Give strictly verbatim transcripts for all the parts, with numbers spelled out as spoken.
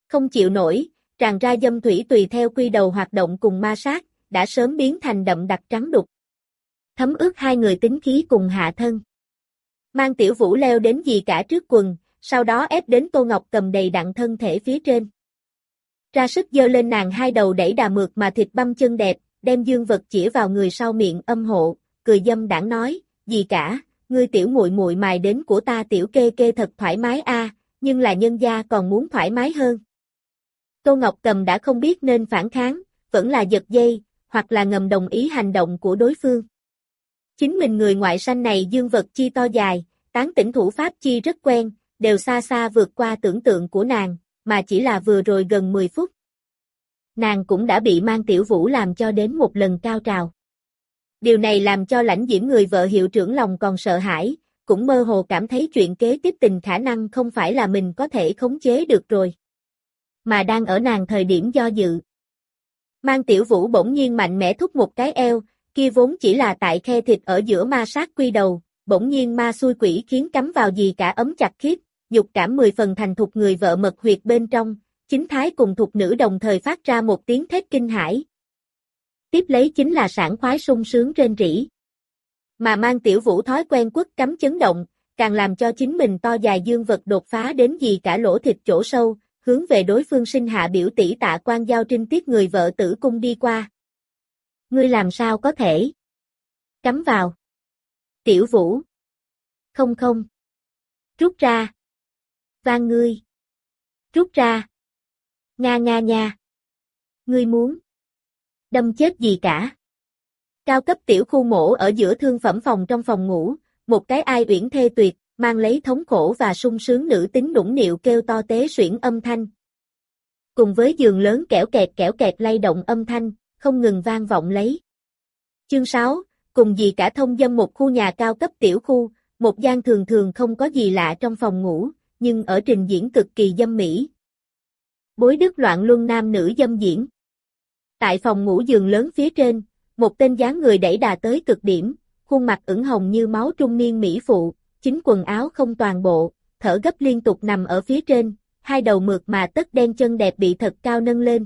Không chịu nổi, tràn ra dâm thủy tùy theo quy đầu hoạt động cùng ma sát, đã sớm biến thành đậm đặc trắng đục. Thấm ướt hai người tính khí cùng hạ thân. Mang Tiểu Vũ leo đến dì cả trước quần, sau đó ép đến Tô Ngọc Cầm đầy đặn thân thể phía trên. Ra sức giơ lên nàng hai đầu đẩy đà mượt mà thịt băm chân đẹp, đem dương vật chĩa vào người sau miệng âm hộ, cười dâm đãng nói, dì cả, ngươi tiểu muội muội mài đến của ta tiểu kê kê thật thoải mái a, nhưng là nhân gia còn muốn thoải mái hơn. Tô Ngọc Cầm đã không biết nên phản kháng, vẫn là giật dây, hoặc là ngầm đồng ý hành động của đối phương. Chính mình người ngoại sanh này dương vật chi to dài, tán tỉnh thủ pháp chi rất quen, đều xa xa vượt qua tưởng tượng của nàng, mà chỉ là vừa rồi gần mười phút. Nàng cũng đã bị Mang Tiểu Vũ làm cho đến một lần cao trào. Điều này làm cho Lãnh Diễm người vợ hiệu trưởng lòng còn sợ hãi, cũng mơ hồ cảm thấy chuyện kế tiếp tình khả năng không phải là mình có thể khống chế được rồi. Mà đang ở nàng thời điểm do dự. Mang Tiểu Vũ bỗng nhiên mạnh mẽ thúc một cái eo, kia vốn chỉ là tại khe thịt ở giữa ma sát quy đầu, bỗng nhiên ma xui quỷ khiến cắm vào dì cả ấm chặt khiếp, dục cảm mười phần thành thục người vợ mật huyệt bên trong, chính thái cùng thục nữ đồng thời phát ra một tiếng thét kinh hãi. Tiếp lấy chính là sảng khoái sung sướng rên rỉ. Mà Mang Tiểu Vũ thói quen quất cắm chấn động, càng làm cho chính mình to dài dương vật đột phá đến dì cả lỗ thịt chỗ sâu, hướng về đối phương sinh hạ biểu tỷ Tạ Quan Giao trinh tiết người vợ tử cung đi qua. Ngươi làm sao có thể? Cắm vào. Tiểu Vũ. Không không. Rút ra. Van ngươi. Rút ra. Nga nga nha. Ngươi muốn. Đâm chết gì cả. Cao cấp tiểu khu mổ ở giữa thương phẩm phòng trong phòng ngủ, một cái ai uyển thê tuyệt, mang lấy thống khổ và sung sướng nữ tính đũng nịu kêu to tế xuyển âm thanh. Cùng với giường lớn kẽo kẹt kẽo kẹt lay động âm thanh, không ngừng vang vọng lấy. Chương sáu, cùng dì cả thông dâm một khu nhà cao cấp tiểu khu, một gian thường thường không có gì lạ trong phòng ngủ, nhưng ở trình diễn cực kỳ dâm mỹ. Bối đức loạn luân nam nữ dâm diễn. Tại phòng ngủ giường lớn phía trên, một tên dáng người đẩy đà tới cực điểm, khuôn mặt ửng hồng như máu trung niên mỹ phụ, chính quần áo không toàn bộ, thở gấp liên tục nằm ở phía trên, hai đầu mượt mà tất đen chân đẹp bị thật cao nâng lên.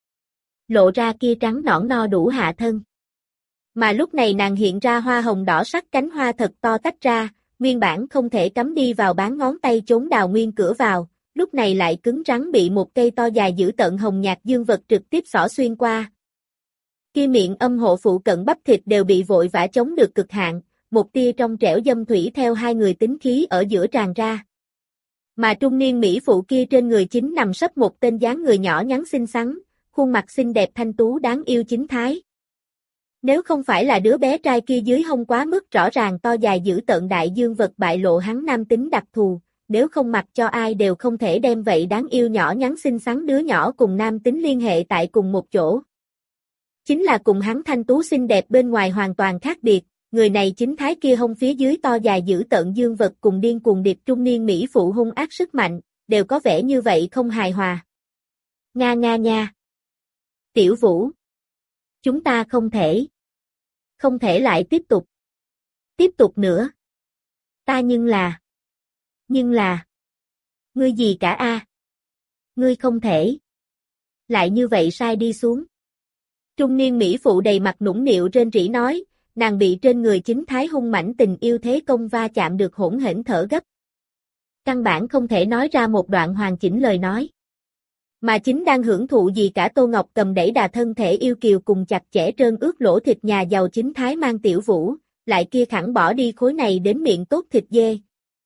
Lộ ra kia trắng nõn no đủ hạ thân. Mà lúc này nàng hiện ra hoa hồng đỏ sắc cánh hoa thật to tách ra, nguyên bản không thể cắm đi vào bán ngón tay trốn đào nguyên cửa vào, lúc này lại cứng rắn bị một cây to dài giữ tận hồng nhạt dương vật trực tiếp xỏ xuyên qua. Kia miệng âm hộ phụ cận bắp thịt đều bị vội vã chống được cực hạn, một tia trong trẻo dâm thủy theo hai người tính khí ở giữa tràn ra. Mà trung niên mỹ phụ kia trên người chính nằm sấp một tên dáng người nhỏ nhắn xinh xắn, khuôn mặt xinh đẹp thanh tú đáng yêu chính thái. Nếu không phải là đứa bé trai kia dưới hông quá mức rõ ràng to dài giữ tợn đại dương vật bại lộ hắn nam tính đặc thù, nếu không mặc cho ai đều không thể đem vậy đáng yêu nhỏ nhắn xinh xắn đứa nhỏ cùng nam tính liên hệ tại cùng một chỗ. Chính là cùng hắn thanh tú xinh đẹp bên ngoài hoàn toàn khác biệt, người này chính thái kia hông phía dưới to dài giữ tợn dương vật cùng điên cuồng điệp trung niên mỹ phụ hung ác sức mạnh, đều có vẻ như vậy không hài hòa. Nga nga nha. Tiểu Vũ. Chúng ta không thể. Không thể lại tiếp tục. Tiếp tục nữa. Ta nhưng là. Nhưng là. Ngươi gì cả a? Ngươi không thể. Lại như vậy sai đi xuống. Trung niên mỹ phụ đầy mặt nũng nịu rên rỉ nói, nàng bị trên người chính thái hung mãnh tình yêu thế công va chạm được hỗn hển thở gấp. Căn bản không thể nói ra một đoạn hoàn chỉnh lời nói. Mà chính đang hưởng thụ gì cả Tô Ngọc Cầm đẩy đà thân thể yêu kiều cùng chặt chẽ trơn ướt lỗ thịt nhà giàu chính thái Mang Tiểu Vũ, lại kia khẳng bỏ đi khối này đến miệng tốt thịt dê.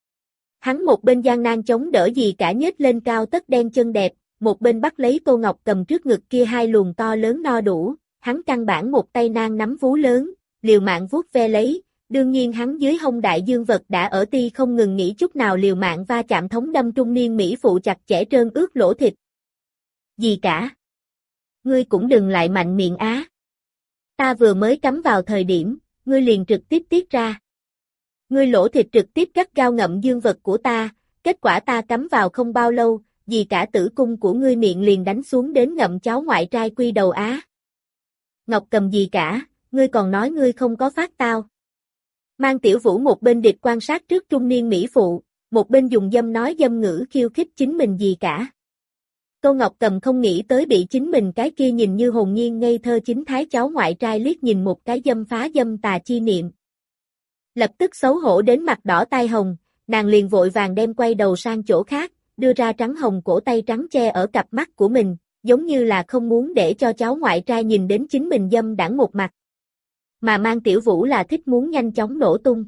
Hắn một bên gian nan chống đỡ gì cả nhếch lên cao tất đen chân đẹp, một bên bắt lấy Tô Ngọc Cầm trước ngực kia hai luồng to lớn no đủ, hắn căn bản một tay nang nắm vú lớn, liều mạng vuốt ve lấy, đương nhiên hắn dưới hông đại dương vật đã ở ti không ngừng nghỉ chút nào liều mạng va chạm thống đâm trung niên mỹ phụ chặt chẽ trơn ướt lỗ thịt. Gì cả? Ngươi cũng đừng lại mạnh miệng á. Ta vừa mới cắm vào thời điểm, ngươi liền trực tiếp tiết ra. Ngươi lỗ thịt trực tiếp gắt gao ngậm dương vật của ta, kết quả ta cắm vào không bao lâu, vì cả tử cung của ngươi miệng liền đánh xuống đến ngậm cháu ngoại trai quy đầu á. Ngọc Cầm gì cả, ngươi còn nói ngươi không có phát tao. Mang Tiểu Vũ một bên địch quan sát trước trung niên mỹ phụ, một bên dùng dâm nói dâm ngữ khiêu khích chính mình gì cả. Tô Ngọc Cầm không nghĩ tới bị chính mình cái kia nhìn như hồn nhiên ngây thơ chính thái cháu ngoại trai liếc nhìn một cái dâm phá dâm tà chi niệm. Lập tức xấu hổ đến mặt đỏ tai hồng, nàng liền vội vàng đem quay đầu sang chỗ khác, đưa ra trắng hồng cổ tay trắng che ở cặp mắt của mình, giống như là không muốn để cho cháu ngoại trai nhìn đến chính mình dâm đãng một mặt. Mà Mang Tiểu Vũ là thích muốn nhanh chóng nổ tung.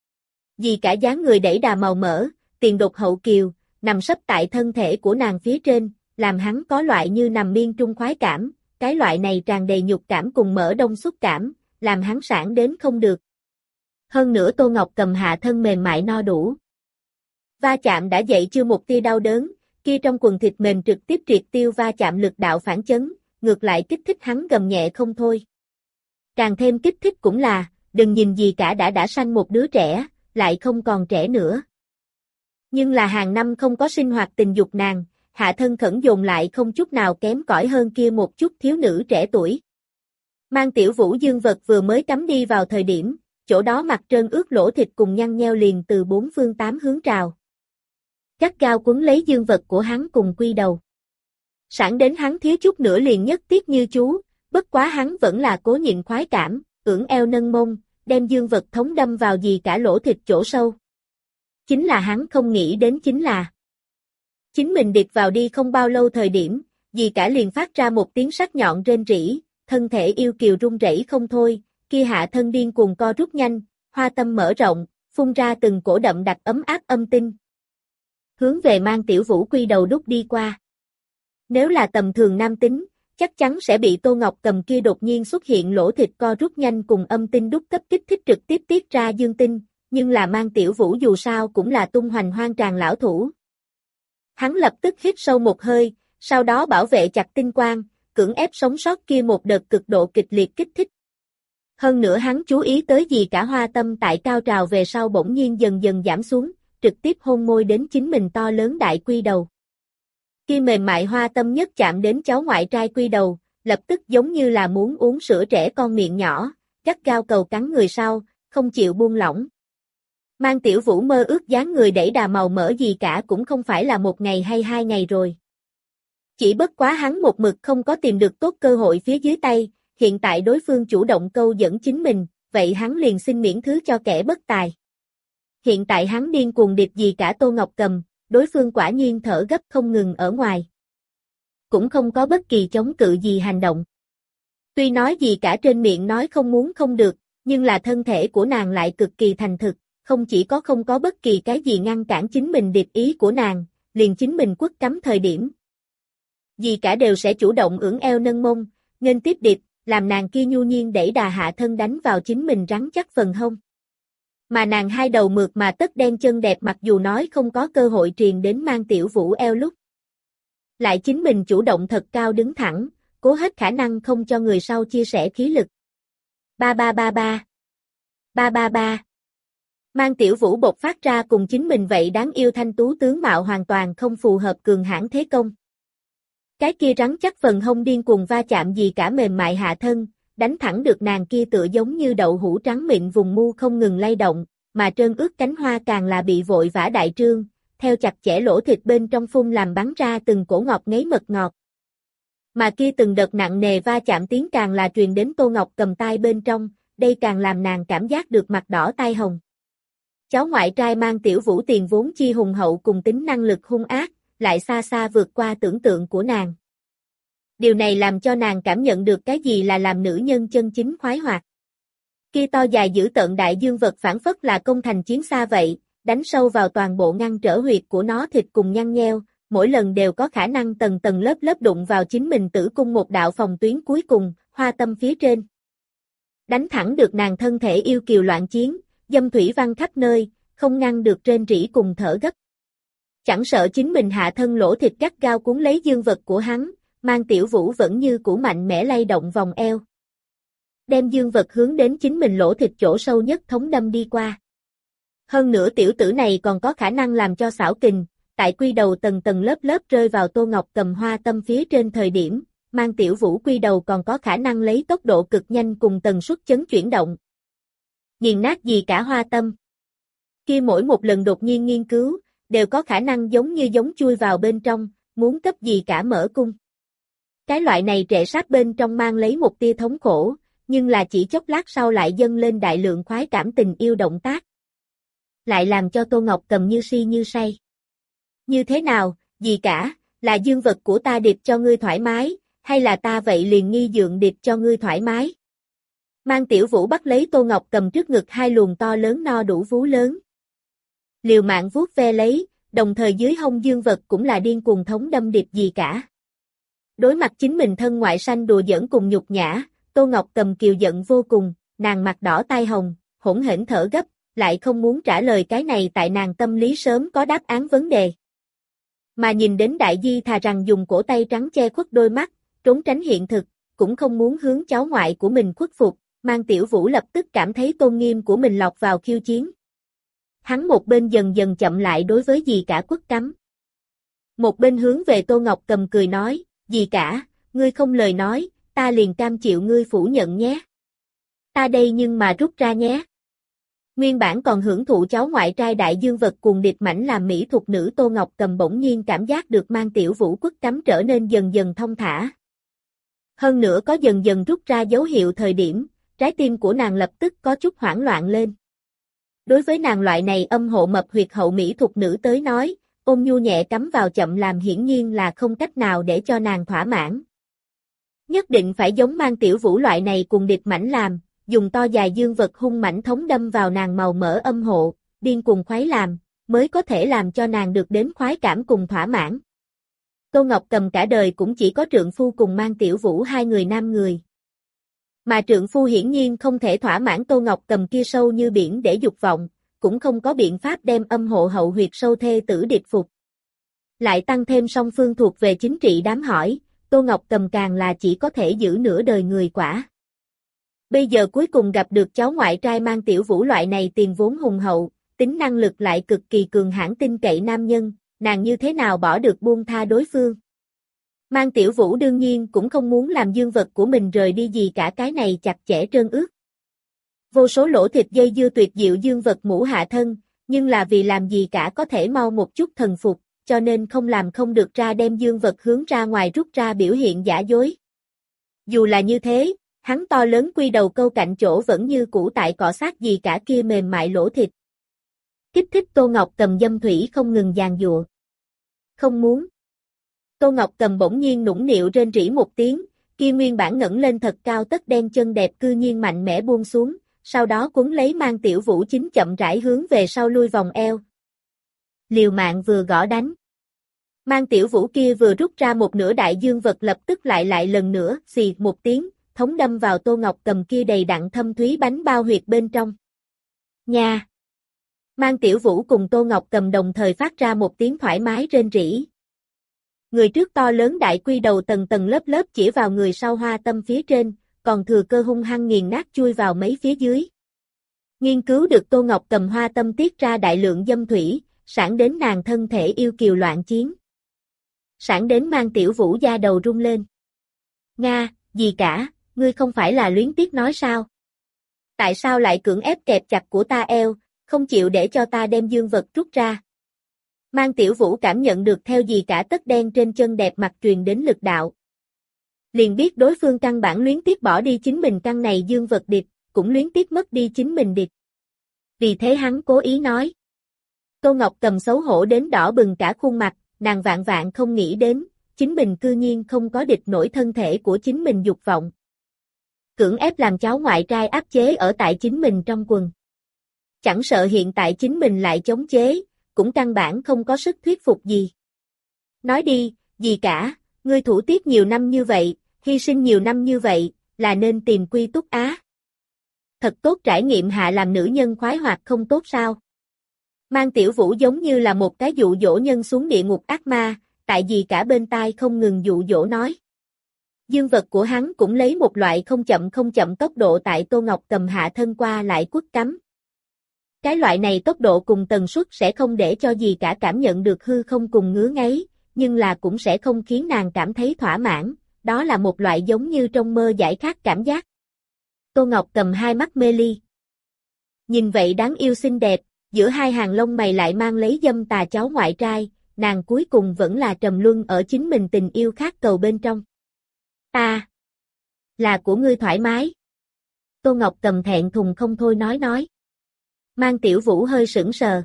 Vì cả dáng người đẩy đà màu mỡ, tiền đột hậu kiều, nằm sấp tại thân thể của nàng phía trên, làm hắn có loại như nằm miên trung khoái cảm, cái loại này tràn đầy nhục cảm cùng mỡ đông xúc cảm, làm hắn sảng đến không được. Hơn nữa Tô Ngọc Cầm hạ thân mềm mại no đủ. Va chạm đã dậy chưa một tia đau đớn, kia trong quần thịt mềm trực tiếp triệt tiêu va chạm lực đạo phản chấn, ngược lại kích thích hắn gầm nhẹ không thôi. Càng thêm kích thích cũng là, đừng nhìn gì cả đã đã sanh một đứa trẻ, lại không còn trẻ nữa. Nhưng là hàng năm không có sinh hoạt tình dục nàng, hạ thân khẩn dồn lại không chút nào kém cỏi hơn kia một chút thiếu nữ trẻ tuổi. Mang Tiểu Vũ dương vật vừa mới cắm đi vào thời điểm, chỗ đó mặt trơn ướt lỗ thịt cùng nhăn nheo liền từ bốn phương tám hướng trào. Gắt gao quấn lấy dương vật của hắn cùng quy đầu. Sẵn đến hắn thiếu chút nữa liền nhất tiết như chú, bất quá hắn vẫn là cố nhịn khoái cảm, ưỡn eo nâng mông, đem dương vật thống đâm vào gì cả lỗ thịt chỗ sâu. Chính là hắn không nghĩ đến chính là chính mình điệp vào đi không bao lâu thời điểm, dì cả liền phát ra một tiếng sắc nhọn rên rỉ, thân thể yêu kiều run rẩy không thôi, kia hạ thân điên cuồng co rút nhanh, hoa tâm mở rộng, phun ra từng cổ đậm đặc ấm áp âm tinh. Hướng về Mang Tiểu Vũ quy đầu đút đi qua. Nếu là tầm thường nam tính, chắc chắn sẽ bị Tô Ngọc Cầm kia đột nhiên xuất hiện lỗ thịt co rút nhanh cùng âm tinh đút cấp kích thích trực tiếp tiết ra dương tinh, nhưng là Mang Tiểu Vũ dù sao cũng là tung hoành hoang tràn lão thủ. Hắn lập tức hít sâu một hơi, sau đó bảo vệ chặt tinh quang, cưỡng ép sống sót kia một đợt cực độ kịch liệt kích thích. Hơn nữa hắn chú ý tới gì cả hoa tâm tại cao trào về sau bỗng nhiên dần dần giảm xuống, trực tiếp hôn môi đến chính mình to lớn đại quy đầu. Kia mềm mại hoa tâm nhất chạm đến cháu ngoại trai quy đầu, lập tức giống như là muốn uống sữa trẻ con miệng nhỏ, gắt gao cầu cắn người sau, không chịu buông lỏng. Mang Tiểu Vũ mơ ước dáng người đẩy đà màu mỡ gì cả cũng không phải là một ngày hay hai ngày rồi. Chỉ bất quá hắn một mực không có tìm được tốt cơ hội phía dưới tay, hiện tại đối phương chủ động câu dẫn chính mình, vậy hắn liền xin miễn thứ cho kẻ bất tài. Hiện tại hắn điên cuồng điệp gì cả Tô Ngọc Cầm, đối phương quả nhiên thở gấp không ngừng ở ngoài. Cũng không có bất kỳ chống cự gì hành động. Tuy nói gì cả trên miệng nói không muốn không được, nhưng là thân thể của nàng lại cực kỳ thành thực, không chỉ có không có bất kỳ cái gì ngăn cản chính mình điệp ý của nàng, liền chính mình quất cắm thời điểm. Gì cả đều sẽ chủ động ưỡn eo nâng mông, nghênh tiếp điệp, làm nàng kia nhu nhiên đẩy đà hạ thân đánh vào chính mình rắn chắc phần hông. Mà nàng hai đầu mượt mà tất đen chân đẹp mặc dù nói không có cơ hội truyền đến Mang Tiểu Vũ eo lúc. Lại chính mình chủ động thật cao đứng thẳng, cố hết khả năng không cho người sau chia sẻ khí lực. Ba ba ba ba. Ba ba ba. Mang Tiểu Vũ bộc phát ra cùng chính mình vậy đáng yêu thanh tú tướng mạo hoàn toàn không phù hợp cường hãn thế công. Cái kia rắn chắc phần hông điên cuồng va chạm gì cả mềm mại hạ thân, đánh thẳng được nàng kia tựa giống như đậu hũ trắng mịn vùng mu không ngừng lay động, mà trơn ướt cánh hoa càng là bị vội vã đại trương, theo chặt chẽ lỗ thịt bên trong phun làm bắn ra từng cổ ngọt ngấy mật ngọt. Mà kia từng đợt nặng nề va chạm tiếng càng là truyền đến Tô Ngọc Cầm tai bên trong, đây càng làm nàng cảm giác được mặt đỏ tai hồng. Cháu ngoại trai Mang Tiểu Vũ tiền vốn chi hùng hậu cùng tính năng lực hung ác, lại xa xa vượt qua tưởng tượng của nàng. Điều này làm cho nàng cảm nhận được cái gì là làm nữ nhân chân chính khoái hoạt. Kia to dài dữ tợn đại dương vật phản phất là công thành chiến xa vậy, đánh sâu vào toàn bộ ngăn trở huyệt của nó thịt cùng nhăn nheo, mỗi lần đều có khả năng tầng tầng lớp lớp đụng vào chính mình tử cung một đạo phòng tuyến cuối cùng, hoa tâm phía trên. Đánh thẳng được nàng thân thể yêu kiều loạn chiến, dâm thủy văng khắp nơi, không ngăn được rên rỉ cùng thở gấp. Chẳng sợ chính mình hạ thân lỗ thịt gắt gao cuốn lấy dương vật của hắn, Mang Tiểu Vũ vẫn như cũ mạnh mẽ lay động vòng eo. Đem dương vật hướng đến chính mình lỗ thịt chỗ sâu nhất thống đâm đi qua. Hơn nữa tiểu tử này còn có khả năng làm cho xảo kình, tại quy đầu tầng tầng lớp lớp rơi vào Tô Ngọc Cầm hoa tâm phía trên thời điểm, Mang Tiểu Vũ quy đầu còn có khả năng lấy tốc độ cực nhanh cùng tần suất chấn chuyển động. Nghiền nát gì cả hoa tâm. Kia mỗi một lần đột nhiên nghiên cứu, đều có khả năng giống như giống chui vào bên trong, muốn cấp gì cả mở cung. Cái loại này trệ sát bên trong mang lấy một tia thống khổ, nhưng là chỉ chốc lát sau lại dâng lên đại lượng khoái cảm tình yêu động tác. Lại làm cho Tô Ngọc Cầm như si như say. Như thế nào, gì cả, là dương vật của ta điệp cho ngươi thoải mái, hay là ta vậy liền nghi dượng điệp cho ngươi thoải mái? Mang Tiểu Vũ bắt lấy Tô Ngọc Cầm trước ngực hai luồng to lớn no đủ vú lớn. Liều mạng vuốt ve lấy, đồng thời dưới hông dương vật cũng là điên cuồng thống đâm điệp gì cả. Đối mặt chính mình thân ngoại sanh đùa giỡn cùng nhục nhã, Tô Ngọc Cầm kiều giận vô cùng, nàng mặt đỏ tai hồng, hỗn hển thở gấp, lại không muốn trả lời cái này tại nàng tâm lý sớm có đáp án vấn đề. Mà nhìn đến Đại Di thà rằng dùng cổ tay trắng che khuất đôi mắt, trốn tránh hiện thực, cũng không muốn hướng cháu ngoại của mình khuất phục, Mang Tiểu Vũ lập tức cảm thấy tôn nghiêm của mình lọt vào khiêu chiến. Hắn một bên dần dần chậm lại đối với dì cả quất cắm. Một bên hướng về Tô Ngọc Cầm cười nói, dì cả, ngươi không lời nói, ta liền cam chịu ngươi phủ nhận nhé. Ta đây nhưng mà rút ra nhé. Nguyên bản còn hưởng thụ cháu ngoại trai đại dương vật cuồng điệp mảnh làm mỹ thuộc nữ Tô Ngọc Cầm bỗng nhiên cảm giác được Mang Tiểu Vũ quất cắm trở nên dần dần thông thả. Hơn nữa có dần dần rút ra dấu hiệu thời điểm, trái tim của nàng lập tức có chút hoảng loạn lên. Đối với nàng loại này âm hộ mập huyệt hậu mỹ thuộc nữ tới nói, ôm nhu nhẹ cắm vào chậm làm hiển nhiên là không cách nào để cho nàng thỏa mãn. Nhất định phải giống Mang Tiểu Vũ loại này cùng điệp mảnh làm, dùng to dài dương vật hung mảnh thống đâm vào nàng màu mỡ âm hộ, điên cùng khoái làm, mới có thể làm cho nàng được đến khoái cảm cùng thỏa mãn. Tô Ngọc Cầm cả đời cũng chỉ có trượng phu cùng Mang Tiểu Vũ hai người nam người. Mà trượng phu hiển nhiên không thể thỏa mãn Tô Ngọc Cầm kia sâu như biển để dục vọng, cũng không có biện pháp đem âm hộ hậu huyệt sâu thê tử điệp phục. Lại tăng thêm song phương thuộc về chính trị đám hỏi, Tô Ngọc Cầm càng là chỉ có thể giữ nửa đời người quả. Bây giờ cuối cùng gặp được cháu ngoại trai Mang Tiểu Vũ loại này tiền vốn hùng hậu, tính năng lực lại cực kỳ cường hãn tin cậy nam nhân, nàng như thế nào bỏ được buông tha đối phương. Mang Tiểu Vũ đương nhiên cũng không muốn làm dương vật của mình rời đi gì cả cái này chặt chẽ trơn ướt. Vô số lỗ thịt dây dưa tuyệt diệu dương vật mũ hạ thân, nhưng là vì làm gì cả có thể mau một chút thần phục, cho nên không làm không được ra đem dương vật hướng ra ngoài rút ra biểu hiện giả dối. Dù là như thế, hắn to lớn quy đầu câu cạnh chỗ vẫn như cũ tại cọ sát gì cả kia mềm mại lỗ thịt. Kích thích Tô Ngọc Cầm dâm thủy không ngừng giàn giụa. Không muốn. Tô Ngọc Cầm bỗng nhiên nũng nịu rên rỉ một tiếng, kia nguyên bản ngẩng lên thật cao tất đen chân đẹp cư nhiên mạnh mẽ buông xuống, sau đó cuốn lấy Mang Tiểu Vũ chính chậm rãi hướng về sau lui vòng eo. Liều mạng vừa gõ đánh. Mang Tiểu Vũ kia vừa rút ra một nửa đại dương vật lập tức lại lại lần nữa, xì một tiếng, thống đâm vào Tô Ngọc Cầm kia đầy đặn thâm thúy bánh bao huyệt bên trong. Nha! Mang Tiểu Vũ cùng Tô Ngọc Cầm đồng thời phát ra một tiếng thoải mái rên rỉ. Người trước to lớn đại quy đầu tầng tầng lớp lớp chỉ vào người sau hoa tâm phía trên, còn thừa cơ hung hăng nghiền nát chui vào mấy phía dưới. Nghiên cứu được Tô Ngọc Cầm hoa tâm tiết ra đại lượng dâm thủy, sản đến nàng thân thể yêu kiều loạn chiến. Sản đến Mang Tiểu Vũ da đầu rung lên. Nga, gì cả, ngươi không phải là luyến tiếc nói sao? Tại sao lại cưỡng ép kẹp chặt của ta eo, không chịu để cho ta đem dương vật rút ra? Mang Tiểu Vũ cảm nhận được theo gì cả tất đen trên chân đẹp mặt truyền đến lực đạo. Liền biết đối phương căn bản luyến tiếc bỏ đi chính mình căn này dương vật điệp, cũng luyến tiếc mất đi chính mình điệp. Vì thế hắn cố ý nói. Tô Ngọc Cầm xấu hổ đến đỏ bừng cả khuôn mặt, nàng vạn vạn không nghĩ đến, chính mình cư nhiên không có địch nổi thân thể của chính mình dục vọng. Cưỡng ép làm cháu ngoại trai áp chế ở tại chính mình trong quần. Chẳng sợ hiện tại chính mình lại chống chế, cũng căn bản không có sức thuyết phục gì. Nói đi, gì cả, ngươi thủ tiết nhiều năm như vậy, hy sinh nhiều năm như vậy, là nên tìm quy túc á. Thật tốt trải nghiệm hạ làm nữ nhân khoái hoạt không tốt sao? Mang Tiểu Vũ giống như là một cái dụ dỗ nhân xuống địa ngục ác ma, tại gì cả bên tai không ngừng dụ dỗ nói. Dương vật của hắn cũng lấy một loại không chậm không chậm tốc độ tại Tô Ngọc Cầm hạ thân qua lại quất cắm. Cái loại này tốc độ cùng tần suất sẽ không để cho gì cả cảm nhận được hư không cùng ngứa ngáy, nhưng là cũng sẽ không khiến nàng cảm thấy thỏa mãn, đó là một loại giống như trong mơ giải khát cảm giác. Tô Ngọc Cầm hai mắt mê ly. Nhìn vậy đáng yêu xinh đẹp, giữa hai hàng lông mày lại mang lấy dâm tà cháu ngoại trai, nàng cuối cùng vẫn là trầm luân ở chính mình tình yêu khát cầu bên trong. Ta là của ngươi thoải mái. Tô Ngọc Cầm thẹn thùng không thôi nói nói. Mang Tiểu Vũ hơi sững sờ.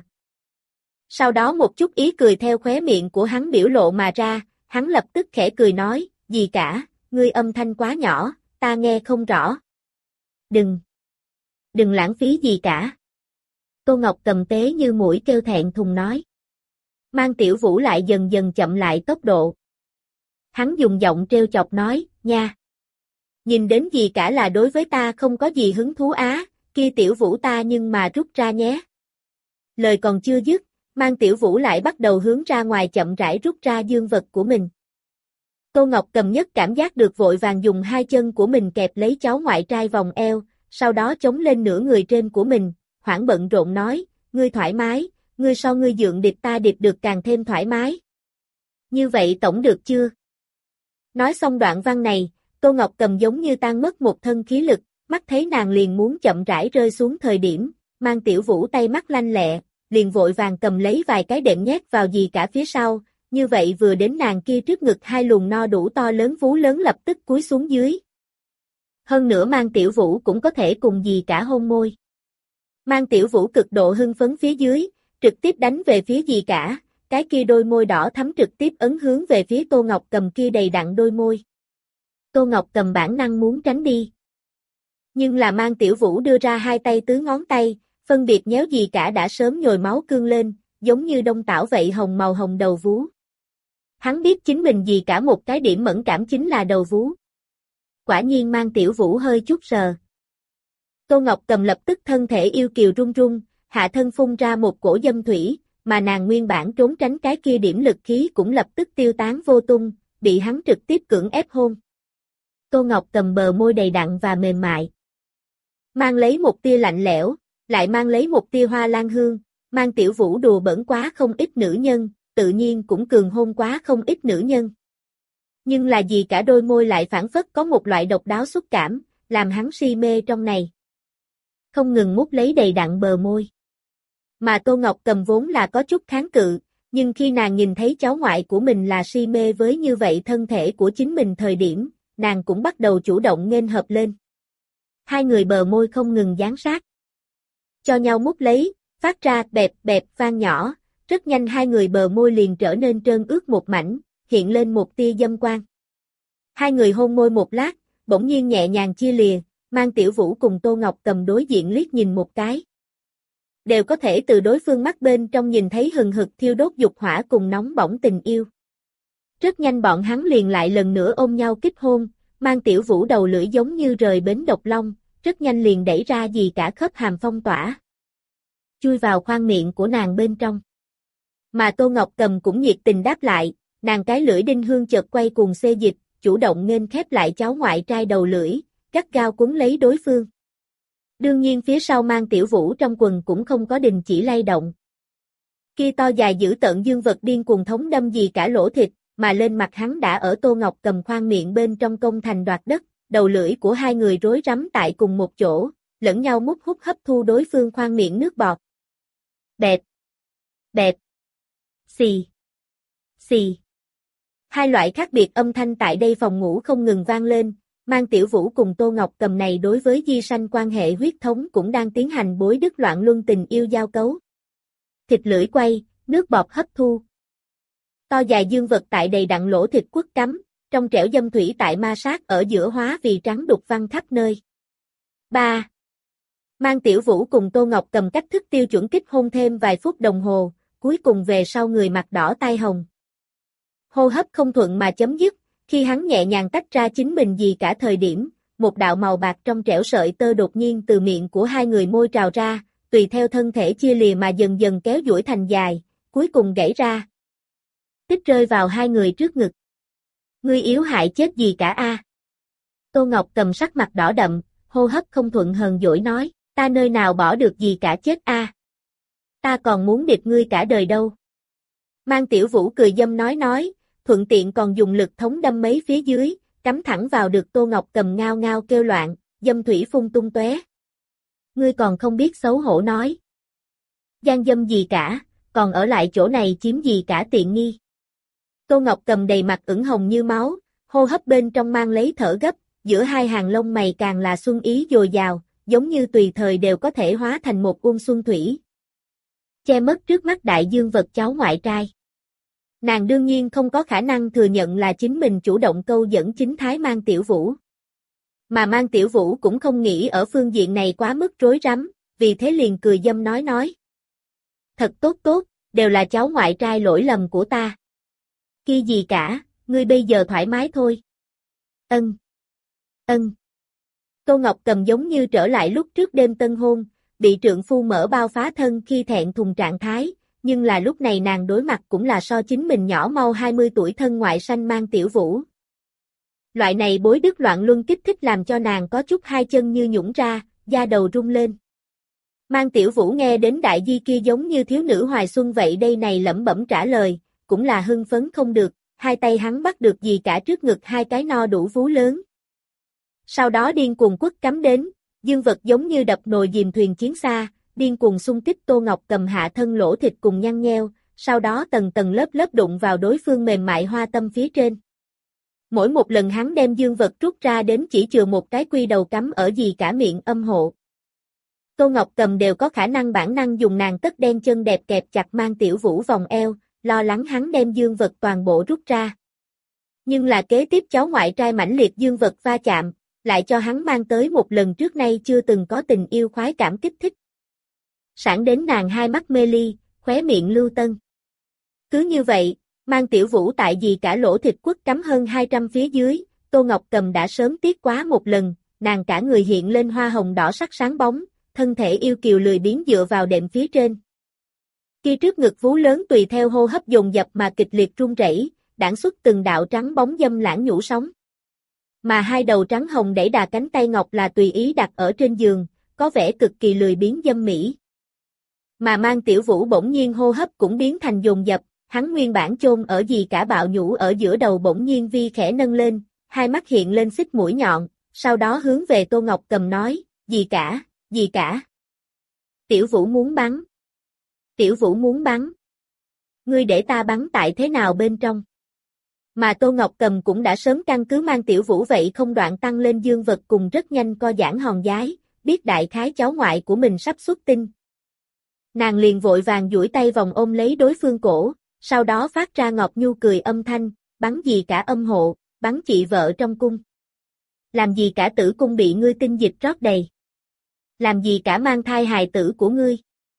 Sau đó một chút ý cười theo khóe miệng của hắn biểu lộ mà ra, hắn lập tức khẽ cười nói, gì cả, ngươi âm thanh quá nhỏ, ta nghe không rõ. Đừng, đừng lãng phí gì cả. Tô Ngọc Cầm tế như mũi kêu thẹn thùng nói. Mang Tiểu Vũ lại dần dần chậm lại tốc độ. Hắn dùng giọng trêu chọc nói, nha. Nhìn đến gì cả là đối với ta không có gì hứng thú á, kia Tiểu Vũ ta nhưng mà rút ra nhé. Lời còn chưa dứt, Mang Tiểu Vũ lại bắt đầu hướng ra ngoài chậm rãi rút ra dương vật của mình. Tô Ngọc Cầm nhất cảm giác được vội vàng dùng hai chân của mình kẹp lấy cháu ngoại trai vòng eo, sau đó chống lên nửa người trên của mình, hoảng bận rộn nói, ngươi thoải mái, ngươi so ngươi dượng điệp ta điệp được càng thêm thoải mái. Như vậy tổng được chưa? Nói xong đoạn văn này, Tô Ngọc Cầm giống như tan mất một thân khí lực, mắt thấy nàng liền muốn chậm rãi rơi xuống thời điểm, Mang Tiểu Vũ tay mắt lanh lẹ, liền vội vàng cầm lấy vài cái đệm nhét vào gì cả phía sau, như vậy vừa đến nàng kia trước ngực hai luồng no đủ to lớn vú lớn lập tức cúi xuống dưới. Hơn nữa Mang Tiểu Vũ cũng có thể cùng gì cả hôn môi. Mang Tiểu Vũ cực độ hưng phấn phía dưới, trực tiếp đánh về phía gì cả, cái kia đôi môi đỏ thắm trực tiếp ấn hướng về phía Tô Ngọc Cầm kia đầy đặn đôi môi. Tô Ngọc Cầm bản năng muốn tránh đi. Nhưng là Mang Tiểu Vũ đưa ra hai tay tứ ngón tay, phân biệt nhéo gì cả đã sớm nhồi máu cương lên, giống như đông tảo vậy hồng màu hồng đầu vú. Hắn biết chính mình gì cả một cái điểm mẫn cảm chính là đầu vú. Quả nhiên Mang Tiểu Vũ hơi chút sờ. Tô Ngọc Cầm lập tức thân thể yêu kiều run run, hạ thân phun ra một cổ dâm thủy, mà nàng nguyên bản trốn tránh cái kia điểm lực khí cũng lập tức tiêu tán vô tung, bị hắn trực tiếp cưỡng ép hôn. Tô Ngọc Cầm bờ môi đầy đặn và mềm mại. Mang lấy một tia lạnh lẽo, lại mang lấy một tia hoa lan hương, Mang Tiểu Vũ đùa bỡn quá không ít nữ nhân, tự nhiên cũng cường hôn quá không ít nữ nhân. Nhưng là gì cả đôi môi lại phản phất có một loại độc đáo xúc cảm, làm hắn si mê trong này. Không ngừng mút lấy đầy đặn bờ môi. Mà Tô Ngọc Cầm vốn là có chút kháng cự, nhưng khi nàng nhìn thấy cháu ngoại của mình là si mê với như vậy thân thể của chính mình thời điểm, nàng cũng bắt đầu chủ động nghênh hợp lên. Hai người bờ môi không ngừng dán sát. Cho nhau mút lấy, phát ra bẹp bẹp vang nhỏ, rất nhanh hai người bờ môi liền trở nên trơn ướt một mảnh, hiện lên một tia dâm quang. Hai người hôn môi một lát, bỗng nhiên nhẹ nhàng chia lìa, Mang Tiểu Vũ cùng Tô Ngọc Cầm đối diện liếc nhìn một cái. Đều có thể từ đối phương mắt bên trong nhìn thấy hừng hực thiêu đốt dục hỏa cùng nóng bỏng tình yêu. Rất nhanh bọn hắn liền lại lần nữa ôm nhau kích hôn, Mang Tiểu Vũ đầu lưỡi giống như rời bến độc long, rất nhanh liền đẩy ra gì cả khớp hàm phong tỏa. Chui vào khoang miệng của nàng bên trong. Mà Tô Ngọc Cầm cũng nhiệt tình đáp lại, nàng cái lưỡi đinh hương chợt quay cuồng xê dịch, chủ động nghênh khép lại cháu ngoại trai đầu lưỡi, gắt gao cuốn lấy đối phương. Đương nhiên phía sau Mang Tiểu Vũ trong quần cũng không có đình chỉ lay động. Kia to dài dữ tợn dương vật điên cuồng thống đâm gì cả lỗ thịt, mà lên mặt hắn đã ở Tô Ngọc Cầm khoang miệng bên trong công thành đoạt đất, đầu lưỡi của hai người rối rắm tại cùng một chỗ, lẫn nhau mút hút hấp thu đối phương khoang miệng nước bọt. Bẹp, bẹp, xì, xì. Hai loại khác biệt âm thanh tại đây phòng ngủ không ngừng vang lên, Mang Tiểu Vũ cùng Tô Ngọc Cầm này đối với di sanh quan hệ huyết thống cũng đang tiến hành bối đứt loạn luân tình yêu giao cấu. Thịt lưỡi quay, nước bọt hấp thu. To dài dương vật tại đầy đặn lỗ thịt quất cắm, trong trẻo dâm thủy tại ma sát ở giữa hóa vì trắng đục văng khắp nơi. ba. Mang Tiểu Vũ cùng Tô Ngọc Cầm cách thức tiêu chuẩn kích hôn thêm vài phút đồng hồ, cuối cùng về sau người mặt đỏ tai hồng. Hô hấp không thuận mà chấm dứt, khi hắn nhẹ nhàng tách ra chính mình gì cả thời điểm, một đạo màu bạc trong trẻo sợi tơ đột nhiên từ miệng của hai người môi trào ra, tùy theo thân thể chia lìa mà dần dần kéo duỗi thành dài, cuối cùng gãy ra. Tích rơi vào hai người trước ngực. Ngươi yếu hại chết gì cả a? Tô Ngọc Cầm sắc mặt đỏ đậm, hô hấp không thuận hờn dỗi nói, ta nơi nào bỏ được gì cả chết a? Ta còn muốn địch ngươi cả đời đâu. Mang Tiểu Vũ cười dâm nói nói, thuận tiện còn dùng lực thống đâm mấy phía dưới, cắm thẳng vào được Tô Ngọc Cầm ngao ngao kêu loạn, dâm thủy phun tung tóe. Ngươi còn không biết xấu hổ nói. Gian dâm gì cả, còn ở lại chỗ này chiếm gì cả tiện nghi. Tô Ngọc Cầm đầy mặt ửng hồng như máu, hô hấp bên trong mang lấy thở gấp, giữa hai hàng lông mày càng là xuân ý dồi dào, giống như tùy thời đều có thể hóa thành một uông xuân thủy. Che mất trước mắt đại dương vật cháu ngoại trai. Nàng đương nhiên không có khả năng thừa nhận là chính mình chủ động câu dẫn chính thái Mang Tiểu Vũ. Mà Mang Tiểu Vũ cũng không nghĩ ở phương diện này quá mức rối rắm, vì thế liền cười dâm nói nói. Thật tốt tốt, đều là cháu ngoại trai lỗi lầm của ta. Kia gì cả, ngươi bây giờ thoải mái thôi. Ân. Ân. Tô Ngọc Cầm giống như trở lại lúc trước đêm tân hôn, bị trượng phu mở bao phá thân khi thẹn thùng trạng thái, nhưng là lúc này nàng đối mặt cũng là so chính mình nhỏ mau hai mươi tuổi thân ngoại sanh Mang Tiểu Vũ. Loại này bối đức loạn luân kích thích làm cho nàng có chút hai chân như nhũn ra, da đầu rung lên. Mang Tiểu Vũ nghe đến đại di kia giống như thiếu nữ hoài xuân vậy đây này lẩm bẩm trả lời, cũng là hưng phấn không được, hai tay hắn bắt được gì cả trước ngực hai cái no đủ vú lớn. Sau đó điên cuồng quất cắm đến, dương vật giống như đập nồi dìm thuyền chiến xa, điên cuồng xung kích Tô Ngọc Cầm hạ thân lỗ thịt cùng nhăn nheo, sau đó tầng tầng lớp lớp đụng vào đối phương mềm mại hoa tâm phía trên. Mỗi một lần hắn đem dương vật rút ra đến chỉ chừa một cái quy đầu cắm ở gì cả miệng âm hộ. Tô Ngọc Cầm đều có khả năng bản năng dùng nàng tất đen chân đẹp kẹp chặt Mang Tiểu Vũ vòng eo, lo lắng hắn đem dương vật toàn bộ rút ra. Nhưng là kế tiếp cháu ngoại trai mãnh liệt dương vật va chạm, lại cho hắn mang tới một lần trước nay chưa từng có tình yêu khoái cảm kích thích. Sảng đến nàng hai mắt mê ly, khóe miệng lưu tân. Cứ như vậy, Mang Tiểu Vũ tại gì cả lỗ thịt quất cắm hơn hai trăm phía dưới, Tô Ngọc Cầm đã sớm tiếc quá một lần, nàng cả người hiện lên hoa hồng đỏ sắc sáng bóng, thân thể yêu kiều lười biếng dựa vào đệm phía trên. Kia trước ngực vú lớn tùy theo hô hấp dồn dập mà kịch liệt run rẩy, đãng xuất từng đạo trắng bóng dâm lãng nhũ sóng. Mà hai đầu trắng hồng đẩy đà cánh tay ngọc là tùy ý đặt ở trên giường, có vẻ cực kỳ lười biếng dâm mỹ. Mà Mang Tiểu Vũ bỗng nhiên hô hấp cũng biến thành dồn dập, hắn nguyên bản chôn ở gì cả bạo nhũ ở giữa đầu bỗng nhiên vi khẽ nâng lên, hai mắt hiện lên xích mũi nhọn, sau đó hướng về Tô Ngọc Cầm nói, gì cả, gì cả. Tiểu Vũ muốn bắn. Tiểu Vũ muốn bắn. Ngươi để ta bắn tại thế nào bên trong? Mà Tô Ngọc Cầm cũng đã sớm căn cứ Mang Tiểu Vũ vậy không đoạn tăng lên dương vật cùng rất nhanh co giãn hòn giái, biết đại khái cháu ngoại của mình sắp xuất tinh. Nàng liền vội vàng duỗi tay vòng ôm lấy đối phương cổ, sau đó phát ra ngọt nhu cười âm thanh, bắn gì cả âm hộ, bắn chị vợ trong cung. Làm gì cả tử cung bị ngươi tinh dịch rót đầy. Làm gì cả mang thai hài tử của ngươi.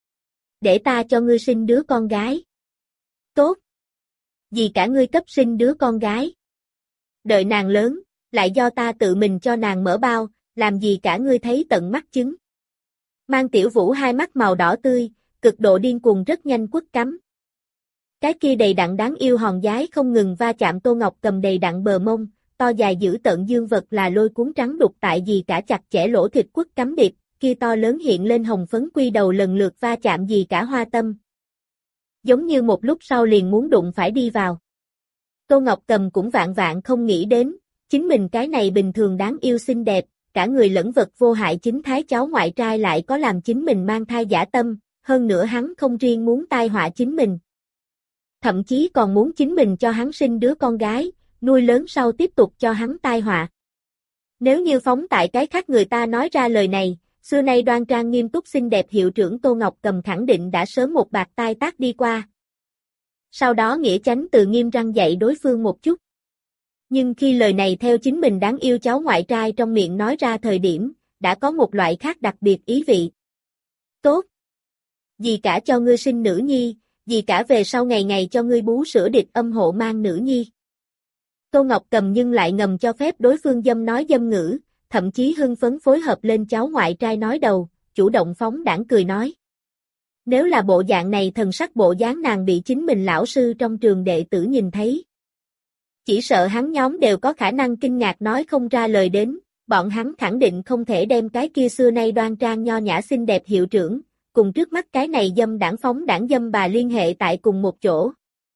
Để ta cho ngươi sinh đứa con gái. Tốt. Gì cả ngươi cấp sinh đứa con gái. Đợi nàng lớn, lại do ta tự mình cho nàng mở bao, làm gì cả ngươi thấy tận mắt chứng. Mang Tiểu Vũ hai mắt màu đỏ tươi, cực độ điên cuồng rất nhanh quất cắm. Cái kia đầy đặn đáng yêu hòn giái không ngừng va chạm Tô Ngọc Cầm đầy đặn bờ mông, to dài giữ tợn dương vật là lôi cuốn trắng đục tại gì cả chặt chẽ lỗ thịt quất cắm điệp, kia to lớn hiện lên hồng phấn quy đầu lần lượt va chạm gì cả hoa tâm. Giống như một lúc sau liền muốn đụng phải đi vào. Tô Ngọc Cầm cũng vạn vạn không nghĩ đến, chính mình cái này bình thường đáng yêu xinh đẹp, cả người lẫn vật vô hại chính thái cháu ngoại trai lại có làm chính mình mang thai dã tâm, hơn nữa hắn không riêng muốn tai họa chính mình. Thậm chí còn muốn chính mình cho hắn sinh đứa con gái, nuôi lớn sau tiếp tục cho hắn tai họa. Nếu như phóng tại cái khác người ta nói ra lời này, xưa nay đoan trang nghiêm túc xinh đẹp hiệu trưởng Tô Ngọc Cầm khẳng định đã sớm một bạt tai tát đi qua. Sau đó nghĩa chánh từ nghiêm răng dạy đối phương một chút. Nhưng khi lời này theo chính mình đáng yêu cháu ngoại trai trong miệng nói ra thời điểm, đã có một loại khác đặc biệt ý vị. Tốt. Dì cả cho ngươi sinh nữ nhi, dì cả về sau ngày ngày cho ngươi bú sữa địch âm hộ mang nữ nhi. Tô Ngọc Cầm nhưng lại ngầm cho phép đối phương dâm nói dâm ngữ, thậm chí hưng phấn phối hợp lên cháu ngoại trai nói đầu, chủ động phóng đãng cười nói. Nếu là bộ dạng này thần sắc bộ dáng nàng bị chính mình lão sư trong trường đệ tử nhìn thấy. Chỉ sợ hắn nhóm đều có khả năng kinh ngạc nói không ra lời đến, bọn hắn khẳng định không thể đem cái kia xưa nay đoan trang nho nhã xinh đẹp hiệu trưởng, cùng trước mắt cái này dâm đảng phóng đảng dâm bà liên hệ tại cùng một chỗ.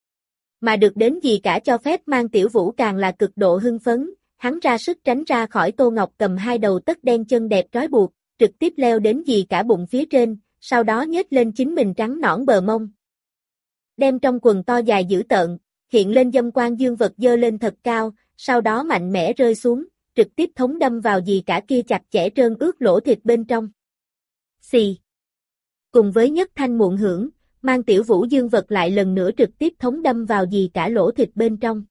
Mà được đến gì cả cho phép Mang Tiểu Vũ càng là cực độ hưng phấn, hắn ra sức tránh ra khỏi Tô Ngọc Cầm hai đầu tất đen chân đẹp trói buộc, trực tiếp leo đến gì cả bụng phía trên, sau đó nhếch lên chính mình trắng nõn bờ mông. Đem trong quần to dài dữ tợn, hiện lên dâm quang dương vật dơ lên thật cao, sau đó mạnh mẽ rơi xuống, trực tiếp thống đâm vào dì cả kia chặt chẽ trơn ướt lỗ thịt bên trong. Xì. Cùng với nhất thanh muộn hưởng, Mang Tiểu Vũ dương vật lại lần nữa trực tiếp thống đâm vào dì cả lỗ thịt bên trong.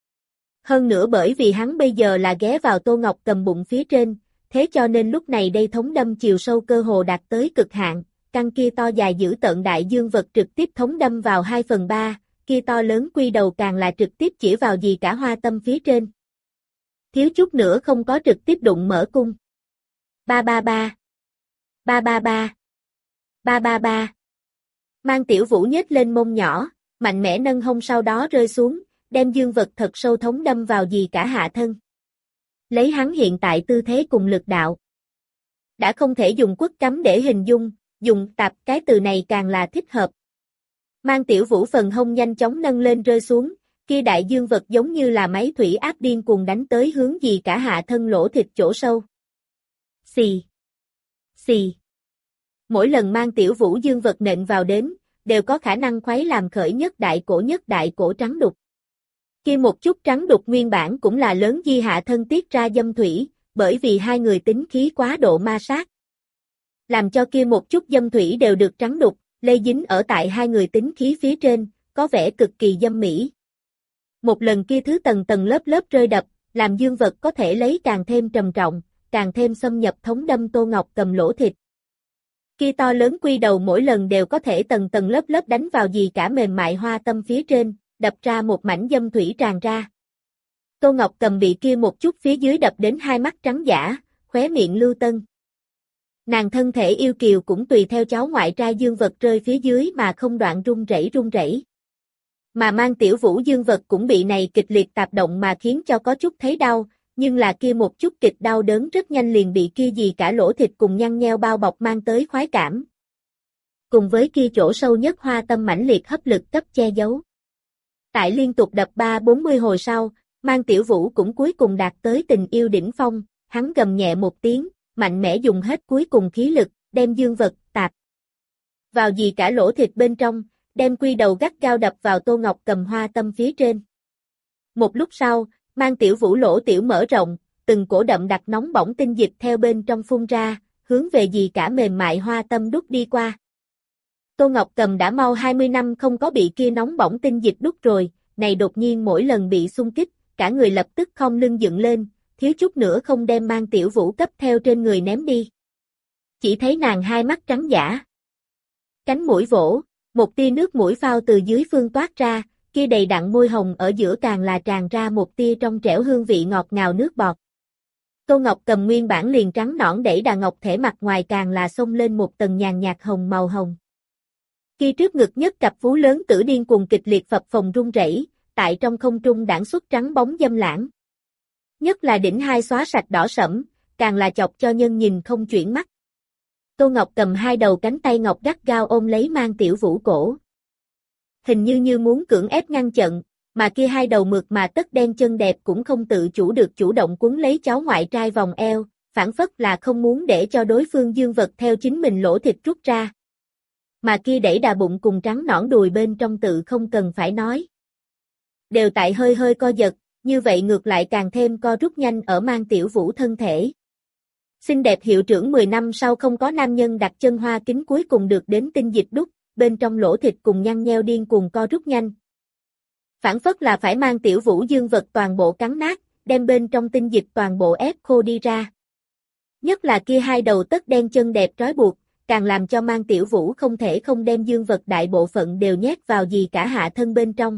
Hơn nữa bởi vì hắn bây giờ là ghé vào Tô Ngọc Cầm bụng phía trên, thế cho nên lúc này đây thống đâm chiều sâu cơ hồ đạt tới cực hạn, căn kia to dài dữ tợn đại dương vật trực tiếp thống đâm vào hai phần ba, kia to lớn quy đầu càng là trực tiếp chỉ vào dì cả hoa tâm phía trên. Thiếu chút nữa không có trực tiếp đụng mở cung. Ba ba ba. Ba ba ba. Ba ba ba. Mang Tiểu Vũ nhếch lên mông nhỏ, mạnh mẽ nâng hông sau đó rơi xuống, đem dương vật thật sâu thống đâm vào dì cả hạ thân. Lấy hắn hiện tại tư thế cùng lực đạo. Đã không thể dùng quất cắm để hình dung, dùng tạp cái từ này càng là thích hợp. Mang Tiểu Vũ phần hông nhanh chóng nâng lên rơi xuống, kia đại dương vật giống như là máy thủy áp điên cuồng đánh tới hướng dì cả hạ thân lỗ thịt chỗ sâu. Xì. Xì. Mỗi lần Mang Tiểu Vũ dương vật nện vào đến, đều có khả năng khuấy làm khởi nhất đại cổ nhất đại cổ trắng đục. Kia một chút trắng đục nguyên bản cũng là lớn di hạ thân tiết ra dâm thủy, bởi vì hai người tính khí quá độ ma sát. Làm cho kia một chút dâm thủy đều được trắng đục, lây dính ở tại hai người tính khí phía trên, có vẻ cực kỳ dâm mỹ. Một lần kia thứ tầng tầng lớp lớp rơi đập, làm dương vật có thể lấy càng thêm trầm trọng, càng thêm xâm nhập thống đâm Tô Ngọc Cầm lỗ thịt. Kia to lớn quy đầu mỗi lần đều có thể tầng tầng lớp lớp đánh vào dì cả mềm mại hoa tâm phía trên, đập ra một mảnh dâm thủy tràn ra. Tô Ngọc Cầm bị kia một chút phía dưới đập đến hai mắt trắng dã, khóe miệng lưu tân. Nàng thân thể yêu kiều cũng tùy theo cháu ngoại trai dương vật rơi phía dưới mà không đoạn run rẩy run rẩy. Mà Mang Tiểu Vũ dương vật cũng bị này kịch liệt tạp động mà khiến cho có chút thấy đau, nhưng là kia một chút kịch đau đớn rất nhanh liền bị kia gì cả lỗ thịt cùng nhăn nheo bao bọc mang tới khoái cảm. Cùng với kia chỗ sâu nhất hoa tâm mãnh liệt hấp lực cấp che giấu. Tại liên tục đập ba bốn mươi hồi sau, Mang Tiểu Vũ cũng cuối cùng đạt tới tình yêu đỉnh phong, hắn gầm nhẹ một tiếng, mạnh mẽ dùng hết cuối cùng khí lực, đem dương vật tạp vào gì cả lỗ thịt bên trong, đem quy đầu gắt gao đập vào Tô Ngọc Cầm hoa tâm phía trên. Một lúc sau, Mang Tiểu Vũ lỗ tiểu mở rộng, từng cổ đậm đặc nóng bỏng tinh dịch theo bên trong phun ra, hướng về gì cả mềm mại hoa tâm đút đi qua. Tô Ngọc Cầm đã mau hai mươi năm không có bị kia nóng bỏng tinh dịch đút rồi, này đột nhiên mỗi lần bị xung kích, cả người lập tức không lưng dựng lên, thiếu chút nữa không đem Mang Tiểu Vũ cấp theo trên người ném đi. Chỉ thấy nàng hai mắt trắng dã. Cánh mũi vỗ, một tia nước mũi phao từ dưới phương toát ra, kia đầy đặn môi hồng ở giữa càng là tràn ra một tia trong trẻo hương vị ngọt ngào nước bọt. Tô Ngọc Cầm nguyên bản liền trắng nõn đẩy đà ngọc thể mặt ngoài càng là xông lên một tầng nhàn nhạt hồng màu hồng. Kia trước ngực nhất cặp vú lớn tử điên cuồng kịch liệt phập phồng rung rẩy, tại trong không trung đãng xuất trắng bóng dâm lãng. Nhất là đỉnh hai xóa sạch đỏ sẫm, càng là chọc cho nhân nhìn không chuyển mắt. Tô Ngọc Cầm hai đầu cánh tay ngọc gắt gao ôm lấy Mang Tiểu Vũ cổ. Hình như như muốn cưỡng ép ngăn chặn, mà kia hai đầu mượt mà tất đen chân đẹp cũng không tự chủ được chủ động cuốn lấy cháu ngoại trai vòng eo, phản phất là không muốn để cho đối phương dương vật theo chính mình lỗ thịt rút ra. Mà kia đẩy đà bụng cùng trắng nõn đùi bên trong tự không cần phải nói. Đều tại hơi hơi co giật, như vậy ngược lại càng thêm co rút nhanh ở Mang Tiểu Vũ thân thể. Xinh đẹp hiệu trưởng mười năm sau không có nam nhân đặt chân hoa kính cuối cùng được đến tinh dịch đút, bên trong lỗ thịt cùng nhăn nheo điên cuồng co rút nhanh. Phản phất là phải Mang Tiểu Vũ dương vật toàn bộ cắn nát, đem bên trong tinh dịch toàn bộ ép khô đi ra. Nhất là kia hai đầu tất đen chân đẹp trói buộc, càng làm cho Mang Tiểu Vũ không thể không đem dương vật đại bộ phận đều nhét vào gì cả hạ thân bên trong.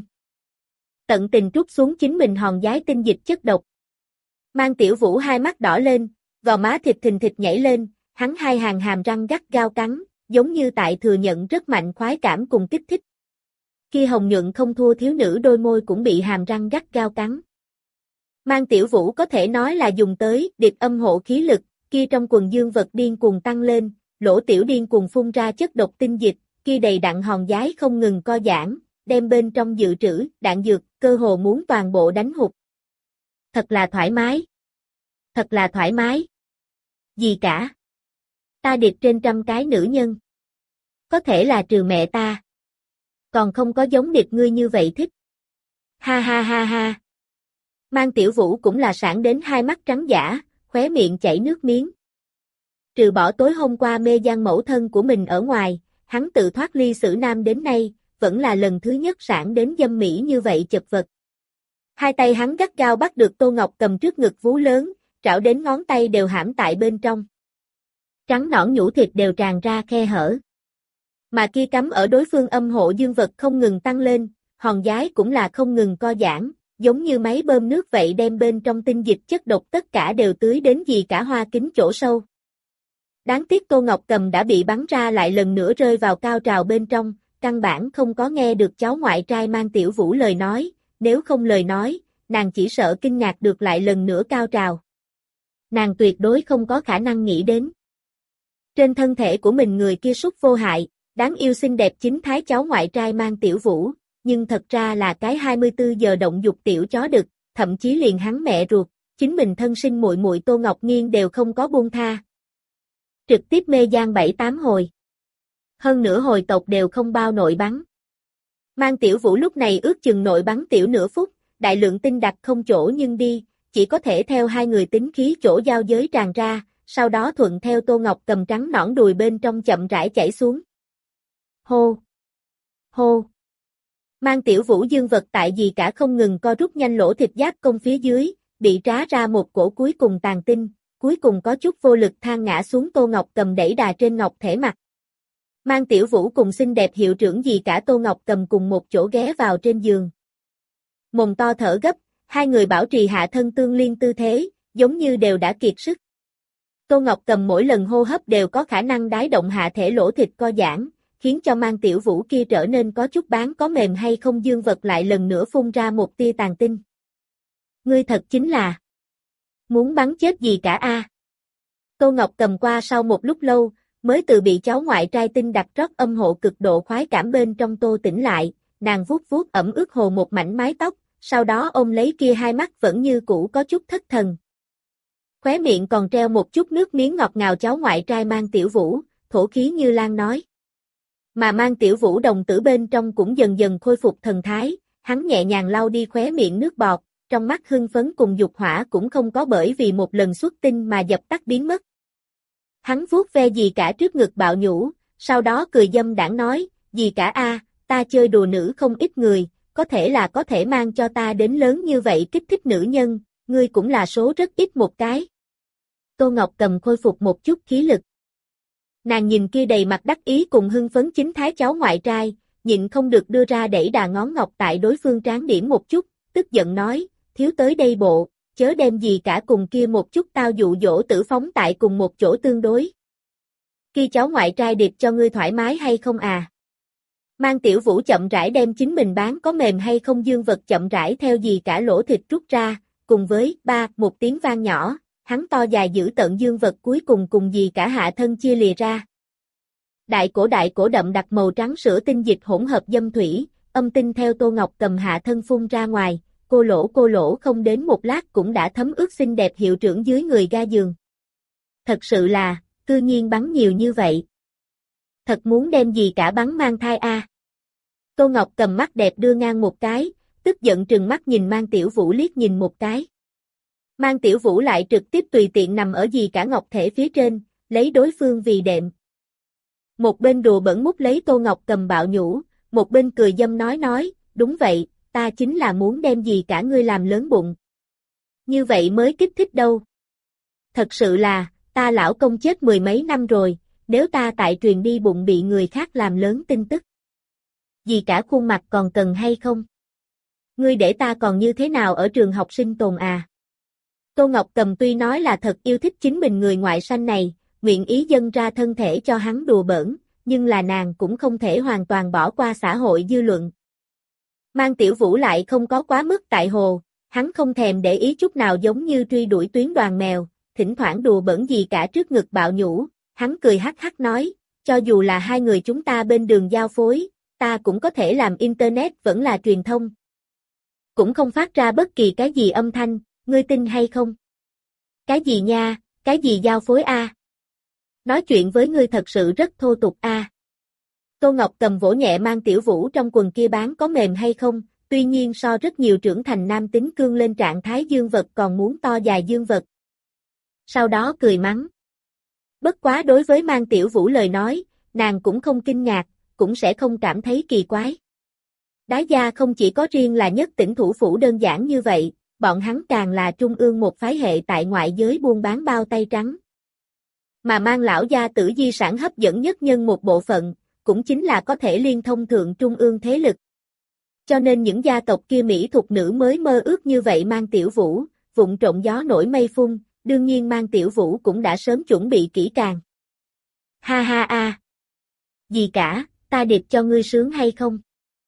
Tận tình trút xuống chính mình hòn giái tinh dịch chất độc. Mang Tiểu Vũ hai mắt đỏ lên, gò má thịt thình thịch nhảy lên, hắn hai hàng hàm răng gắt gao cắn, giống như tại thừa nhận rất mạnh khoái cảm cùng kích thích. Kia hồng nhuận không thua thiếu nữ đôi môi cũng bị hàm răng gắt gao cắn. Mang Tiểu Vũ có thể nói là dùng tới điệp âm hộ khí lực, kia trong quần dương vật điên cuồng tăng lên, lỗ tiểu điên cuồng phun ra chất độc tinh dịch, kia đầy đặn hòn giái không ngừng co giãn, đem bên trong dự trữ, đạn dược, cơ hồ muốn toàn bộ đánh hụt. Thật là thoải mái. Thật là thoải mái. Gì cả. Ta điệp trên trăm cái nữ nhân. Có thể là trừ mẹ ta. còn không có giống địch ngươi như vậy thích. Ha ha ha ha. Mang Tiểu Vũ cũng là sảng đến hai mắt trắng dã, khóe miệng chảy nước miếng. Trừ bỏ tối hôm qua mê gian mẫu thân của mình ở ngoài, hắn tự thoát ly xử nam đến nay, vẫn là lần thứ nhất sảng đến dâm mỹ như vậy chật vật. Hai tay hắn gắt gao bắt được Tô Ngọc Cầm trước ngực vú lớn, trảo đến ngón tay đều hãm tại bên trong. Trắng nõn nhũ thịt đều tràn ra khe hở. Mà kia cắm ở đối phương âm hộ dương vật không ngừng tăng lên, hòn giái cũng là không ngừng co giãn, giống như máy bơm nước vậy đem bên trong tinh dịch chất độc tất cả đều tưới đến gì cả hoa kính chỗ sâu. Đáng tiếc Tô Ngọc Cầm đã bị bắn ra lại lần nữa rơi vào cao trào bên trong, căn bản không có nghe được cháu ngoại trai Mang Tiểu Vũ lời nói, nếu không lời nói, nàng chỉ sợ kinh ngạc được lại lần nữa cao trào. Nàng tuyệt đối không có khả năng nghĩ đến. Trên thân thể của mình người kia súc vô hại, đáng yêu xinh đẹp chính thái cháu ngoại trai Mang Tiểu Vũ, nhưng thật ra là cái hai mươi tư giờ động dục tiểu chó đực, thậm chí liền hắn mẹ ruột, chính mình thân sinh muội muội Tô Ngọc Nghiên đều không có buông tha. Trực tiếp mê gian bảy tám hồi. Hơn nửa hồi tộc đều không bao nội bắn. Mang Tiểu Vũ lúc này ước chừng nội bắn tiểu nửa phút, đại lượng tinh đặc không chỗ nhưng đi, chỉ có thể theo hai người tính khí chỗ giao giới tràn ra, sau đó thuận theo Tô Ngọc Cầm trắng nõn đùi bên trong chậm rãi chảy xuống. Hô! Hô! Mang Tiểu Vũ dương vật tại gì cả không ngừng co rút nhanh lỗ thịt giáp công phía dưới, bị trá ra một cổ cuối cùng tàn tinh, cuối cùng có chút vô lực than ngã xuống Tô Ngọc Cầm đẩy đà trên ngọc thể mặt. Mang Tiểu Vũ cùng xinh đẹp hiệu trưởng gì cả Tô Ngọc Cầm cùng một chỗ ghé vào trên giường. Mồm to thở gấp, hai người bảo trì hạ thân tương liên tư thế, giống như đều đã kiệt sức. Tô Ngọc Cầm mỗi lần hô hấp đều có khả năng đái động hạ thể lỗ thịt co giãn, khiến cho Mang Tiểu Vũ kia trở nên có chút bán có mềm hay không dương vật lại lần nữa phun ra một tia tàn tinh. Ngươi thật chính là muốn bắn chết gì cả a? Tô Ngọc Cầm qua sau một lúc lâu, mới từ bị cháu ngoại trai tinh đặc rót âm hộ cực độ khoái cảm bên trong Tô tỉnh lại, nàng vuốt vuốt ẩm ướt hồ một mảnh mái tóc, sau đó ôm lấy kia hai mắt vẫn như cũ có chút thất thần. Khóe miệng còn treo một chút nước miếng ngọt ngào cháu ngoại trai Mang Tiểu Vũ, thổ khí như lan nói. Mà Mang Tiểu Vũ đồng tử bên trong cũng dần dần khôi phục thần thái, hắn nhẹ nhàng lau đi khóe miệng nước bọt, trong mắt hưng phấn cùng dục hỏa cũng không có bởi vì một lần xuất tinh mà dập tắt biến mất. Hắn vuốt ve gì cả trước ngực bạo nhũ, sau đó cười dâm đãng nói, gì cả a, ta chơi đùa nữ không ít người, có thể là có thể mang cho ta đến lớn như vậy kích thích nữ nhân, ngươi cũng là số rất ít một cái. Tô Ngọc Cầm khôi phục một chút khí lực. Nàng nhìn kia đầy mặt đắc ý cùng hưng phấn chính thái cháu ngoại trai, nhịn không được đưa ra đẩy đà ngón ngọc tại đối phương trán điểm một chút, tức giận nói, thiếu tới đây bộ, chớ đem gì cả cùng kia một chút tao dụ dỗ tử phóng tại cùng một chỗ tương đối. Kia cháu ngoại trai điệp cho ngươi thoải mái hay không à? Mang Tiểu Vũ chậm rãi đem chính mình bán có mềm hay không dương vật chậm rãi theo gì cả lỗ thịt rút ra, cùng với ba một tiếng vang nhỏ, hắn to dài giữ tận dương vật cuối cùng cùng gì cả hạ thân chia lìa ra. Đại cổ đại cổ đậm đặc màu trắng sữa tinh dịch hỗn hợp dâm thủy, âm tinh theo Tô Ngọc Cầm hạ thân phun ra ngoài, cô lỗ cô lỗ không đến một lát cũng đã thấm ướt xinh đẹp hiệu trưởng dưới người ga giường. Thật sự là, cư nhiên bắn nhiều như vậy. Thật muốn đem gì cả bắn mang thai a. À. Tô Ngọc Cầm mắt đẹp đưa ngang một cái, tức giận trừng mắt nhìn Mang Tiểu Vũ liếc nhìn một cái. Mang Tiểu Vũ lại trực tiếp tùy tiện nằm ở gì cả ngọc thể phía trên, lấy đối phương vì đệm. Một bên đùa bẩn mút lấy Tô Ngọc Cầm bạo nhũ, một bên cười dâm nói nói, đúng vậy, ta chính là muốn đem gì cả ngươi làm lớn bụng. Như vậy mới kích thích đâu. Thật sự là, ta lão công chết mười mấy năm rồi, nếu ta tại truyền đi bụng bị người khác làm lớn tin tức. Gì cả khuôn mặt còn cần hay không? Ngươi để ta còn như thế nào ở trường học sinh tồn à? Tô Ngọc Cầm tuy nói là thật yêu thích chính mình người ngoại sanh này, nguyện ý dâng ra thân thể cho hắn đùa bỡn, nhưng là nàng cũng không thể hoàn toàn bỏ qua xã hội dư luận. Mang Tiểu Vũ lại không có quá mức tại hồ, hắn không thèm để ý chút nào giống như truy đuổi tuyến đoàn mèo, thỉnh thoảng đùa bỡn gì cả trước ngực bạo nhũ, hắn cười hắc hắc nói, cho dù là hai người chúng ta bên đường giao phối, ta cũng có thể làm internet vẫn là truyền thông. Cũng không phát ra bất kỳ cái gì âm thanh, ngươi tin hay không? Cái gì nha, cái gì giao phối a? À? Nói chuyện với ngươi thật sự rất thô tục a. À? Tô Ngọc Cầm vỗ nhẹ Mang Tiểu Vũ trong quần kia bán có mềm hay không, tuy nhiên so rất nhiều trưởng thành nam tính cương lên trạng thái dương vật còn muốn to dài dương vật. Sau đó cười mắng. Bất quá đối với Mang Tiểu Vũ lời nói, nàng cũng không kinh ngạc, cũng sẽ không cảm thấy kỳ quái. Đái gia không chỉ có riêng là nhất tỉnh thủ phủ đơn giản như vậy, bọn hắn càng là trung ương một phái hệ tại ngoại giới buôn bán bao tay trắng. Mà Mang lão gia tử di sản hấp dẫn nhất nhân một bộ phận, cũng chính là có thể liên thông thượng trung ương thế lực. Cho nên những gia tộc kia mỹ thuộc nữ mới mơ ước như vậy Mang Tiểu Vũ, vụng trộm gió nổi mây phun, đương nhiên Mang Tiểu Vũ cũng đã sớm chuẩn bị kỹ càng. Ha ha a. Gì cả, ta điệp cho ngươi sướng hay không?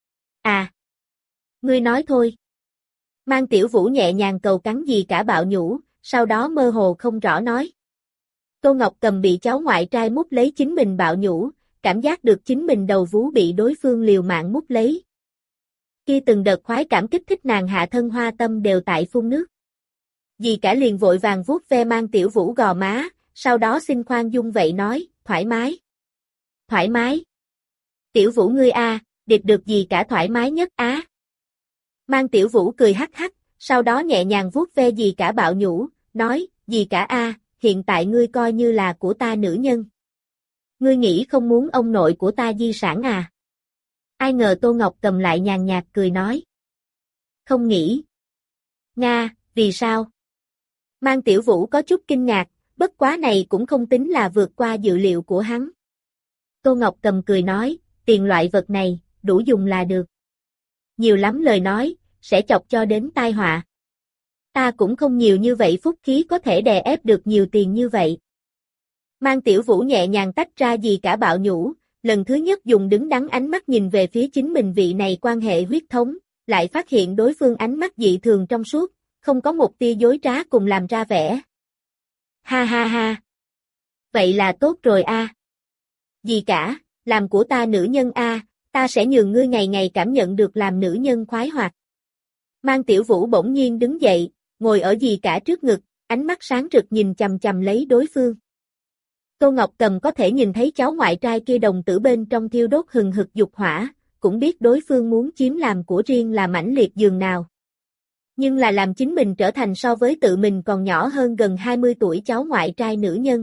À. Ngươi nói thôi. Mang Tiểu Vũ nhẹ nhàng cầu cắn gì cả bạo nhũ, sau đó mơ hồ không rõ nói. Tô Ngọc Cầm bị cháu ngoại trai mút lấy chính mình bạo nhũ, cảm giác được chính mình đầu vú bị đối phương liều mạng mút lấy. Khi từng đợt khoái cảm kích thích nàng hạ thân hoa tâm đều tại phun nước. Dì cả liền vội vàng vuốt ve Mang Tiểu Vũ gò má, sau đó xin khoan dung vậy nói, thoải mái. Thoải mái. Tiểu Vũ ngươi a, điệp được gì cả thoải mái nhất á. Mang Tiểu Vũ cười hắc hắc, sau đó nhẹ nhàng vuốt ve dì cả bạo nhũ, nói, dì cả a, hiện tại ngươi coi như là của ta nữ nhân. Ngươi nghĩ không muốn ông nội của ta di sản à? Ai ngờ Tô Ngọc Cầm lại nhàn nhạt cười nói. Không nghĩ. Nga, vì sao? Mang Tiểu Vũ có chút kinh ngạc, bất quá này cũng không tính là vượt qua dự liệu của hắn. Tô Ngọc Cầm cười nói, tiền loại vật này, đủ dùng là được. Nhiều lắm lời nói, sẽ chọc cho đến tai họa. Ta cũng không nhiều như vậy phúc khí có thể đè ép được nhiều tiền như vậy. Mang Tiểu Vũ nhẹ nhàng tách ra gì cả bạo nhũ, lần thứ nhất dùng đứng đắn ánh mắt nhìn về phía chính mình vị này quan hệ huyết thống, lại phát hiện đối phương ánh mắt dị thường trong suốt, không có một tia dối trá cùng làm ra vẻ. Ha ha ha. Vậy là tốt rồi a. À. Dì cả, làm của ta nữ nhân a, à, ta sẽ nhường ngươi ngày ngày cảm nhận được làm nữ nhân khoái hoạt. Mang Tiểu Vũ bỗng nhiên đứng dậy, ngồi ở dì cả trước ngực, ánh mắt sáng rực nhìn chằm chằm lấy đối phương. Tô Ngọc Cầm có thể nhìn thấy cháu ngoại trai kia đồng tử bên trong thiêu đốt hừng hực dục hỏa, cũng biết đối phương muốn chiếm làm của riêng là mãnh liệt dường nào. Nhưng là làm chính mình trở thành so với tự mình còn nhỏ hơn gần hai mươi tuổi cháu ngoại trai nữ nhân.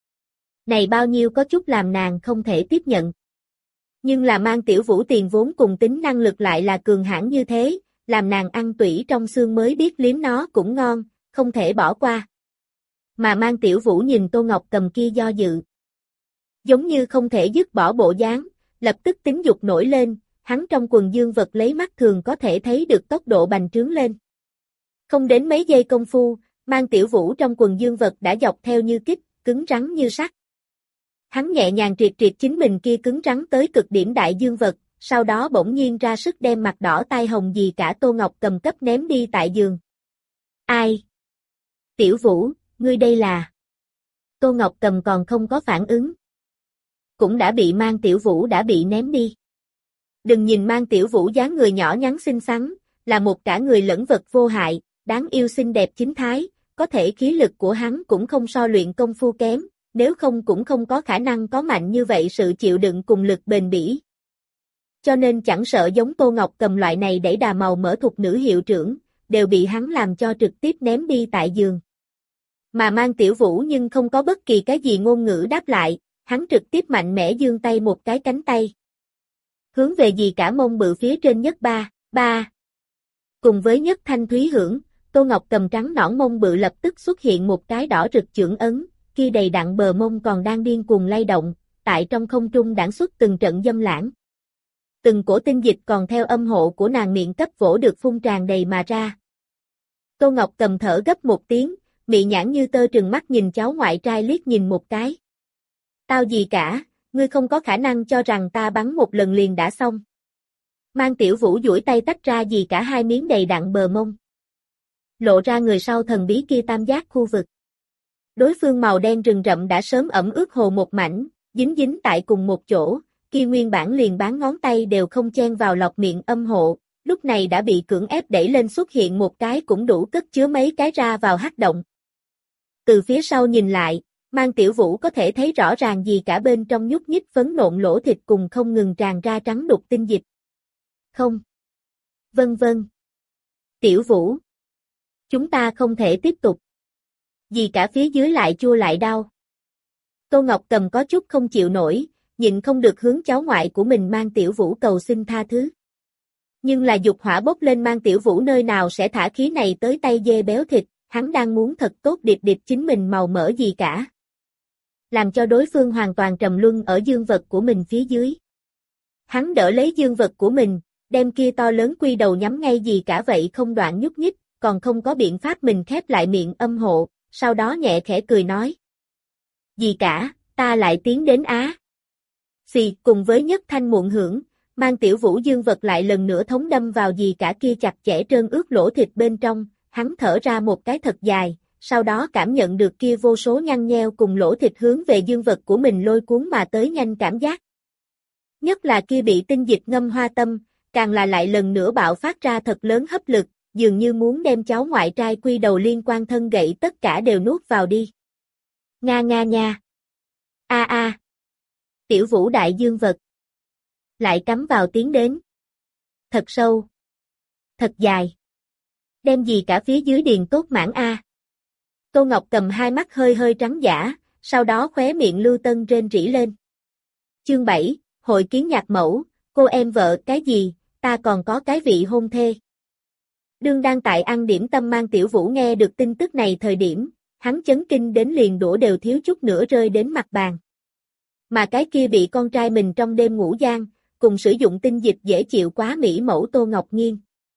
Này bao nhiêu có chút làm nàng không thể tiếp nhận. Nhưng là Mang Tiểu Vũ tiền vốn cùng tính năng lực lại là cường hãn như thế, làm nàng ăn tủy trong xương mới biết liếm nó cũng ngon, không thể bỏ qua. Mà Mang Tiểu Vũ nhìn Tô Ngọc Cầm kia do dự. Giống như không thể dứt bỏ bộ dáng, lập tức tính dục nổi lên, hắn trong quần dương vật lấy mắt thường có thể thấy được tốc độ bành trướng lên. Không đến mấy giây công phu, Mang Tiểu Vũ trong quần dương vật đã dọc theo như kích, cứng rắn như sắt. Hắn nhẹ nhàng triệt triệt chính mình kia cứng rắn tới cực điểm đại dương vật, sau đó bỗng nhiên ra sức đem mặt đỏ tai hồng gì cả Tô Ngọc Cầm cấp ném đi tại giường. Ai? Tiểu Vũ, ngươi đây là... Tô Ngọc Cầm còn không có phản ứng. Cũng đã bị Mang Tiểu Vũ đã bị ném đi. Đừng nhìn Mang Tiểu Vũ dáng người nhỏ nhắn xinh xắn, là một cả người lẫn vật vô hại, đáng yêu xinh đẹp chính thái, có thể khí lực của hắn cũng không so luyện công phu kém, nếu không cũng không có khả năng có mạnh như vậy sự chịu đựng cùng lực bền bỉ. Cho nên chẳng sợ giống Tô Ngọc Cầm loại này đẩy đà màu mỡ thuộc nữ hiệu trưởng, đều bị hắn làm cho trực tiếp ném đi tại giường. Mà Mang Tiểu Vũ nhưng không có bất kỳ cái gì ngôn ngữ đáp lại, hắn trực tiếp mạnh mẽ giương tay một cái cánh tay. Hướng về gì cả mông bự phía trên nhất ba, ba. Cùng với nhất thanh thúy hưởng, Tô Ngọc Cầm trắng nõn mông bự lập tức xuất hiện một cái đỏ rực chưởng ấn, kia đầy đặn bờ mông còn đang điên cuồng lay động, tại trong không trung đãng xuất từng trận dâm lãng. Từng cổ tinh dịch còn theo âm hộ của nàng miệng cấp vỗ được phun tràn đầy mà ra. Tô Ngọc Cầm thở gấp một tiếng, mị nhãn như tơ trừng mắt nhìn cháu ngoại trai liếc nhìn một cái. Tao gì cả, ngươi không có khả năng cho rằng ta bắn một lần liền đã xong. Mang Tiểu Vũ duỗi tay tách ra gì cả hai miếng đầy đặn bờ mông. Lộ ra người sau thần bí kia tam giác khu vực. Đối phương màu đen rừng rậm đã sớm ẩm ướt hồ một mảnh, dính dính tại cùng một chỗ, kia nguyên bản liền bán ngón tay đều không chen vào lọc miệng âm hộ, lúc này đã bị cưỡng ép đẩy lên xuất hiện một cái cũng đủ cất chứa mấy cái ra vào hắc động. Từ phía sau nhìn lại, Mang Tiểu Vũ có thể thấy rõ ràng gì cả bên trong nhúc nhích phấn nộn lỗ thịt cùng không ngừng tràn ra trắng đục tinh dịch. Không. Vân vân. Tiểu Vũ. Chúng ta không thể tiếp tục. Gì cả phía dưới lại chua lại đau. Tô Ngọc Cầm có chút không chịu nổi, nhịn không được hướng cháu ngoại của mình Mang Tiểu Vũ cầu xin tha thứ. Nhưng là dục hỏa bốc lên, Mang Tiểu Vũ nơi nào sẽ thả khí này tới tay dê béo thịt, hắn đang muốn thật tốt điệp điệp chính mình màu mỡ gì cả. Làm cho đối phương hoàn toàn trầm luân ở dương vật của mình phía dưới. Hắn đỡ lấy dương vật của mình, đem kia to lớn quy đầu nhắm ngay gì cả vậy không đoạn nhúc nhích, còn không có biện pháp mình khép lại miệng âm hộ, sau đó nhẹ khẽ cười nói. Gì cả, ta lại tiến đến á. Xì, cùng với nhất thanh muộn hưởng, Mang Tiểu Vũ dương vật lại lần nữa thống đâm vào gì cả kia chặt chẽ trơn ướt lỗ thịt bên trong, hắn thở ra một cái thật dài, sau đó cảm nhận được kia vô số nhăn nheo cùng lỗ thịt hướng về dương vật của mình lôi cuốn mà tới nhanh cảm giác. Nhất là kia bị tinh dịch ngâm hoa tâm, càng là lại lần nữa bạo phát ra thật lớn hấp lực, dường như muốn đem cháu ngoại trai quy đầu liên quan thân gậy tất cả đều nuốt vào đi. Nga nga nha. A a. Tiểu Vũ đại dương vật. Lại cắm vào tiến đến. Thật sâu. Thật dài. Đem gì cả phía dưới điền tốt mãn a. Tô Ngọc Cầm hai mắt hơi hơi trắng dã, sau đó khóe miệng lưu tân rên rỉ lên. Chương bảy, hội kiến nhạc mẫu, cô em vợ cái gì, ta còn có cái vị hôn thê. Đương đang tại ăn điểm tâm Mang Tiểu Vũ nghe được tin tức này thời điểm, hắn chấn kinh đến liền đũa đều thiếu chút nữa rơi đến mặt bàn. Mà cái kia bị con trai mình trong đêm ngủ gian, cùng sử dụng tinh dịch dễ chịu quá mỹ mẫu Tô Ngọc Nghiên.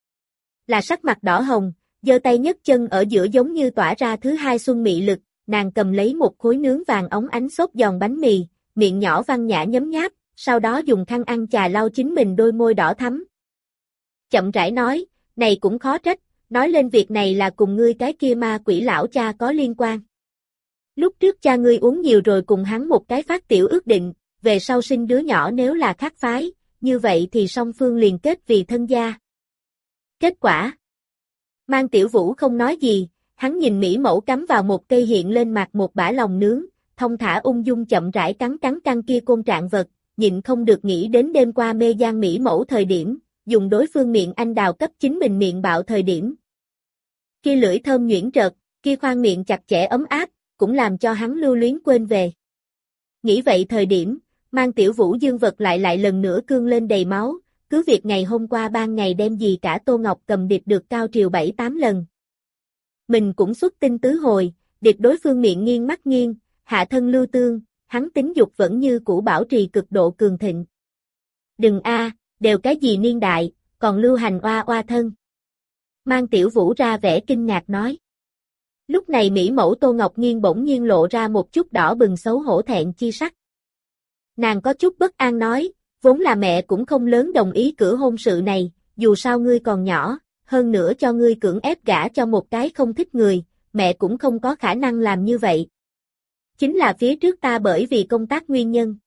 Là sắc mặt đỏ hồng, giơ tay nhấc chân ở giữa giống như tỏa ra thứ hai xuân mị lực, nàng cầm lấy một khối nướng vàng óng ánh xốp giòn bánh mì, miệng nhỏ văn nhã nhấm nháp, sau đó dùng khăn ăn chà lau chính mình đôi môi đỏ thắm. Chậm rãi nói, này cũng khó trách, nói lên việc này là cùng ngươi cái kia ma quỷ lão cha có liên quan. Lúc trước cha ngươi uống nhiều rồi cùng hắn một cái phát tiểu ước định, về sau sinh đứa nhỏ nếu là khác phái, như vậy thì song phương liền kết vì thân gia. Kết quả? Mang Tiểu Vũ không nói gì, hắn nhìn mỹ mẫu cắm vào một cây hiện lên mặt một bả lòng nướng, thông thả ung dung chậm rãi cắn cắn căng kia côn trạng vật, nhịn không được nghĩ đến đêm qua mê gian mỹ mẫu thời điểm, dùng đối phương miệng anh đào cấp chính mình miệng bạo thời điểm. Kia lưỡi thơm nhuyễn trợt, kia khoang miệng chặt chẽ ấm áp, cũng làm cho hắn lưu luyến quên về. Nghĩ vậy thời điểm, Mang Tiểu Vũ dương vật lại lại lần nữa cương lên đầy máu, cứ việc ngày hôm qua ban ngày đem gì cả Tô Ngọc Cầm điệp được cao triều bảy tám lần. Mình cũng xuất tinh tứ hồi, điệp đối phương miệng nghiêng mắt nghiêng, hạ thân lưu tương, hắn tính dục vẫn như cũ bảo trì cực độ cường thịnh. Đừng a, đều cái gì niên đại, còn lưu hành oa oa thân. Mang Tiểu Vũ ra vẻ kinh ngạc nói. Lúc này mỹ mẫu Tô Ngọc Nghiên bỗng nhiên lộ ra một chút đỏ bừng xấu hổ thẹn chi sắc. Nàng có chút bất an nói, vốn là mẹ cũng không lớn đồng ý cử hôn sự này, dù sao ngươi còn nhỏ, hơn nữa cho ngươi cưỡng ép gả cho một cái không thích người, mẹ cũng không có khả năng làm như vậy. Chính là phía trước ta bởi vì công tác nguyên nhân.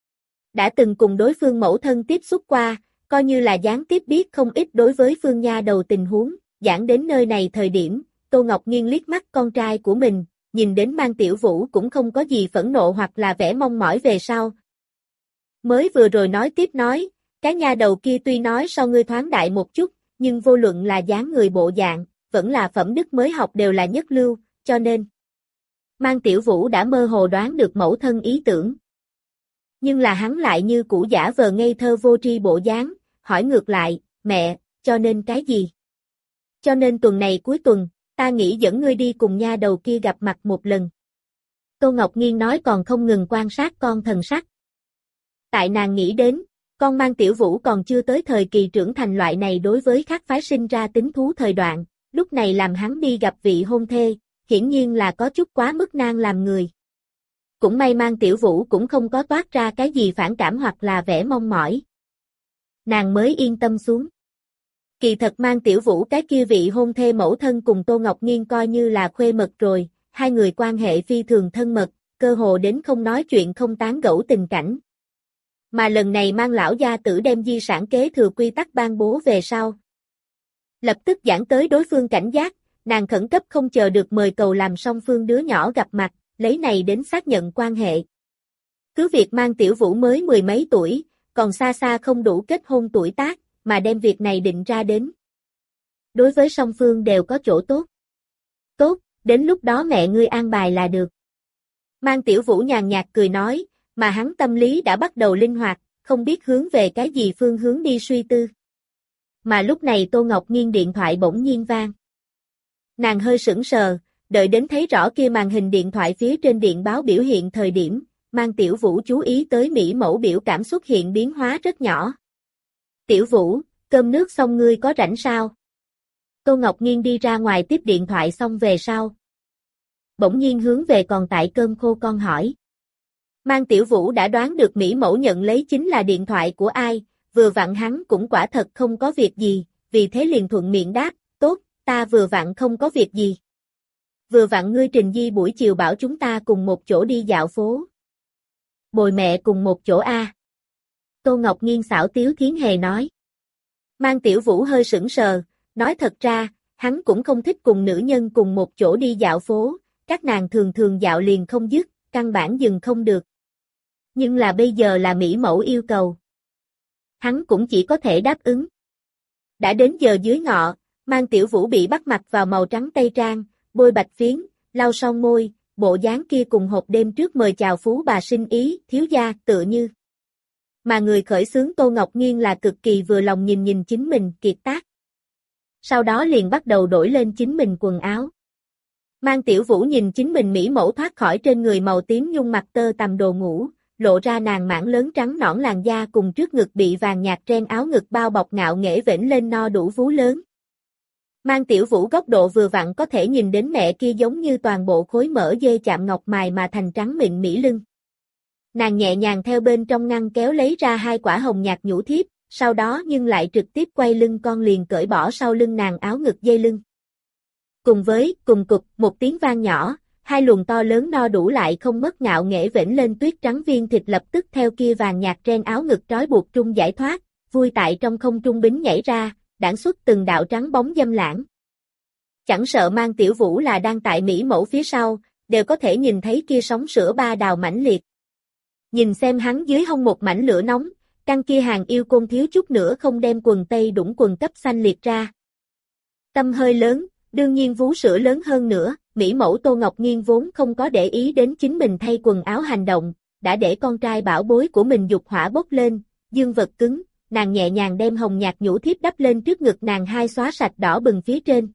Đã từng cùng đối phương mẫu thân tiếp xúc qua, coi như là gián tiếp biết không ít đối với Phương nha đầu tình huống, giảng đến nơi này thời điểm, Tô Ngọc Nghiên liếc mắt con trai của mình, nhìn đến Mang Tiểu Vũ cũng không có gì phẫn nộ hoặc là vẻ mong mỏi về sau. Mới vừa rồi nói tiếp nói, cái nha đầu kia tuy nói so ngươi thoáng đại một chút, nhưng vô luận là dáng người bộ dạng, vẫn là phẩm đức mới học đều là nhất lưu, cho nên Mang Tiểu Vũ đã mơ hồ đoán được mẫu thân ý tưởng. Nhưng là hắn lại như cũ giả vờ ngây thơ vô tri bộ dáng, hỏi ngược lại, mẹ, cho nên cái gì? Cho nên tuần này cuối tuần, ta nghĩ dẫn ngươi đi cùng nha đầu kia gặp mặt một lần. Tô Ngọc Nghiên nói còn không ngừng quan sát con thần sắc. Tại nàng nghĩ đến, con Mang Tiểu Vũ còn chưa tới thời kỳ trưởng thành loại này đối với khác phái sinh ra tính thú thời đoạn, lúc này làm hắn đi gặp vị hôn thê, hiển nhiên là có chút quá mức nan làm người. Cũng may Mang Tiểu Vũ cũng không có toát ra cái gì phản cảm hoặc là vẻ mong mỏi. Nàng mới yên tâm xuống. Kỳ thật Mang Tiểu Vũ cái kia vị hôn thê mẫu thân cùng Tô Ngọc Nghiên coi như là khuê mật rồi, hai người quan hệ phi thường thân mật, cơ hồ đến không nói chuyện không tán gẫu tình cảnh. Mà lần này Mang lão gia tử đem di sản kế thừa quy tắc ban bố về sau. Lập tức giảng tới đối phương cảnh giác, nàng khẩn cấp không chờ được mời cầu làm song phương đứa nhỏ gặp mặt, lấy này đến xác nhận quan hệ. Cứ việc Mang Tiểu Vũ mới mười mấy tuổi, còn xa xa không đủ kết hôn tuổi tác, mà đem việc này định ra đến. Đối với song phương đều có chỗ tốt. Tốt, đến lúc đó mẹ ngươi an bài là được. Mang Tiểu Vũ nhàn nhạt cười nói, mà hắn tâm lý đã bắt đầu linh hoạt, không biết hướng về cái gì phương hướng đi suy tư. Mà lúc này Tô Ngọc Nghiên điện thoại bỗng nhiên vang. Nàng hơi sững sờ, đợi đến thấy rõ kia màn hình điện thoại phía trên điện báo biểu hiện thời điểm, Mang Tiểu Vũ chú ý tới Mỹ mẫu biểu cảm xuất hiện biến hóa rất nhỏ. Tiểu Vũ, cơm nước xong ngươi có rảnh sao? Tô Ngọc Nghiên đi ra ngoài tiếp điện thoại xong về sau. Bỗng nhiên hướng về còn tại cơm khô con hỏi. Mang Tiểu Vũ đã đoán được Mỹ mẫu nhận lấy chính là điện thoại của ai, vừa vặn hắn cũng quả thật không có việc gì, vì thế liền thuận miệng đáp, tốt, ta vừa vặn không có việc gì. Vừa vặn ngươi Trình Di buổi chiều bảo chúng ta cùng một chỗ đi dạo phố. Bồi mẹ cùng một chỗ a. Tô Ngọc Nghiên xảo tiếu thiến hề nói. Mang Tiểu Vũ hơi sững sờ, nói thật ra, hắn cũng không thích cùng nữ nhân cùng một chỗ đi dạo phố, các nàng thường thường dạo liền không dứt, căn bản dừng không được. Nhưng là bây giờ là Mỹ mẫu yêu cầu. Hắn cũng chỉ có thể đáp ứng. Đã đến giờ dưới ngọ, Mang Tiểu Vũ bị bắt mặc vào màu trắng tây trang, bôi bạch phiến, lau son môi, bộ dáng kia cùng hộp đêm trước mời chào phú bà sinh ý, thiếu gia, tựa như. Mà người khởi xướng Tô Ngọc Nghiên là cực kỳ vừa lòng nhìn nhìn chính mình, kiệt tác. Sau đó liền bắt đầu đổi lên chính mình quần áo. Mang Tiểu Vũ nhìn chính mình Mỹ mẫu thoát khỏi trên người màu tím nhung mặt tơ tằm đồ ngủ, lộ ra nàng mảng lớn trắng nõn làn da cùng trước ngực bị vàng nhạt ren áo ngực bao bọc ngạo nghễ vểnh lên no đủ vú lớn. Mang Tiểu Vũ góc độ vừa vặn có thể nhìn đến mẹ kia giống như toàn bộ khối mỡ dê chạm ngọc mài mà thành trắng mịn mỹ lưng. Nàng nhẹ nhàng theo bên trong ngăn kéo lấy ra hai quả hồng nhạt nhũ thiếp, sau đó nhưng lại trực tiếp quay lưng con liền cởi bỏ sau lưng nàng áo ngực dây lưng. Cùng với, cùng cục, một tiếng vang nhỏ, hai luồng to lớn no đủ lại không mất ngạo nghễ vểnh lên tuyết trắng viên thịt lập tức theo kia vàng nhạt ren áo ngực trói buộc trung giải thoát, vui tại trong không trung bính nhảy ra, đãng xuất từng đạo trắng bóng dâm lãng. Chẳng sợ Mang Tiểu Vũ là đang tại Mỹ mẫu phía sau, đều có thể nhìn thấy kia sóng sữa ba đào mãnh liệt. Nhìn xem hắn dưới hông một mảnh lửa nóng, căn kia hàng yêu côn thiếu chút nữa không đem quần tây đũng quần cấp xanh liệt ra. Tâm hơi lớn, đương nhiên vú sữa lớn hơn nữa, Mỹ mẫu Tô Ngọc Nghiên vốn không có để ý đến chính mình thay quần áo hành động, đã để con trai bảo bối của mình dục hỏa bốc lên, dương vật cứng, nàng nhẹ nhàng đem hồng nhạt nhũ thiếp đắp lên trước ngực nàng hai xóa sạch đỏ bừng phía trên.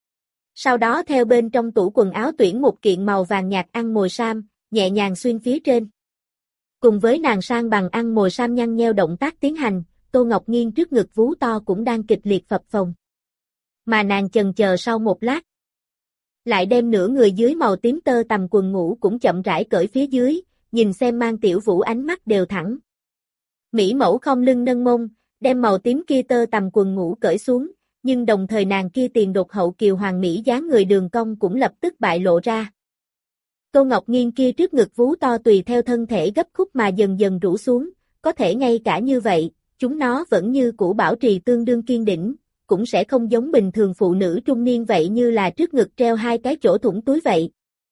Sau đó theo bên trong tủ quần áo tuyển một kiện màu vàng nhạt ăn mồi sam, nhẹ nhàng xuyên phía trên. Cùng với nàng sang bằng ăn mồi sam nhăn nheo động tác tiến hành, Tô Ngọc Nghiên trước ngực vú to cũng đang kịch liệt phập phồng. Mà nàng chần chờ sau một lát, lại đem nửa người dưới màu tím tơ tằm quần ngủ cũng chậm rãi cởi phía dưới, nhìn xem Mang Tiểu Vũ ánh mắt đều thẳng. Mỹ mẫu không lưng nâng mông, đem màu tím kia tơ tằm quần ngủ cởi xuống, nhưng đồng thời nàng kia tiền đột hậu kiều hoàng mỹ dáng người đường cong cũng lập tức bại lộ ra. Tô Ngọc Nghiên kia trước ngực vú to tùy theo thân thể gấp khúc mà dần dần rũ xuống, có thể ngay cả như vậy, chúng nó vẫn như cũ bảo trì tương đương kiên đỉnh, cũng sẽ không giống bình thường phụ nữ trung niên vậy như là trước ngực treo hai cái chỗ thủng túi vậy.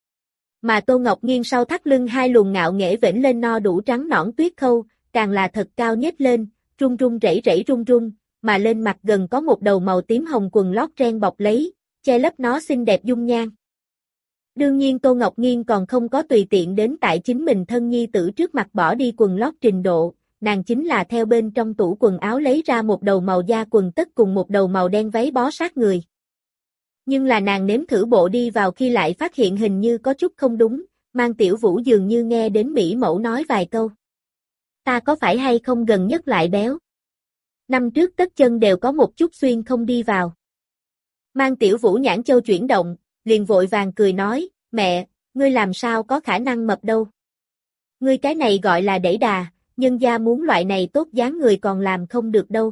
Mà Tô Ngọc Nghiên sau thắt lưng hai luồng ngạo nghễ vểnh lên no đủ trắng nõn tuyết khâu, càng là thật cao nhếch lên, run run rẩy rẩy run run, mà lên mặt gần có một đầu màu tím hồng quần lót ren bọc lấy, che lấp nó xinh đẹp dung nhan. Đương nhiên Tô Ngọc Nghiên còn không có tùy tiện đến tại chính mình thân nhi tử trước mặt bỏ đi quần lót trình độ, nàng chính là theo bên trong tủ quần áo lấy ra một đầu màu da quần tất cùng một đầu màu đen váy bó sát người. Nhưng là nàng nếm thử bộ đi vào khi lại phát hiện hình như có chút không đúng, Mang Tiểu Vũ dường như nghe đến Mỹ mẫu nói vài câu. Ta có phải hay không gần nhất lại béo? Năm trước tất chân đều có một chút xuyên không đi vào. Mang Tiểu Vũ nhãn châu chuyển động, liền vội vàng cười nói, mẹ, ngươi làm sao có khả năng mập đâu. Ngươi cái này gọi là đẩy đà, nhân gia muốn loại này tốt dáng người còn làm không được đâu.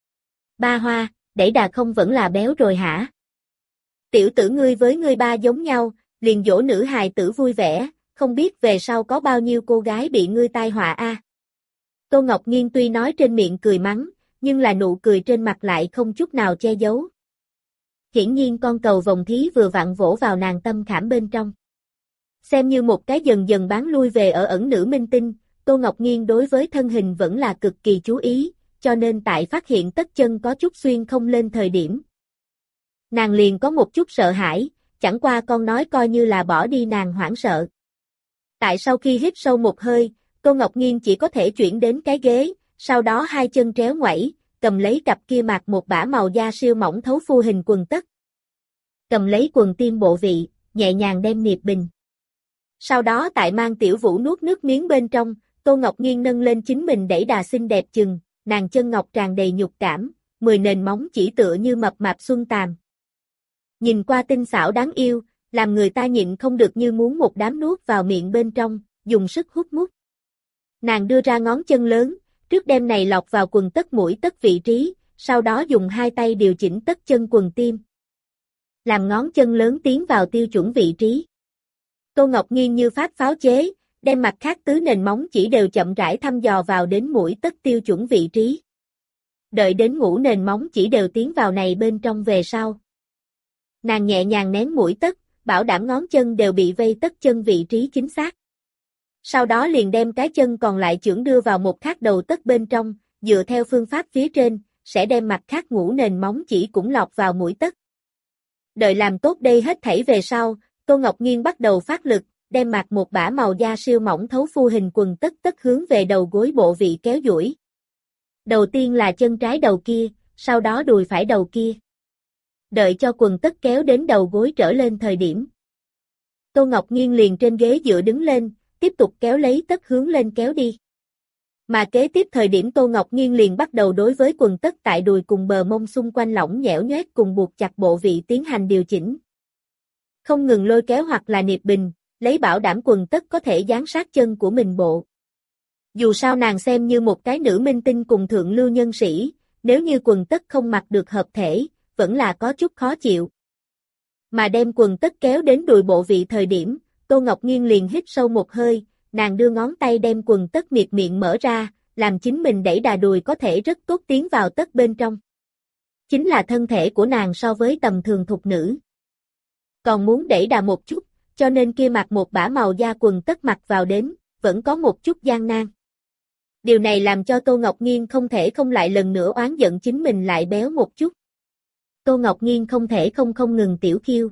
Ba Hoa, đẩy đà không vẫn là béo rồi hả? Tiểu tử ngươi với ngươi ba giống nhau, liền dỗ nữ hài tử vui vẻ, không biết về sau có bao nhiêu cô gái bị ngươi tai họa a. Tô Ngọc Nghiên tuy nói trên miệng cười mắng, nhưng là nụ cười trên mặt lại không chút nào che giấu. Hiển nhiên con cầu vồng thí vừa vặn vỗ vào nàng tâm khảm bên trong. Xem như một cái dần dần bán lui về ở ẩn nữ minh tinh, Tô Ngọc Nghiên đối với thân hình vẫn là cực kỳ chú ý, cho nên tại phát hiện tất chân có chút xuyên không lên thời điểm. Nàng liền có một chút sợ hãi, chẳng qua con nói coi như là bỏ đi nàng hoảng sợ. Tại sau khi hít sâu một hơi, Tô Ngọc Nghiên chỉ có thể chuyển đến cái ghế, sau đó hai chân tréo ngoảy, cầm lấy cặp kia mặc một bả màu da siêu mỏng thấu phu hình quần tất. Cầm lấy quần tim bộ vị, nhẹ nhàng đem niệp bình. Sau đó tại mang Tiểu Vũ nuốt nước miếng bên trong, Tô Ngọc Nghiên nâng lên chính mình đẩy đà xinh đẹp chừng, nàng chân ngọc tràn đầy nhục cảm, mười nền móng chỉ tựa như mập mạp xuân tàm. Nhìn qua tinh xảo đáng yêu, làm người ta nhịn không được như muốn một đám nuốt vào miệng bên trong, dùng sức hút mút. Nàng đưa ra ngón chân lớn, trước đem này lọt vào quần tất mũi tất vị trí, sau đó dùng hai tay điều chỉnh tất chân quần tim. Làm ngón chân lớn tiến vào tiêu chuẩn vị trí. Tô Ngọc Nghiên như phát pháo chế, đem mặt khác tứ nền móng chỉ đều chậm rãi thăm dò vào đến mũi tất tiêu chuẩn vị trí. Đợi đến ngũ nền móng chỉ đều tiến vào này bên trong về sau. Nàng nhẹ nhàng nén mũi tất, bảo đảm ngón chân đều bị vây tất chân vị trí chính xác. Sau đó liền đem cái chân còn lại chưởng đưa vào một khác đầu tất bên trong, dựa theo phương pháp phía trên, sẽ đem mặt khác ngũ nền móng chỉ cũng lọt vào mũi tất. Đợi làm tốt đây hết thảy về sau, Tô Ngọc Nghiên bắt đầu phát lực, đem mặc một bả màu da siêu mỏng thấu phu hình quần tất tất hướng về đầu gối bộ vị kéo duỗi. Đầu tiên là chân trái đầu kia, sau đó đùi phải đầu kia. Đợi cho quần tất kéo đến đầu gối trở lên thời điểm. Tô Ngọc Nghiên liền trên ghế dựa đứng lên, tiếp tục kéo lấy tất hướng lên kéo đi. Mà kế tiếp thời điểm Tô Ngọc Nghiên liền bắt đầu đối với quần tất tại đùi cùng bờ mông xung quanh lỏng nhẽo nhoét cùng buộc chặt bộ vị tiến hành điều chỉnh. Không ngừng lôi kéo hoặc là niệp bình, lấy bảo đảm quần tất có thể dán sát chân của mình bộ. Dù sao nàng xem như một cái nữ minh tinh cùng thượng lưu nhân sĩ, nếu như quần tất không mặc được hợp thể, vẫn là có chút khó chịu. Mà đem quần tất kéo đến đùi bộ vị thời điểm, Tô Ngọc Nghiên liền hít sâu một hơi, nàng đưa ngón tay đem quần tất miệt miệng mở ra, làm chính mình đẩy đà đùi có thể rất tốt tiến vào tất bên trong. Chính là thân thể của nàng so với tầm thường thục nữ. Còn muốn đẩy đà một chút, cho nên kia mặc một bả màu da quần tất mặc vào đến, vẫn có một chút gian nan. Điều này làm cho Tô Ngọc Nghiên không thể không lại lần nữa oán giận chính mình lại béo một chút. Tô Ngọc Nghiên không thể không không ngừng tiểu khiêu.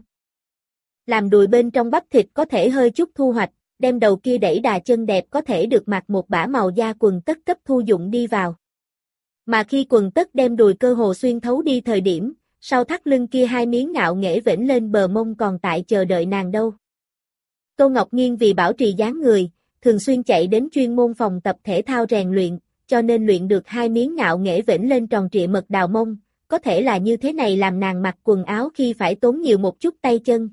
Làm đùi bên trong bắp thịt có thể hơi chút thu hoạch, đem đầu kia đẩy đà chân đẹp có thể được mặc một bả màu da quần tất cấp thu dụng đi vào. Mà khi quần tất đem đùi cơ hồ xuyên thấu đi thời điểm, sau thắt lưng kia hai miếng ngạo nghễ vểnh lên bờ mông còn tại chờ đợi nàng đâu. Tô Ngọc Nghiên vì bảo trì dáng người, thường xuyên chạy đến chuyên môn phòng tập thể thao rèn luyện, cho nên luyện được hai miếng ngạo nghễ vểnh lên tròn trịa mật đào mông, có thể là như thế này làm nàng mặc quần áo khi phải tốn nhiều một chút tay chân.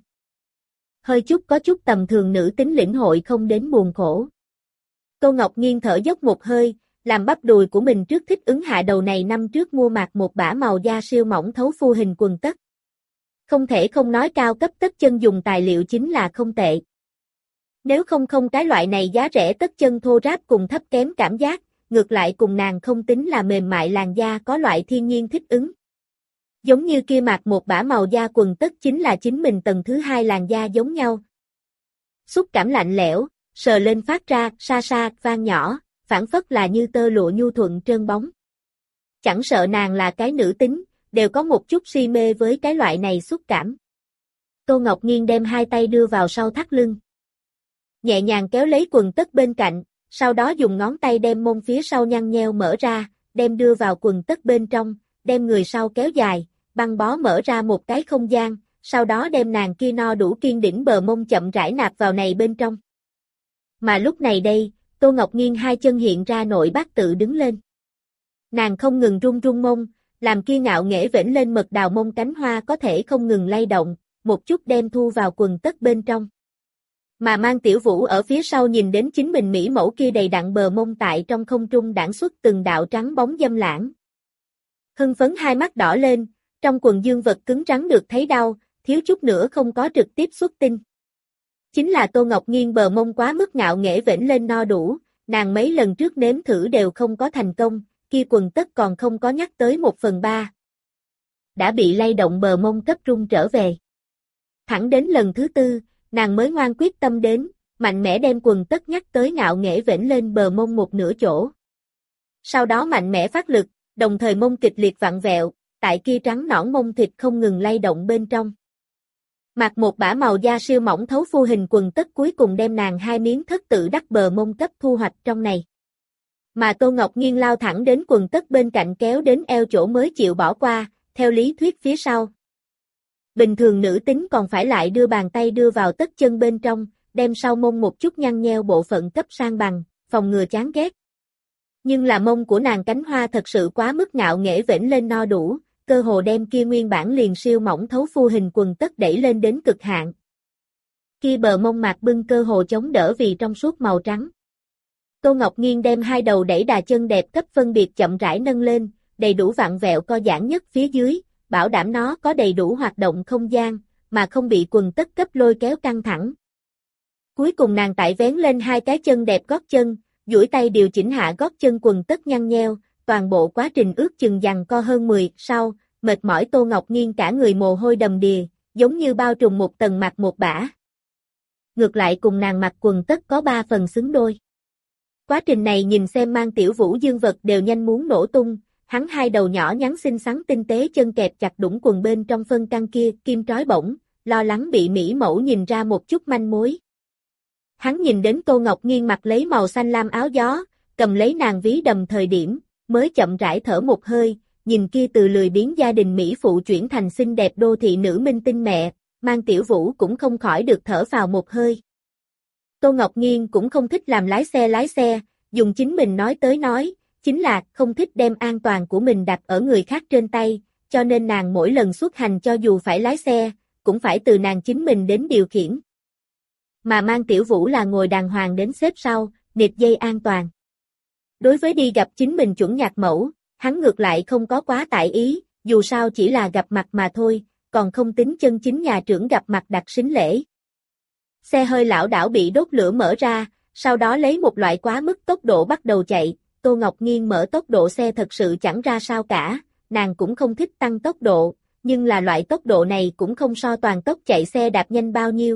Hơi chút có chút tầm thường nữ tính lĩnh hội không đến buồn khổ. Tô Ngọc Nghiên thở dốc một hơi, làm bắp đùi của mình trước thích ứng hạ đầu này năm trước mua mặc một bả màu da siêu mỏng thấu phu hình quần tất. Không thể không nói cao cấp tất chân dùng tài liệu chính là không tệ. Nếu không không cái loại này giá rẻ tất chân thô ráp cùng thấp kém cảm giác, ngược lại cùng nàng không tính là mềm mại làn da có loại thiên nhiên thích ứng. Giống như kia mặc một bả màu da quần tất chính là chính mình tầng thứ hai làn da giống nhau. Xúc cảm lạnh lẽo, sờ lên phát ra sa sa vang nhỏ, phản phất là như tơ lụa nhu thuận trơn bóng. Chẳng sợ nàng là cái nữ tính, đều có một chút si mê với cái loại này xúc cảm. Tô Ngọc Nghiên đem hai tay đưa vào sau thắt lưng. Nhẹ nhàng kéo lấy quần tất bên cạnh, sau đó dùng ngón tay đem mông phía sau nhăn nheo mở ra, đem đưa vào quần tất bên trong, đem người sau kéo dài, băng bó mở ra một cái không gian, sau đó đem nàng kia no đủ kiên đỉnh bờ mông chậm rãi nạp vào này bên trong. Mà lúc này đây, Tô Ngọc Nghiên hai chân hiện ra nội bát tự đứng lên. Nàng không ngừng rung rung mông, làm kia ngạo nghễ vểnh lên mật đào mông cánh hoa có thể không ngừng lay động, một chút đem thu vào quần tất bên trong. Mà Mang Tiểu Vũ ở phía sau nhìn đến chính mình mỹ mẫu kia đầy đặn bờ mông tại trong không trung đãng xuất từng đạo trắng bóng dâm lãng. Hưng phấn hai mắt đỏ lên, trong quần dương vật cứng rắn được thấy đau, thiếu chút nữa không có trực tiếp xuất tinh. Chính là Tô Ngọc Nghiên bờ mông quá mức ngạo nghễ vểnh lên no đủ, nàng mấy lần trước nếm thử đều không có thành công, kia quần tất còn không có nhắc tới một phần ba. Đã bị lay động bờ mông cấp rung trở về. Thẳng đến lần thứ tư, nàng mới ngoan quyết tâm đến, mạnh mẽ đem quần tất nhắc tới ngạo nghễ vểnh lên bờ mông một nửa chỗ. Sau đó mạnh mẽ phát lực, đồng thời mông kịch liệt vặn vẹo, tại kia trắng nõn mông thịt không ngừng lay động bên trong. Mặc một bả màu da siêu mỏng thấu phu hình quần tất cuối cùng đem nàng hai miếng thất tự đắc bờ mông cấp thu hoạch trong này. Mà Tô Ngọc Nghiên lao thẳng đến quần tất bên cạnh kéo đến eo chỗ mới chịu bỏ qua, theo lý thuyết phía sau. Bình thường nữ tính còn phải lại đưa bàn tay đưa vào tất chân bên trong, đem sau mông một chút nhăn nheo bộ phận cấp sang bằng, phòng ngừa chán ghét. Nhưng là mông của nàng cánh hoa thật sự quá mức ngạo nghễ vểnh lên no đủ, cơ hồ đem kia nguyên bản liền siêu mỏng thấu phu hình quần tất đẩy lên đến cực hạn. Kia bờ mông mạc bưng cơ hồ chống đỡ vì trong suốt màu trắng. Tô Ngọc Nghiên đem hai đầu đẩy đà chân đẹp cấp phân biệt chậm rãi nâng lên, đầy đủ vặn vẹo co giãn nhất phía dưới, bảo đảm nó có đầy đủ hoạt động không gian, mà không bị quần tất cấp lôi kéo căng thẳng. Cuối cùng nàng tại vén lên hai cái chân đẹp gót chân, duỗi tay điều chỉnh hạ gót chân quần tất nhăn nheo, toàn bộ quá trình ước chừng dằng co hơn mười, sau, mệt mỏi Tô Ngọc Nghiên cả người mồ hôi đầm đìa, giống như bao trùm một tầng mặc một bả. Ngược lại cùng nàng mặc quần tất có ba phần xứng đôi. Quá trình này nhìn xem Mang Tiểu Vũ dương vật đều nhanh muốn nổ tung, hắn hai đầu nhỏ nhắn xinh xắn tinh tế chân kẹp chặt đũng quần bên trong phân căng kia, kim trói bổng, lo lắng bị mỹ mẫu nhìn ra một chút manh mối. Hắn nhìn đến Tô Ngọc Nghiên mặc lấy màu xanh lam áo gió, cầm lấy nàng ví đầm thời điểm, mới chậm rãi thở một hơi, nhìn kia từ lười biếng gia đình mỹ phụ chuyển thành xinh đẹp đô thị nữ minh tinh mẹ, Mang Tiểu Vũ cũng không khỏi được thở vào một hơi. Tô Ngọc Nghiên cũng không thích làm lái xe lái xe, dùng chính mình nói tới nói, chính là không thích đem an toàn của mình đặt ở người khác trên tay, cho nên nàng mỗi lần xuất hành cho dù phải lái xe, cũng phải từ nàng chính mình đến điều khiển. Mà Mang Tiểu Vũ là ngồi đàng hoàng đến xếp sau, nịt dây an toàn. Đối với đi gặp chính mình chuẩn nhạc mẫu, hắn ngược lại không có quá tại ý, dù sao chỉ là gặp mặt mà thôi, còn không tính chân chính nhà trưởng gặp mặt đặt sính lễ. Xe hơi lảo đảo bị đốt lửa mở ra, sau đó lấy một loại quá mức tốc độ bắt đầu chạy, Tô Ngọc Nghiên mở tốc độ xe thật sự chẳng ra sao cả, nàng cũng không thích tăng tốc độ, nhưng là loại tốc độ này cũng không so toàn tốc chạy xe đạp nhanh bao nhiêu.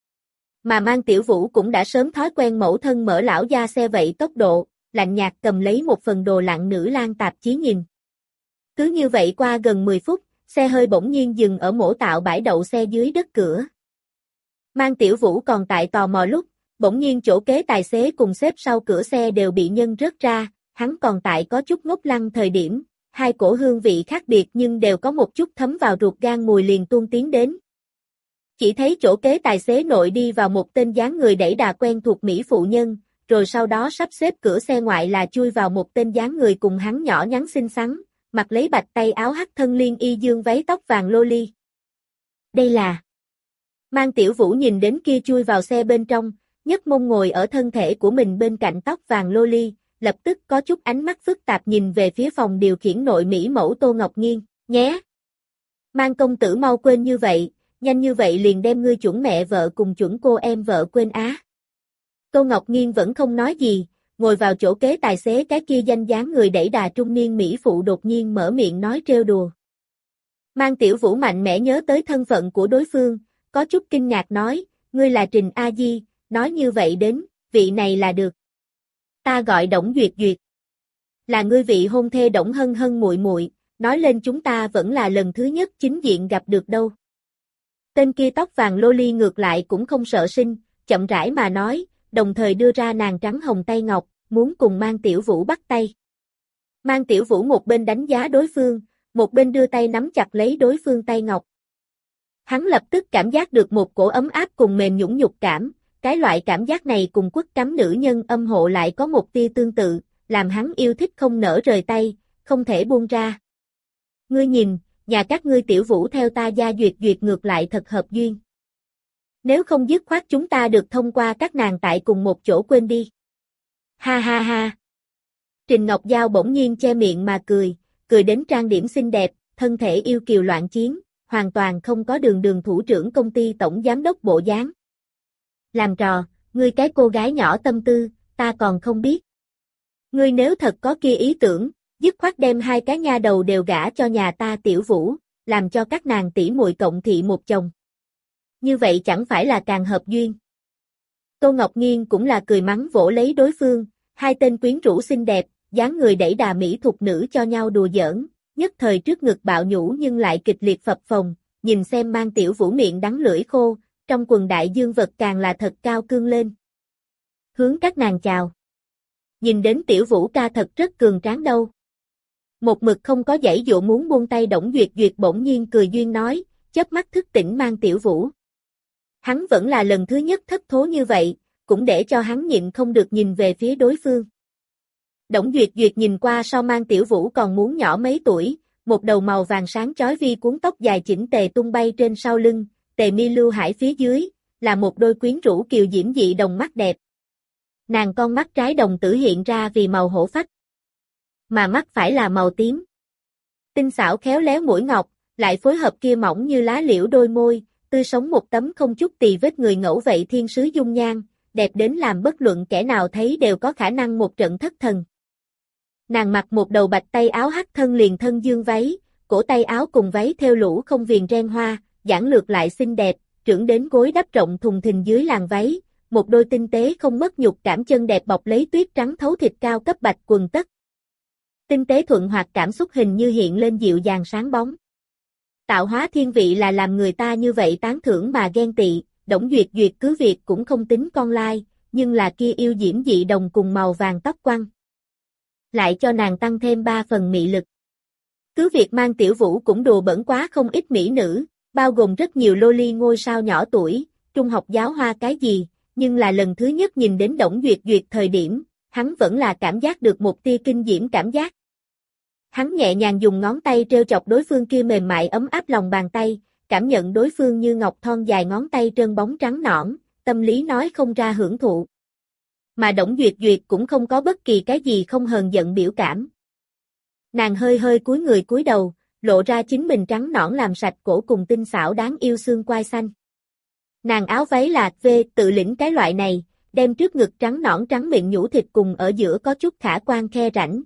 Mà Mang Tiểu Vũ cũng đã sớm thói quen mẫu thân mở lão gia xe vậy tốc độ, lạnh nhạt cầm lấy một phần đồ lặn nữ lang tạp chí nhìn. Cứ như vậy qua gần mười phút, xe hơi bỗng nhiên dừng ở mổ tạo bãi đậu xe dưới đất cửa. Mang Tiểu Vũ còn tại tò mò lúc, bỗng nhiên chỗ kế tài xế cùng xếp sau cửa xe đều bị nhân rớt ra, hắn còn tại có chút ngốc lăng thời điểm, hai cổ hương vị khác biệt nhưng đều có một chút thấm vào ruột gan mùi liền tuôn tiến đến. Chỉ thấy chỗ kế tài xế nội đi vào một tên dáng người đẩy đà quen thuộc mỹ phụ nhân, rồi sau đó sắp xếp cửa xe ngoại là chui vào một tên dáng người cùng hắn nhỏ nhắn xinh xắn, mặc lấy bạch tay áo hắc thân liên y dương váy tóc vàng loli. Đây là... Mang Tiểu Vũ nhìn đến kia chui vào xe bên trong, nhấc mông ngồi ở thân thể của mình bên cạnh tóc vàng loli, lập tức có chút ánh mắt phức tạp nhìn về phía phòng điều khiển nội mỹ mẫu Tô Ngọc Nghiên, nhé. Mang công tử mau quên như vậy, nhanh như vậy liền đem ngươi chuẩn mẹ vợ cùng chuẩn cô em vợ quên á. Tô Ngọc Nghiên vẫn không nói gì, ngồi vào chỗ kế tài xế cái kia danh dáng người đẩy đà trung niên mỹ phụ đột nhiên mở miệng nói trêu đùa. Mang Tiểu Vũ mạnh mẽ nhớ tới thân phận của đối phương, có chút kinh ngạc nói, ngươi là Trình A Di, nói như vậy đến, vị này là được. Ta gọi Đổng Duyệt Duyệt. Là ngươi vị hôn thê Đổng Hân Hân muội muội, nói lên chúng ta vẫn là lần thứ nhất chính diện gặp được đâu. Tên kia tóc vàng loli ngược lại cũng không sợ sinh, chậm rãi mà nói, đồng thời đưa ra nàng trắng hồng tay ngọc, muốn cùng Mang Tiểu Vũ bắt tay. Mang Tiểu Vũ một bên đánh giá đối phương, một bên đưa tay nắm chặt lấy đối phương tay ngọc. Hắn lập tức cảm giác được một cổ ấm áp cùng mềm nhũn nhục cảm, cái loại cảm giác này cùng quất cắm nữ nhân âm hộ lại có một tia tương tự, làm hắn yêu thích không nỡ rời tay, không thể buông ra. Ngươi nhìn, nhà các ngươi Tiểu Vũ theo ta gia duyệt duyệt ngược lại thật hợp duyên. Nếu không dứt khoát chúng ta được thông qua các nàng tại cùng một chỗ quên đi. Ha ha ha. Trình Ngọc Giao bỗng nhiên che miệng mà cười, cười đến trang điểm xinh đẹp, thân thể yêu kiều loạn chiến, hoàn toàn không có đường đường thủ trưởng công ty tổng giám đốc bộ dáng. Làm trò, ngươi cái cô gái nhỏ tâm tư, ta còn không biết. Ngươi nếu thật có kia ý tưởng, dứt khoát đem hai cái nha đầu đều gả cho nhà ta Tiểu Vũ, làm cho các nàng tỷ muội cộng thị một chồng. Như vậy chẳng phải là càng hợp duyên. Tô Ngọc Nghiên cũng là cười mắng vỗ lấy đối phương, hai tên quyến rũ xinh đẹp, dáng người đẩy đà mỹ thục nữ cho nhau đùa giỡn, nhất thời trước ngực bạo nhũ nhưng lại kịch liệt phập phồng, nhìn xem Mang Tiểu Vũ miệng đắng lưỡi khô, trong quần đại dương vật càng là thật cao cương lên. Hướng các nàng chào. Nhìn đến Tiểu Vũ ca thật rất cường tráng đâu. Một mực không có giãy dụa muốn buông tay Đổng Duyệt Duyệt bỗng nhiên cười duyên nói, chớp mắt thức tỉnh Mang Tiểu Vũ. Hắn vẫn là lần thứ nhất thất thố như vậy, cũng để cho hắn nhịn không được nhìn về phía đối phương. Đổng Duyệt Duyệt nhìn qua sau Mang Tiểu Vũ còn muốn nhỏ mấy tuổi, một đầu màu vàng sáng chói vi cuốn tóc dài chỉnh tề tung bay trên sau lưng, tề mi lưu hải phía dưới, là một đôi quyến rũ kiều diễm dị đồng mắt đẹp. Nàng con mắt trái đồng tử hiện ra vì màu hổ phách, mà mắt phải là màu tím. Tinh xảo khéo léo mũi ngọc, lại phối hợp kia mỏng như lá liễu đôi môi, tươi sống một tấm không chút tì vết người ngẫu vậy thiên sứ dung nhan, đẹp đến làm bất luận kẻ nào thấy đều có khả năng một trận thất thần. Nàng mặc một đầu bạch tay áo hắc thân liền thân dương váy, cổ tay áo cùng váy theo lũ không viền ren hoa, giản lược lại xinh đẹp, trưởng đến gối đắp rộng thùng thình dưới làn váy, một đôi tinh tế không mất nhục cảm chân đẹp bọc lấy tuyết trắng thấu thịt cao cấp bạch quần tất. Tinh tế thuận hoạt cảm xúc hình như hiện lên dịu dàng sáng bóng. Tạo hóa thiên vị là làm người ta như vậy tán thưởng mà ghen tị, Đổng Duyệt Duyệt cứ việc cũng không tính con lai, nhưng là kia yêu diễm dị đồng cùng màu vàng tóc quăng. Lại cho nàng tăng thêm ba phần mị lực. Cứ việc Mang Tiểu Vũ cũng đùa bẩn quá không ít mỹ nữ, bao gồm rất nhiều loli ngôi sao nhỏ tuổi, trung học giáo hoa cái gì, nhưng là lần thứ nhất nhìn đến Đổng Duyệt Duyệt thời điểm, hắn vẫn là cảm giác được một tia kinh diễm cảm giác. Hắn nhẹ nhàng dùng ngón tay treo chọc đối phương kia mềm mại ấm áp lòng bàn tay, cảm nhận đối phương như ngọc thon dài ngón tay trơn bóng trắng nõn, tâm lý nói không ra hưởng thụ. Mà Đổng Duyệt Duyệt cũng không có bất kỳ cái gì không hờn giận biểu cảm. Nàng hơi hơi cúi người cúi đầu, lộ ra chính mình trắng nõn làm sạch cổ cùng tinh xảo đáng yêu xương quai xanh. Nàng áo váy là về tự lĩnh cái loại này, đem trước ngực trắng nõn trắng miệng nhũ thịt cùng ở giữa có chút khả quan khe rãnh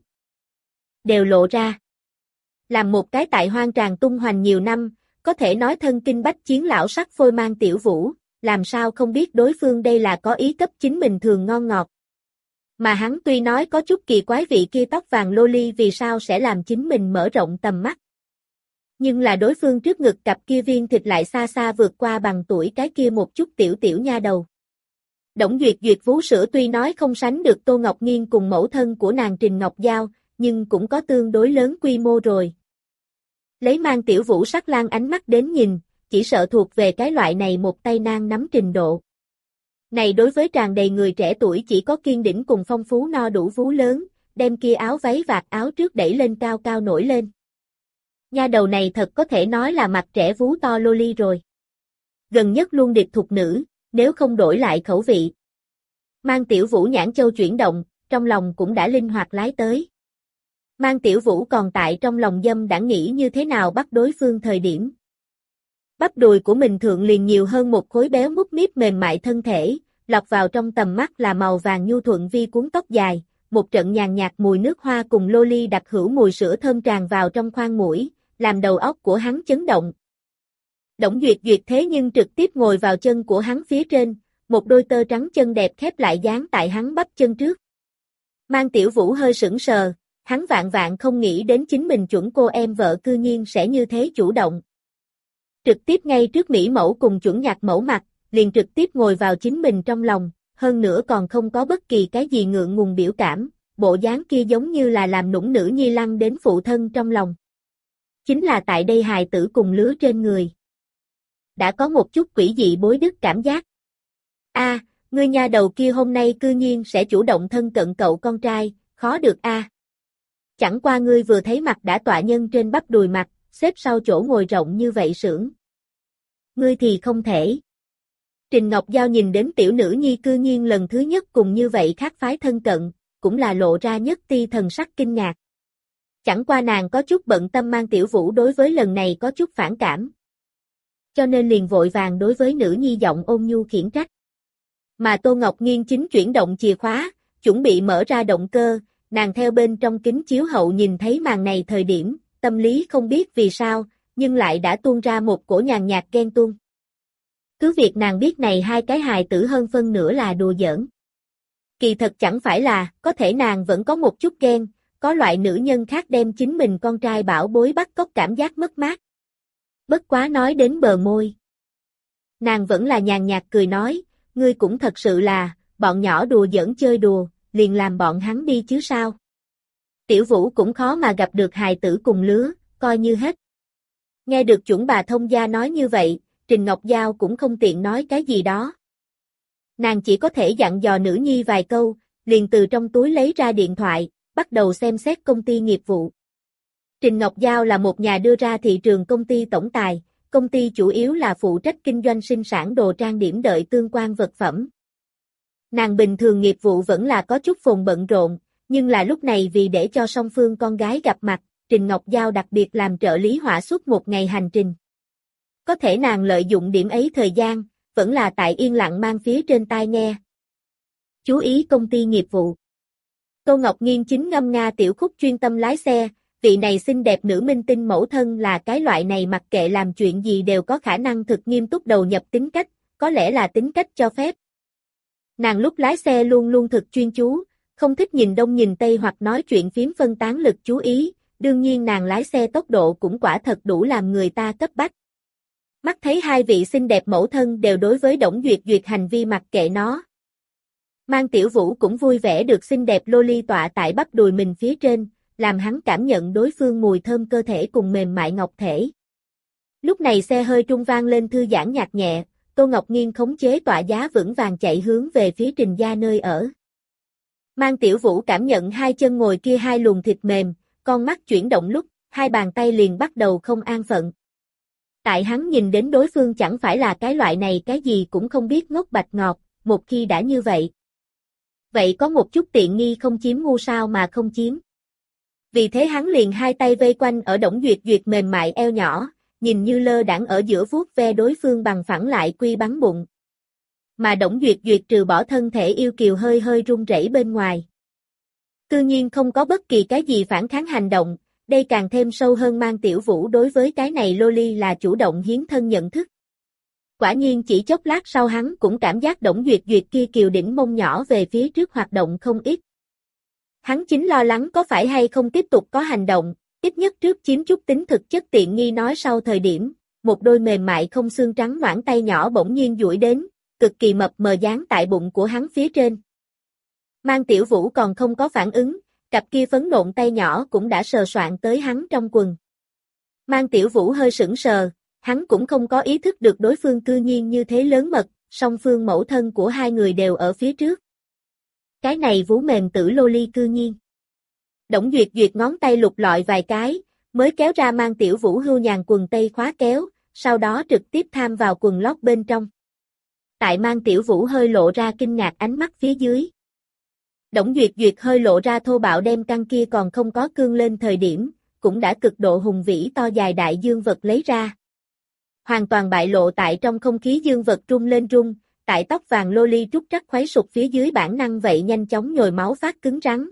đều lộ ra. Làm một cái tại hoang tràng tung hoành nhiều năm, có thể nói thân kinh bách chiến lão sắc phôi Mang Tiểu Vũ, làm sao không biết đối phương đây là có ý cấp chính mình thường ngon ngọt. Mà hắn tuy nói có chút kỳ quái vị kia tóc vàng loli vì sao sẽ làm chính mình mở rộng tầm mắt. Nhưng là đối phương trước ngực cặp kia viên thịt lại xa xa vượt qua bằng tuổi cái kia một chút tiểu tiểu nha đầu. Đổng Duyệt Duyệt vú sữa tuy nói không sánh được Tô Ngọc Nghiên cùng mẫu thân của nàng Trình Ngọc Giao, nhưng cũng có tương đối lớn quy mô rồi. Lấy Mang Tiểu Vũ sắc lang ánh mắt đến nhìn, chỉ sợ thuộc về cái loại này một tay nang nắm trình độ. Này đối với tràn đầy người trẻ tuổi chỉ có kiên đỉnh cùng phong phú no đủ vú lớn, đem kia áo váy vạt áo trước đẩy lên cao cao nổi lên. Nha đầu này thật có thể nói là mặt trẻ vú to loli rồi. Gần nhất luôn điệp thục nữ, nếu không đổi lại khẩu vị. Mang Tiểu Vũ nhãn châu chuyển động, trong lòng cũng đã linh hoạt lái tới. Mang Tiểu Vũ còn tại trong lòng dâm đã nghĩ như thế nào bắt đối phương thời điểm. Bắp đùi của mình thượng liền nhiều hơn một khối béo mút míp mềm mại thân thể, lọt vào trong tầm mắt là màu vàng nhu thuận vi cuốn tóc dài, một trận nhàn nhạt mùi nước hoa cùng loli đặc hữu mùi sữa thơm tràn vào trong khoang mũi, làm đầu óc của hắn chấn động. Đổng Duyệt Duyệt thế nhưng trực tiếp ngồi vào chân của hắn phía trên, một đôi tơ trắng chân đẹp khép lại dán tại hắn bắp chân trước. Mang Tiểu Vũ hơi sững sờ, hắn vạn vạn không nghĩ đến chính mình chuẩn cô em vợ cư nhiên sẽ như thế chủ động. Trực tiếp ngay trước mỹ mẫu cùng chuẩn nhạc mẫu mặt, liền trực tiếp ngồi vào chính mình trong lòng, hơn nữa còn không có bất kỳ cái gì ngượng ngùng biểu cảm, bộ dáng kia giống như là làm nũng nữ nhi lăng đến phụ thân trong lòng. Chính là tại đây hài tử cùng lứa trên người. Đã có một chút quỷ dị bối đức cảm giác. A, ngươi nha đầu kia hôm nay cư nhiên sẽ chủ động thân cận cậu con trai, khó được a. À. Chẳng qua ngươi vừa thấy mặt đã tọa nhân trên bắp đùi mặt, xếp sau chỗ ngồi rộng như vậy sưởng. Ngươi thì không thể. Trình Ngọc Giao nhìn đến tiểu nữ nhi cư nhiên lần thứ nhất cùng như vậy khác phái thân cận, cũng là lộ ra nhất ti thần sắc kinh ngạc. Chẳng qua nàng có chút bận tâm Mang Tiểu Vũ đối với lần này có chút phản cảm. Cho nên liền vội vàng đối với nữ nhi giọng ôn nhu khiển trách. Mà Tô Ngọc Nghiên chính chuyển động chìa khóa, chuẩn bị mở ra động cơ, nàng theo bên trong kính chiếu hậu nhìn thấy màn này thời điểm, tâm lý không biết vì sao, nhưng lại đã tuôn ra một cổ nhàn nhạt ghen tuông. Cứ việc nàng biết này hai cái hài tử hơn phân nửa là đùa giỡn. Kỳ thật chẳng phải là, có thể nàng vẫn có một chút ghen, có loại nữ nhân khác đem chính mình con trai bảo bối bắt cóc cảm giác mất mát. Bất quá nói đến bờ môi. Nàng vẫn là nhàn nhạt cười nói, ngươi cũng thật sự là, bọn nhỏ đùa giỡn chơi đùa, liền làm bọn hắn đi chứ sao. Tiểu Vũ cũng khó mà gặp được hài tử cùng lứa, coi như hết. Nghe được chuẩn bà thông gia nói như vậy, Trình Ngọc Giao cũng không tiện nói cái gì đó. Nàng chỉ có thể dặn dò nữ nhi vài câu, liền từ trong túi lấy ra điện thoại, bắt đầu xem xét công ty nghiệp vụ. Trình Ngọc Giao là một nhà đưa ra thị trường công ty tổng tài, công ty chủ yếu là phụ trách kinh doanh sinh sản đồ trang điểm đợi tương quan vật phẩm. Nàng bình thường nghiệp vụ vẫn là có chút phồn bận rộn, nhưng là lúc này vì để cho song phương con gái gặp mặt, Trình Ngọc Giao đặc biệt làm trợ lý họa suốt một ngày hành trình. Có thể nàng lợi dụng điểm ấy thời gian, vẫn là tại yên lặng mang phía trên tai nghe. Chú ý công ty nghiệp vụ. Tô Ngọc Nghiên chính ngâm nga tiểu khúc chuyên tâm lái xe, vị này xinh đẹp nữ minh tinh mẫu thân là cái loại này mặc kệ làm chuyện gì đều có khả năng thực nghiêm túc đầu nhập tính cách, có lẽ là tính cách cho phép. Nàng lúc lái xe luôn luôn thực chuyên chú, không thích nhìn đông nhìn tây hoặc nói chuyện phiếm phân tán lực chú ý, đương nhiên nàng lái xe tốc độ cũng quả thật đủ làm người ta cấp bách. Mắt thấy hai vị xinh đẹp mẫu thân đều đối với Đổng Duyệt Duyệt hành vi mặc kệ nó. Mang Tiểu Vũ cũng vui vẻ được xinh đẹp loli tọa tại bắp đùi mình phía trên, làm hắn cảm nhận đối phương mùi thơm cơ thể cùng mềm mại ngọc thể. Lúc này xe hơi trung vang lên thư giãn nhạc nhẹ, Tô Ngọc Nghiên khống chế tọa giá vững vàng chạy hướng về phía Trình gia nơi ở. Mang Tiểu Vũ cảm nhận hai chân ngồi kia hai luồng thịt mềm, con mắt chuyển động lúc, hai bàn tay liền bắt đầu không an phận. Tại hắn nhìn đến đối phương chẳng phải là cái loại này cái gì cũng không biết ngốc bạch ngọt, một khi đã như vậy. Vậy có một chút tiện nghi không chiếm ngu sao mà không chiếm. Vì thế hắn liền hai tay vây quanh ở Đổng Duyệt Duyệt mềm mại eo nhỏ, nhìn như lơ đãng ở giữa vuốt ve đối phương bằng phẳng lại quy bắn bụng. Mà Đổng Duyệt Duyệt trừ bỏ thân thể yêu kiều hơi hơi run rẩy bên ngoài. Tự nhiên không có bất kỳ cái gì phản kháng hành động, đây càng thêm sâu hơn Mang Tiểu Vũ đối với cái này loli là chủ động hiến thân nhận thức. Quả nhiên chỉ chốc lát sau hắn cũng cảm giác Đổng Duyệt Duyệt kia kiều đỉnh mông nhỏ về phía trước hoạt động không ít. Hắn chính lo lắng có phải hay không tiếp tục có hành động, ít nhất trước chiếm chút tính thực chất tiện nghi nói sau thời điểm, một đôi mềm mại không xương trắng noãn tay nhỏ bỗng nhiên duỗi đến, cực kỳ mập mờ dán tại bụng của hắn phía trên. Mang Tiểu Vũ còn không có phản ứng, cặp kia phấn nộn tay nhỏ cũng đã sờ soạn tới hắn trong quần. Mang Tiểu Vũ hơi sững sờ, hắn cũng không có ý thức được đối phương cư nhiên như thế lớn mật, song phương mẫu thân của hai người đều ở phía trước. Cái này vú mềm tử loli cư nhiên. Đổng Duyệt Duyệt ngón tay lục lọi vài cái, mới kéo ra Mang Tiểu Vũ hưu nhàn quần tây khóa kéo, sau đó trực tiếp tham vào quần lót bên trong. Tại Mang Tiểu Vũ hơi lộ ra kinh ngạc ánh mắt phía dưới. Đổng Duyệt Duyệt hơi lộ ra thô bạo đem căn kia còn không có cương lên thời điểm, cũng đã cực độ hùng vĩ to dài đại dương vật lấy ra. Hoàn toàn bại lộ tại trong không khí dương vật rung lên rung, tại tóc vàng loli trúc trắc khuấy sụp phía dưới bản năng vậy nhanh chóng nhồi máu phát cứng rắn.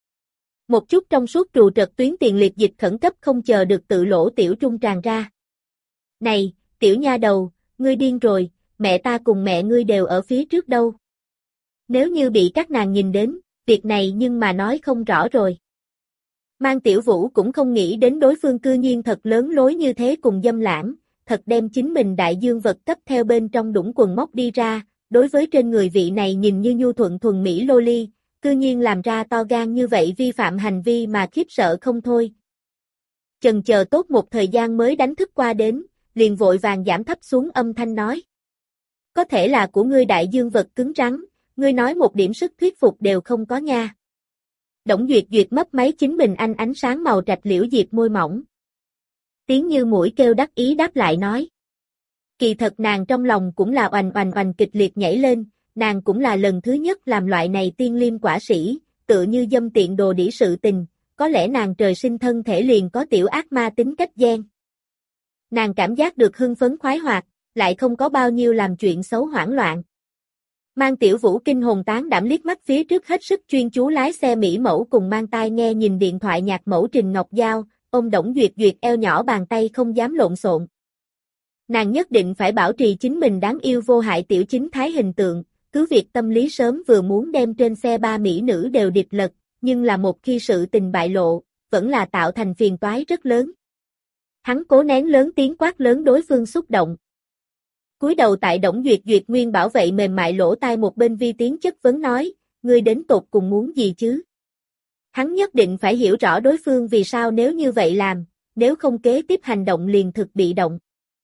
Một chút trong suốt trù trật tuyến tiền liệt dịch khẩn cấp không chờ được tự lỗ tiểu trung tràn ra. Này, tiểu nha đầu, ngươi điên rồi, mẹ ta cùng mẹ ngươi đều ở phía trước đâu. Nếu như bị các nàng nhìn đến, việc này nhưng mà nói không rõ rồi. Mang Tiểu Vũ cũng không nghĩ đến đối phương cư nhiên thật lớn lối như thế cùng dâm lãng, thật đem chính mình đại dương vật cấp theo bên trong đũng quần móc đi ra, đối với trên người vị này nhìn như nhu thuận thuần mỹ loli, cư nhiên làm ra to gan như vậy vi phạm hành vi mà khiếp sợ không thôi. Chần chờ tốt một thời gian mới đánh thức qua đến, liền vội vàng giảm thấp xuống âm thanh nói. Có thể là của ngươi đại dương vật cứng rắn, ngươi nói một điểm sức thuyết phục đều không có nha. Đổng Duyệt Duyệt mấp máy chính mình anh ánh sáng màu trạch liễu diệp môi mỏng. Tiếng như mũi kêu đắc ý đáp lại nói. Kỳ thật nàng trong lòng cũng là oành oành oành kịch liệt nhảy lên, nàng cũng là lần thứ nhất làm loại này tiên liêm quả sĩ, tựa như dâm tiện đồ đĩ sự tình, có lẽ nàng trời sinh thân thể liền có tiểu ác ma tính cách gian. Nàng cảm giác được hưng phấn khoái hoạt, lại không có bao nhiêu làm chuyện xấu hoảng loạn. Mang Tiểu Vũ kinh hồn tán đảm liếc mắt phía trước hết sức chuyên chú lái xe mỹ mẫu cùng mang tai nghe nhìn điện thoại nhạc mẫu Trình Ngọc Giao, ôm Đổng Duyệt Duyệt eo nhỏ bàn tay không dám lộn xộn. Nàng nhất định phải bảo trì chính mình đáng yêu vô hại tiểu chính thái hình tượng, cứ việc tâm lý sớm vừa muốn đem trên xe ba mỹ nữ đều điệp lật, nhưng là một khi sự tình bại lộ, vẫn là tạo thành phiền toái rất lớn. Hắn cố nén lớn tiếng quát lớn đối phương xúc động. Cúi đầu tại Đổng Duyệt Duyệt Nguyên bảo vệ mềm mại lỗ tai một bên vi tiếng chất vấn nói, ngươi đến tột cùng muốn gì chứ? Hắn nhất định phải hiểu rõ đối phương vì sao nếu như vậy làm, nếu không kế tiếp hành động liền thực bị động.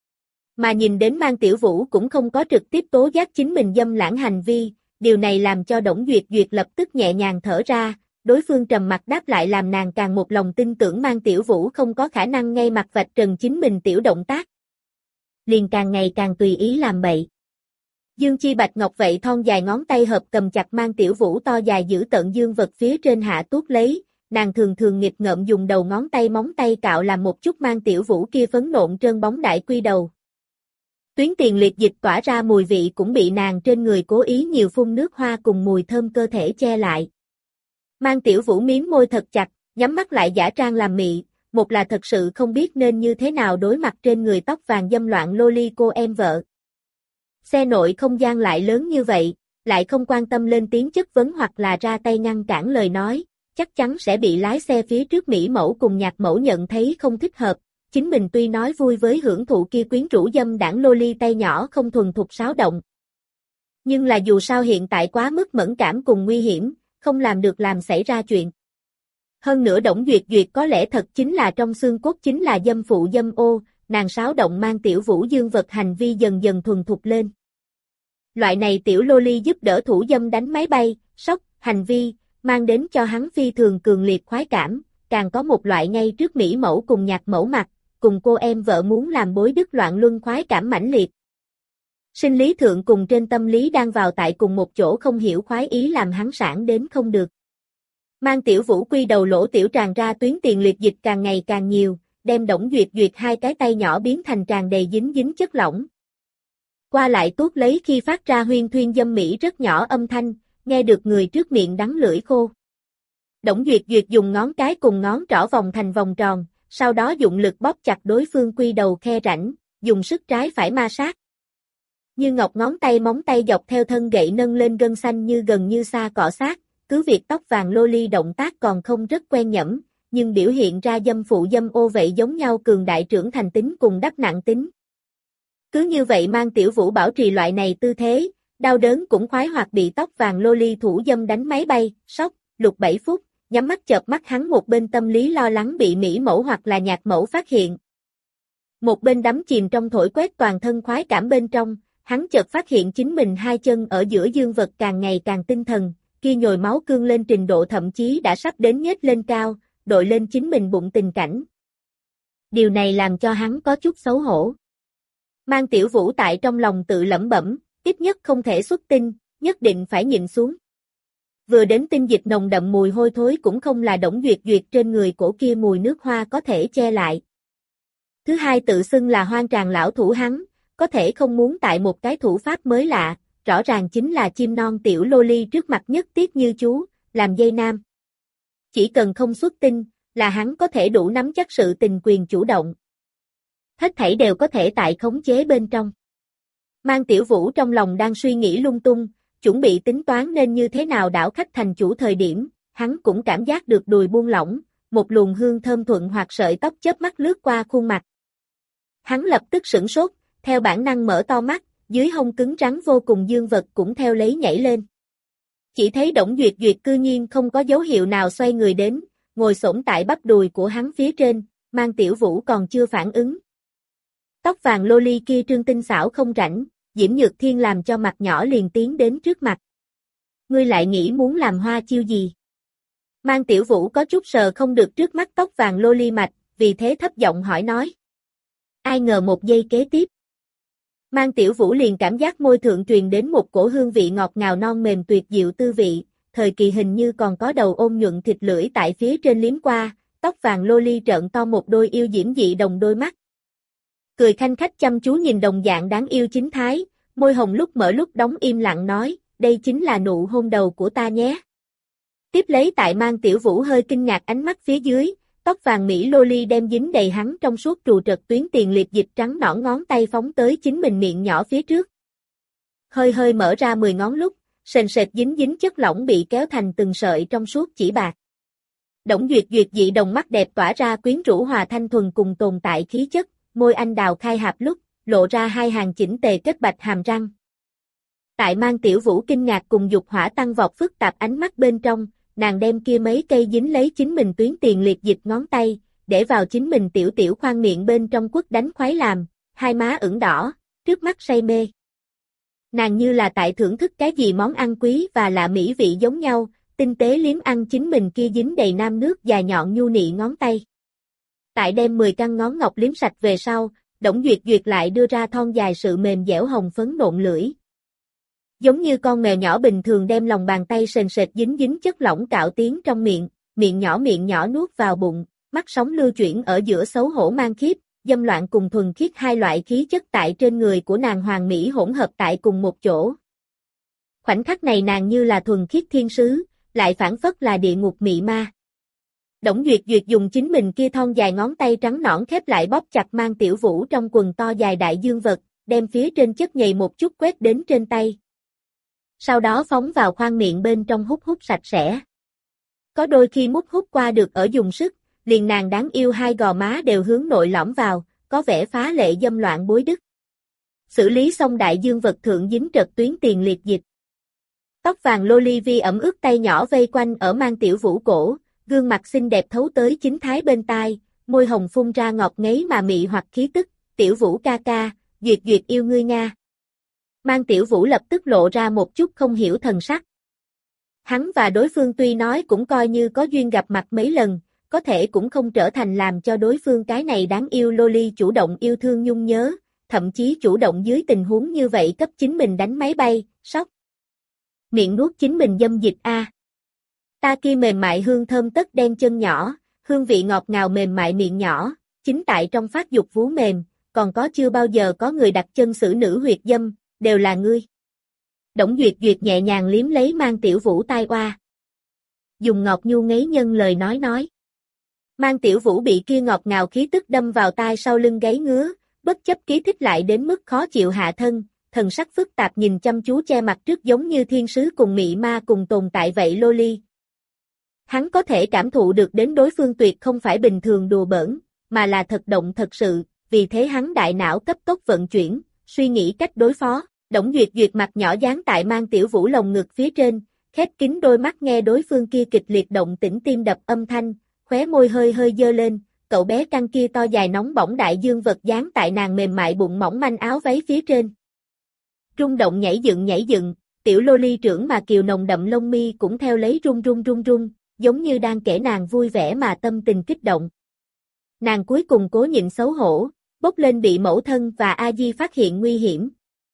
Mà nhìn đến Mang Tiểu Vũ cũng không có trực tiếp tố giác chính mình dâm lãng hành vi, điều này làm cho Đổng Duyệt Duyệt lập tức nhẹ nhàng thở ra, đối phương trầm mặc đáp lại làm nàng càng một lòng tin tưởng Mang Tiểu Vũ không có khả năng ngay mặt vạch trần chính mình tiểu động tác. Liền càng ngày càng tùy ý làm bậy. Dương Chi Bạch Ngọc vậy thon dài ngón tay hợp cầm chặt Mang Tiểu Vũ to dài giữ tận dương vật phía trên hạ tuốt lấy, nàng thường thường nghịch ngợm dùng đầu ngón tay móng tay cạo làm một chút Mang Tiểu Vũ kia phấn nộn trơn bóng đại quy đầu. Tuyến tiền liệt dịch tỏa ra mùi vị cũng bị nàng trên người cố ý nhiều phun nước hoa cùng mùi thơm cơ thể che lại. Mang Tiểu Vũ miếm môi thật chặt, nhắm mắt lại giả trang làm mị, một là thật sự không biết nên như thế nào đối mặt trên người tóc vàng dâm loạn loli cô em vợ. Xe nội không gian lại lớn như vậy, lại không quan tâm lên tiếng chất vấn hoặc là ra tay ngăn cản lời nói, chắc chắn sẽ bị lái xe phía trước Mỹ mẫu cùng nhạc mẫu nhận thấy không thích hợp. Chính mình tuy nói vui với hưởng thụ kia quyến rũ dâm đảng loli tay nhỏ không thuần thục xáo động. Nhưng là dù sao hiện tại quá mức mẫn cảm cùng nguy hiểm, không làm được làm xảy ra chuyện. Hơn nữa Đổng Duyệt Duyệt có lẽ thật chính là trong xương cốt chính là dâm phụ dâm ô, nàng xáo động Mang Tiểu Vũ dương vật hành vi dần dần thuần thục lên. Loại này tiểu loli giúp đỡ thủ dâm đánh máy bay, sốc, hành vi, mang đến cho hắn phi thường cường liệt khoái cảm, càng có một loại ngay trước Mỹ mẫu cùng nhạc mẫu mặt, cùng cô em vợ muốn làm bối đức loạn luân khoái cảm mãnh liệt. Sinh lý thượng cùng trên tâm lý đang vào tại cùng một chỗ không hiểu khoái ý làm hắn sản đến không được. Mang Tiểu Vũ quy đầu lỗ tiểu tràn ra tuyến tiền liệt dịch càng ngày càng nhiều, đem Đổng Duyệt Duyệt hai cái tay nhỏ biến thành tràn đầy dính dính chất lỏng. Qua lại tuốt lấy khi phát ra huyên thuyên dâm mỹ rất nhỏ âm thanh, nghe được người trước miệng đắng lưỡi khô. Đổng Duyệt Duyệt dùng ngón cái cùng ngón trỏ vòng thành vòng tròn, sau đó dụng lực bóp chặt đối phương quy đầu khe rãnh, dùng sức trái phải ma sát. Như ngọc ngón tay móng tay dọc theo thân gậy nâng lên gân xanh như gần như xa cọ sát, cứ việc tóc vàng loli động tác còn không rất quen nhẫm, nhưng biểu hiện ra dâm phụ dâm ô vậy giống nhau cường đại trưởng thành tính cùng đắp nặng tính. Cứ như vậy Mang Tiểu Vũ bảo trì loại này tư thế, đau đớn cũng khoái hoặc bị tóc vàng loli thủ dâm đánh máy bay, sốc, lục bảy phút, nhắm mắt chợp mắt hắn một bên tâm lý lo lắng bị Mỹ mẫu hoặc là nhạc mẫu phát hiện. Một bên đắm chìm trong thổi quét toàn thân khoái cảm bên trong, hắn chợt phát hiện chính mình hai chân ở giữa dương vật càng ngày càng tinh thần, kia nhồi máu cương lên trình độ thậm chí đã sắp đến nhếch lên cao, đội lên chính mình bụng tình cảnh. Điều này làm cho hắn có chút xấu hổ. Mang Tiểu Vũ tại trong lòng tự lẩm bẩm, ít nhất không thể xuất tinh, nhất định phải nhịn xuống. Vừa đến tinh dịch nồng đậm mùi hôi thối cũng không là Đổng Duyệt Duyệt trên người cổ kia mùi nước hoa có thể che lại. Thứ hai tự xưng là hoang tràng lão thủ hắn, có thể không muốn tại một cái thủ pháp mới lạ, rõ ràng chính là chim non tiểu loli trước mặt nhất tiết như chú, làm dây nam. Chỉ cần không xuất tinh, là hắn có thể đủ nắm chắc sự tình quyền chủ động. Hết thảy đều có thể tại khống chế bên trong. Mang Tiểu Vũ trong lòng đang suy nghĩ lung tung, chuẩn bị tính toán nên như thế nào đảo khách thành chủ thời điểm, hắn cũng cảm giác được đùi buông lỏng, một luồng hương thơm thuận hoặc sợi tóc chớp mắt lướt qua khuôn mặt. Hắn lập tức sửng sốt, theo bản năng mở to mắt, dưới hông cứng rắn vô cùng dương vật cũng theo lấy nhảy lên. Chỉ thấy Đổng Duyệt Duyệt cư nhiên không có dấu hiệu nào xoay người đến, ngồi xổm tại bắp đùi của hắn phía trên, Mang Tiểu Vũ còn chưa phản ứng. Tóc vàng loli kia trương tinh xảo không rảnh, Diễm Nhược Thiên làm cho mặt nhỏ liền tiến đến trước mặt. Ngươi lại nghĩ muốn làm hoa chiêu gì? Mang Tiểu Vũ có chút sờ không được trước mắt tóc vàng loli mạch, vì thế thấp giọng hỏi nói. Ai ngờ một giây kế tiếp. Mang Tiểu Vũ liền cảm giác môi thượng truyền đến một cổ hương vị ngọt ngào non mềm tuyệt diệu tư vị, thời kỳ hình như còn có đầu ôm nhuận thịt lưỡi tại phía trên liếm qua, tóc vàng loli trợn to một đôi yêu diễm dị đồng đôi mắt. Cười khanh khách chăm chú nhìn đồng dạng đáng yêu chính thái, môi hồng lúc mở lúc đóng im lặng nói, đây chính là nụ hôn đầu của ta nhé. Tiếp lấy tại Mang Tiểu Vũ hơi kinh ngạc ánh mắt phía dưới, Tóc vàng Mỹ Loli đem dính đầy hắn trong suốt trù trật tuyến tiền liệt dịch trắng nõn ngón tay phóng tới chính mình miệng nhỏ phía trước. Hơi hơi mở ra mười ngón lúc, sền sệt dính dính chất lỏng bị kéo thành từng sợi trong suốt chỉ bạc. Đổng Duyệt Duyệt dị đồng mắt đẹp tỏa ra quyến rũ hòa thanh thuần cùng tồn tại khí chất, môi anh đào khai hạp lúc, lộ ra hai hàng chỉnh tề kết bạch hàm răng. Tại Mang Tiểu Vũ kinh ngạc cùng dục hỏa tăng vọt phức tạp ánh mắt bên trong, nàng đem kia mấy cây dính lấy chính mình tuyến tiền liệt dịch ngón tay, để vào chính mình tiểu tiểu khoang miệng bên trong quất đánh khoái làm, hai má ửng đỏ, trước mắt say mê. Nàng như là tại thưởng thức cái gì món ăn quý và lạ mỹ vị giống nhau, tinh tế liếm ăn chính mình kia dính đầy nam nước dài nhọn nhu nị ngón tay. Tại đem mười căn ngón ngọc liếm sạch về sau, Đổng Duyệt Duyệt lại đưa ra thon dài sự mềm dẻo hồng phấn nộn lưỡi. Giống như con mèo nhỏ bình thường đem lòng bàn tay sền sệt dính dính chất lỏng cạo tiến trong miệng, miệng nhỏ miệng nhỏ nuốt vào bụng, mắt sóng lưu chuyển ở giữa xấu hổ mang khiếp, dâm loạn cùng thuần khiết hai loại khí chất tại trên người của nàng hoàng mỹ hỗn hợp tại cùng một chỗ. Khoảnh khắc này nàng như là thuần khiết thiên sứ, lại phản phất là địa ngục mị ma. Đổng Duyệt Duyệt dùng chính mình kia thon dài ngón tay trắng nõn khép lại bóp chặt Mang Tiểu Vũ trong quần to dài đại dương vật, đem phía trên chất nhầy một chút quét đến trên tay. Sau đó phóng vào khoang miệng bên trong hút hút sạch sẽ. Có đôi khi mút hút qua được ở dùng sức, liền nàng đáng yêu hai gò má đều hướng nội lõm vào, có vẻ phá lệ dâm loạn bối đức. Xử lý xong đại dương vật thượng dính trật tuyến tiền liệt dịch. Tóc vàng Loli vi ẩm ướt tay nhỏ vây quanh ở Mang Tiểu Vũ cổ, gương mặt xinh đẹp thấu tới chính thái bên tai, môi hồng phun ra ngọt ngấy mà mị hoặc khí tức, Tiểu Vũ ca ca, Duyệt Duyệt yêu ngươi nga. Mang Tiểu Vũ lập tức lộ ra một chút không hiểu thần sắc. Hắn và đối phương tuy nói cũng coi như có duyên gặp mặt mấy lần, có thể cũng không trở thành làm cho đối phương cái này đáng yêu Loli chủ động yêu thương nhung nhớ, thậm chí chủ động dưới tình huống như vậy cấp chính mình đánh máy bay, sốc. Miệng nuốt chính mình dâm dịch a. Ta kia mềm mại hương thơm tất đen chân nhỏ, hương vị ngọt ngào mềm mại miệng nhỏ, chính tại trong phát dục vú mềm, còn có chưa bao giờ có người đặt chân xử nữ huyệt dâm, đều là ngươi. Đổng Duyệt Duyệt nhẹ nhàng liếm lấy Mang Tiểu Vũ tai oa. Dùng ngọt nhu ngấy nhân lời nói nói. Mang Tiểu Vũ bị kia ngọt ngào khí tức đâm vào tai sau lưng gáy ngứa, bất chấp ký thích lại đến mức khó chịu hạ thân, thần sắc phức tạp nhìn chăm chú che mặt trước giống như thiên sứ cùng mị ma cùng tồn tại vậy Loli. Hắn có thể cảm thụ được đến đối phương tuyệt không phải bình thường đùa bỡn, mà là thật động thật sự, vì thế hắn đại não cấp tốc vận chuyển, suy nghĩ cách đối phó. Đổng Duyệt Duyệt mặt nhỏ dán tại Mang Tiểu Vũ lồng ngực phía trên, khép kín đôi mắt nghe đối phương kia kịch liệt động tĩnh tim đập âm thanh, khóe môi hơi hơi dơ lên, cậu bé căng kia to dài nóng bỏng đại dương vật dán tại nàng mềm mại bụng mỏng manh áo váy phía trên. Rung động nhảy dựng nhảy dựng, tiểu Loli trưởng mà kiều nồng đậm lông mi cũng theo lấy rung rung rung rung, giống như đang kể nàng vui vẻ mà tâm tình kích động. Nàng cuối cùng cố nhịn xấu hổ, bốc lên bị mẫu thân và A Di phát hiện nguy hiểm.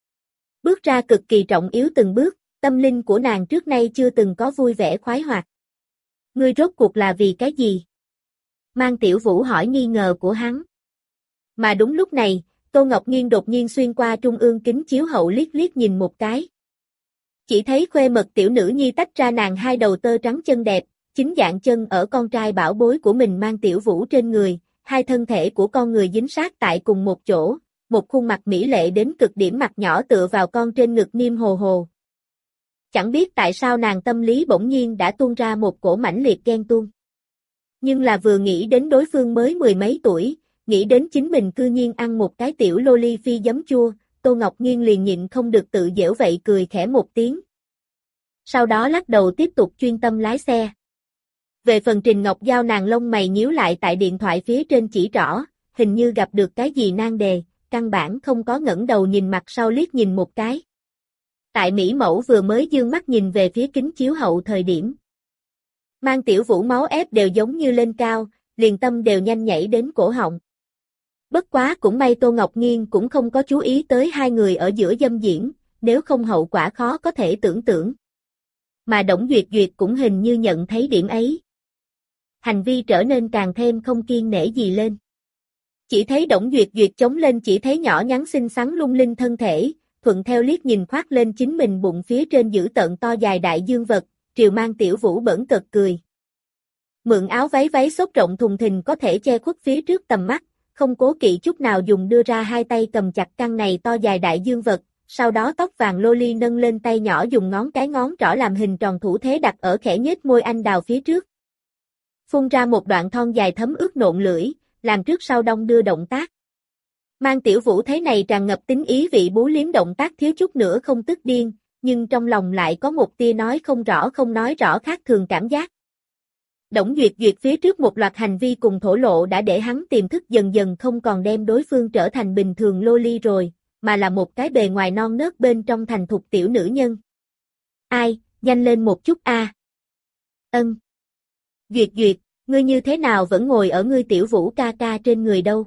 Bước ra cực kỳ trọng yếu từng bước, tâm linh của nàng trước nay chưa từng có vui vẻ khoái hoạt. Ngươi rốt cuộc là vì cái gì? Mang Tiểu Vũ hỏi nghi ngờ của hắn. Mà đúng lúc này, Tô Ngọc Nghiên đột nhiên xuyên qua trung ương kính chiếu hậu liếc liếc nhìn một cái. Chỉ thấy khuê mật tiểu nữ nhi tách ra nàng hai đầu tơ trắng chân đẹp, chính dạng chân ở con trai bảo bối của mình Mang Tiểu Vũ trên người, hai thân thể của con người dính sát tại cùng một chỗ, một khuôn mặt mỹ lệ đến cực điểm mặt nhỏ tựa vào con trên ngực niêm hồ hồ. Chẳng biết tại sao nàng tâm lý bỗng nhiên đã tuôn ra một cổ mãnh liệt ghen tuông. Nhưng là vừa nghĩ đến đối phương mới mười mấy tuổi, nghĩ đến chính mình cư nhiên ăn một cái tiểu Loli phi giấm chua, Tô Ngọc Nghiên liền nhịn không được tự giễu vậy cười khẽ một tiếng. Sau đó lắc đầu tiếp tục chuyên tâm lái xe. Về phần Trình Ngọc Giao nàng lông mày nhíu lại tại điện thoại phía trên chỉ rõ, hình như gặp được cái gì nan đề, căn bản không có ngẩng đầu nhìn mặt sau liếc nhìn một cái. Tại Mỹ Mẫu vừa mới dương mắt nhìn về phía kính chiếu hậu thời điểm. Mang Tiểu Vũ máu ép đều giống như lên cao, liền tâm đều nhanh nhảy đến cổ họng. Bất quá cũng may Tô Ngọc Nghiên cũng không có chú ý tới hai người ở giữa dâm diễn, nếu không hậu quả khó có thể tưởng tượng. Mà Đổng Duyệt Duyệt cũng hình như nhận thấy điểm ấy. Hành vi trở nên càng thêm không kiêng nể gì lên. Chỉ thấy Đổng Duyệt Duyệt chống lên chỉ thấy nhỏ nhắn xinh xắn lung linh thân thể, thuận theo liếc nhìn khoác lên chính mình bụng phía trên giữ tợn to dài đại dương vật, triều Mang Tiểu Vũ bẩn cợt cười. Mượn áo váy váy xốp rộng thùng thình có thể che khuất phía trước tầm mắt, không cố kỵ chút nào dùng đưa ra hai tay cầm chặt căn này to dài đại dương vật, sau đó tóc vàng loli nâng lên tay nhỏ dùng ngón cái ngón trỏ làm hình tròn thủ thế đặt ở khẽ nhếch môi anh đào phía trước. Phun ra một đoạn thon dài thấm ướt nộn lưỡi, làm trước sau đong đưa động tác. Mang Tiểu Vũ thấy này tràn ngập tính ý vị bú liếm động tác thiếu chút nữa không tức điên, nhưng trong lòng lại có một tia nói không rõ không nói rõ khác thường cảm giác. Đổng Duyệt Duyệt phía trước một loạt hành vi cùng thổ lộ đã để hắn tiềm thức dần dần không còn đem đối phương trở thành bình thường loli rồi, mà là một cái bề ngoài non nớt bên trong thành thục tiểu nữ nhân. Ai, nhanh lên một chút a. À. Ân. Duyệt Duyệt, ngươi như thế nào vẫn ngồi ở ngươi Tiểu Vũ ca ca trên người đâu?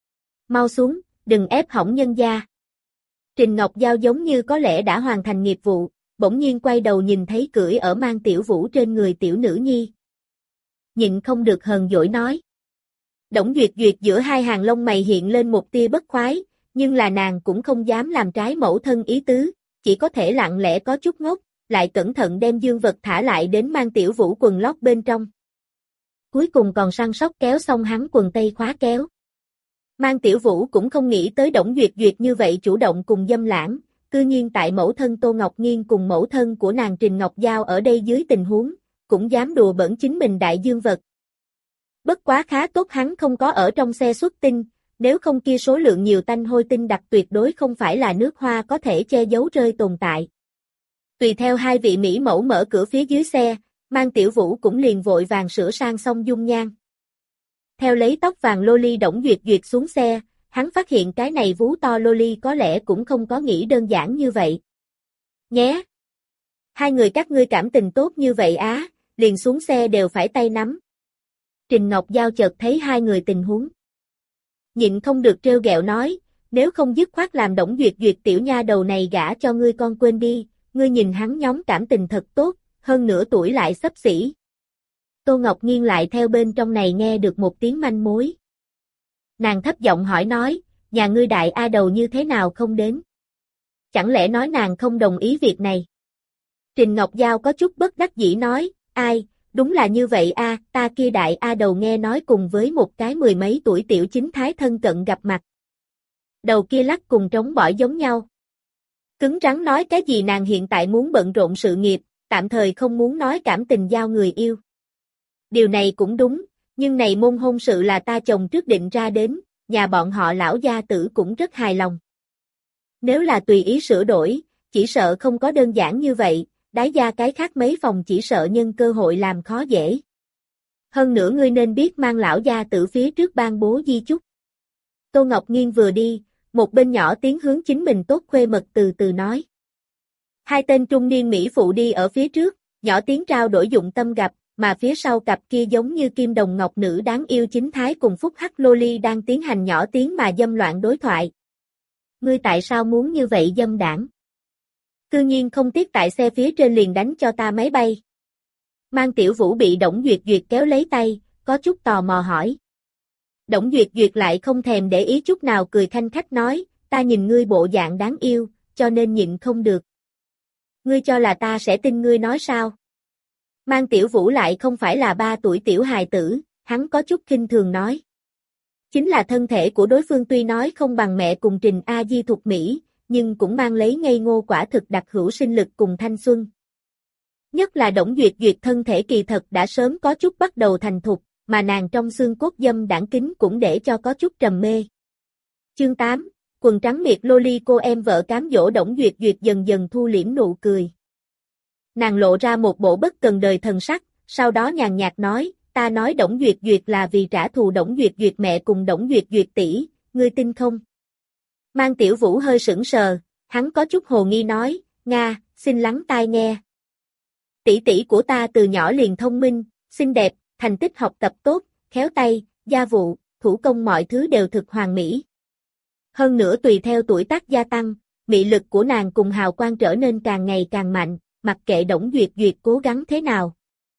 Mau xuống, đừng ép hỏng nhân gia. Trình Ngọc Giao giống như có lẽ đã hoàn thành nghiệp vụ, bỗng nhiên quay đầu nhìn thấy cưỡi ở Mang Tiểu Vũ trên người tiểu nữ nhi. Nhịn không được hờn dỗi nói. Đổng Duyệt Duyệt giữa hai hàng lông mày hiện lên một tia bất khoái, nhưng là nàng cũng không dám làm trái mẫu thân ý tứ, chỉ có thể lặng lẽ có chút ngốc, lại cẩn thận đem dương vật thả lại đến Mang Tiểu Vũ quần lót bên trong. Cuối cùng còn săn sóc kéo xong hắn quần tây khóa kéo. Mang Tiểu Vũ cũng không nghĩ tới Đổng Duyệt Duyệt như vậy chủ động cùng dâm lãng, cư nhiên tại mẫu thân Tô Ngọc Nghiên cùng mẫu thân của nàng Trình Ngọc Giao ở đây dưới tình huống, cũng dám đùa bỡn chính mình đại dương vật. Bất quá khá tốt hắn không có ở trong xe xuất tinh, nếu không kia số lượng nhiều tanh hôi tinh đặc tuyệt đối không phải là nước hoa có thể che giấu rơi tồn tại. Tùy theo hai vị mỹ mẫu mở cửa phía dưới xe, Mang Tiểu Vũ cũng liền vội vàng sửa sang xong dung nhan. Theo lấy tóc vàng loli Đổng Duyệt Duyệt xuống xe, hắn phát hiện cái này vú to loli có lẽ cũng không có nghĩ đơn giản như vậy. Nhé! Hai người các ngươi cảm tình tốt như vậy á, liền xuống xe đều phải tay nắm. Trình Ngọc Giao chợt thấy hai người tình huống. Nhịn không được trêu ghẹo nói, nếu không dứt khoát làm Đổng Duyệt Duyệt tiểu nha đầu này gả cho ngươi con quên đi, ngươi nhìn hắn nhóm cảm tình thật tốt, hơn nửa tuổi lại xấp xỉ. Tô Ngọc Nghiên lại theo bên trong này nghe được một tiếng manh mối. Nàng thấp giọng hỏi nói, nhà ngươi đại A đầu như thế nào không đến? Chẳng lẽ nói nàng không đồng ý việc này? Trình Ngọc Giao có chút bất đắc dĩ nói, ai, đúng là như vậy a, ta kia đại A đầu nghe nói cùng với một cái mười mấy tuổi tiểu chính thái thân cận gặp mặt. Đầu kia lắc cùng trống bỏi giống nhau. Cứng rắn nói cái gì nàng hiện tại muốn bận rộn sự nghiệp, tạm thời không muốn nói cảm tình giao người yêu. Điều này cũng đúng, nhưng này môn hôn sự là ta chồng trước định ra đến, nhà bọn họ lão gia tử cũng rất hài lòng. Nếu là tùy ý sửa đổi, chỉ sợ không có đơn giản như vậy, đái ra cái khác mấy phòng chỉ sợ nhân cơ hội làm khó dễ. Hơn nữa ngươi nên biết mang lão gia tử phía trước ban bố di chúc. Tô Ngọc Nghiên vừa đi, một bên nhỏ tiếng hướng chính mình tốt khuê mật từ từ nói. Hai tên trung niên Mỹ phụ đi ở phía trước, nhỏ tiếng trao đổi dụng tâm gặp, mà phía sau cặp kia giống như kim đồng ngọc nữ đáng yêu chính thái cùng phúc hắc loli đang tiến hành nhỏ tiếng mà dâm loạn đối thoại. Ngươi tại sao muốn như vậy dâm đảng? Cư nhiên không tiếc tại xe phía trên liền đánh cho ta máy bay. Mang Tiểu Vũ bị Đổng Duyệt Duyệt kéo lấy tay, có chút tò mò hỏi. Đổng Duyệt Duyệt lại không thèm để ý chút nào cười khanh khách nói, ta nhìn ngươi bộ dạng đáng yêu, cho nên nhịn không được. Ngươi cho là ta sẽ tin ngươi nói sao? Mang Tiểu Vũ lại không phải là ba tuổi tiểu hài tử, hắn có chút khinh thường nói. Chính là thân thể của đối phương tuy nói không bằng mẹ cùng Trình A Di thuộc Mỹ, nhưng cũng mang lấy ngây ngô quả thực đặc hữu sinh lực cùng thanh xuân. Nhất là Đổng Duyệt Duyệt thân thể kỳ thật đã sớm có chút bắt đầu thành thục, mà nàng trong xương cốt dâm đãng kính cũng để cho có chút trầm mê. Chương tám, quần trắng miệt loli cô em vợ cám dỗ Đổng Duyệt Duyệt dần dần thu liễm nụ cười. Nàng lộ ra một bộ bất cần đời thần sắc, sau đó nhàn nhạt nói, ta nói Đổng Duyệt Duyệt là vì trả thù Đổng Duyệt Duyệt mẹ cùng Đổng Duyệt Duyệt tỷ, ngươi tin không? Mang Tiểu Vũ hơi sững sờ, hắn có chút hồ nghi nói, Nga, xin lắng tai nghe. Tỷ tỷ của ta từ nhỏ liền thông minh, xinh đẹp, thành tích học tập tốt, khéo tay, gia vụ, thủ công mọi thứ đều thực hoàn mỹ. Hơn nữa tùy theo tuổi tác gia tăng, mị lực của nàng cùng hào quang trở nên càng ngày càng mạnh, mặc kệ Đổng Duyệt Duyệt cố gắng thế nào.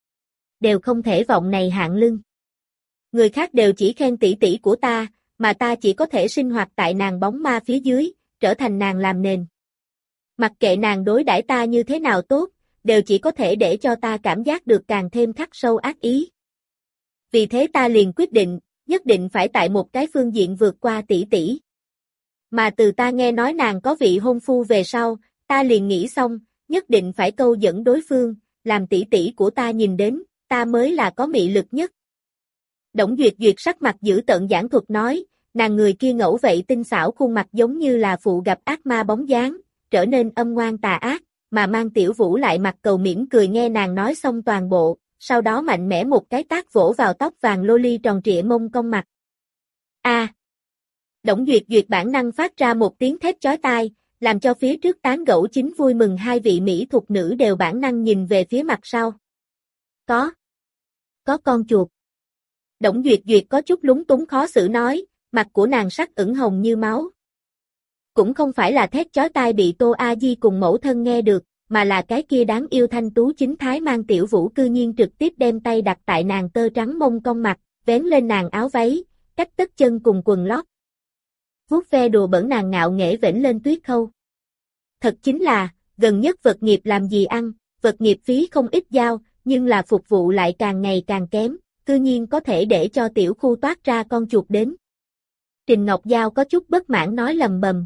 Đều không thể vọng này hạng lưng. Người khác đều chỉ khen tỷ tỷ của ta, mà ta chỉ có thể sinh hoạt tại nàng bóng ma phía dưới, trở thành nàng làm nền. Mặc kệ nàng đối đãi ta như thế nào tốt, đều chỉ có thể để cho ta cảm giác được càng thêm khắc sâu ác ý. Vì thế ta liền quyết định, nhất định phải tại một cái phương diện vượt qua tỷ tỷ. Mà từ ta nghe nói nàng có vị hôn phu về sau, ta liền nghĩ xong, nhất định phải câu dẫn đối phương, làm tỷ tỷ của ta nhìn đến, ta mới là có mị lực nhất. Đổng Duyệt Duyệt sắc mặt dữ tợn giảng thuật nói, nàng người kia ngẫu vậy tinh xảo khuôn mặt giống như là phụ gặp ác ma bóng dáng, trở nên âm ngoan tà ác, mà Mang Tiểu Vũ lại mặt cầu mỉm cười nghe nàng nói xong toàn bộ, sau đó mạnh mẽ một cái tát vỗ vào tóc vàng loli tròn trịa mông cong mặt. A! À, Đổng Duyệt Duyệt bản năng phát ra một tiếng thét chói tai, làm cho phía trước tán gẫu chính vui mừng hai vị mỹ thục nữ đều bản năng nhìn về phía mặt sau. Có. Có con chuột. Đổng Duyệt Duyệt có chút lúng túng khó xử nói, mặt của nàng sắc ửng hồng như máu. Cũng không phải là thét chói tai bị Tô A Di cùng mẫu thân nghe được, mà là cái kia đáng yêu thanh tú chính thái Mang Tiểu Vũ cư nhiên trực tiếp đem tay đặt tại nàng tơ trắng mông cong mặt, vén lên nàng áo váy, cách tất chân cùng quần lót. Vuốt ve đùa bẩn nàng ngạo nghễ vểnh lên tuyết khâu. Thật chính là, gần nhất vật nghiệp làm gì ăn, vật nghiệp phí không ít giao, nhưng là phục vụ lại càng ngày càng kém, cư nhiên có thể để cho tiểu khu toát ra con chuột đến. Trình Ngọc Giao có chút bất mãn nói lầm bầm.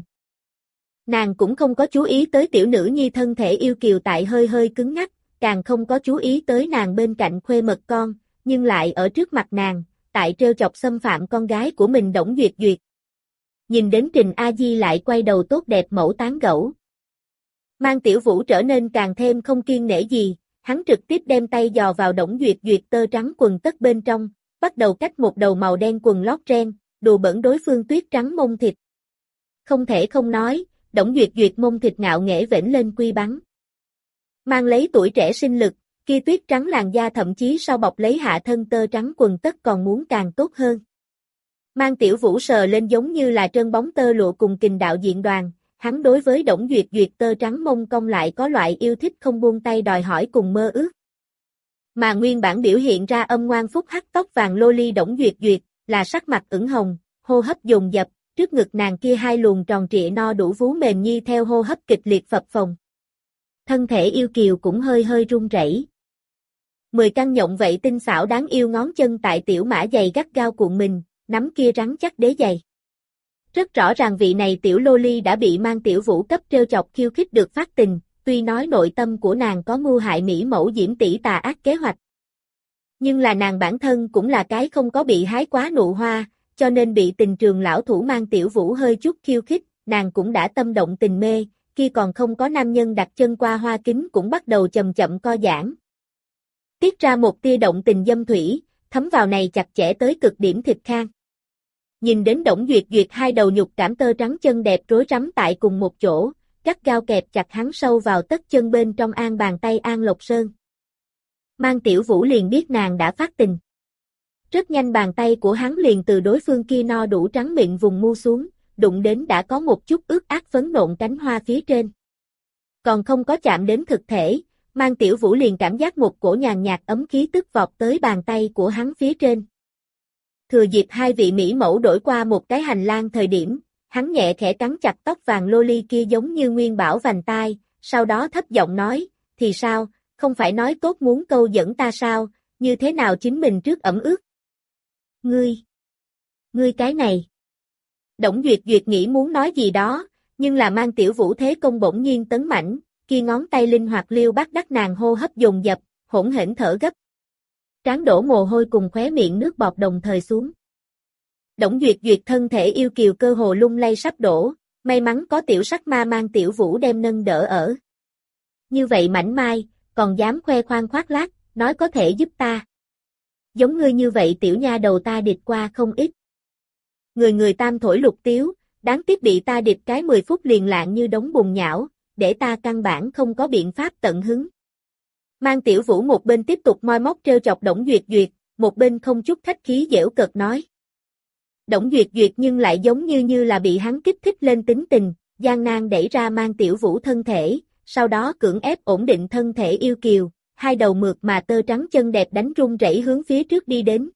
Nàng cũng không có chú ý tới tiểu nữ nhi thân thể yêu kiều tại hơi hơi cứng ngắc, càng không có chú ý tới nàng bên cạnh khuê mật con, nhưng lại ở trước mặt nàng, tại trêu chọc xâm phạm con gái của mình Đổng Duyệt Duyệt. Nhìn đến Trình A Di lại quay đầu tốt đẹp mẫu tán gẫu. Mang Tiểu Vũ trở nên càng thêm không kiêng nể gì, hắn trực tiếp đem tay dò vào Đổng Duyệt Duyệt tơ trắng quần tất bên trong, bắt đầu cách một đầu màu đen quần lót ren, đùa bẩn đối phương tuyết trắng mông thịt. Không thể không nói, Đổng Duyệt Duyệt mông thịt ngạo nghễ vểnh lên quy bắn. Mang lấy tuổi trẻ sinh lực, kia tuyết trắng làn da thậm chí sau bọc lấy hạ thân tơ trắng quần tất còn muốn càng tốt hơn. Mang Tiểu Vũ sờ lên giống như là trơn bóng tơ lụa cùng kình đạo diện đoàn, hắn đối với Đổng Duyệt Duyệt tơ trắng mông cong lại có loại yêu thích không buông tay đòi hỏi cùng mơ ước. Mà nguyên bản biểu hiện ra âm ngoan phúc hắc tóc vàng loli Đổng Duyệt Duyệt, là sắc mặt ửng hồng, hô hấp dồn dập, trước ngực nàng kia hai luồng tròn trịa no đủ vú mềm nhi theo hô hấp kịch liệt phập phồng. Thân thể yêu kiều cũng hơi hơi run rẩy. Mười căn nhộng vậy tinh xảo đáng yêu ngón chân tại tiểu mã giày gắt gao cuộn mình, nắm kia rắn chắc đế giày. Rất rõ ràng vị này tiểu loli đã bị Mang Tiểu Vũ cấp trêu chọc khiêu khích được phát tình, tuy nói nội tâm của nàng có mưu hại mỹ mẫu Diễm tỷ tà ác kế hoạch. Nhưng là nàng bản thân cũng là cái không có bị hái quá nụ hoa, cho nên bị tình trường lão thủ Mang Tiểu Vũ hơi chút khiêu khích, nàng cũng đã tâm động tình mê, kia còn không có nam nhân đặt chân qua hoa kính cũng bắt đầu chậm chậm co giãn. Tiết ra một tia động tình dâm thủy, thấm vào này chặt chẽ tới cực điểm thịt khang. Nhìn đến Đổng Duyệt Duyệt hai đầu nhục cảm tơ trắng chân đẹp rối rắm tại cùng một chỗ, gắt gao kẹp chặt hắn sâu vào tất chân bên trong an bàn tay An Lộc Sơn. Mang Tiểu Vũ liền biết nàng đã phát tình. Rất nhanh bàn tay của hắn liền từ đối phương kia no đủ trắng mịn vùng mu xuống, đụng đến đã có một chút ướt át phấn nộn cánh hoa phía trên. Còn không có chạm đến thực thể, Mang Tiểu Vũ liền cảm giác một cổ nhàn nhạt ấm khí tức vọt tới bàn tay của hắn phía trên. Thừa dịp hai vị mỹ mẫu đổi qua một cái hành lang thời điểm, hắn nhẹ khẽ cắn chặt tóc vàng loli kia giống như nguyên bảo vành tai, sau đó thấp giọng nói, thì sao, không phải nói tốt muốn câu dẫn ta sao, như thế nào chính mình trước ẩm ướt. Ngươi, ngươi cái này. Đổng Duyệt Duyệt nghĩ muốn nói gì đó, nhưng là Mang Tiểu Vũ thế công bỗng nhiên tấn mãnh, kia ngón tay linh hoạt liêu bắt đắc nàng hô hấp dồn dập, hỗn hển thở gấp. Trán đổ mồ hôi cùng khóe miệng nước bọt đồng thời xuống. Đổng Duyệt Duyệt thân thể yêu kiều cơ hồ lung lay sắp đổ, may mắn có tiểu sắc ma Mang Tiểu Vũ đem nâng đỡ ở. Như vậy mảnh mai, còn dám khoe khoang khoác lác, nói có thể giúp ta. Giống ngươi như vậy tiểu nha đầu ta địch qua không ít. Người người tam thổi lục tiếu, đáng tiếc bị ta địch cái mười phút liền lạng như đống bùn nhão, để ta căn bản không có biện pháp tận hứng. Mang Tiểu Vũ một bên tiếp tục moi móc trêu chọc Đổng Duyệt Duyệt, một bên không chút khách khí giễu cợt nói. Đổng Duyệt Duyệt nhưng lại giống như như là bị hắn kích thích lên tính tình, gian nan đẩy ra Mang Tiểu Vũ thân thể, sau đó cưỡng ép ổn định thân thể yêu kiều, hai đầu mượt mà tơ trắng chân đẹp đánh run rẩy hướng phía trước đi đến.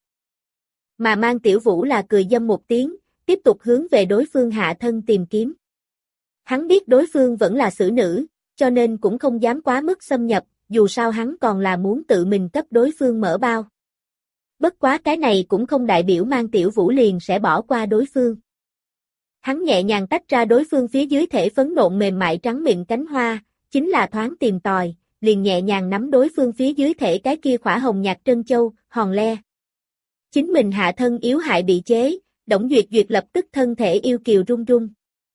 Mà Mang Tiểu Vũ là cười dâm một tiếng, tiếp tục hướng về đối phương hạ thân tìm kiếm. Hắn biết đối phương vẫn là xử nữ, cho nên cũng không dám quá mức xâm nhập, dù sao hắn còn là muốn tự mình cấp đối phương mở bao. Bất quá cái này cũng không đại biểu Mang Tiểu Vũ liền sẽ bỏ qua đối phương. Hắn nhẹ nhàng tách ra đối phương phía dưới thể phấn nộn mềm mại trắng mịn cánh hoa, chính là thoáng tìm tòi, liền nhẹ nhàng nắm đối phương phía dưới thể cái kia khỏa hồng nhạt trân châu, hòn le. Chính mình hạ thân yếu hại bị chế, Đổng Duyệt Duyệt lập tức thân thể yêu kiều run run.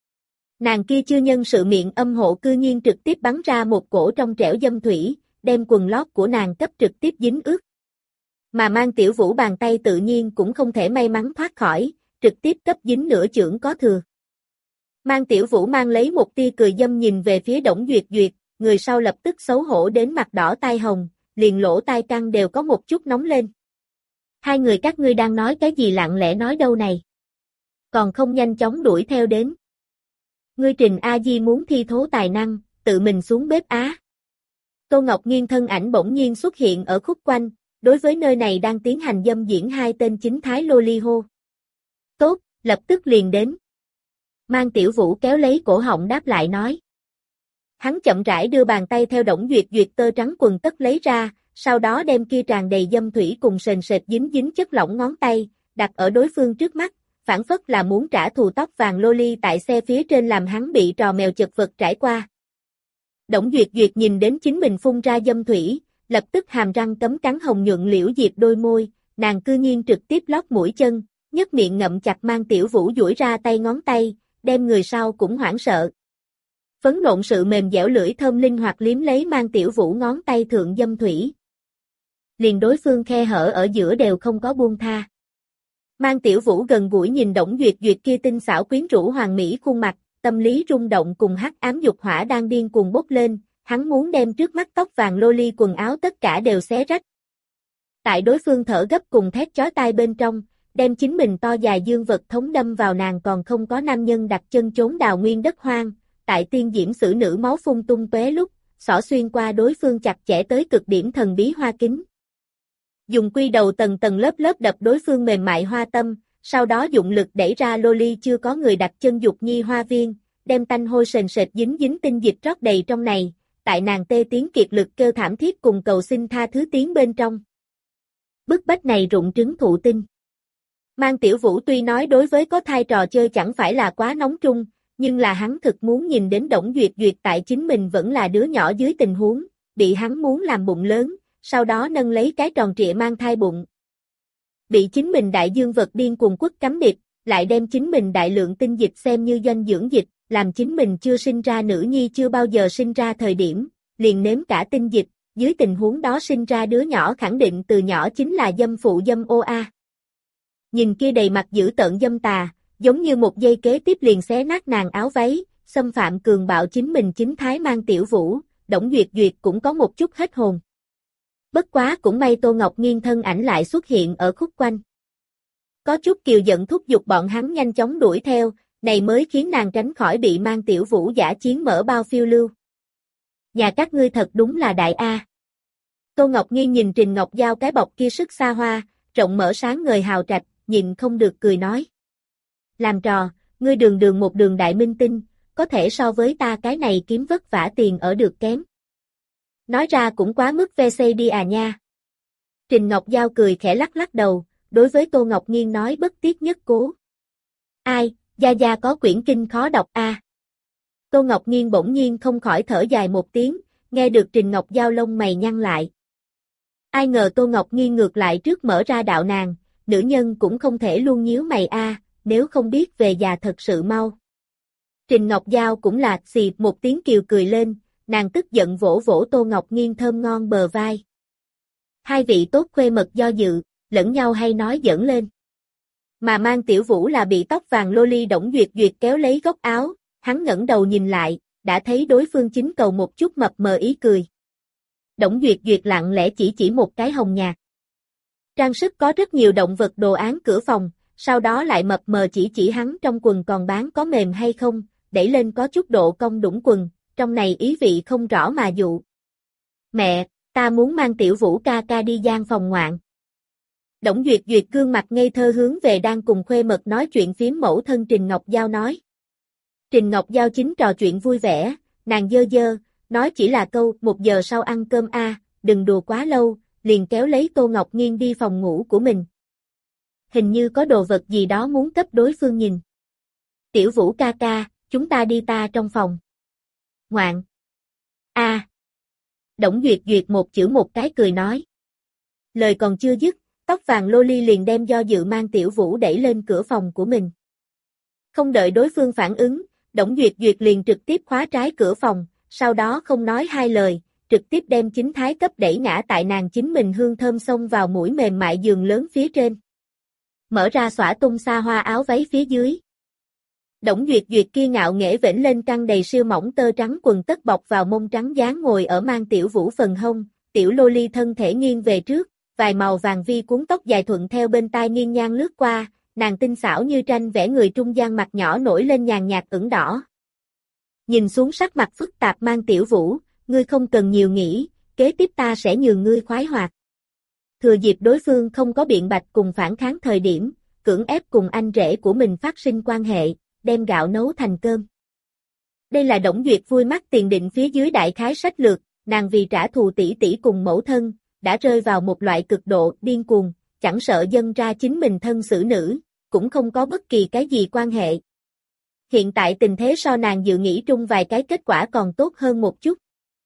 Nàng kia chưa nhân sự miệng âm hộ cư nhiên trực tiếp bắn ra một cổ trong trẻo dâm thủy, đem quần lót của nàng cấp trực tiếp dính ướt. Mà Mang Tiểu Vũ bàn tay tự nhiên cũng không thể may mắn thoát khỏi, trực tiếp cấp dính nửa chưởng có thừa. Mang Tiểu Vũ mang lấy một tia cười dâm nhìn về phía Đổng Duyệt Duyệt, người sau lập tức xấu hổ đến mặt đỏ tai hồng, liền lỗ tai căng đều có một chút nóng lên. Hai người các ngươi đang nói cái gì lặng lẽ nói đâu này? Còn không nhanh chóng đuổi theo đến. Ngươi Trình A Di muốn thi thố tài năng, tự mình xuống bếp á. Tô Ngọc Nghiên thân ảnh bỗng nhiên xuất hiện ở khúc quanh, đối với nơi này đang tiến hành dâm diễn hai tên chính thái loli hô. Tốt, lập tức liền đến. Mang Tiểu Vũ kéo lấy cổ họng đáp lại nói. Hắn chậm rãi đưa bàn tay theo Đổng Duyệt Duyệt tơ trắng quần tất lấy ra, sau đó đem kia tràn đầy dâm thủy cùng sền sệt dính dính chất lỏng ngón tay, đặt ở đối phương trước mắt, phản phất là muốn trả thù tóc vàng loli tại xe phía trên làm hắn bị trò mèo chật vật trải qua. Đổng Duyệt Duyệt nhìn đến chính mình phun ra dâm thủy, lập tức hàm răng cấm cắn hồng nhuận liễu diệp đôi môi, nàng cư nhiên trực tiếp lót mũi chân, nhấc miệng ngậm chặt Mang Tiểu Vũ duỗi ra tay ngón tay, đem người sau cũng hoảng sợ. Phấn nộn sự mềm dẻo lưỡi thơm linh hoạt liếm lấy Mang Tiểu Vũ ngón tay thượng dâm thủy. Liền đối phương khe hở ở giữa đều không có buông tha. Mang Tiểu Vũ gần gũi nhìn Đổng Duyệt Duyệt kia tinh xảo quyến rũ hoàng mỹ khuôn mặt, tâm lý rung động cùng hắc ám dục hỏa đang điên cuồng bốc lên, hắn muốn đem trước mắt tóc vàng loli quần áo tất cả đều xé rách. Tại đối phương thở gấp cùng thét chói tai bên trong, đem chính mình to dài dương vật thống đâm vào nàng còn không có nam nhân đặt chân chốn đào nguyên đất hoang, tại tiên diễm sử nữ máu phun tung tóe lúc, xỏ xuyên qua đối phương chặt chẽ tới cực điểm thần bí hoa kính. Dùng quy đầu tầng tầng lớp lớp đập đối phương mềm mại hoa tâm, sau đó dụng lực đẩy ra loli chưa có người đặt chân dục nhi hoa viên, đem tanh hôi sền sệt dính dính tinh dịch rót đầy trong này, tại nàng tê tiếng kiệt lực kêu thảm thiết cùng cầu xin tha thứ tiếng bên trong. Bức bách này rụng trứng thụ tinh. Mang Tiểu Vũ tuy nói đối với có thai trò chơi chẳng phải là quá nóng trung, nhưng là hắn thực muốn nhìn đến Đổng Duyệt Duyệt tại chính mình vẫn là đứa nhỏ dưới tình huống, bị hắn muốn làm bụng lớn, sau đó nâng lấy cái tròn trịa mang thai bụng. Bị chính mình đại dương vật điên cuồng quất cắm điệp, lại đem chính mình đại lượng tinh dịch xem như doanh dưỡng dịch, làm chính mình chưa sinh ra nữ nhi chưa bao giờ sinh ra thời điểm, liền nếm cả tinh dịch, dưới tình huống đó sinh ra đứa nhỏ khẳng định từ nhỏ chính là dâm phụ dâm ô a. Nhìn kia đầy mặt dữ tợn dâm tà, giống như một giây kế tiếp liền xé nát nàng áo váy, xâm phạm cường bạo chính mình chính thái Mang Tiểu Vũ, Đổng Duyệt Duyệt cũng có một chút hết hồn. Bất quá cũng may Tô Ngọc Nghiên thân ảnh lại xuất hiện ở khúc quanh. Có chút kiều giận thúc giục bọn hắn nhanh chóng đuổi theo, này mới khiến nàng tránh khỏi bị Mang Tiểu Vũ giả chiến mở bao phiêu lưu. Nhà các ngươi thật đúng là đại A. Tô Ngọc Nghiên nhìn Trình Ngọc Giao cái bọc kia sức xa hoa, rộng mở sáng ngời hào trạch, nhìn không được cười nói. Làm trò, ngươi đường đường một đường đại minh tinh, có thể so với ta cái này kiếm vất vả tiền ở được kém. Nói ra cũng quá mức vê xê đi à nha. Trình Ngọc Giao cười khẽ lắc lắc đầu, đối với Tô Ngọc Nghiên nói bất tiết nhất cố. Ai, gia gia có quyển kinh khó đọc a. À. Tô Ngọc Nghiên bỗng nhiên không khỏi thở dài một tiếng, nghe được Trình Ngọc Giao lông mày nhăn lại. Ai ngờ Tô Ngọc Nghiên ngược lại trước mở ra đạo nàng, nữ nhân cũng không thể luôn nhíu mày a, à, nếu không biết về già thật sự mau. Trình Ngọc Giao cũng là xì một tiếng kiều cười lên, nàng tức giận vỗ vỗ Tô Ngọc Nghiên thơm ngon bờ vai. Hai vị tốt khuê mật do dự, lẫn nhau hay nói giỡn lên. Mà Mang Tiểu Vũ là bị tóc vàng loli Đổng Duyệt Duyệt kéo lấy góc áo, hắn ngẩng đầu nhìn lại, đã thấy đối phương chính cầu một chút mập mờ ý cười. Đổng Duyệt Duyệt lặng lẽ chỉ chỉ một cái hồng nhạt. Trang sức có rất nhiều động vật đồ án cửa phòng, sau đó lại mập mờ chỉ chỉ hắn trong quần còn bán có mềm hay không, đẩy lên có chút độ cong đũng quần, trong này ý vị không rõ mà dụ. Mẹ, ta muốn mang Tiểu Vũ ca ca đi gian phòng ngoạn. Đổng Duyệt Duyệt gương mặt ngây thơ hướng về đang cùng khuê mật nói chuyện phím mẫu thân Trình Ngọc Giao nói. Trình Ngọc Giao chính trò chuyện vui vẻ, nàng dơ dơ, nói chỉ là câu một giờ sau ăn cơm a, đừng đùa quá lâu, liền kéo lấy Tô Ngọc Nghiên đi phòng ngủ của mình. Hình như có đồ vật gì đó muốn cấp đối phương nhìn. Tiểu Vũ ca ca, chúng ta đi ta trong phòng. Ngoạn. A. À. Đổng Duyệt Duyệt một chữ một cái cười nói. Lời còn chưa dứt, tóc vàng Loli liền đem do dự mang Tiểu Vũ đẩy lên cửa phòng của mình. Không đợi đối phương phản ứng, Đổng Duyệt Duyệt liền trực tiếp khóa trái cửa phòng, sau đó không nói hai lời, trực tiếp đem chính thái cấp đẩy ngã tại nàng chính mình hương thơm xông vào mũi mềm mại giường lớn phía trên. Mở ra xõa tung xa hoa áo váy phía dưới. Đổng Duyệt Duyệt kia ngạo nghễ vểnh lên căng đầy siêu mỏng tơ trắng quần tất bọc vào mông trắng dáng ngồi ở mang Tiểu Vũ phần hông, Tiểu Loli thân thể nghiêng về trước, vài màu vàng vi cuốn tóc dài thuận theo bên tai nghiêng ngang lướt qua, nàng tinh xảo như tranh vẽ người trung gian mặt nhỏ nổi lên nhàn nhạt ửng đỏ. Nhìn xuống sắc mặt phức tạp mang Tiểu Vũ, ngươi không cần nhiều nghĩ, kế tiếp ta sẽ nhường ngươi khoái hoạt. Thừa dịp đối phương không có biện bạch cùng phản kháng thời điểm, cưỡng ép cùng anh rể của mình phát sinh quan hệ, đem gạo nấu thành cơm. Đây là Đổng Duyệt vui mắt tiền định phía dưới đại khái sách lược, nàng vì trả thù tỷ tỷ cùng mẫu thân, đã rơi vào một loại cực độ điên cuồng, chẳng sợ dâng ra chính mình thân xử nữ, cũng không có bất kỳ cái gì quan hệ. Hiện tại tình thế so nàng dự nghĩ trung vài cái kết quả còn tốt hơn một chút.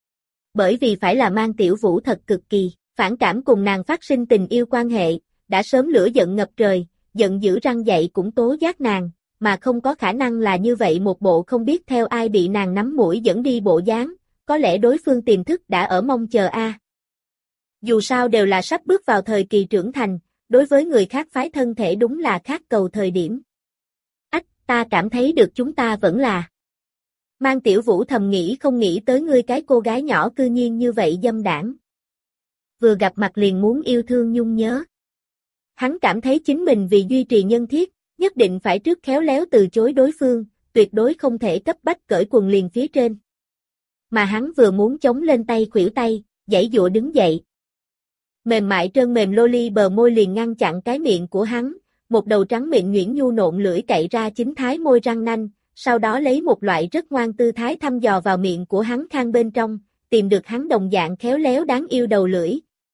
Bởi vì phải là mang Tiểu Vũ thật cực kỳ, phản cảm cùng nàng phát sinh tình yêu quan hệ, đã sớm lửa giận ngập trời, giận dữ răng dậy cũng tố giác nàng, mà không có khả năng là như vậy một bộ không biết theo ai bị nàng nắm mũi dẫn đi bộ dáng, có lẽ đối phương tiềm thức đã ở mong chờ a. À. Dù sao đều là sắp bước vào thời kỳ trưởng thành, đối với người khác phái thân thể đúng là khát cầu thời điểm. Ách, ta cảm thấy được chúng ta vẫn là. Mang Tiểu Vũ thầm nghĩ không nghĩ tới ngươi cái cô gái nhỏ cư nhiên như vậy dâm đảng. Vừa gặp mặt liền muốn yêu thương nhung nhớ. Hắn cảm thấy chính mình vì duy trì nhân thiết, nhất định phải trước khéo léo từ chối đối phương, tuyệt đối không thể cấp bách cởi quần liền phía trên. Mà hắn vừa muốn chống lên tay khuỷu tay, giãy giụa đứng dậy. Mềm mại trơn mềm Loli bờ môi liền ngăn chặn cái miệng của hắn, một đầu trắng mịn nhuyễn nhu nộn lưỡi cậy ra chính thái môi răng nanh, sau đó lấy một loại rất ngoan tư thái thăm dò vào miệng của hắn khang bên trong, tìm được hắn đồng dạng khéo léo đáng yêu đầu lưỡi.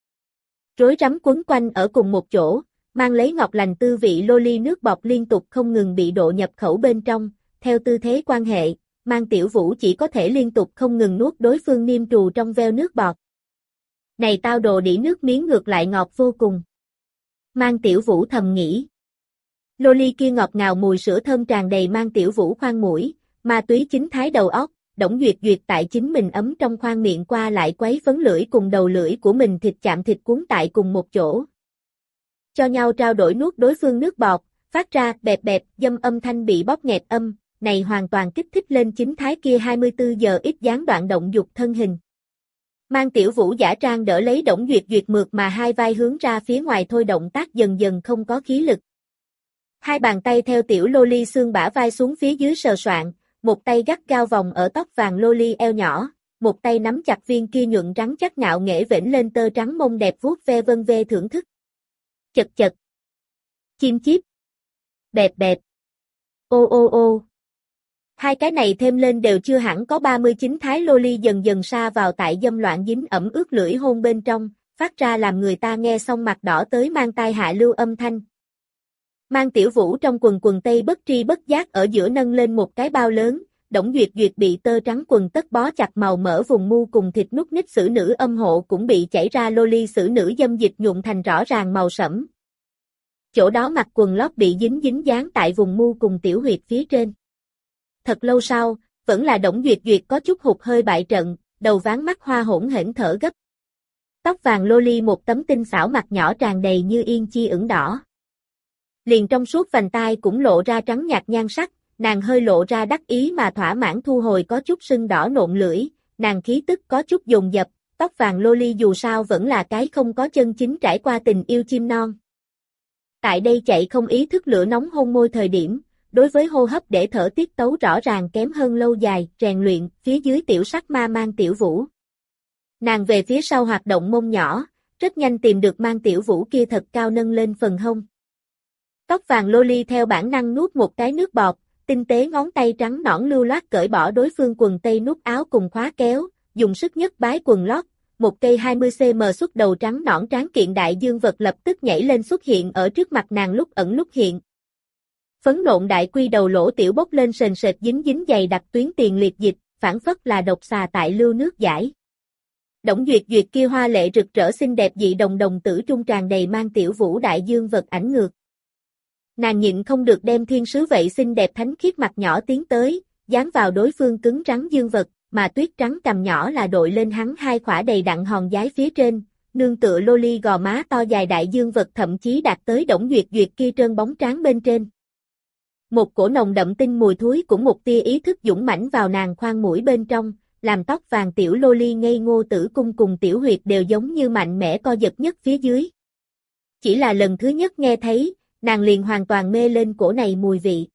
Rối rắm quấn quanh ở cùng một chỗ, mang lấy ngọt lành tư vị Loli nước bọt liên tục không ngừng bị độ nhập khẩu bên trong, theo tư thế quan hệ, mang Tiểu Vũ chỉ có thể liên tục không ngừng nuốt đối phương niêm trù trong veo nước bọt. Này tao đồ đĩ nước miếng ngược lại ngọt vô cùng. Mang Tiểu Vũ thầm nghĩ. Loli kia ngọt ngào mùi sữa thơm tràn đầy mang Tiểu Vũ khoang mũi, ma túy chính thái đầu óc, Đổng Duyệt Duyệt tại chính mình ấm trong khoang miệng qua lại quấy phấn lưỡi cùng đầu lưỡi của mình thịt chạm thịt cuốn tại cùng một chỗ. Cho nhau trao đổi nuốt đối phương nước bọt, phát ra bẹp bẹp dâm âm thanh bị bóp nghẹt âm, này hoàn toàn kích thích lên chính thái kia hai mươi tư giờ ít gián đoạn động dục thân hình. Mang Tiểu Vũ giả trang đỡ lấy Đổng Duyệt Duyệt mượt mà hai vai hướng ra phía ngoài thôi động tác dần dần không có khí lực. Hai bàn tay theo Tiểu Loli xương bả vai xuống phía dưới sờ soạn, một tay gắt gao vòng ở tóc vàng Loli eo nhỏ, một tay nắm chặt viên kia nhuận trắng chắc ngạo nghễ vểnh lên tơ trắng mông đẹp vuốt ve vân ve thưởng thức. Chật chật. Chim chíp. Bẹp bẹp. Ô ô ô. Hai cái này thêm lên đều chưa hẳn có ba mươi chín thái Loli dần dần sa vào tại dâm loạn dính ẩm ướt lưỡi hôn bên trong, phát ra làm người ta nghe xong mặt đỏ tới mang tai hạ lưu âm thanh. Mang Tiểu Vũ trong quần quần tây bất tri bất giác ở giữa nâng lên một cái bao lớn, Đổng Duyệt Duyệt bị tơ trắng quần tất bó chặt màu mỡ vùng mu cùng thịt nút nít xử nữ âm hộ cũng bị chảy ra Loli xử nữ dâm dịch nhuộm thành rõ ràng màu sẫm. Chỗ đó mặc quần lót bị dính dính dáng tại vùng mu cùng tiểu huyệt phía trên. Thật lâu sau, vẫn là Đổng Duyệt Duyệt có chút hụt hơi bại trận, đầu ván mắt hoa hỗn hển thở gấp. Tóc vàng Loli một tấm tinh xảo mặt nhỏ tràn đầy như yên chi ửng đỏ. Liền trong suốt vành tai cũng lộ ra trắng nhạt nhan sắc, nàng hơi lộ ra đắc ý mà thỏa mãn thu hồi có chút sưng đỏ nộn lưỡi, nàng khí tức có chút dồn dập, tóc vàng Loli dù sao vẫn là cái không có chân chính trải qua tình yêu chim non. Tại đây chạy không ý thức lửa nóng hôn môi thời điểm, đối với hô hấp để thở tiết tấu rõ ràng kém hơn lâu dài, rèn luyện, phía dưới tiểu sắc ma mang Tiểu Vũ. Nàng về phía sau hoạt động mông nhỏ, rất nhanh tìm được mang Tiểu Vũ kia thật cao nâng lên phần hông. Tóc vàng Loli theo bản năng nuốt một cái nước bọt, tinh tế ngón tay trắng nõn lưu loát cởi bỏ đối phương quần tây nút áo cùng khóa kéo, dùng sức nhất bái quần lót, một cây hai mươi xăng-ti-mét xuất đầu trắng nõn tráng kiện đại dương vật lập tức nhảy lên xuất hiện ở trước mặt nàng lúc ẩn lúc hiện. Phấn nộn đại quy đầu lỗ tiểu bốc lên sền sệt dính dính dày đặc tuyến tiền liệt dịch, phản phất là độc xà tại lưu nước giải. Đổng Duyệt Duyệt kia hoa lệ rực rỡ xinh đẹp dị đồng đồng tử trung tràn đầy mang tiểu vũ đại dương vật ảnh ngược. Nàng nhịn không được đem thiên sứ vậy xinh đẹp thánh khiết mặt nhỏ tiến tới, dán vào đối phương cứng rắn dương vật, mà tuyết trắng cằm nhỏ là đội lên hắn hai khỏa đầy đặn hòn giái phía trên, nương tựa loli gò má to dài đại dương vật thậm chí đạt tới Đổng Duyệt Duyệt kia trơn bóng tráng bên trên. Một cổ nồng đậm tinh mùi thúi cũng một tia ý thức dũng mãnh vào nàng khoang mũi bên trong, làm tóc vàng tiểu loli ngây ngô tử cung cùng tiểu huyệt đều giống như mạnh mẽ co giật nhất phía dưới. Chỉ là lần thứ nhất nghe thấy, nàng liền hoàn toàn mê lên cổ này mùi vị.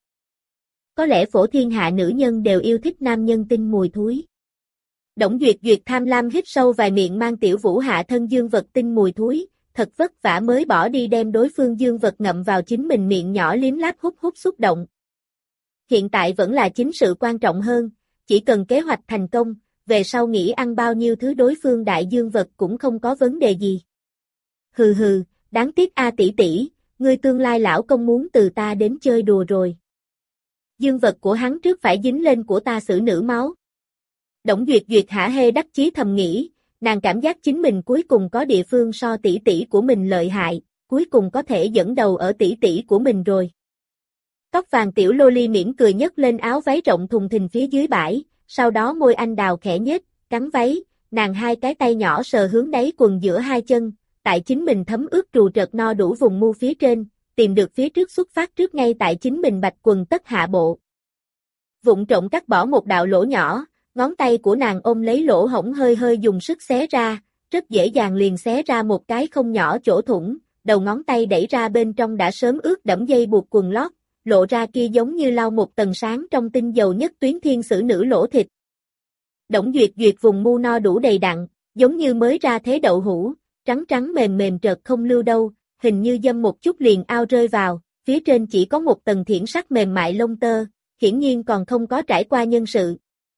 Có lẽ phổ thiên hạ nữ nhân đều yêu thích nam nhân tinh mùi thúi. Đổng Duyệt Duyệt tham lam hít sâu vài miệng mang tiểu vũ hạ thân dương vật tinh mùi thúi, thật vất vả mới bỏ đi đem đối phương dương vật ngậm vào chính mình miệng nhỏ liếm láp hút hút xúc động. Hiện tại vẫn là chính sự quan trọng hơn, chỉ cần kế hoạch thành công, về sau nghĩ ăn bao nhiêu thứ đối phương đại dương vật cũng không có vấn đề gì. Hừ hừ, đáng tiếc a tỷ tỷ, ngươi tương lai lão công muốn từ ta đến chơi đùa rồi. Dương vật của hắn trước phải dính lên của ta xử nữ máu. Đổng Duyệt Duyệt hả hê đắc chí thầm nghĩ, nàng cảm giác chính mình cuối cùng có địa phương so tỷ tỷ của mình lợi hại, cuối cùng có thể dẫn đầu ở tỷ tỷ của mình rồi. Tóc vàng tiểu loli mỉm cười nhấc lên áo váy rộng thùng thình phía dưới bãi, sau đó môi anh đào khẽ nhếch, cắn váy, nàng hai cái tay nhỏ sờ hướng đáy quần giữa hai chân, tại chính mình thấm ướt trù trợt no đủ vùng mu phía trên, tìm được phía trước xuất phát trước ngay tại chính mình bạch quần tất hạ bộ. Vụng trộm cắt bỏ một đạo lỗ nhỏ, ngón tay của nàng ôm lấy lỗ hổng hơi hơi dùng sức xé ra, rất dễ dàng liền xé ra một cái không nhỏ chỗ thủng, đầu ngón tay đẩy ra bên trong đã sớm ướt đẫm dây buộc quần lót, lộ ra kia giống như lau một tầng sáng trong tinh dầu nhất tuyến thiên sử nữ lỗ thịt. Đổng Duyệt Duyệt vùng mu no đủ đầy đặn, giống như mới ra thế đậu hũ, trắng trắng mềm mềm trợt không lưu đâu, hình như dâm một chút liền ao rơi vào, phía trên chỉ có một tầng thiển sắc mềm mại lông tơ, hiển nhiên còn không có trải qua nhân sự.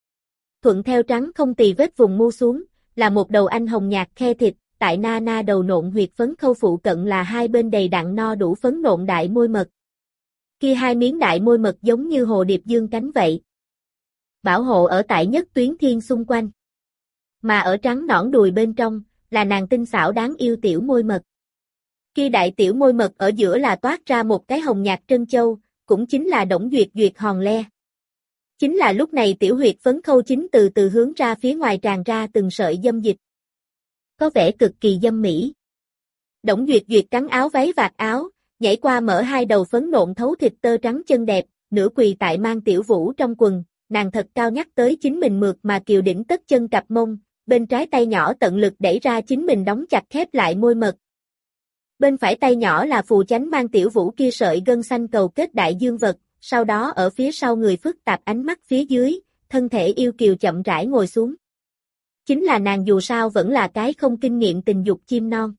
Thuận theo trắng không tì vết vùng mu xuống, là một đầu anh hồng nhạt khe thịt, tại na na đầu nộn huyệt phấn khâu phụ cận là hai bên đầy đặn no đủ phấn nộn đại môi mật. Kia hai miếng đại môi mật giống như hồ điệp dương cánh vậy. Bảo hộ ở tại nhất tuyến thiên xung quanh. Mà ở trắng nõn đùi bên trong, là nàng tinh xảo đáng yêu tiểu môi mật. Kia đại tiểu môi mật ở giữa là toát ra một cái hồng nhạt trân châu, cũng chính là Đổng Duyệt Duyệt hòn le. Chính là lúc này tiểu huyệt phấn khâu chính từ từ hướng ra phía ngoài tràn ra từng sợi dâm dịch. Có vẻ cực kỳ dâm mỹ. Đổng Duyệt Duyệt cắn áo váy vạt áo, nhảy qua mở hai đầu phấn nộn thấu thịt tơ trắng chân đẹp, nửa quỳ tại mang tiểu vũ trong quần, nàng thật cao nhắc tới chính mình mượt mà kiều đỉnh tất chân cặp mông, bên trái tay nhỏ tận lực đẩy ra chính mình đóng chặt khép lại môi mật. Bên phải tay nhỏ là phù chánh mang tiểu vũ kia sợi gân xanh cầu kết đại dương vật, sau đó ở phía sau người phức tạp ánh mắt phía dưới, thân thể yêu kiều chậm rãi ngồi xuống. Chính là nàng dù sao vẫn là cái không kinh nghiệm tình dục chim non.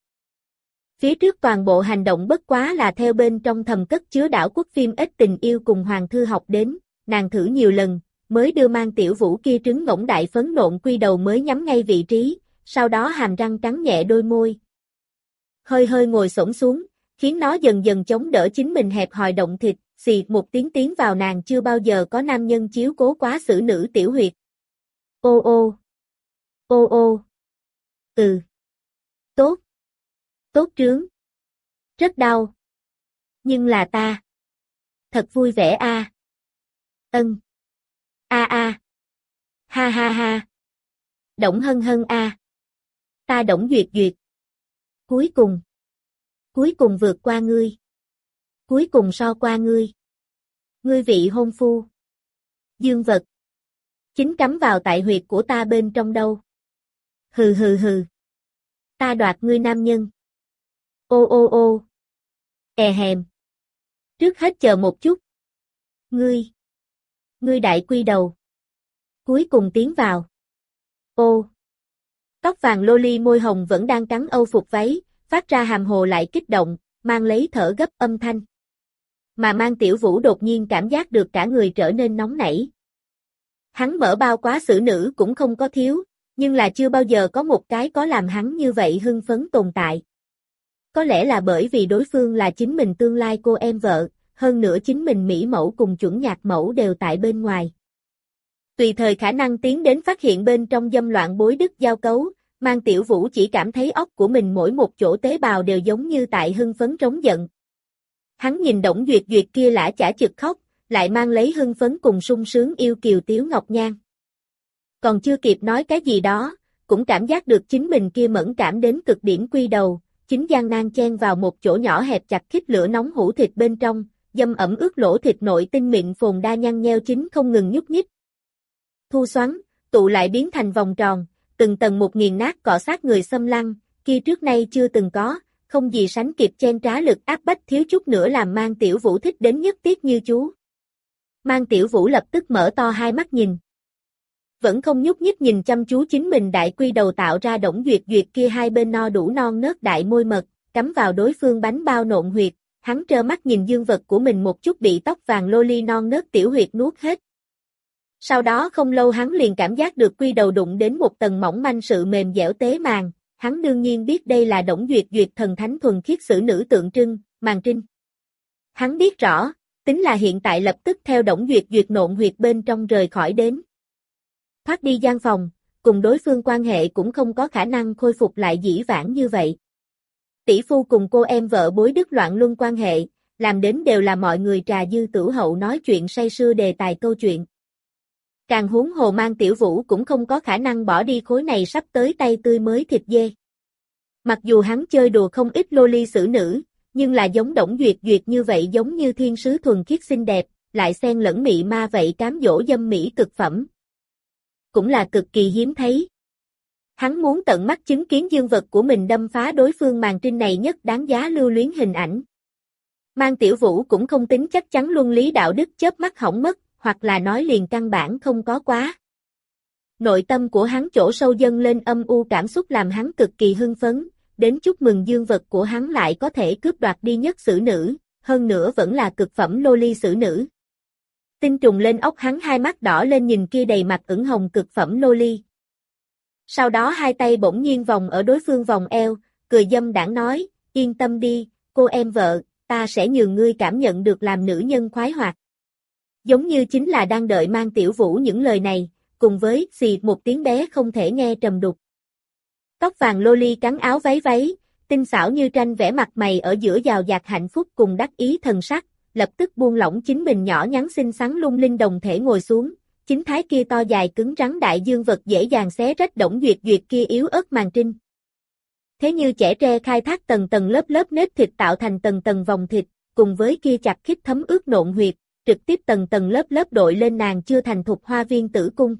Phía trước toàn bộ hành động bất quá là theo bên trong thầm cất chứa đảo quốc phim ít tình yêu cùng Hoàng Thư học đến, nàng thử nhiều lần, mới đưa mang tiểu vũ kia trứng ngỗng đại phấn nộn quy đầu mới nhắm ngay vị trí, sau đó hàm răng cắn nhẹ đôi môi. Hơi hơi ngồi xổm xuống, khiến nó dần dần chống đỡ chính mình hẹp hòi động thịt, xì một tiếng tiến vào nàng chưa bao giờ có nam nhân chiếu cố quá xử nữ tiểu huyệt. Ô ô. Ô ô. Ừ. Tốt. Tốt trướng. Rất đau. Nhưng là ta. Thật vui vẻ a. À. Ân. A a. Ha ha ha. Đổng hân hân a. À. Ta Đổng Duyệt Duyệt. Cuối cùng. Cuối cùng vượt qua ngươi. Cuối cùng so qua ngươi. Ngươi vị hôn phu. Dương vật. Chính cắm vào tại huyệt của ta bên trong đâu. Hừ hừ hừ. Ta đoạt ngươi nam nhân. Ô ô ô. E hèm. Trước hết chờ một chút. Ngươi. Ngươi đại quy đầu. Cuối cùng tiến vào. Ô. Tóc vàng loli môi hồng vẫn đang cắn âu phục váy, phát ra hàm hồ lại kích động, mang lấy thở gấp âm thanh. Mà mang tiểu vũ đột nhiên cảm giác được cả người trở nên nóng nảy. Hắn mở bao quá xử nữ cũng không có thiếu, Nhưng là chưa bao giờ có một cái có làm hắn như vậy hưng phấn tồn tại. Có lẽ là bởi vì đối phương là chính mình tương lai cô em vợ, hơn nữa chính mình mỹ mẫu cùng chuẩn nhạc mẫu đều tại bên ngoài. Tùy thời khả năng tiến đến phát hiện bên trong dâm loạn bối đức giao cấu, Mang Tiểu Vũ chỉ cảm thấy óc của mình mỗi một chỗ tế bào đều giống như tại hưng phấn trống giận. Hắn nhìn Đổng Duyệt Duyệt kia lã chả chực khóc, lại mang lấy hưng phấn cùng sung sướng yêu kiều Tiếu Ngọc Nhan. Còn chưa kịp nói cái gì đó, cũng cảm giác được chính mình kia mẫn cảm đến cực điểm quy đầu, chính gian nan chen vào một chỗ nhỏ hẹp chặt khít lửa nóng hũ thịt bên trong, dâm ẩm ướt lỗ thịt nội tinh mịn phồn đa nhăn nheo chính không ngừng nhúc nhích. Thu xoắn, tụ lại biến thành vòng tròn, từng tầng một nghiền nát cọ sát người xâm lăng, kia trước nay chưa từng có, không gì sánh kịp chen trá lực áp bách thiếu chút nữa làm Mang Tiểu Vũ thích đến nhất tiết như chú. Mang Tiểu Vũ lập tức mở to hai mắt nhìn. Vẫn không nhúc nhích nhìn chăm chú chính mình đại quy đầu tạo ra Đổng Duyệt Duyệt kia hai bên no đủ non nớt đại môi mật, cắm vào đối phương bánh bao nộn huyệt, hắn trơ mắt nhìn dương vật của mình một chút bị tóc vàng loli non nớt tiểu huyệt nuốt hết. Sau đó không lâu hắn liền cảm giác được quy đầu đụng đến một tầng mỏng manh sự mềm dẻo tế màng, hắn đương nhiên biết đây là Đổng Duyệt Duyệt thần thánh thuần khiết xử nữ tượng trưng, màng trinh. Hắn biết rõ, tính là hiện tại lập tức theo Đổng Duyệt Duyệt nộn huyệt bên trong rời khỏi đến. Thoát đi gian phòng, cùng đối phương quan hệ cũng không có khả năng khôi phục lại dĩ vãng như vậy. Tỷ phu cùng cô em vợ bối đức loạn luân quan hệ, làm đến đều là mọi người trà dư tửu hậu nói chuyện say sưa đề tài câu chuyện. Càng huống hồ Mang Tiểu Vũ cũng không có khả năng bỏ đi khối này sắp tới tay tươi mới thịt dê. Mặc dù hắn chơi đùa không ít loli xử nữ, nhưng là giống Đổng Duyệt Duyệt như vậy giống như thiên sứ thuần khiết xinh đẹp, lại xen lẫn mị ma vậy cám dỗ dâm mỹ cực phẩm. Cũng là cực kỳ hiếm thấy. Hắn muốn tận mắt chứng kiến dương vật của mình đâm phá đối phương màn trinh này nhất đáng giá lưu luyến hình ảnh. Mang Tiểu Vũ cũng không tính chắc chắn luân lý đạo đức chớp mắt hỏng mất, hoặc là nói liền căn bản không có quá. Nội tâm của hắn chỗ sâu dâng lên âm u cảm xúc làm hắn cực kỳ hưng phấn, đến chúc mừng dương vật của hắn lại có thể cướp đoạt đi nhất xử nữ, hơn nữa vẫn là cực phẩm loli xử nữ. Tinh trùng lên ốc hắn hai mắt đỏ lên nhìn kia đầy mặt ửng hồng cực phẩm loli. Sau đó hai tay bỗng nhiên vòng ở đối phương vòng eo, cười dâm đãng nói, yên tâm đi, cô em vợ, ta sẽ nhường ngươi cảm nhận được làm nữ nhân khoái hoạt. Giống như chính là đang đợi Mang Tiểu Vũ những lời này, cùng với xì một tiếng bé không thể nghe trầm đục. Tóc vàng loli cắn áo váy váy, tinh xảo như tranh vẽ mặt mày ở giữa giàu dạt hạnh phúc cùng đắc ý thần sắc, lập tức buông lỏng chính mình nhỏ nhắn xinh xắn lung linh đồng thể ngồi xuống, chính thái kia to dài cứng rắn đại dương vật dễ dàng xé rách Đổng Duyệt Duyệt kia yếu ớt màng trinh. Thế như chẻ tre khai thác tầng tầng lớp lớp nếp thịt tạo thành tầng tầng vòng thịt, cùng với kia chặt khít thấm ướt nộn huyệt, trực tiếp tầng tầng lớp lớp đội lên nàng chưa thành thục hoa viên tử cung.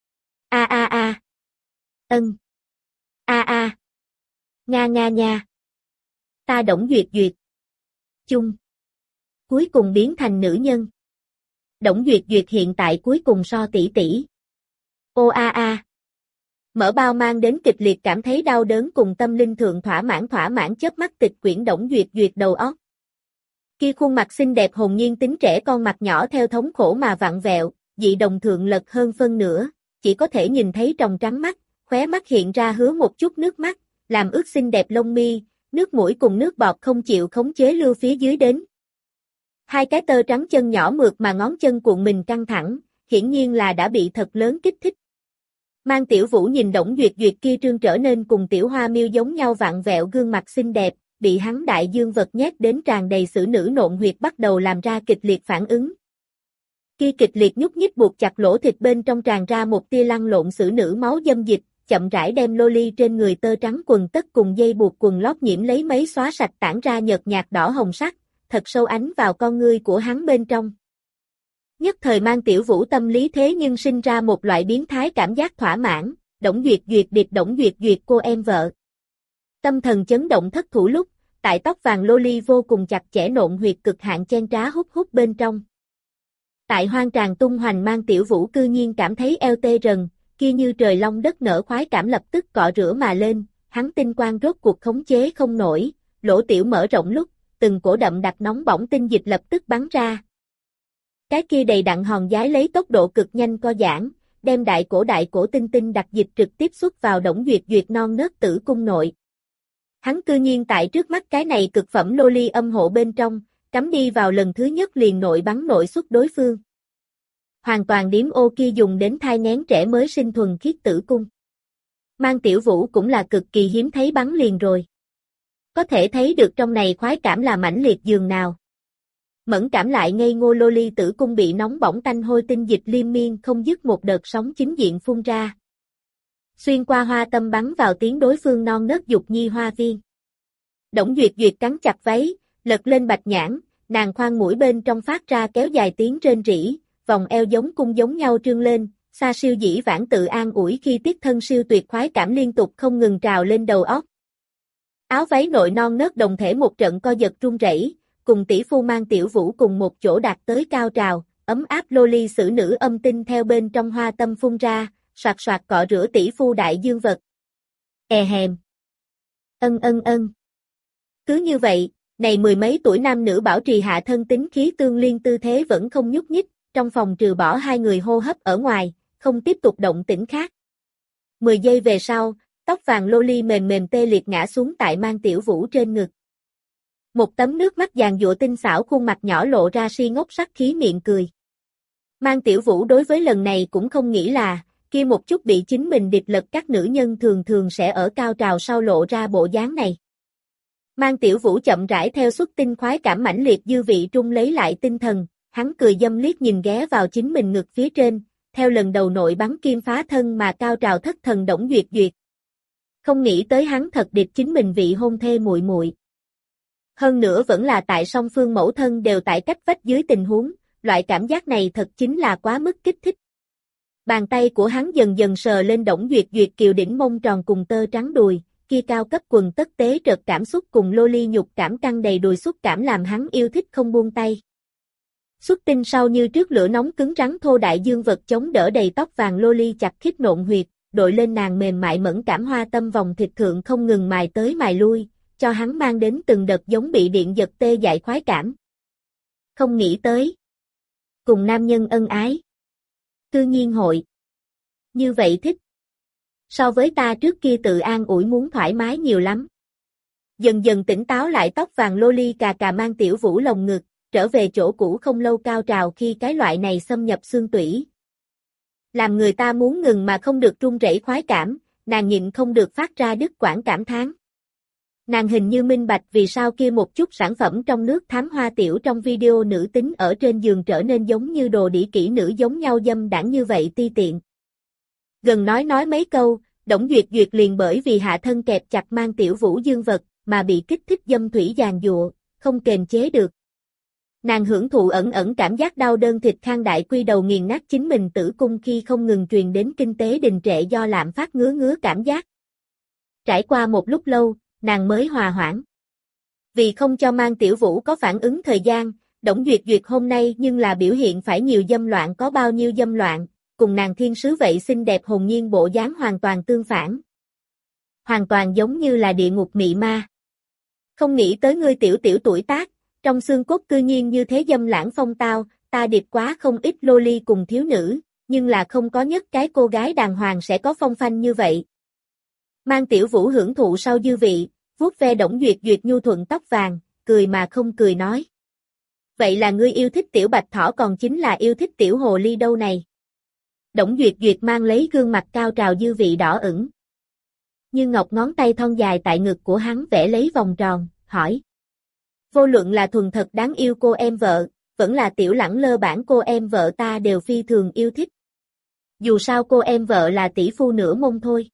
A a a. Ân. A a. Nga nga nha. Ta Đổng Duyệt Duyệt. Chung. Cuối cùng biến thành nữ nhân. Đổng Duyệt Duyệt hiện tại cuối cùng so tỷ tỷ. Ô a a. Mở bao mang đến kịch liệt cảm thấy đau đớn cùng tâm linh thượng thỏa mãn thỏa mãn chớp mắt tịch quyển Đổng Duyệt Duyệt đầu óc. Kia khuôn mặt xinh đẹp hồn nhiên tính trẻ con mặt nhỏ theo thống khổ mà vặn vẹo, dị đồng thượng lật hơn phân nửa, chỉ có thể nhìn thấy tròng trắng mắt, khóe mắt hiện ra hứa một chút nước mắt, làm ướt xinh đẹp lông mi, nước mũi cùng nước bọt không chịu khống chế lưu phía dưới đến. Hai cái tơ trắng chân nhỏ mượt mà ngón chân cuộn mình căng thẳng, hiển nhiên là đã bị thật lớn kích thích. Mang Tiểu Vũ nhìn Đổng Duyệt Duyệt kia trương trở nên cùng tiểu hoa miêu giống nhau vặn vẹo gương mặt xinh đẹp, bị hắn đại dương vật nhét đến tràn đầy xử nữ nộn huyệt bắt đầu làm ra kịch liệt phản ứng. Kia kịch liệt nhúc nhích buộc chặt lỗ thịt bên trong tràn ra một tia lăn lộn xử nữ máu dâm dịch, chậm rãi đem loli trên người tơ trắng quần tất cùng dây buộc quần lót nhiễm lấy mấy xóa sạch tản ra nhợt nhạt đỏ hồng sắc, thật sâu ánh vào con ngươi của hắn bên trong. Nhất thời Mang Tiểu Vũ tâm lý thế nhưng sinh ra một loại biến thái cảm giác thỏa mãn, Đổng Duyệt Duyệt điệp Đổng Duyệt Duyệt cô em vợ. Tâm thần chấn động thất thủ lúc, tại tóc vàng loli vô cùng chặt chẽ nộn huyệt cực hạn chen trá hút hút bên trong. Tại hoang tràn tung hoành Mang Tiểu Vũ cư nhiên cảm thấy eo tê rần, kia như trời long đất nở khoái cảm lập tức cọ rửa mà lên, hắn tinh quang rốt cuộc khống chế không nổi, lỗ tiểu mở rộng lúc, từng cổ đậm đặc nóng bỏng tinh dịch lập tức bắn ra. Cái kia đầy đặn hòn giái lấy tốc độ cực nhanh co giãn, đem đại cổ đại cổ tinh tinh đặc dịch trực tiếp xuất vào Đổng Duyệt Duyệt non nớt tử cung nội. Hắn cư nhiên tại trước mắt cái này cực phẩm loli âm hộ bên trong, cắm đi vào lần thứ nhất liền nội bắn nội xuất đối phương. Hoàn toàn điếm ô kia dùng đến thai nghén trẻ mới sinh thuần khiết tử cung. Mang Tiểu Vũ cũng là cực kỳ hiếm thấy bắn liền rồi. Có thể thấy được trong này khoái cảm là mãnh liệt dường nào. Mẫn cảm lại ngây ngô loli tử cung bị nóng bỏng tanh hôi tinh dịch liên miên không dứt một đợt sóng chính diện phun ra. Xuyên qua hoa tâm bắn vào tiếng đối phương non nớt dục nhi hoa viên. Đổng Duyệt Duyệt cắn chặt váy, lật lên bạch nhãn, nàng khoan mũi bên trong phát ra kéo dài tiếng rên rỉ, vòng eo giống cung giống nhau trương lên, xa siêu dĩ vãng tự an ủi khi tiết thân siêu tuyệt khoái cảm liên tục không ngừng trào lên đầu óc. Áo váy nội non nớt đồng thể một trận co giật run rẩy, cùng tỷ phu Mang Tiểu Vũ cùng một chỗ đạt tới cao trào, ấm áp loli xử nữ âm tinh theo bên trong hoa tâm phun ra, soạt soạt cọ rửa tỷ phu đại dương vật. E hèm. Ân ân ân. Cứ như vậy, này mười mấy tuổi nam nữ bảo trì hạ thân tính khí tương liên tư thế vẫn không nhúc nhích, trong phòng trừ bỏ hai người hô hấp ở ngoài, không tiếp tục động tĩnh khác. Mười giây về sau, tóc vàng loli mềm mềm tê liệt ngã xuống tại Mang Tiểu Vũ trên ngực. Một tấm nước mắt giàn giụa tinh xảo khuôn mặt nhỏ lộ ra si ngốc sắc khí miệng cười. Mang Tiểu Vũ đối với lần này cũng không nghĩ là, kia một chút bị chính mình địch lật các nữ nhân thường thường sẽ ở cao trào sau lộ ra bộ dáng này. Mang Tiểu Vũ chậm rãi theo xuất tinh khoái cảm mãnh liệt dư vị trung lấy lại tinh thần, hắn cười dâm liếc nhìn ghé vào chính mình ngực phía trên, theo lần đầu nội bắn kim phá thân mà cao trào thất thần Đổng Duyệt Duyệt. Không nghĩ tới hắn thật địch chính mình vị hôn thê muội muội. Hơn nữa vẫn là tại song phương mẫu thân đều tại cách vách dưới tình huống, loại cảm giác này thật chính là quá mức kích thích. Bàn tay của hắn dần dần sờ lên Đổng Duyệt Duyệt kiều đỉnh mông tròn cùng tơ trắng đùi, kia cao cấp quần tất tế trợt cảm xúc cùng loli nhục cảm căng đầy đùi xúc cảm làm hắn yêu thích không buông tay. Xuất tinh sau như trước lửa nóng cứng rắn thô đại dương vật chống đỡ đầy tóc vàng loli chặt khít nộn huyệt, đội lên nàng mềm mại mẫn cảm hoa tâm vòng thịt thượng không ngừng mài tới mài lui, cho hắn mang đến từng đợt giống bị điện giật tê dại khoái cảm. Không nghĩ tới. Cùng nam nhân ân ái. Cư nhiên hội. Như vậy thích. So với ta trước kia tự an ủi muốn thoải mái nhiều lắm. Dần dần tỉnh táo lại tóc vàng loli cà cà Mang Tiểu Vũ lồng ngực, trở về chỗ cũ không lâu cao trào khi cái loại này xâm nhập xương tủy. Làm người ta muốn ngừng mà không được run rẩy khoái cảm, nàng nhịn không được phát ra đứt quãng cảm thán. Nàng hình như minh bạch vì sao kia một chút sản phẩm trong nước thám hoa tiểu trong video nữ tính ở trên giường trở nên giống như đồ đĩ kỹ nữ giống nhau dâm đảng như vậy ti tiện. Gần nói nói mấy câu, Đổng Duyệt Duyệt liền bởi vì hạ thân kẹp chặt Mang Tiểu Vũ dương vật, mà bị kích thích dâm thủy giàn giụa, không kềm chế được. Nàng hưởng thụ ẩn ẩn cảm giác đau đơn thịt khang đại quy đầu nghiền nát chính mình tử cung khi không ngừng truyền đến kinh tế đình trệ do lạm phát ngứa ngứa cảm giác. Trải qua một lúc lâu, nàng mới hòa hoãn. Vì không cho Mang Tiểu Vũ có phản ứng thời gian, Đổng Duyệt Duyệt hôm nay nhưng là biểu hiện phải nhiều dâm loạn có bao nhiêu dâm loạn, cùng nàng thiên sứ vậy xinh đẹp hồn nhiên bộ dáng hoàn toàn tương phản. Hoàn toàn giống như là địa ngục mị ma. Không nghĩ tới ngươi tiểu tiểu tuổi tác, trong xương cốt cư nhiên như thế dâm lãng phong tao, ta điệp quá không ít loli cùng thiếu nữ, nhưng là không có nhất cái cô gái đàng hoàng sẽ có phong phanh như vậy. Mang Tiểu Vũ hưởng thụ sau dư vị, vuốt ve Đổng Duyệt Duyệt nhu thuận tóc vàng, cười mà không cười nói. Vậy là ngươi yêu thích tiểu bạch thỏ còn chính là yêu thích tiểu hồ ly đâu này. Đổng Duyệt Duyệt mang lấy gương mặt cao trào dư vị đỏ ửng. Như ngọc ngón tay thon dài tại ngực của hắn vẽ lấy vòng tròn, hỏi. Vô luận là thuần thật đáng yêu cô em vợ, vẫn là tiểu lẳng lơ bản cô em vợ ta đều phi thường yêu thích. Dù sao cô em vợ là tỷ phu nửa mông thôi.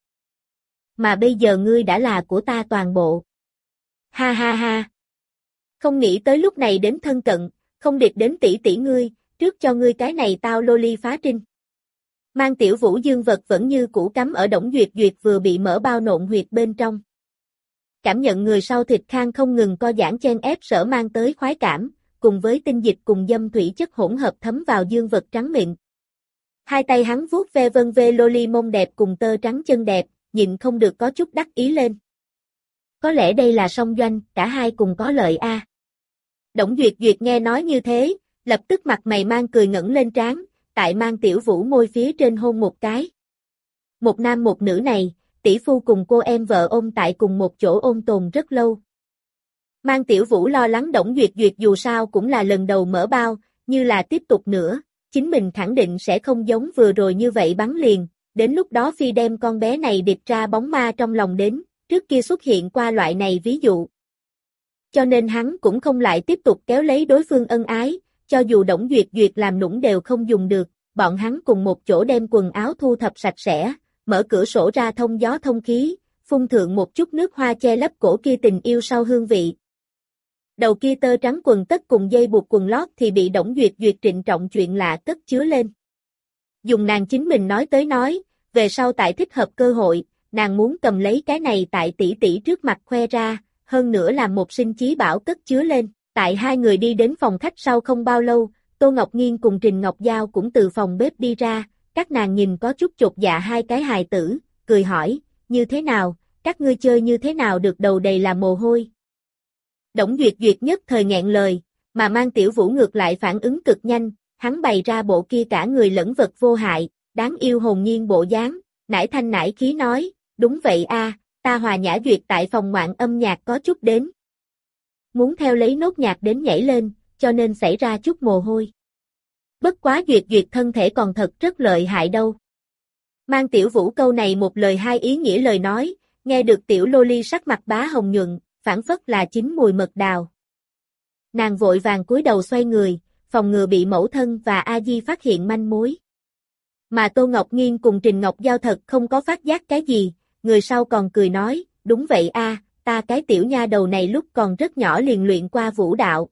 Mà bây giờ ngươi đã là của ta toàn bộ. Ha ha ha. Không nghĩ tới lúc này đến thân cận, không địch đến tỷ tỷ ngươi, trước cho ngươi cái này tao loli phá trinh. Mang Tiểu Vũ dương vật vẫn như cũ cắm ở Đổng Duyệt Duyệt vừa bị mở bao nộn huyệt bên trong. Cảm nhận người sau thịt khang không ngừng co giãn chen ép sở mang tới khoái cảm, cùng với tinh dịch cùng dâm thủy chất hỗn hợp thấm vào dương vật trắng mịn. Hai tay hắn vuốt ve vân vê loli mông đẹp cùng tơ trắng chân đẹp, nhịn không được có chút đắc ý lên. Có lẽ đây là song doanh, cả hai cùng có lợi a. À. Đổng Duyệt Duyệt nghe nói như thế, lập tức mặt mày mang cười ngẩng lên trán, tại Mang Tiểu Vũ môi phía trên hôn một cái. Một nam một nữ này, tỷ phu cùng cô em vợ ôm tại cùng một chỗ ôn tồn rất lâu. Mang Tiểu Vũ lo lắng Đổng Duyệt Duyệt dù sao cũng là lần đầu mở bao, như là tiếp tục nữa, chính mình khẳng định sẽ không giống vừa rồi như vậy bắn liền, đến lúc đó phi đem con bé này điệp ra bóng ma trong lòng đến, trước kia xuất hiện qua loại này ví dụ. Cho nên hắn cũng không lại tiếp tục kéo lấy đối phương ân ái, cho dù Đổng Duyệt Duyệt làm nũng đều không dùng được, bọn hắn cùng một chỗ đem quần áo thu thập sạch sẽ, mở cửa sổ ra thông gió thông khí, phun thượng một chút nước hoa che lấp cổ kia tình yêu sau hương vị. Đầu kia tơ trắng quần tất cùng dây buộc quần lót thì bị Đổng Duyệt Duyệt trịnh trọng chuyện lạ cất chứa lên. Dùng nàng chính mình nói tới nói, về sau tại thích hợp cơ hội, nàng muốn cầm lấy cái này tại tỷ tỷ trước mặt khoe ra, hơn nữa làm một sinh chí bảo cất chứa lên. Tại hai người đi đến phòng khách sau không bao lâu, Tô Ngọc Nghiên cùng Trình Ngọc Giao cũng từ phòng bếp đi ra, các nàng nhìn có chút chột dạ hai cái hài tử, cười hỏi, như thế nào, các ngươi chơi như thế nào được đầu đầy là mồ hôi. Đổng Duyệt Duyệt nhất thời nghẹn lời, mà Mang Tiểu Vũ ngược lại phản ứng cực nhanh, hắn bày ra bộ kia cả người lẫn vật vô hại, đáng yêu hồn nhiên bộ dáng, nải thanh nải khí nói, đúng vậy a, ta Hòa Nhã Duyệt tại phòng ngoạn âm nhạc có chút đến. Muốn theo lấy nốt nhạc đến nhảy lên, cho nên xảy ra chút mồ hôi. Bất quá Duyệt Duyệt thân thể còn thật rất lợi hại đâu. Mang Tiểu Vũ câu này một lời hai ý nghĩa lời nói, nghe được tiểu loli sắc mặt bá hồng nhuận, phản phất là chín mùi mật đào. Nàng vội vàng cúi đầu xoay người, phòng ngừa bị mẫu thân và A Di phát hiện manh mối. Mà Tô Ngọc Nghiên cùng Trình Ngọc Giao thật không có phát giác cái gì, người sau còn cười nói, đúng vậy a, ta cái tiểu nha đầu này lúc còn rất nhỏ liền luyện qua vũ đạo.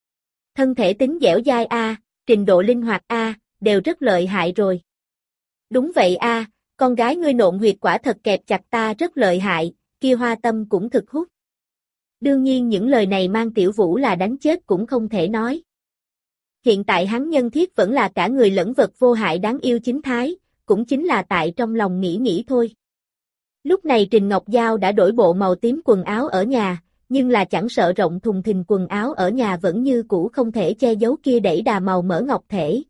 Thân thể tính dẻo dai a, trình độ linh hoạt a, đều rất lợi hại rồi. Đúng vậy a, con gái ngươi nộn huyệt quả thật kẹp chặt ta rất lợi hại, kia hoa tâm cũng thực hút. Đương nhiên những lời này Mang Tiểu Vũ là đánh chết cũng không thể nói. Hiện tại hắn nhân thiết vẫn là cả người lẫn vật vô hại đáng yêu chính thái, cũng chính là tại trong lòng nghĩ nghĩ thôi. Lúc này Trình Ngọc Giao đã đổi bộ màu tím quần áo ở nhà, nhưng là chẳng sợ rộng thùng thình quần áo ở nhà vẫn như cũ không thể che giấu kia đẩy đà màu mỡ ngọc thể.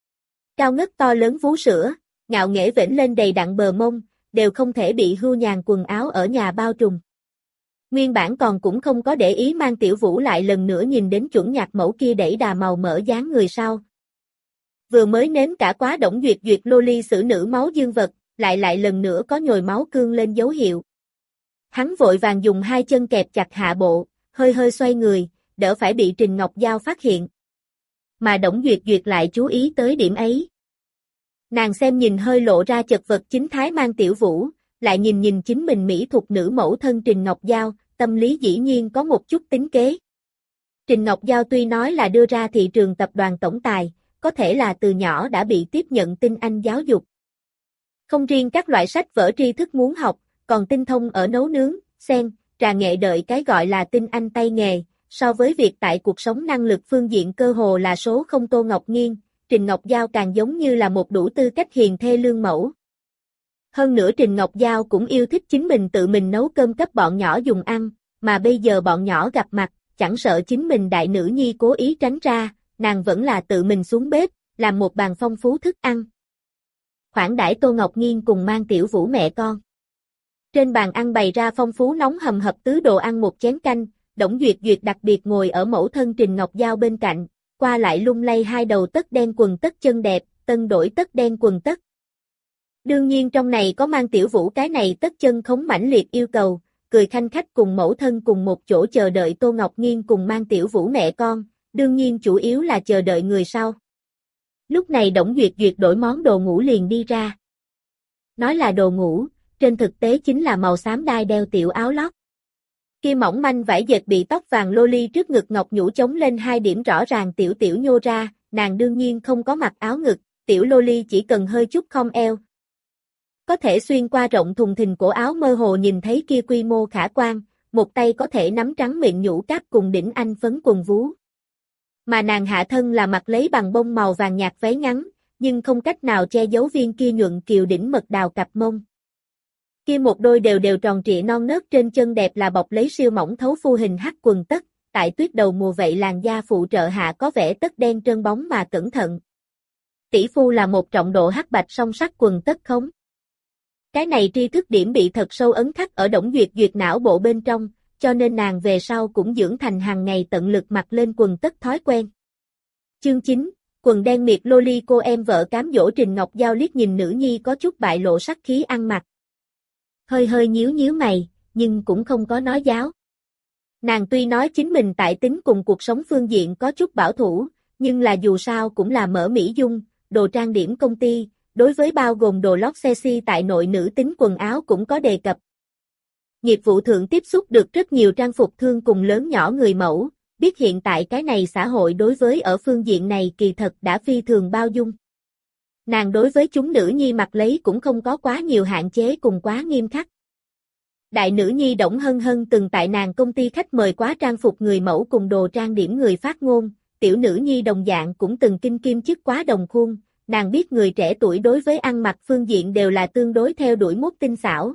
Cao ngất to lớn vú sữa, ngạo nghễ vểnh lên đầy đặn bờ mông, đều không thể bị hưu nhàn quần áo ở nhà bao trùm. Nguyên bản còn cũng không có để ý Mang Tiểu Vũ lại lần nữa nhìn đến chuẩn nhạc mẫu kia đẩy đà màu mỡ dáng người sau. Vừa mới nếm cả quá Đổng Duyệt Duyệt loli xử nữ máu dương vật, lại lại lần nữa có nhồi máu cương lên dấu hiệu. Hắn vội vàng dùng hai chân kẹp chặt hạ bộ, hơi hơi xoay người, đỡ phải bị Trình Ngọc Giao phát hiện. Mà Đổng Duyệt Duyệt lại chú ý tới điểm ấy. Nàng xem nhìn hơi lộ ra chật vật chính thái Mang Tiểu Vũ, lại nhìn nhìn chính mình mỹ thuộc nữ mẫu thân Trình Ngọc Giao, tâm lý dĩ nhiên có một chút tính kế. Trình Ngọc Giao tuy nói là đưa ra thị trường tập đoàn tổng tài, có thể là từ nhỏ đã bị tiếp nhận tinh anh giáo dục. Không riêng các loại sách vở tri thức muốn học, còn tinh thông ở nấu nướng, sen, trà nghệ đợi cái gọi là tinh anh tay nghề, so với việc tại cuộc sống năng lực phương diện cơ hồ là số không. Tô Ngọc Nghiên, Trình Ngọc Giao càng giống như là một đủ tư cách hiền thê lương mẫu. Hơn nữa Trình Ngọc Giao cũng yêu thích chính mình tự mình nấu cơm cấp bọn nhỏ dùng ăn, mà bây giờ bọn nhỏ gặp mặt, chẳng sợ chính mình đại nữ nhi cố ý tránh ra, nàng vẫn là tự mình xuống bếp, làm một bàn phong phú thức ăn. Khoản đãi Tô Ngọc Nghiên cùng Mang Tiểu Vũ mẹ con. Trên bàn ăn bày ra phong phú nóng hầm hập tứ đồ ăn một chén canh, Đổng Duyệt Duyệt đặc biệt ngồi ở mẫu thân Trình Ngọc Giao bên cạnh, qua lại lung lay hai đầu tất đen quần tất chân đẹp, tân đổi tất đen quần tất. Đương nhiên trong này có Mang Tiểu Vũ cái này tất chân khống mãnh liệt yêu cầu, cười khanh khách cùng mẫu thân cùng một chỗ chờ đợi Tô Ngọc Nghiên cùng Mang Tiểu Vũ mẹ con, đương nhiên chủ yếu là chờ đợi người sau. Lúc này Đổng Duyệt Duyệt đổi món đồ ngủ liền đi ra. Nói là đồ ngủ, trên thực tế chính là màu xám đai đeo tiểu áo lót. Kia mỏng manh vải dệt bị tóc vàng loli trước ngực ngọc nhũ chống lên hai điểm rõ ràng tiểu tiểu nhô ra, nàng đương nhiên không có mặc áo ngực, tiểu loli chỉ cần hơi chút khom eo. Có thể xuyên qua rộng thùng thình cổ áo mơ hồ nhìn thấy kia quy mô khả quan, một tay có thể nắm trắng mịn nhũ cáp cùng đỉnh anh phấn quần vú. Mà nàng hạ thân là mặc lấy bằng bông màu vàng nhạt váy ngắn, nhưng không cách nào che giấu viên kia nhuận kiều đỉnh mật đào cặp mông. Kia một đôi đều đều tròn trịa non nớt trên chân đẹp là bọc lấy siêu mỏng thấu phu hình hắc quần tất, tại tuyết đầu mùa vậy làn da phụ trợ hạ có vẻ tất đen trơn bóng mà cẩn thận. Tỷ phu là một trọng độ hắc bạch song sắc quần tất khống. Cái này tri thức điểm bị thật sâu ấn khắc ở Đổng Duyệt Duyệt não bộ bên trong, cho nên nàng về sau cũng dưỡng thành hàng ngày tận lực mặc lên quần tất thói quen. Chương chín, quần đen miệt loli cô em vợ cám dỗ Trình Ngọc Giao liếc nhìn nữ nhi có chút bại lộ sắc khí ăn mặc. Hơi hơi nhíu nhíu mày, nhưng cũng không có nói giáo. Nàng tuy nói chính mình tại tính cùng cuộc sống phương diện có chút bảo thủ, nhưng là dù sao cũng là mở Mỹ Dung, đồ trang điểm công ty, đối với bao gồm đồ lót sexy tại nội nữ tính quần áo cũng có đề cập. Nghiệp vụ thượng tiếp xúc được rất nhiều trang phục thương cùng lớn nhỏ người mẫu, biết hiện tại cái này xã hội đối với ở phương diện này kỳ thật đã phi thường bao dung. Nàng đối với chúng nữ nhi mặc lấy cũng không có quá nhiều hạn chế cùng quá nghiêm khắc. Đại nữ nhi Đổng Hân Hân từng tại nàng công ty khách mời quá trang phục người mẫu cùng đồ trang điểm người phát ngôn, tiểu nữ nhi đồng dạng cũng từng kinh kim chức quá đồng khuôn, nàng biết người trẻ tuổi đối với ăn mặc phương diện đều là tương đối theo đuổi mốt tinh xảo.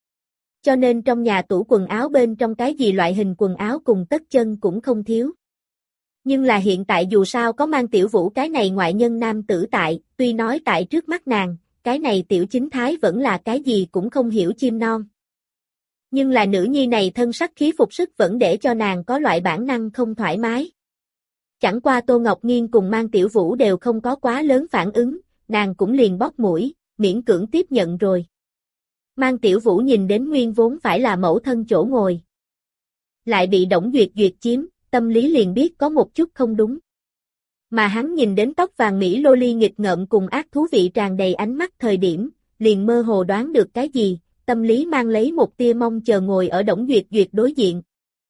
Cho nên trong nhà tủ quần áo bên trong cái gì loại hình quần áo cùng tất chân cũng không thiếu. Nhưng là hiện tại dù sao có Mang Tiểu Vũ cái này ngoại nhân nam tử tại, tuy nói tại trước mắt nàng, cái này tiểu chính thái vẫn là cái gì cũng không hiểu chim non. Nhưng là nữ nhi này thân sắc khí phục sức vẫn để cho nàng có loại bản năng không thoải mái. Chẳng qua Tô Ngọc Nghiên cùng Mang Tiểu Vũ đều không có quá lớn phản ứng, nàng cũng liền bóp mũi, miễn cưỡng tiếp nhận rồi. Mang Tiểu Vũ nhìn đến nguyên vốn phải là mẫu thân chỗ ngồi. Lại bị Đổng Duyệt Duyệt chiếm, tâm lý liền biết có một chút không đúng. Mà hắn nhìn đến tóc vàng Mỹ loli nghịch ngợm cùng ác thú vị tràn đầy ánh mắt thời điểm, liền mơ hồ đoán được cái gì, tâm lý mang lấy một tia mong chờ ngồi ở Đổng Duyệt Duyệt đối diện.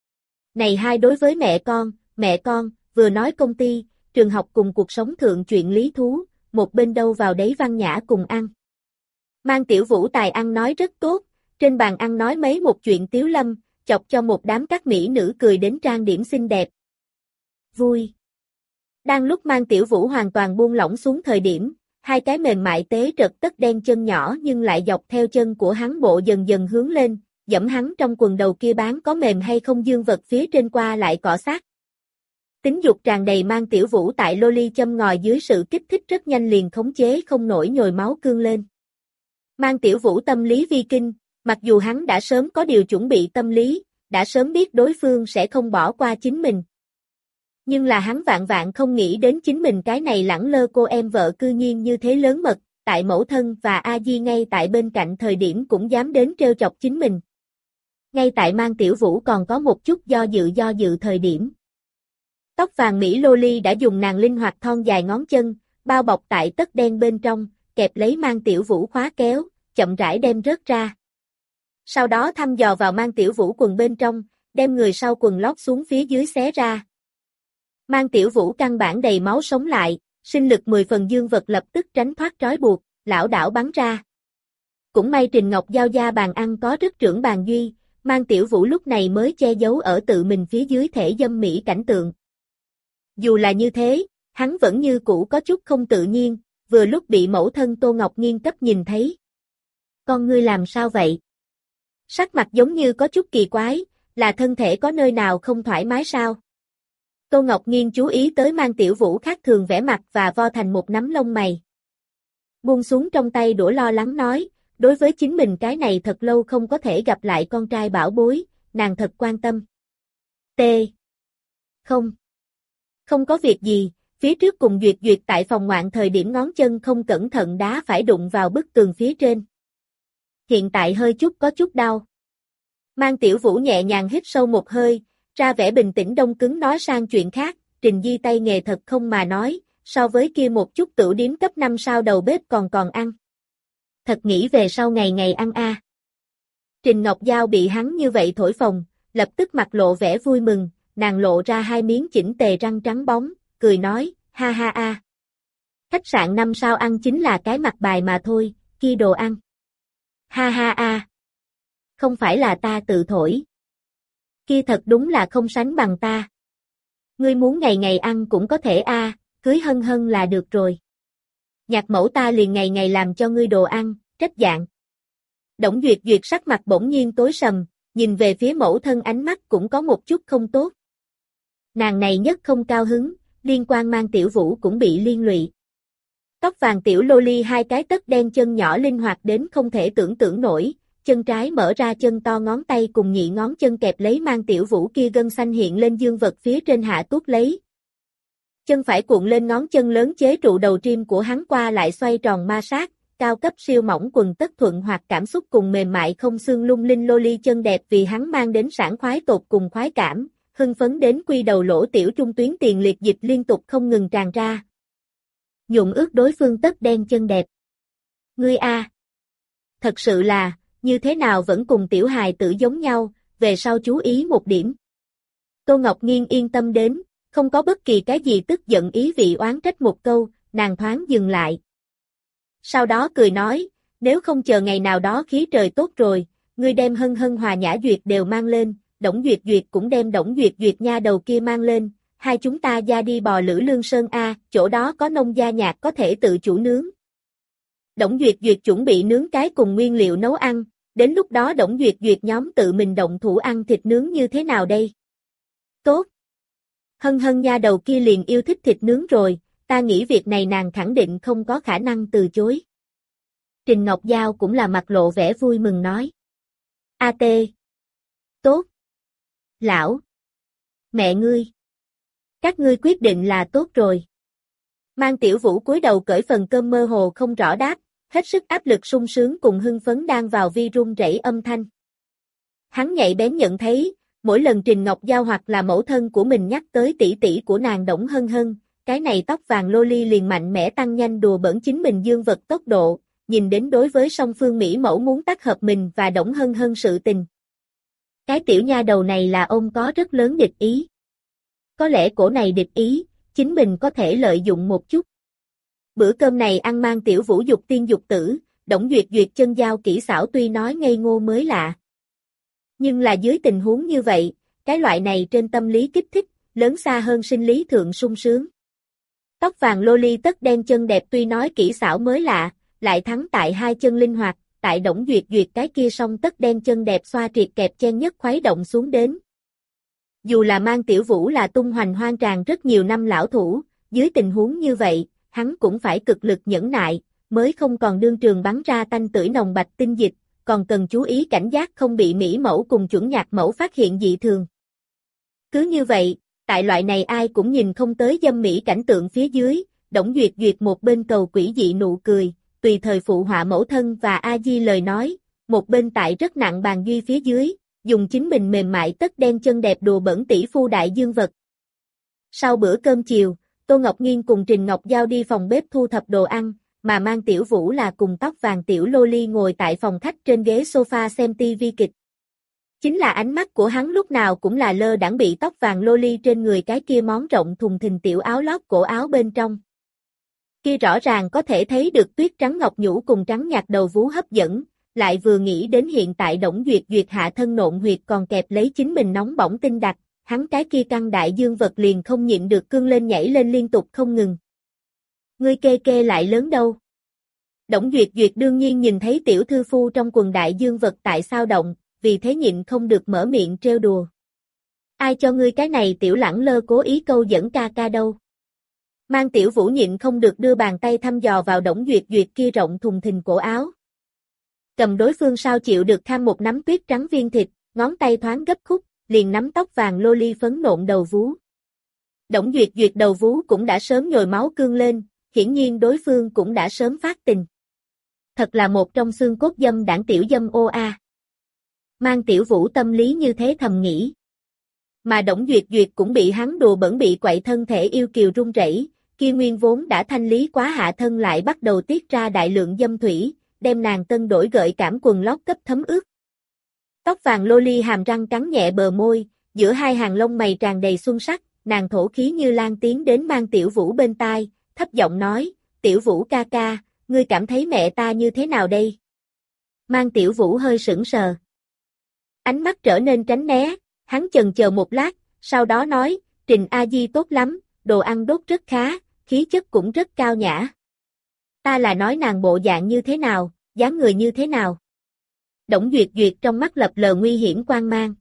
Này hai đối với mẹ con, mẹ con, vừa nói công ty, trường học cùng cuộc sống thượng chuyện lý thú, một bên đâu vào đấy văn nhã cùng ăn. Mang Tiểu Vũ tài ăn nói rất tốt, trên bàn ăn nói mấy một chuyện tiếu lâm, chọc cho một đám các mỹ nữ cười đến trang điểm xinh đẹp. Vui. Đang lúc Mang Tiểu Vũ hoàn toàn buông lỏng xuống thời điểm, hai cái mềm mại tế trật tất đen chân nhỏ nhưng lại dọc theo chân của hắn bộ dần dần hướng lên, dẫm hắn trong quần đầu kia bán có mềm hay không dương vật phía trên qua lại cọ sát. Tính dục tràn đầy Mang Tiểu Vũ tại loli châm ngòi dưới sự kích thích rất nhanh liền khống chế không nổi nhồi máu cương lên. Mang Tiểu Vũ tâm lý vi kinh, mặc dù hắn đã sớm có điều chuẩn bị tâm lý, đã sớm biết đối phương sẽ không bỏ qua chính mình. Nhưng là hắn vạn vạn không nghĩ đến chính mình cái này lẳng lơ cô em vợ cư nhiên như thế lớn mật, tại mẫu thân và A Di ngay tại bên cạnh thời điểm cũng dám đến trêu chọc chính mình. Ngay tại Mang Tiểu Vũ còn có một chút do dự do dự thời điểm. Tóc vàng Mỹ loli đã dùng nàng linh hoạt thon dài ngón chân, bao bọc tại tất đen bên trong, kẹp lấy Mang Tiểu Vũ khóa kéo, chậm rãi đem rớt ra. Sau đó thăm dò vào Mang Tiểu Vũ quần bên trong, đem người sau quần lót xuống phía dưới xé ra. Mang Tiểu Vũ căn bản đầy máu sống lại, sinh lực mười phần dương vật lập tức tránh thoát trói buộc, lảo đảo bắn ra. Cũng may Trình Ngọc Giao gia bàn ăn có rất trưởng bàn duy, Mang Tiểu Vũ lúc này mới che giấu ở tự mình phía dưới thể dâm mỹ cảnh tượng. Dù là như thế, hắn vẫn như cũ có chút không tự nhiên, vừa lúc bị mẫu thân Tô Ngọc Nghiên cấp nhìn thấy. Con ngươi làm sao vậy? Sắc mặt giống như có chút kỳ quái, là thân thể có nơi nào không thoải mái sao? Tô Ngọc Nghiên chú ý tới Mang Tiểu Vũ khác thường vẻ mặt và vo thành một nắm lông mày. Buông xuống trong tay đũa lo lắng nói, đối với chính mình cái này thật lâu không có thể gặp lại con trai bảo bối, nàng thật quan tâm. T. Không. Không có việc gì, phía trước cùng Duyệt Duyệt tại phòng ngoạn thời điểm ngón chân không cẩn thận đá phải đụng vào bức tường phía trên. Hiện tại hơi chút có chút đau. Mang Tiểu Vũ nhẹ nhàng hít sâu một hơi, ra vẻ bình tĩnh đông cứng nói sang chuyện khác, Trình Di tay nghề thật không mà nói, so với kia một chút tửu điếm cấp năm sao đầu bếp còn còn ăn. Thật nghĩ về sau ngày ngày ăn a. À. Trình Ngọc Giao bị hắn như vậy thổi phồng, lập tức mặt lộ vẻ vui mừng, nàng lộ ra hai miếng chỉnh tề răng trắng bóng, cười nói, ha ha a. Khách sạn năm sao ăn chính là cái mặt bài mà thôi, kia đồ ăn. Ha ha a. Không phải là ta tự thổi. Kia thật đúng là không sánh bằng ta. Ngươi muốn ngày ngày ăn cũng có thể a, à, cưới Hân Hân là được rồi. Nhạc mẫu ta liền ngày ngày làm cho ngươi đồ ăn, trách dạng. Đổng Duyệt Duyệt sắc mặt bỗng nhiên tối sầm, nhìn về phía mẫu thân ánh mắt cũng có một chút không tốt. Nàng này nhất không cao hứng, liên quan Mang Tiểu Vũ cũng bị liên lụy. Tóc vàng tiểu loli hai cái tất đen chân nhỏ linh hoạt đến không thể tưởng tượng nổi, chân trái mở ra chân to ngón tay cùng nhị ngón chân kẹp lấy Mang Tiểu Vũ kia gân xanh hiện lên dương vật phía trên hạ tuốt lấy. Chân phải cuộn lên ngón chân lớn chế trụ đầu trim của hắn qua lại xoay tròn ma sát, cao cấp siêu mỏng quần tất thuận hoặc cảm xúc cùng mềm mại không xương lung linh loli chân đẹp vì hắn mang đến sảng khoái tột cùng khoái cảm, hưng phấn đến quy đầu lỗ tiểu trung tuyến tiền liệt dịch liên tục không ngừng tràn ra. Nhuộm ướt đối phương tất đen chân đẹp. Ngươi a, thật sự là, như thế nào vẫn cùng tiểu hài tử giống nhau, về sau chú ý một điểm. Tô Ngọc Nghiên yên tâm đến, không có bất kỳ cái gì tức giận ý vị oán trách một câu, nàng thoáng dừng lại. Sau đó cười nói, nếu không chờ ngày nào đó khí trời tốt rồi, ngươi đem Hân Hân Hòa Nhã Duyệt đều mang lên, Đổng Duyệt Duyệt cũng đem Đổng Duyệt Duyệt nha đầu kia mang lên, hai chúng ta ra đi bò Lữ Lương Sơn a, chỗ đó có nông gia nhạc có thể tự chủ nướng. Đổng Duyệt Duyệt chuẩn bị nướng cái cùng nguyên liệu nấu ăn, đến lúc đó Đổng Duyệt Duyệt nhóm tự mình động thủ ăn thịt nướng như thế nào đây? Tốt. Hân Hân nha đầu kia liền yêu thích thịt nướng rồi, ta nghĩ việc này nàng khẳng định không có khả năng từ chối. Trình Ngọc Giao cũng là mặt lộ vẻ vui mừng nói. A tê. Tốt. Lão. Mẹ ngươi. Các ngươi quyết định là tốt rồi. Mang Tiểu Vũ cúi đầu cởi phần cơm mơ hồ không rõ đáp, hết sức áp lực sung sướng cùng hưng phấn đang vào vi rung rẩy âm thanh. Hắn nhạy bén nhận thấy, mỗi lần Trình Ngọc Giao hoặc là mẫu thân của mình nhắc tới tỷ tỷ của nàng Đổng Hân Hân, cái này tóc vàng loli liền mạnh mẽ tăng nhanh đùa bỡn chính mình dương vật tốc độ, nhìn đến đối với song phương Mỹ mẫu muốn tác hợp mình và Đổng Hân Hân sự tình. Cái tiểu nha đầu này là ông có rất lớn địch ý. Có lẽ cổ này địch ý, chính mình có thể lợi dụng một chút. Bữa cơm này ăn Mang Tiểu Vũ dục tiên dục tử, Đổng Duyệt Duyệt chân giao kỹ xảo tuy nói ngây ngô mới lạ. Nhưng là dưới tình huống như vậy, cái loại này trên tâm lý kích thích, lớn xa hơn sinh lý thượng sung sướng. Tóc vàng loli tất đen chân đẹp tuy nói kỹ xảo mới lạ, lại thắng tại hai chân linh hoạt, tại Đổng Duyệt Duyệt cái kia song tất đen chân đẹp xoa triệt kẹp chen nhất khuấy động xuống đến. Dù là Mang Tiểu Vũ là tung hoành hoang tràn rất nhiều năm lão thủ, dưới tình huống như vậy, hắn cũng phải cực lực nhẫn nại, mới không còn đương trường bắn ra tanh tưởi nồng bạch tinh dịch, còn cần chú ý cảnh giác không bị mỹ mẫu cùng chuẩn nhạc mẫu phát hiện dị thường. Cứ như vậy, tại loại này ai cũng nhìn không tới dâm mỹ cảnh tượng phía dưới, Đổng Duyệt Duyệt một bên cầu quỷ dị nụ cười, tùy thời phụ họa mẫu thân và A Di lời nói, một bên tại rất nặng bàn duy phía dưới, dùng chính mình mềm mại tất đen chân đẹp đùa bẩn tỷ phu đại dương vật. Sau bữa cơm chiều, Tô Ngọc Nghiên cùng Trình Ngọc Giao đi phòng bếp thu thập đồ ăn, mà Mang Tiểu Vũ là cùng tóc vàng tiểu loli ngồi tại phòng khách trên ghế sofa xem tivi kịch. Chính là ánh mắt của hắn lúc nào cũng là lơ đãng bị tóc vàng loli trên người cái kia món rộng thùng thình tiểu áo lót cổ áo bên trong. Kia rõ ràng có thể thấy được tuyết trắng ngọc nhũ cùng trắng nhạt đầu vú hấp dẫn, lại vừa nghĩ đến hiện tại Đổng Duyệt Duyệt hạ thân nộn huyệt còn kẹp lấy chính mình nóng bỏng tinh đặc, hắn cái kia căng đại dương vật liền không nhịn được cương lên nhảy lên liên tục không ngừng. Ngươi kê kê lại lớn đâu? Đổng Duyệt Duyệt đương nhiên nhìn thấy tiểu thư phu trong quần đại dương vật tại sao động, vì thế nhịn không được mở miệng trêu đùa. Ai cho ngươi cái này tiểu lẳng lơ cố ý câu dẫn ca ca đâu? Mang Tiểu Vũ nhịn không được đưa bàn tay thăm dò vào Đổng Duyệt Duyệt kia rộng thùng thình cổ áo. Cầm đối phương sao chịu được tham một nắm tuyết trắng viên thịt, ngón tay thoáng gấp khúc, liền nắm tóc vàng loli phấn nộn đầu vú. Đổng Duyệt Duyệt đầu vú cũng đã sớm nhồi máu cương lên, hiển nhiên đối phương cũng đã sớm phát tình. Thật là một trong xương cốt dâm đảng tiểu dâm ô a. Mang Tiểu Vũ tâm lý như thế thầm nghĩ. Mà Đổng Duyệt Duyệt cũng bị hắn đùa bẩn bị quậy thân thể yêu kiều run rẩy, kia nguyên vốn đã thanh lý quá hạ thân lại bắt đầu tiết ra đại lượng dâm thủy, đem nàng tân đổi gợi cảm quần lót cấp thấm ướt. Tóc vàng loli hàm răng cắn nhẹ bờ môi, giữa hai hàng lông mày tràn đầy xuân sắc, nàng thổ khí như lan tiến đến Mang Tiểu Vũ bên tai, thấp giọng nói, Tiểu Vũ ca ca, ngươi cảm thấy mẹ ta như thế nào đây? Mang Tiểu Vũ hơi sững sờ. Ánh mắt trở nên tránh né, hắn chần chờ một lát, sau đó nói, Trình A Di tốt lắm, đồ ăn đốt rất khá, khí chất cũng rất cao nhã. Ta là nói nàng bộ dạng như thế nào, dáng người như thế nào? Đổng Duyệt Duyệt trong mắt lập lờ nguy hiểm quang mang.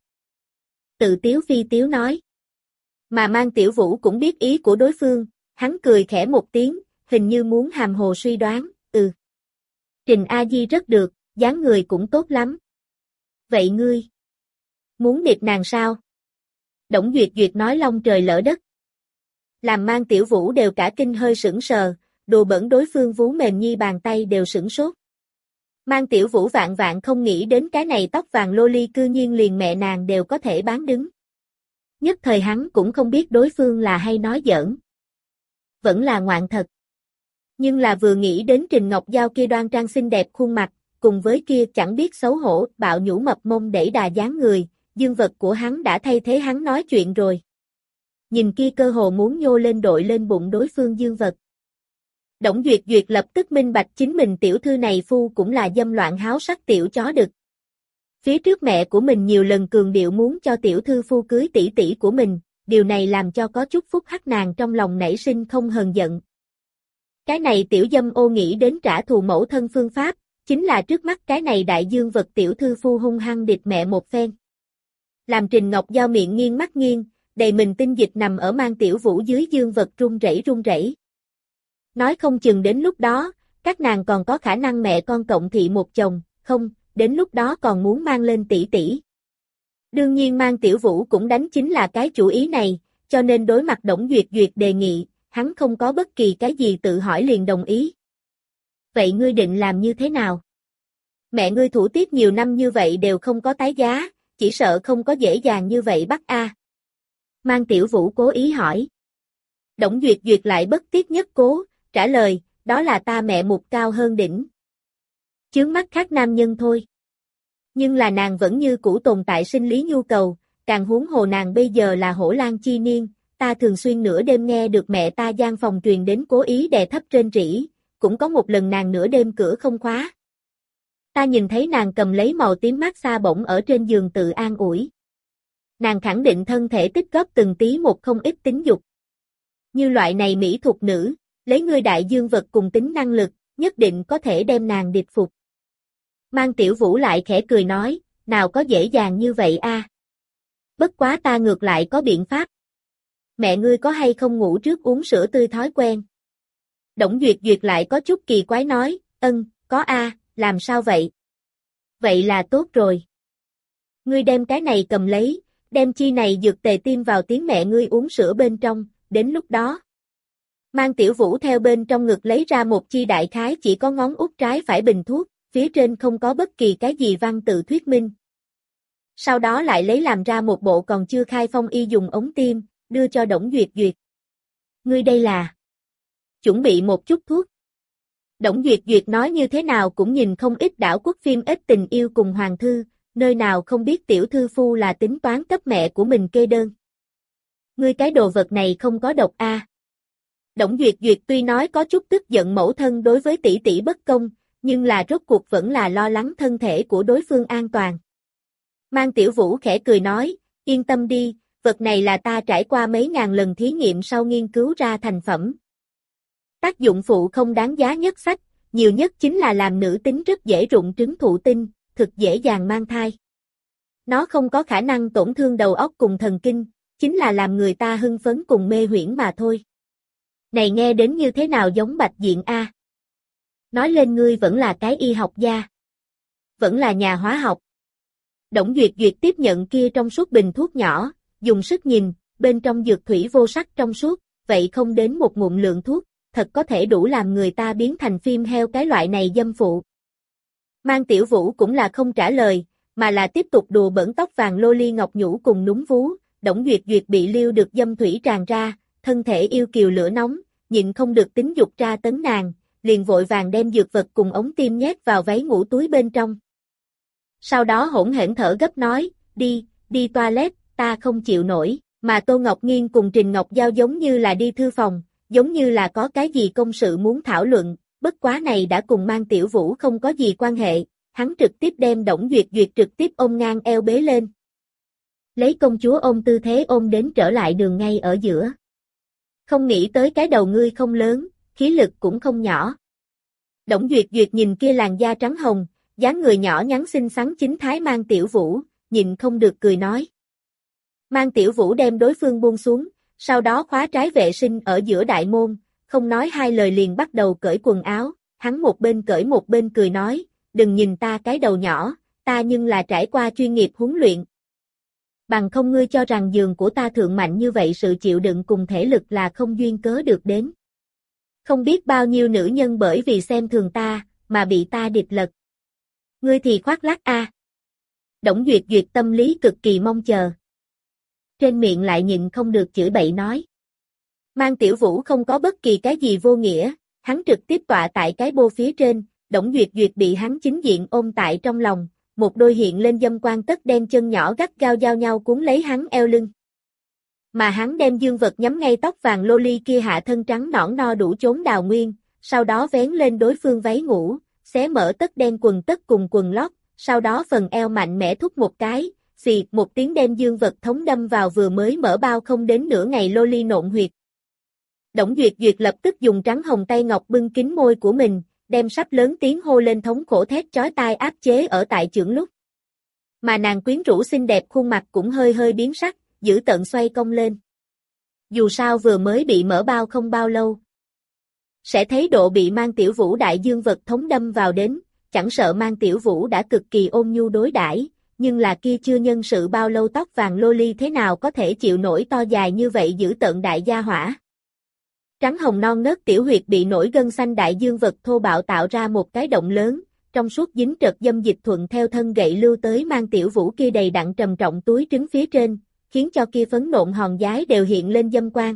Tự tiếu phi tiếu nói. Mà Mang Tiểu Vũ cũng biết ý của đối phương, hắn cười khẽ một tiếng, hình như muốn hàm hồ suy đoán, ừ. Trình A Di rất được, dáng người cũng tốt lắm. Vậy ngươi muốn điệp nàng sao? Đổng Duyệt Duyệt nói long trời lỡ đất. Làm Mang Tiểu Vũ đều cả kinh hơi sững sờ, đồ bẩn đối phương vú mềm nhi bàn tay đều sửng sốt. Mang Tiểu Vũ vạn vạn không nghĩ đến cái này tóc vàng lô ly cư nhiên liền mẹ nàng đều có thể bán đứng. Nhất thời hắn cũng không biết đối phương là hay nói giỡn. Vẫn là ngoạn thật. Nhưng là vừa nghĩ đến Trình Ngọc Giao kia đoan trang xinh đẹp khuôn mặt, cùng với kia chẳng biết xấu hổ, bạo nhũ mập mông đẩy đà dáng người, dương vật của hắn đã thay thế hắn nói chuyện rồi. Nhìn kia cơ hồ muốn nhô lên đội lên bụng đối phương dương vật. Đổng Duyệt Duyệt lập tức minh bạch chính mình tiểu thư này phu cũng là dâm loạn háo sắc tiểu chó đực. Phía trước mẹ của mình nhiều lần cường điệu muốn cho tiểu thư phu cưới tỷ tỷ của mình, điều này làm cho có chút phúc hắc nàng trong lòng nảy sinh không hờn giận. Cái này tiểu dâm ô nghĩ đến trả thù mẫu thân phương pháp, chính là trước mắt cái này đại dương vật tiểu thư phu hung hăng địch mẹ một phen. Làm Trình Ngọc Giao miệng nghiêng mắt nghiêng, đầy mình tinh dịch nằm ở Mang Tiểu Vũ dưới dương vật run rẩy run rẩy. Nói không chừng đến lúc đó, các nàng còn có khả năng mẹ con cộng thị một chồng, không, đến lúc đó còn muốn mang lên tỷ tỷ. Đương nhiên Mang Tiểu Vũ cũng đánh chính là cái chủ ý này, cho nên đối mặt Đổng Duyệt Duyệt đề nghị, hắn không có bất kỳ cái gì tự hỏi liền đồng ý. Vậy ngươi định làm như thế nào? Mẹ ngươi thủ tiết nhiều năm như vậy đều không có tái giá, chỉ sợ không có dễ dàng như vậy bắt a. Mang Tiểu Vũ cố ý hỏi. Đổng Duyệt Duyệt lại bất tiết nhất cố, trả lời, đó là ta mẹ mục cao hơn đỉnh. Chướng mắt khác nam nhân thôi. Nhưng là nàng vẫn như cũ tồn tại sinh lý nhu cầu, càng huống hồ nàng bây giờ là hổ lang chi niên, ta thường xuyên nửa đêm nghe được mẹ ta gian phòng truyền đến cố ý đè thấp trên rỉ, cũng có một lần nàng nửa đêm cửa không khóa. Ta nhìn thấy nàng cầm lấy màu tím mát xa bỗng ở trên giường tự an ủi. Nàng khẳng định thân thể tích góp từng tí một không ít tính dục. Như loại này mỹ thuộc nữ, lấy ngươi đại dương vật cùng tính năng lực, nhất định có thể đem nàng địch phục. Mang Tiểu Vũ lại khẽ cười nói, nào có dễ dàng như vậy a? Bất quá ta ngược lại có biện pháp. Mẹ ngươi có hay không ngủ trước uống sữa tươi thói quen? Đổng Duyệt Duyệt lại có chút kỳ quái nói, ân, có a, làm sao vậy? Vậy là tốt rồi. Ngươi đem cái này cầm lấy, đem chi này dược tề tiêm vào tiếng mẹ ngươi uống sữa bên trong, đến lúc đó. Mang Tiểu Vũ theo bên trong ngực lấy ra một chi đại khái chỉ có ngón út trái phải bình thuốc, phía trên không có bất kỳ cái gì văn tự thuyết minh. Sau đó lại lấy làm ra một bộ còn chưa khai phong y dùng ống tiêm, đưa cho Đổng Duyệt Duyệt. Ngươi đây là chuẩn bị một chút thuốc. Đổng Duyệt Duyệt nói như thế nào cũng nhìn không ít đảo quốc phim ít tình yêu cùng hoàng thư, nơi nào không biết tiểu thư phu là tính toán cấp mẹ của mình kê đơn. Ngươi cái đồ vật này không có độc a. À. Đổng Duyệt Duyệt tuy nói có chút tức giận mẫu thân đối với tỷ tỷ bất công, nhưng là rốt cuộc vẫn là lo lắng thân thể của đối phương an toàn. Mang Tiểu Vũ khẽ cười nói, yên tâm đi, vật này là ta trải qua mấy ngàn lần thí nghiệm sau nghiên cứu ra thành phẩm. Tác dụng phụ không đáng giá nhất sách, nhiều nhất chính là làm nữ tính rất dễ rụng trứng thụ tinh, thực dễ dàng mang thai. Nó không có khả năng tổn thương đầu óc cùng thần kinh, chính là làm người ta hưng phấn cùng mê huyễn mà thôi. Này nghe đến như thế nào giống Bạch Diện a? Nói lên ngươi vẫn là cái y học gia. Vẫn là nhà hóa học. Đổng Duyệt Duyệt tiếp nhận kia trong suốt bình thuốc nhỏ, dùng sức nhìn, bên trong dược thủy vô sắc trong suốt, vậy không đến một ngụm lượng thuốc, thật có thể đủ làm người ta biến thành phim heo cái loại này dâm phụ. Mang Tiểu Vũ cũng là không trả lời, mà là tiếp tục đùa bẩn tóc vàng lô ly ngọc nhũ cùng núm vú, Đổng Duyệt Duyệt bị liêu được dâm thủy tràn ra, thân thể yêu kiều lửa nóng, nhịn không được tính dục tra tấn nàng, liền vội vàng đem dược vật cùng ống tiêm nhét vào váy ngủ túi bên trong. Sau đó hỗn hển thở gấp nói, đi, đi toilet, ta không chịu nổi, mà Tô Ngọc Nghiên cùng Trình Ngọc Giao giống như là đi thư phòng, giống như là có cái gì công sự muốn thảo luận, bất quá này đã cùng Mang Tiểu Vũ không có gì quan hệ, hắn trực tiếp đem Đổng Duyệt Duyệt trực tiếp ôm ngang eo bế lên. Lấy công chúa ôm tư thế ôm đến trở lại đường ngay ở giữa. Không nghĩ tới cái đầu ngươi không lớn, khí lực cũng không nhỏ. Đổng Duyệt Duyệt nhìn kia làn da trắng hồng, dáng người nhỏ nhắn xinh xắn chính thái Mang Tiểu Vũ, nhịn không được cười nói. Mang Tiểu Vũ đem đối phương buông xuống, sau đó khóa trái vệ sinh ở giữa đại môn, không nói hai lời liền bắt đầu cởi quần áo, hắn một bên cởi một bên cười nói, đừng nhìn ta cái đầu nhỏ, ta nhưng là trải qua chuyên nghiệp huấn luyện. Bằng không ngươi cho rằng giường của ta thượng mạnh như vậy sự chịu đựng cùng thể lực là không duyên cớ được đến. Không biết bao nhiêu nữ nhân bởi vì xem thường ta, mà bị ta địch lật. Ngươi thì khoác lác a. À. Đổng Duyệt Duyệt tâm lý cực kỳ mong chờ. Trên miệng lại nhịn không được chửi bậy nói. Mang Tiểu Vũ không có bất kỳ cái gì vô nghĩa, hắn trực tiếp tọa tại cái bô phía trên, Đổng Duyệt Duyệt bị hắn chính diện ôm tại trong lòng, một đôi hiện lên dâm quan tất đen chân nhỏ gắt gao giao nhau cuốn lấy hắn eo lưng. Mà hắn đem dương vật nhắm ngay tóc vàng loli kia hạ thân trắng nõn no đủ chốn đào nguyên, sau đó vén lên đối phương váy ngủ, xé mở tất đen quần tất cùng quần lót, sau đó phần eo mạnh mẽ thúc một cái, xì một tiếng đem dương vật thống đâm vào vừa mới mở bao không đến nửa ngày loli nộn huyệt. Đổng Duyệt Duyệt lập tức dùng trắng hồng tay ngọc bưng kín môi của mình, đem sắp lớn tiếng hô lên thống khổ thét chói tai áp chế ở tại chưởng lúc. Mà nàng quyến rũ xinh đẹp khuôn mặt cũng hơi hơi biến sắc, giữ tợn xoay cong lên. Dù sao vừa mới bị mở bao không bao lâu. Sẽ thấy độ bị Mang Tiểu Vũ đại dương vật thống đâm vào đến, chẳng sợ Mang Tiểu Vũ đã cực kỳ ôn nhu đối đãi, nhưng là kia chưa nhân sự bao lâu tóc vàng loli thế nào có thể chịu nổi to dài như vậy giữ tợn đại gia hỏa. Trắng hồng non nớt tiểu huyệt bị nổi gân xanh đại dương vật thô bạo tạo ra một cái động lớn, trong suốt dính trật dâm dịch thuận theo thân gậy lưu tới Mang Tiểu Vũ kia đầy đặn trầm trọng túi trứng phía trên, khiến cho kia phấn nộn hòn giái đều hiện lên dâm quang.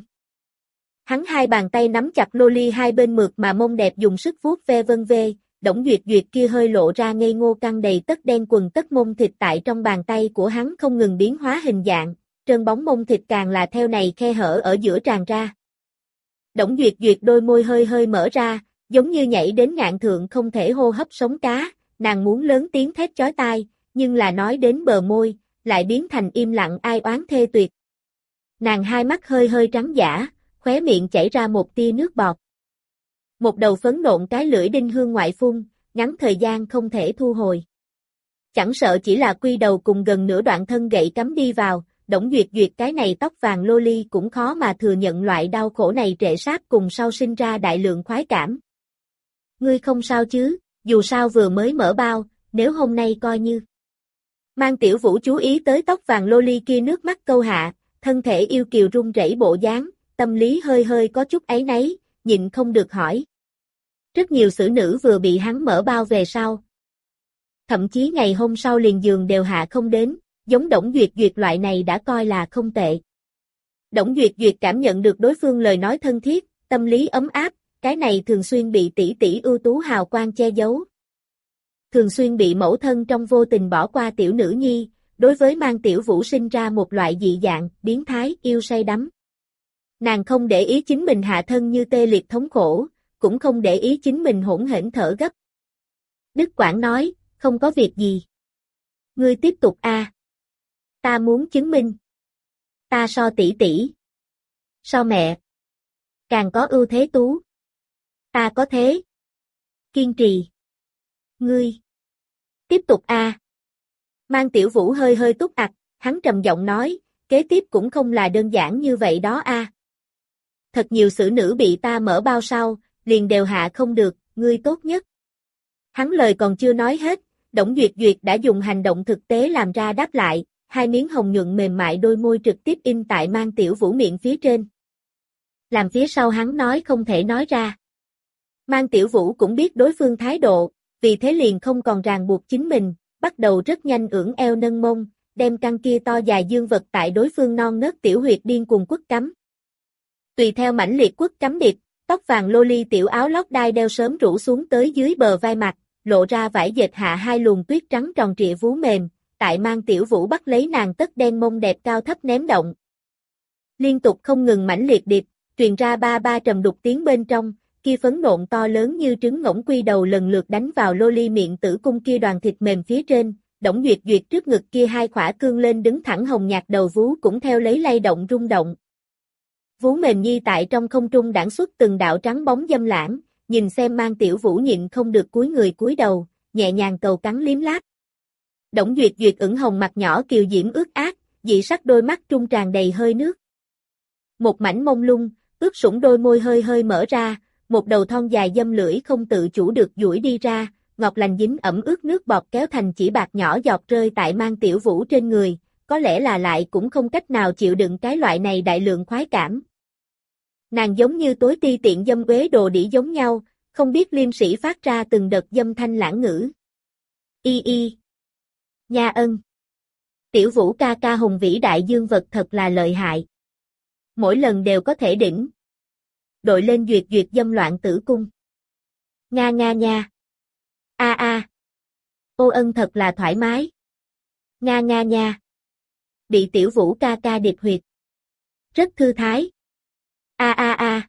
Hắn hai bàn tay nắm chặt loli hai bên mượt mà mông đẹp dùng sức vuốt ve vân vê, Đổng Duyệt Duyệt kia hơi lộ ra ngây ngô căng đầy tất đen quần tất mông thịt tại trong bàn tay của hắn không ngừng biến hóa hình dạng, trơn bóng mông thịt càng là theo này khe hở ở giữa tràn ra. Đổng Duyệt Duyệt đôi môi hơi hơi mở ra, giống như nhảy đến ngạn thượng không thể hô hấp sống cá, nàng muốn lớn tiếng thét chói tai, nhưng là nói đến bờ môi, lại biến thành im lặng ai oán thê tuyệt. Nàng hai mắt hơi hơi trắng dã, khóe miệng chảy ra một tia nước bọt. Một đầu phấn nộn cái lưỡi đinh hương ngoại phun, ngắn thời gian không thể thu hồi. Chẳng sợ chỉ là quy đầu cùng gần nửa đoạn thân gậy cắm đi vào, Đổng Duyệt Duyệt cái này tóc vàng loli cũng khó mà thừa nhận loại đau khổ này trệ sát cùng sau sinh ra đại lượng khoái cảm. Ngươi không sao chứ, dù sao vừa mới mở bao, nếu hôm nay coi như. Mang Tiểu Vũ chú ý tới tóc vàng loli kia nước mắt câu hạ, thân thể yêu kiều run rẩy bộ dáng, tâm lý hơi hơi có chút áy náy, nhịn không được hỏi. Rất nhiều xử nữ vừa bị hắn mở bao về sau. Thậm chí ngày hôm sau liền giường đều hạ không đến, giống Đổng Duyệt Duyệt loại này đã coi là không tệ. Đổng Duyệt Duyệt cảm nhận được đối phương lời nói thân thiết, tâm lý ấm áp, cái này thường xuyên bị tỷ tỷ ưu tú hào quang che giấu. Thường xuyên bị mẫu thân trong vô tình bỏ qua tiểu nữ nhi, đối với Mang Tiểu Vũ sinh ra một loại dị dạng, biến thái, yêu say đắm. Nàng không để ý chính mình hạ thân như tê liệt thống khổ, cũng không để ý chính mình hỗn hển thở gấp. Đức Quảng nói, không có việc gì. Ngươi tiếp tục a. À. Ta muốn chứng minh. Ta so tỷ tỷ. So mẹ. Càng có ưu thế tú. Ta có thế. Kiên trì. Ngươi. Tiếp tục a. À. Mang Tiểu Vũ hơi hơi túc ặc, hắn trầm giọng nói, kế tiếp cũng không là đơn giản như vậy đó a. À. Thật nhiều xử nữ bị ta mở bao sau, liền đều hạ không được, ngươi tốt nhất. Hắn lời còn chưa nói hết, Đổng Duyệt Duyệt đã dùng hành động thực tế làm ra đáp lại, hai miếng hồng nhuận mềm mại đôi môi trực tiếp in tại Mang Tiểu Vũ miệng phía trên. Làm phía sau hắn nói không thể nói ra. Mang Tiểu Vũ cũng biết đối phương thái độ, vì thế liền không còn ràng buộc chính mình, bắt đầu rất nhanh ưỡn eo nâng mông, đem căn kia to dài dương vật tại đối phương non nớt tiểu huyệt điên cuồng quất cắm. Tùy theo mãnh liệt quất cắm điệp, tóc vàng loli tiểu áo lót đai đeo sớm rủ xuống tới dưới bờ vai mặt, lộ ra vải dệt hạ hai luồng tuyết trắng tròn trịa vú mềm, tại Mang Tiểu Vũ bắt lấy nàng tất đen mông đẹp cao thấp ném động. Liên tục không ngừng mãnh liệt điệp, truyền ra ba ba trầm đục tiếng bên trong, kia phấn nộn to lớn như trứng ngỗng quy đầu lần lượt đánh vào loli miệng tử cung kia đoàn thịt mềm phía trên, Đổng Duyệt Duyệt trước ngực kia hai khỏa cương lên đứng thẳng hồng nhạt đầu vú cũng theo lấy lay động rung động. Vú mềm nhi tại trong không trung đãng xuất từng đạo trắng bóng dâm lãng, nhìn xem Mang Tiểu Vũ nhịn không được cúi người cúi đầu, nhẹ nhàng cầu cắn liếm láp. Đổng Duyệt Duyệt ửng hồng mặt nhỏ kiều diễm ướt át, dị sắc đôi mắt trung tràn đầy hơi nước. Một mảnh mông lung, ướt sũng đôi môi hơi hơi mở ra, một đầu thon dài dâm lưỡi không tự chủ được duỗi đi ra, ngọt lành dính ẩm ướt nước bọt kéo thành chỉ bạc nhỏ giọt rơi tại Mang Tiểu Vũ trên người, có lẽ là lại cũng không cách nào chịu đựng cái loại này đại lượng khoái cảm. Nàng giống như tối ti tiện dâm uế đồ đĩ giống nhau, không biết liêm sĩ phát ra từng đợt dâm thanh lãng ngữ. Y y. Nha ân. Tiểu Vũ ca ca hùng vĩ đại dương vật thật là lợi hại. Mỗi lần đều có thể đỉnh. Đội lên duyệt duyệt dâm loạn tử cung. Nga nga nha. A a. Ô ân thật là thoải mái. Nga nga nha. Bị Tiểu Vũ ca ca điệp huyệt. Rất thư thái. A a a.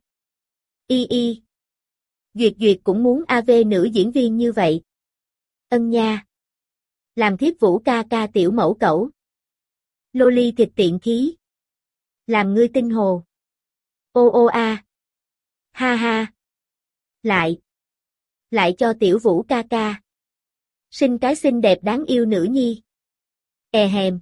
Y y. Duyệt duyệt cũng muốn a vê nữ diễn viên như vậy. Ân nha. Làm thiếp Vũ ca ca tiểu mẫu cẩu. Loli thịt tiện khí. Làm ngươi tinh hồ. Ô ô a. Ha ha. Lại. Lại cho Tiểu Vũ ca ca. Sinh cái xinh đẹp đáng yêu nữ nhi. E hèm.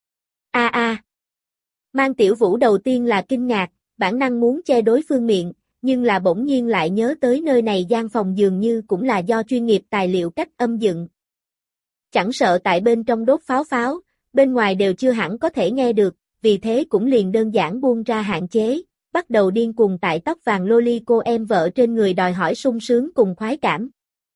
A a. Mang Tiểu Vũ đầu tiên là kinh ngạc, bản năng muốn che đối phương miệng, nhưng là bỗng nhiên lại nhớ tới nơi này gian phòng dường như cũng là do chuyên nghiệp tài liệu cách âm dựng. Chẳng sợ tại bên trong đốt pháo pháo, bên ngoài đều chưa hẳn có thể nghe được, vì thế cũng liền đơn giản buông ra hạn chế, bắt đầu điên cuồng tại tóc vàng loli cô em vợ trên người đòi hỏi sung sướng cùng khoái cảm.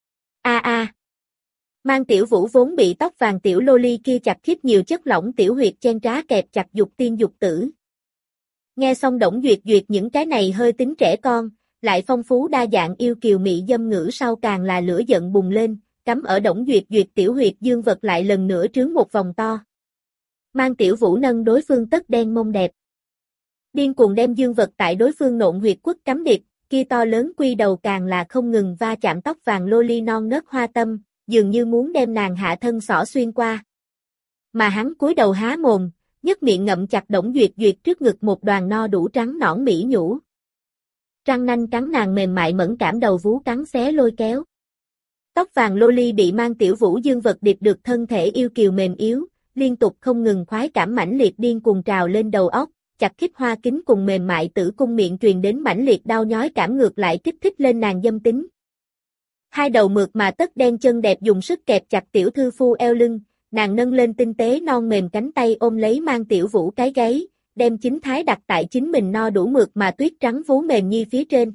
A a. Mang Tiểu Vũ vốn bị tóc vàng tiểu loli kia chặt khít nhiều chất lỏng tiểu huyệt chen trá kẹp chặt dục tiên dục tử. Nghe xong Đổng Duyệt Duyệt những cái này hơi tính trẻ con, lại phong phú đa dạng yêu kiều mị dâm ngữ sau càng là lửa giận bùng lên, cắm ở Đổng Duyệt Duyệt tiểu huyệt dương vật lại lần nữa trướng một vòng to. Mang Tiểu Vũ nâng đối phương tất đen mông đẹp. Điên cuồng đem dương vật tại đối phương nộn huyệt quất cắm điệp, kia to lớn quy đầu càng là không ngừng va chạm tóc vàng loli non nớt hoa tâm, dường như muốn đem nàng hạ thân xỏ xuyên qua. Mà hắn cúi đầu há mồm, nhấc miệng ngậm chặt Đổng Duyệt Duyệt trước ngực một đoàn no đủ trắng nõn mỹ nhũ. Răng nanh cắn nàng mềm mại mẫn cảm đầu vú cắn xé lôi kéo. Tóc vàng loli bị Mang Tiểu Vũ dương vật điệp được thân thể yêu kiều mềm yếu, liên tục không ngừng khoái cảm mãnh liệt điên cuồng trào lên đầu óc, chặt khít hoa kính cùng mềm mại tử cung miệng truyền đến mãnh liệt đau nhói cảm ngược lại kích thích lên nàng dâm tính. Hai đầu mượt mà tất đen chân đẹp dùng sức kẹp chặt tiểu thư phu eo lưng, nàng nâng lên tinh tế non mềm cánh tay ôm lấy Mang Tiểu Vũ cái gáy, đem chính thái đặt tại chính mình no đủ mượt mà tuyết trắng vú mềm nhi phía trên.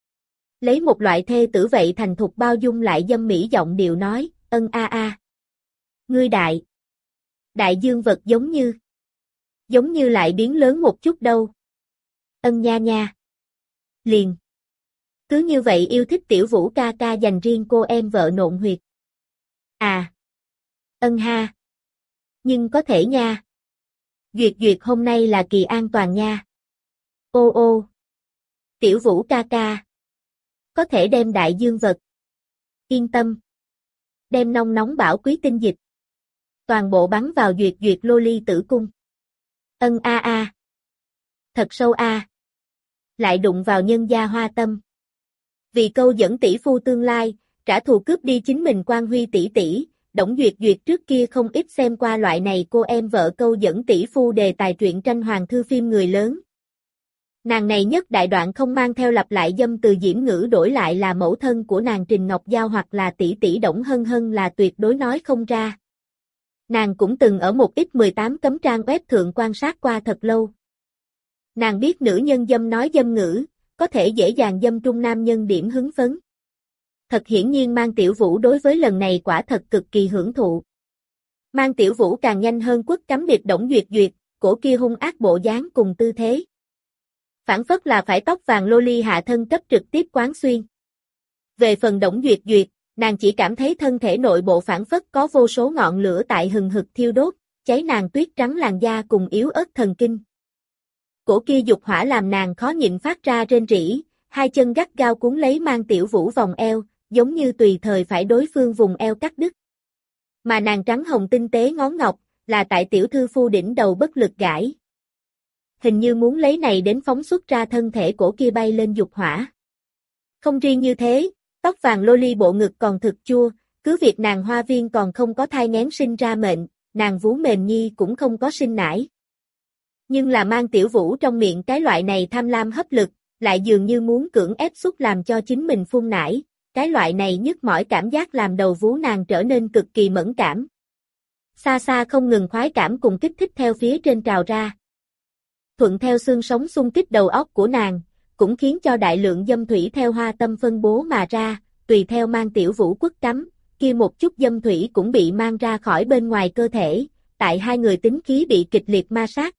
Lấy một loại thê tử vậy thành thục bao dung lại dâm mỹ giọng điệu nói, ân a a. Ngươi đại. Đại dương vật giống như. Giống như lại biến lớn một chút đâu. Ân nha nha. Liền. Cứ như vậy yêu thích Tiểu Vũ ca ca dành riêng cô em vợ nộn huyệt. À. Ân ha. Nhưng có thể nha. Duyệt Duyệt hôm nay là kỳ an toàn nha. Ô ô. Tiểu Vũ ca ca. Có thể đem đại dương vật. Yên tâm. Đem nông nóng bảo quý tinh dịch. Toàn bộ bắn vào Duyệt Duyệt loli tử cung. Ân a a. Thật sâu a. Lại đụng vào nhân gia hoa tâm. Vì câu dẫn tỷ phu tương lai, trả thù cướp đi chính mình quan huy tỷ tỷ, Đổng Duyệt Duyệt trước kia không ít xem qua loại này cô em vợ câu dẫn tỷ phu đề tài truyện tranh hoàng thư phim người lớn. Nàng này nhất đại đoạn không mang theo lặp lại dâm từ diễm ngữ đổi lại là mẫu thân của nàng Trình Ngọc Giao hoặc là tỷ tỷ Đổng Hân Hân là tuyệt đối nói không ra. Nàng cũng từng ở một ít mười tám cấm trang web thượng quan sát qua thật lâu. Nàng biết nữ nhân dâm nói dâm ngữ, có thể dễ dàng dâm trung nam nhân điểm hứng phấn. Thật hiển nhiên Mang Tiểu Vũ đối với lần này quả thật cực kỳ hưởng thụ. Mang Tiểu Vũ càng nhanh hơn quất cắm điệp Đổng Duyệt Duyệt, cổ kia hung ác bộ dáng cùng tư thế. Phản phất là phải tóc vàng loli hạ thân cấp trực tiếp quán xuyên. Về phần Đổng Duyệt Duyệt, nàng chỉ cảm thấy thân thể nội bộ phản phất có vô số ngọn lửa tại hừng hực thiêu đốt, cháy nàng tuyết trắng làn da cùng yếu ớt thần kinh. Cổ kia dục hỏa làm nàng khó nhịn phát ra rên rỉ, hai chân gắt gao cuốn lấy Mang Tiểu Vũ vòng eo, giống như tùy thời phải đối phương vùng eo cắt đứt. Mà nàng trắng hồng tinh tế ngón ngọc, là tại tiểu thư phu đỉnh đầu bất lực gãi. Hình như muốn lấy này đến phóng xuất ra thân thể cổ kia bay lên dục hỏa. Không riêng như thế, tóc vàng loli bộ ngực còn thực chua, cứ việc nàng hoa viên còn không có thai nghén sinh ra mệnh, nàng vú mềm nhi cũng không có sinh nải. Nhưng là Mang Tiểu Vũ trong miệng cái loại này tham lam hấp lực, lại dường như muốn cưỡng ép xúc làm cho chính mình phun nải, cái loại này nhức mỏi cảm giác làm đầu vú nàng trở nên cực kỳ mẫn cảm. Xa xa không ngừng khoái cảm cùng kích thích theo phía trên trào ra. Thuận theo xương sống xung kích đầu óc của nàng, cũng khiến cho đại lượng dâm thủy theo hoa tâm phân bố mà ra, tùy theo mang tiểu vũ quất cắm, kia một chút dâm thủy cũng bị mang ra khỏi bên ngoài cơ thể, tại hai người tính khí bị kịch liệt ma sát.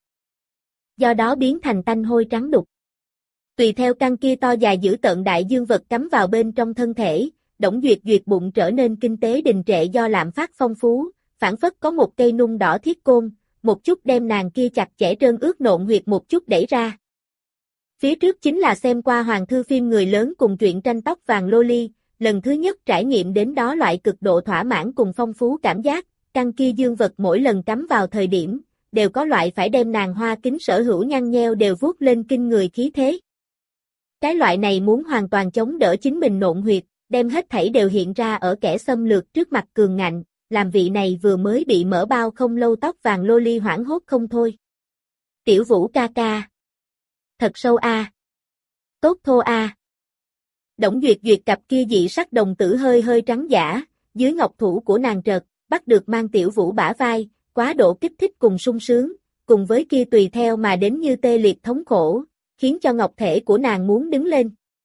Do đó biến thành tanh hôi trắng đục. Tùy theo căn kia to dài dữ tợn đại dương vật cắm vào bên trong thân thể, Đổng Duyệt Duyệt bụng trở nên kinh tế đình trệ do lạm phát phong phú, phản phất có một cây nung đỏ thiết côn, một chút đem nàng kia chặt chẽ trơn ướt nộn huyệt một chút đẩy ra. Phía trước chính là xem qua hoàng thư phim người lớn cùng truyện tranh tóc vàng loli, lần thứ nhất trải nghiệm đến đó loại cực độ thỏa mãn cùng phong phú cảm giác, căn kia dương vật mỗi lần cắm vào thời điểm, đều có loại phải đem nàng hoa kính sở hữu nhăn nheo đều vuốt lên kinh người khí thế. Cái loại này muốn hoàn toàn chống đỡ chính mình nộn huyệt, đem hết thảy đều hiện ra ở kẻ xâm lược trước mặt cường ngạnh, làm vị này vừa mới bị mở bao không lâu tóc vàng loli hoảng hốt không thôi. Tiểu Vũ ca ca. Thật sâu a. À. Tốt thô a. À. Đổng Duyệt Duyệt cặp kia dị sắc đồng tử hơi hơi trắng giả, dưới ngọc thủ của nàng trợt, bắt được mang Tiểu Vũ bả vai, quá độ kích thích cùng sung sướng, cùng với kia tùy theo mà đến như tê liệt thống khổ, khiến cho ngọc thể của nàng muốn đứng lên.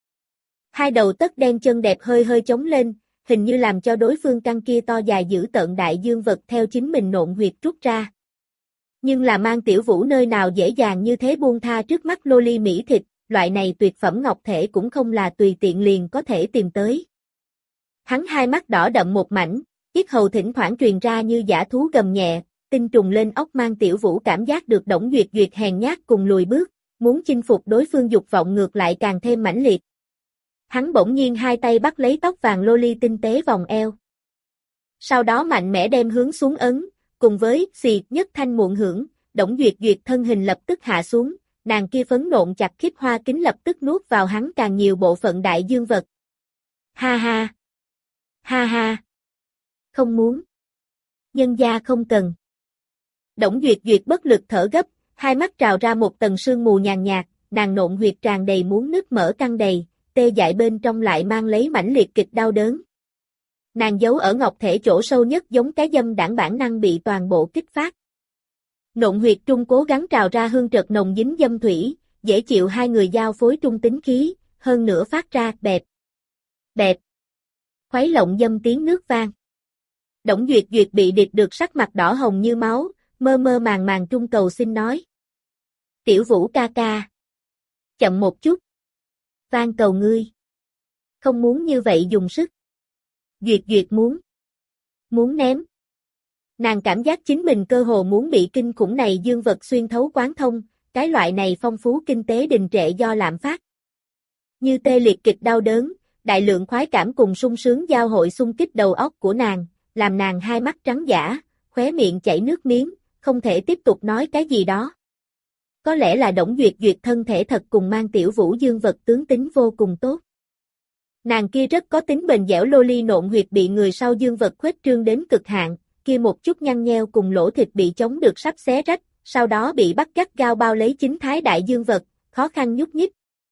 Hai đầu tất đen chân đẹp hơi hơi chống lên, hình như làm cho đối phương căn kia to dài giữ tợn đại dương vật theo chính mình nộn huyệt rút ra. Nhưng là mang Tiểu Vũ nơi nào dễ dàng như thế buông tha trước mắt loli mỹ thịt, loại này tuyệt phẩm ngọc thể cũng không là tùy tiện liền có thể tìm tới. Hắn hai mắt đỏ đậm một mảnh, yết hầu thỉnh thoảng truyền ra như dã thú gầm nhẹ, tinh trùng lên óc mang Tiểu Vũ cảm giác được Đổng Duyệt Duyệt hèn nhát cùng lùi bước, muốn chinh phục đối phương dục vọng ngược lại càng thêm mãnh liệt. Hắn bỗng nhiên hai tay bắt lấy tóc vàng loli tinh tế vòng eo. Sau đó mạnh mẽ đem hướng xuống ấn, cùng với xì nhất thanh muộn hưởng, Đổng Duyệt Duyệt thân hình lập tức hạ xuống, nàng kia phấn nộn chặt khiếp hoa kính lập tức nuốt vào hắn càng nhiều bộ phận đại dương vật. Ha ha! Ha ha! Không muốn! Nhân gia không cần! Đổng Duyệt Duyệt bất lực thở gấp, hai mắt trào ra một tầng sương mù nhàn nhạt, nàng nộn huyệt tràn đầy muốn nứt mở căng đầy, tê dại bên trong lại mang lấy mãnh liệt kịch đau đớn. Nàng giấu ở ngọc thể chỗ sâu nhất giống cái dâm đảng bản năng bị toàn bộ kích phát. Nộn huyệt trung cố gắng trào ra hương trật nồng dính dâm thủy, dễ chịu hai người giao phối trung tính khí, hơn nữa phát ra bẹp, bẹp, khuấy lộng dâm tiếng nước vang. Đổng Duyệt Duyệt bị điệt được sắc mặt đỏ hồng như máu, mơ mơ màng màng trung cầu xin nói. Tiểu Vũ ca ca. Chậm một chút. Van cầu ngươi. Không muốn như vậy dùng sức. Duyệt Duyệt muốn. Muốn ném. Nàng cảm giác chính mình cơ hồ muốn bị kinh khủng này dương vật xuyên thấu quán thông, cái loại này phong phú kinh tế đình trệ do lạm phát. Như tê liệt kịch đau đớn, đại lượng khoái cảm cùng sung sướng giao hội xung kích đầu óc của nàng, làm nàng hai mắt trắng dã, khóe miệng chảy nước miếng, không thể tiếp tục nói cái gì đó. Có lẽ là Đổng Duyệt Duyệt thân thể thật cùng mang Tiểu Vũ dương vật tướng tính vô cùng tốt. Nàng kia rất có tính bền dẻo loli nộn huyệt bị người sau dương vật khuếch trương đến cực hạn, kia một chút nhăn nheo cùng lỗ thịt bị chống được sắp xé rách, sau đó bị bắt gắt gao bao lấy chính thái đại dương vật, khó khăn nhúc nhích.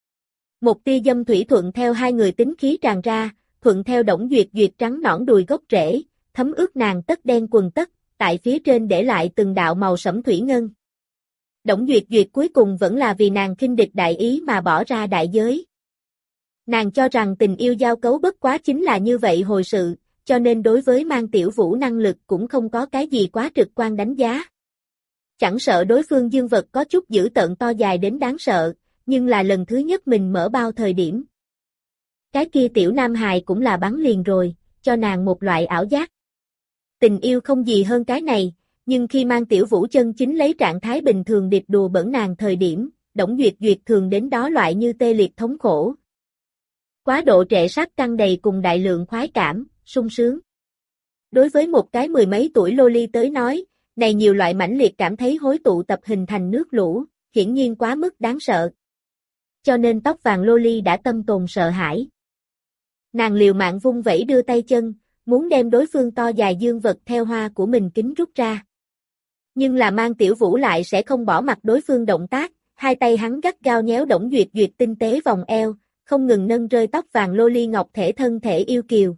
Một tia dâm thủy thuận theo hai người tính khí tràn ra, thuận theo Đổng Duyệt Duyệt trắng nõn đùi gốc rễ, thấm ướt nàng tất đen quần tất, tại phía trên để lại từng đạo màu sẫm thủy ngân. Đổng Duyệt Duyệt cuối cùng vẫn là vì nàng khinh địch đại ý mà bỏ ra đại giới. Nàng cho rằng tình yêu giao cấu bất quá chính là như vậy hồi sự, cho nên đối với mang Tiểu Vũ năng lực cũng không có cái gì quá trực quan đánh giá. Chẳng sợ đối phương dương vật có chút dữ tợn to dài đến đáng sợ, nhưng là lần thứ nhất mình mở bao thời điểm. Cái kia tiểu nam hài cũng là bắn liền rồi, cho nàng một loại ảo giác. Tình yêu không gì hơn cái này, nhưng khi mang Tiểu Vũ chân chính lấy trạng thái bình thường điệp đùa bẩn nàng thời điểm, Đổng Duyệt Duyệt thường đến đó loại như tê liệt thống khổ. Quá độ trệ sát căng đầy cùng đại lượng khoái cảm, sung sướng. Đối với một cái mười mấy tuổi loli tới nói, này nhiều loại mãnh liệt cảm thấy hối tụ tập hình thành nước lũ, hiển nhiên quá mức đáng sợ. Cho nên tóc vàng loli đã tâm tồn sợ hãi. Nàng liều mạng vung vẩy đưa tay chân, muốn đem đối phương to dài dương vật theo hoa của mình kính rút ra. Nhưng là mang Tiểu Vũ lại sẽ không bỏ mặc đối phương động tác, hai tay hắn gắt gao nhéo Đổng Duyệt Duyệt tinh tế vòng eo, không ngừng nâng rơi tóc vàng lô ly ngọc thể thân thể yêu kiều.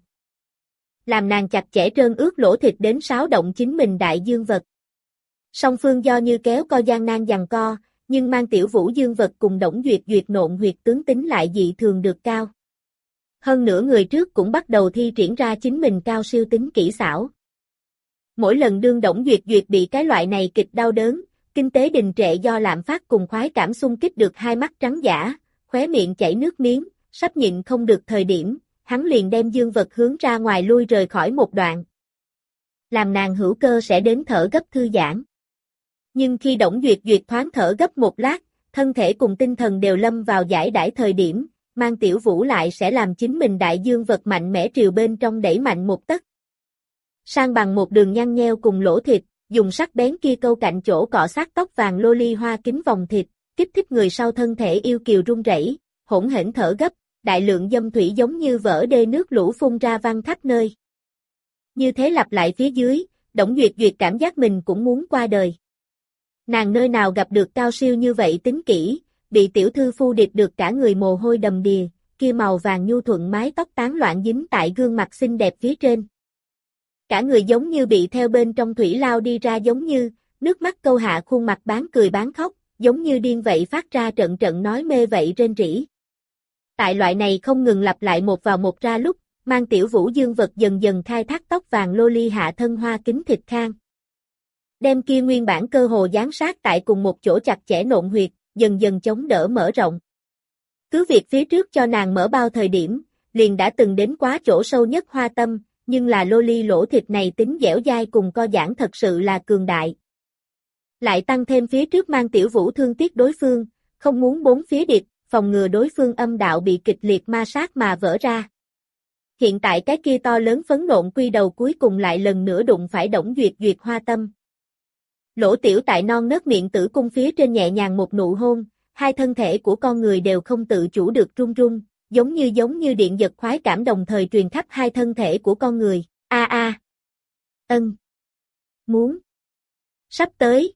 Làm nàng chặt chẽ trơn ướt lỗ thịt đến xáo động chính mình đại dương vật. Song phương do như kéo co gian nan giằng co, nhưng Mang Tiểu Vũ dương vật cùng Đổng Duyệt Duyệt nộn huyệt tướng tính lại dị thường được cao. Hơn nữa người trước cũng bắt đầu thi triển ra chính mình cao siêu tính kỹ xảo. Mỗi lần đương Đổng Duyệt Duyệt bị cái loại này kịch đau đớn, kinh tế đình trệ do lạm phát cùng khoái cảm xung kích được hai mắt trắng dã, khóe miệng chảy nước miếng, sắp nhịn không được thời điểm, hắn liền đem dương vật hướng ra ngoài lui rời khỏi một đoạn. Làm nàng hữu cơ sẽ đến thở gấp thư giãn. Nhưng khi Đổng Duyệt Duyệt thoáng thở gấp một lát, thân thể cùng tinh thần đều lâm vào giải đãi thời điểm, Mang Tiểu Vũ lại sẽ làm chính mình đại dương vật mạnh mẽ triều bên trong đẩy mạnh một tấc. Sang bằng một đường nhăn nheo cùng lỗ thịt, dùng sắc bén kia câu cạnh chỗ cọ sát tóc vàng lô ly hoa kính vòng thịt, kích thích người sau thân thể yêu kiều run rẩy, hỗn hển thở gấp, đại lượng dâm thủy giống như vỡ đê nước lũ phun ra văng khắp nơi. Như thế lặp lại phía dưới, Đổng Duyệt Duyệt cảm giác mình cũng muốn qua đời. Nàng nơi nào gặp được cao siêu như vậy tính kỹ, bị tiểu thư phu điệp được cả người mồ hôi đầm đìa, kia màu vàng nhu thuận mái tóc tán loạn dính tại gương mặt xinh đẹp phía trên. Cả người giống như bị theo bên trong thủy lao đi ra giống như, nước mắt câu hạ khuôn mặt bán cười bán khóc, giống như điên vậy phát ra trận trận nói mê vậy rên rỉ. Tại loại này không ngừng lặp lại một vào một ra lúc, Mang Tiểu Vũ dương vật dần dần khai thác tóc vàng lô ly hạ thân hoa kính thịt khang. Đem kia nguyên bản cơ hồ dán sát tại cùng một chỗ chặt chẽ nộn huyệt, dần dần chống đỡ mở rộng. Cứ việc phía trước cho nàng mở bao thời điểm, liền đã từng đến quá chỗ sâu nhất hoa tâm, nhưng là lô ly lỗ thịt này tính dẻo dai cùng co giãn thật sự là cường đại. Lại tăng thêm phía trước Mang Tiểu Vũ thương tiếc đối phương, không muốn bốn phía điệp, phòng ngừa đối phương âm đạo bị kịch liệt ma sát mà vỡ ra. Hiện tại cái kia to lớn phấn nộn quy đầu cuối cùng lại lần nữa đụng phải Đổng Duyệt Duyệt hoa tâm. Lỗ tiểu tại non nớt miệng tử cung phía trên nhẹ nhàng một nụ hôn, hai thân thể của con người đều không tự chủ được run run, giống như giống như điện giật khoái cảm đồng thời truyền khắp hai thân thể của con người. A a. Ân. Muốn. Sắp tới.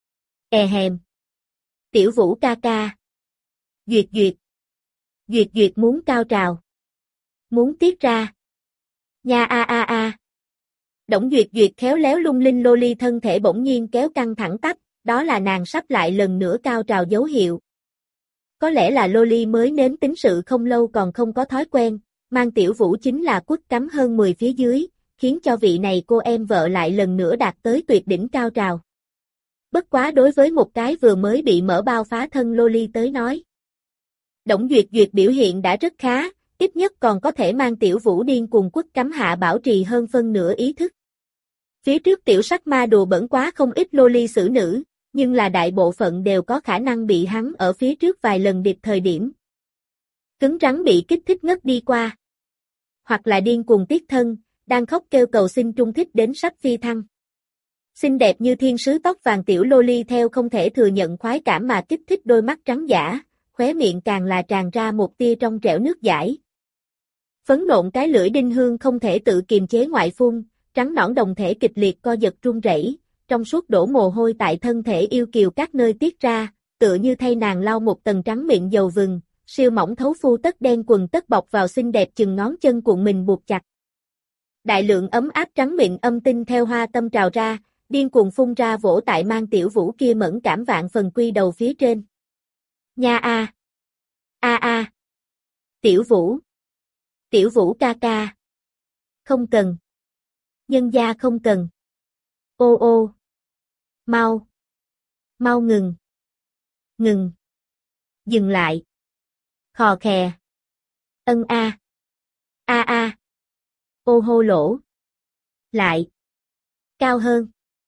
E hèm. Tiểu Vũ ca ca. Duyệt Duyệt. Duyệt Duyệt muốn cao trào. Muốn tiết ra. Nha a a a. Đổng Duyệt Duyệt khéo léo lung linh lô ly thân thể bỗng nhiên kéo căng thẳng tắp, đó là nàng sắp lại lần nữa cao trào dấu hiệu. Có lẽ là lô ly mới nếm tính sự không lâu còn không có thói quen, Mang Tiểu Vũ chính là quất cắm hơn mười phía dưới, khiến cho vị này cô em vợ lại lần nữa đạt tới tuyệt đỉnh cao trào. Bất quá đối với một cái vừa mới bị mở bao phá thân lô ly tới nói. Đổng Duyệt Duyệt biểu hiện đã rất khá, ít nhất còn có thể Mang Tiểu Vũ điên cuồng quất cắm hạ bảo trì hơn phân nửa ý thức. Phía trước tiểu sắc ma đùa bẩn quá không ít lô ly xử nữ, nhưng là đại bộ phận đều có khả năng bị hắn ở phía trước vài lần điệp thời điểm. Cứng rắn bị kích thích ngất đi qua. Hoặc là điên cuồng tiết thân, đang khóc kêu cầu xin trung thích đến sắp phi thăng. Xinh đẹp như thiên sứ tóc vàng tiểu lô ly theo không thể thừa nhận khoái cảm mà kích thích đôi mắt trắng dã, khóe miệng càng là tràn ra một tia trong trẻo nước dãi. Phấn nộn cái lưỡi đinh hương không thể tự kiềm chế ngoại phun, trắng nõn đồng thể kịch liệt co giật run rẩy, trong suốt đổ mồ hôi tại thân thể yêu kiều các nơi tiết ra, tựa như thay nàng lau một tầng trắng miệng dầu vừng, siêu mỏng thấu phu tất đen quần tất bọc vào xinh đẹp chừng ngón chân cuộn mình buộc chặt. Đại lượng ấm áp trắng miệng âm tinh theo hoa tâm trào ra, điên cuồng phun ra vỗ tại Mang Tiểu Vũ kia mẫn cảm vạn phần quy đầu phía trên. Nha a. A a. Tiểu Vũ. Tiểu Vũ ca ca. Không cần. Nhân gia không cần. Ô ô. Mau. Mau ngừng. Ngừng. Dừng lại. Khò khè. Ân a. A a. Ô hô lỗ. Lại. Cao hơn.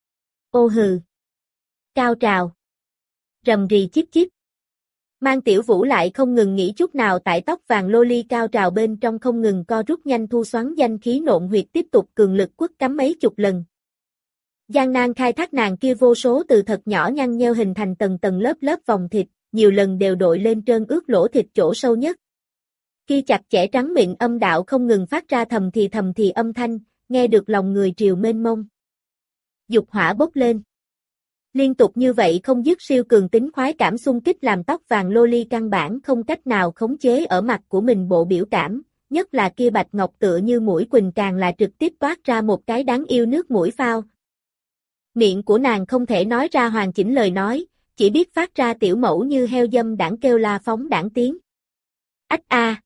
Ô hừ. Cao trào. Rầm rì chip chip. Mang Tiểu Vũ lại không ngừng nghỉ chút nào tại tóc vàng lô ly cao trào bên trong không ngừng co rút nhanh thu xoắn danh khí nộn huyệt tiếp tục cường lực quất cắm mấy chục lần. Gian nan khai thác nàng kia vô số từ thật nhỏ nhăn nheo hình thành tầng tầng lớp lớp vòng thịt, nhiều lần đều đội lên trơn ướt lỗ thịt chỗ sâu nhất. Kia chặt chẽ trắng miệng âm đạo không ngừng phát ra thầm thì thầm thì âm thanh, nghe được lòng người triều mênh mông. Dục hỏa bốc lên. Liên tục như vậy không dứt siêu cường tính khoái cảm xung kích làm tóc vàng loli căn bản không cách nào khống chế ở mặt của mình bộ biểu cảm, nhất là kia bạch ngọc tựa như mũi quỳnh càng là trực tiếp toát ra một cái đáng yêu nước mũi phao. Miệng của nàng không thể nói ra hoàn chỉnh lời nói, chỉ biết phát ra tiểu mẫu như heo dâm đảng kêu la phóng đảng tiếng. Ách a,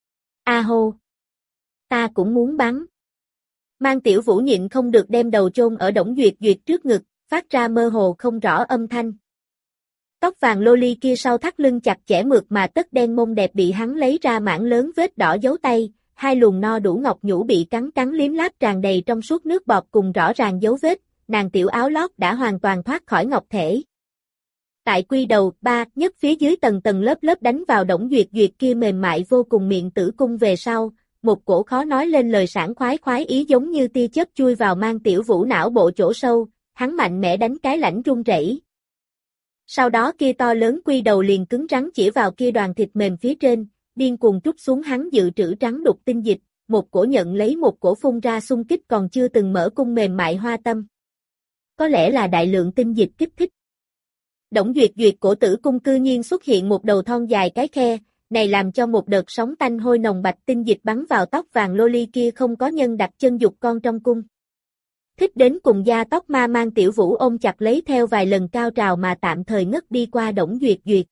a hô, ta cũng muốn bắn. Mang Tiểu Vũ nhịn không được đem đầu chôn ở Đổng Duyệt Duyệt trước ngực, phát ra mơ hồ không rõ âm thanh. Tóc vàng loli kia sau thắt lưng chặt chẽ mượt mà tất đen mông đẹp bị hắn lấy ra mảng lớn vết đỏ dấu tay, hai luồng no đủ ngọc nhũ bị cắn cắn liếm láp tràn đầy trong suốt nước bọt cùng rõ ràng dấu vết, nàng tiểu áo lót đã hoàn toàn thoát khỏi ngọc thể. Tại quy đầu, ba, nhất phía dưới tầng tầng lớp lớp đánh vào Đổng Duyệt Duyệt kia mềm mại vô cùng miệng tử cung về sau, một cổ khó nói lên lời sảng khoái khoái ý giống như tia chớp chui vào Mang Tiểu Vũ não bộ chỗ sâu, hắn mạnh mẽ đánh cái lãnh run rẩy. Sau đó kia to lớn quy đầu liền cứng rắn chỉ vào kia đoàn thịt mềm phía trên, điên cuồng trút xuống hắn dự trữ trắng đục tinh dịch, một cổ nhận lấy một cổ phun ra xung kích còn chưa từng mở cung mềm mại hoa tâm. Có lẽ là đại lượng tinh dịch kích thích. Đổng Duyệt Duyệt cổ tử cung cư nhiên xuất hiện một đầu thon dài cái khe, này làm cho một đợt sóng tanh hôi nồng bạch tinh dịch bắn vào tóc vàng loli kia không có nhân đặt chân dục con trong cung. Thích đến cùng da tóc ma Mang Tiểu Vũ ôm chặt lấy theo vài lần cao trào mà tạm thời ngất đi qua Đổng Duyệt Duyệt.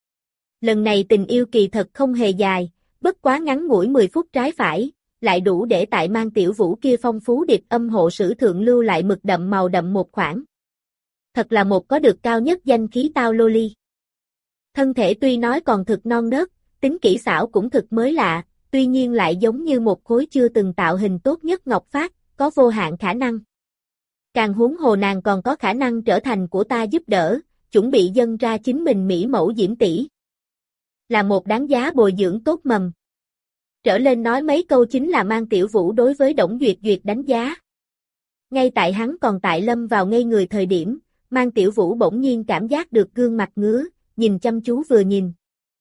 Lần này tình yêu kỳ thật không hề dài, bất quá ngắn ngủi mười phút trái phải, lại đủ để tại Mang Tiểu Vũ kia phong phú điệp âm hộ sử thượng lưu lại mực đậm màu đậm một khoảng. Thật là một có được cao nhất danh khí tao loli. Thân thể tuy nói còn thực non nớt, tính kỹ xảo cũng thực mới lạ, tuy nhiên lại giống như một khối chưa từng tạo hình tốt nhất ngọc phát, có vô hạn khả năng. Càng huống hồ nàng còn có khả năng trở thành của ta giúp đỡ, chuẩn bị dâng ra chính mình mỹ mẫu diễm tỷ. Là một đáng giá bồi dưỡng tốt mầm. Trở lên nói mấy câu chính là Mang Tiểu Vũ đối với Đổng Duyệt Duyệt đánh giá. Ngay tại hắn còn tại lâm vào ngây người thời điểm, Mang Tiểu Vũ bỗng nhiên cảm giác được gương mặt ngứa, nhìn chăm chú vừa nhìn.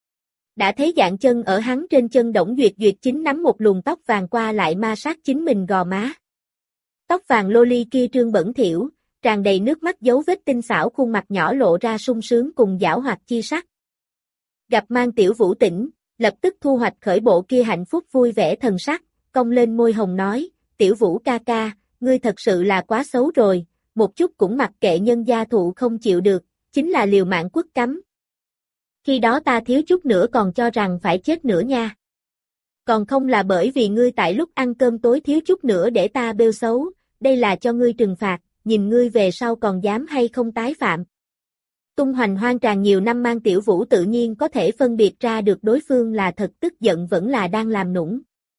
Đã thấy dạng chân ở hắn trên chân Đổng Duyệt Duyệt chính nắm một luồng tóc vàng qua lại ma sát chính mình gò má. Tóc vàng loli kia trương bẩn thỉu, tràn đầy nước mắt dấu vết tinh xảo khuôn mặt nhỏ lộ ra sung sướng cùng giảo hoạt chi sắc. Gặp Mang Tiểu Vũ tỉnh, lập tức thu hoạch khởi bộ kia hạnh phúc vui vẻ thần sắc, cong lên môi hồng nói, Tiểu Vũ ca ca, ngươi thật sự là quá xấu rồi, một chút cũng mặc kệ nhân gia thụ không chịu được, chính là liều mạng quất cắm. Khi đó ta thiếu chút nữa còn cho rằng phải chết nữa nha. Còn không là bởi vì ngươi tại lúc ăn cơm tối thiếu chút nữa để ta bêu xấu, đây là cho ngươi trừng phạt, nhìn ngươi về sau còn dám hay không tái phạm. Tung hoành hoang tràn nhiều năm Mang Tiểu Vũ tự nhiên có thể phân biệt ra được đối phương là thật tức giận vẫn là đang làm nũng.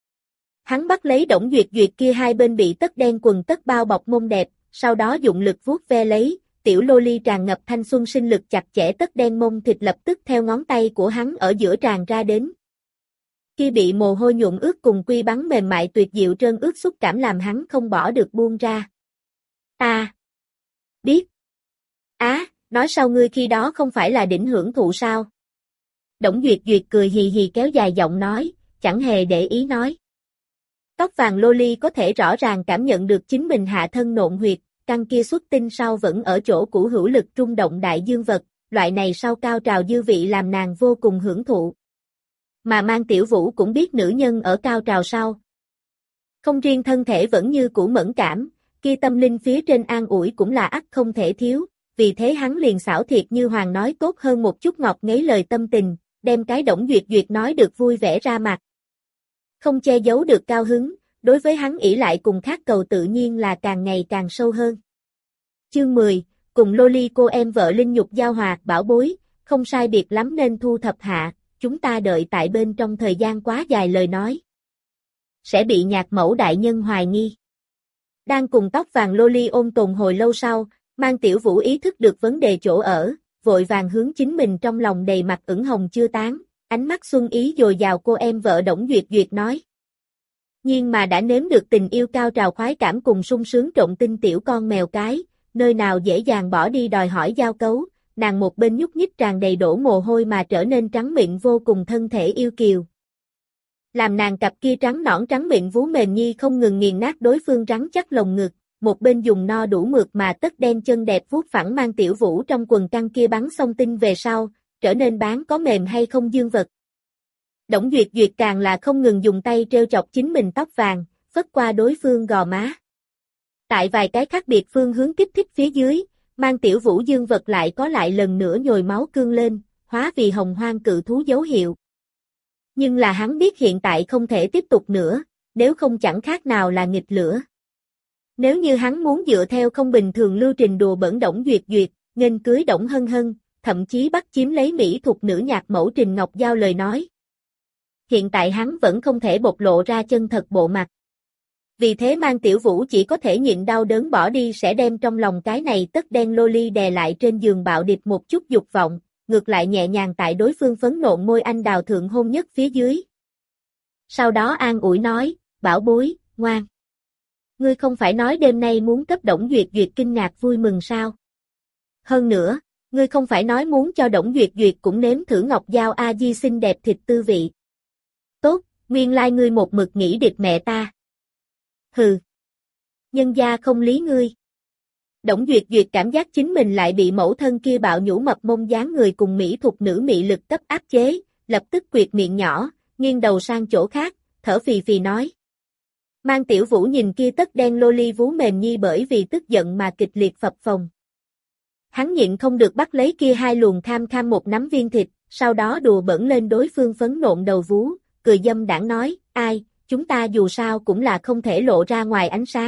Hắn bắt lấy Đổng Duyệt Duyệt kia hai bên bị tất đen quần tất bao bọc mông đẹp, sau đó dụng lực vuốt ve lấy, tiểu loli tràn ngập thanh xuân sinh lực chặt chẽ tất đen mông thịt lập tức theo ngón tay của hắn ở giữa tràn ra đến. Khi bị mồ hôi nhuộm ướt cùng quy bắn mềm mại tuyệt diệu trơn ướt xúc cảm làm hắn không bỏ được buông ra. Ta biết. Á, nói sao ngươi khi đó không phải là đỉnh hưởng thụ sao? Đổng Duyệt Duyệt cười hì hì kéo dài giọng nói, chẳng hề để ý nói. Tóc vàng loli có thể rõ ràng cảm nhận được chính mình hạ thân nộn huyệt, căn kia xuất tinh sau vẫn ở chỗ cũ hữu lực trung động đại dương vật, loại này sau cao trào dư vị làm nàng vô cùng hưởng thụ. Mà Mang Tiểu Vũ cũng biết nữ nhân ở cao trào sau. Không riêng thân thể vẫn như cũ mẫn cảm, kia tâm linh phía trên an ủi cũng là ắt không thể thiếu, vì thế hắn liền xảo thiệt như hoàng nói tốt hơn một chút ngọc ngấy lời tâm tình, đem cái Đổng Duyệt Duyệt nói được vui vẻ ra mặt. Không che giấu được cao hứng, đối với hắn ỷ lại cùng khát cầu tự nhiên là càng ngày càng sâu hơn. Chương mười, cùng loli cô em vợ linh nhục giao hòa bảo bối, không sai biệt lắm nên thu thập hạ, chúng ta đợi tại bên trong thời gian quá dài lời nói. Sẽ bị nhạc mẫu đại nhân hoài nghi. Đang cùng tóc vàng loli ôm tồn hồi lâu sau, Mang Tiểu Vũ ý thức được vấn đề chỗ ở, vội vàng hướng chính mình trong lòng đầy mặt ửng hồng chưa tán, ánh mắt xuân ý dồi dào cô em vợ Đổng Duyệt Duyệt nói. Nhưng mà đã nếm được tình yêu cao trào khoái cảm cùng sung sướng trộn tinh tiểu con mèo cái, nơi nào dễ dàng bỏ đi đòi hỏi giao cấu, nàng một bên nhúc nhích tràn đầy đổ mồ hôi mà trở nên trắng mịn vô cùng thân thể yêu kiều. Làm nàng cặp kia trắng nõn trắng mịn vú mềm nhi không ngừng nghiền nát đối phương rắn chắc lồng ngực, một bên dùng no đủ mượt mà tất đen chân đẹp vuốt phẳng Mang Tiểu Vũ trong quần căng kia bắn xong tinh về sau, trở nên bán có mềm hay không dương vật. Đổng Duyệt Duyệt càng là không ngừng dùng tay treo chọc chính mình tóc vàng, phất qua đối phương gò má. Tại vài cái khác biệt phương hướng kích thích phía dưới, Mang Tiểu Vũ dương vật lại có lại lần nữa nhồi máu cương lên, hóa vì hồng hoang cự thú dấu hiệu. Nhưng là hắn biết hiện tại không thể tiếp tục nữa, nếu không chẳng khác nào là nghịch lửa. Nếu như hắn muốn dựa theo không bình thường lưu trình đùa bỡn Đổng Duyệt Duyệt, nghênh cưới Đổng Hân Hân, thậm chí bắt chiếm lấy mỹ thục nữ nhạc mẫu Trình Ngọc Giao lời nói. Hiện tại hắn vẫn không thể bộc lộ ra chân thật bộ mặt. Vì thế Mang Tiểu Vũ chỉ có thể nhịn đau đớn bỏ đi sẽ đem trong lòng cái này tất đen loli đè lại trên giường bạo địch một chút dục vọng, ngược lại nhẹ nhàng tại đối phương phấn nộn môi anh đào thượng hôn nhất phía dưới. Sau đó an ủi nói, bảo bối, ngoan. Ngươi không phải nói đêm nay muốn cấp Đổng Duyệt Duyệt kinh ngạc vui mừng sao? Hơn nữa, ngươi không phải nói muốn cho Đổng Duyệt Duyệt cũng nếm thử Ngọc Giao A Di xinh đẹp thịt tư vị. Tốt, nguyên lai like ngươi một mực nghĩ địch mẹ ta. Hừ. Nhân gia không lý ngươi. Đổng Duyệt Duyệt cảm giác chính mình lại bị mẫu thân kia bạo nhũ mập mông dáng người cùng mỹ thuộc nữ mị lực cấp áp chế, lập tức quyệt miệng nhỏ, nghiêng đầu sang chỗ khác, thở phì phì nói. Mang Tiểu Vũ nhìn kia tất đen loli vú mềm nhi bởi vì tức giận mà kịch liệt phập phồng. Hắn nhịn không được bắt lấy kia hai luồng kham kham một nắm viên thịt, sau đó đùa bỡn lên đối phương phấn nộn đầu vú, cười dâm đãng nói, ai, chúng ta dù sao cũng là không thể lộ ra ngoài ánh sáng.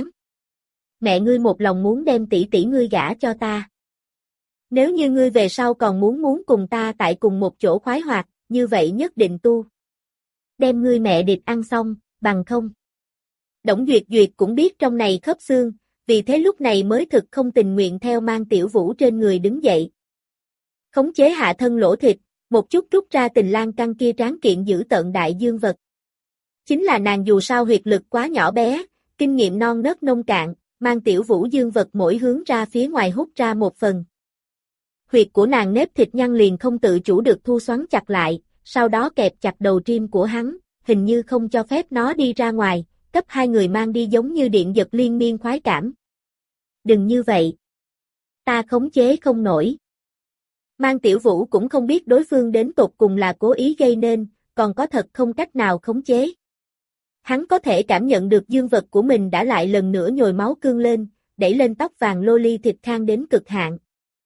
Mẹ ngươi một lòng muốn đem tỷ tỷ ngươi gả cho ta. Nếu như ngươi về sau còn muốn muốn cùng ta tại cùng một chỗ khoái hoạt, như vậy nhất định tu. Đem ngươi mẹ địch ăn xong, bằng không. Đổng Duyệt Duyệt cũng biết trong này khớp xương, vì thế lúc này mới thực không tình nguyện theo Mang Tiểu Vũ trên người đứng dậy. Khống chế hạ thân lỗ thịt, một chút rút ra tình lang căng kia tráng kiện giữ tợn đại dương vật. Chính là nàng dù sao huyệt lực quá nhỏ bé, kinh nghiệm non nớt nông cạn, Mang Tiểu Vũ dương vật mỗi hướng ra phía ngoài hút ra một phần. Huyệt của nàng nếp thịt nhăn liền không tự chủ được thu xoắn chặt lại, sau đó kẹp chặt đầu tim của hắn, hình như không cho phép nó đi ra ngoài, cấp hai người mang đi giống như điện giật liên miên khoái cảm. Đừng như vậy. Ta khống chế không nổi. Mang Tiểu Vũ cũng không biết đối phương đến tột cùng là cố ý gây nên, còn có thật không cách nào khống chế. Hắn có thể cảm nhận được dương vật của mình đã lại lần nữa nhồi máu cương lên, đẩy lên tóc vàng loli thịt khang đến cực hạn.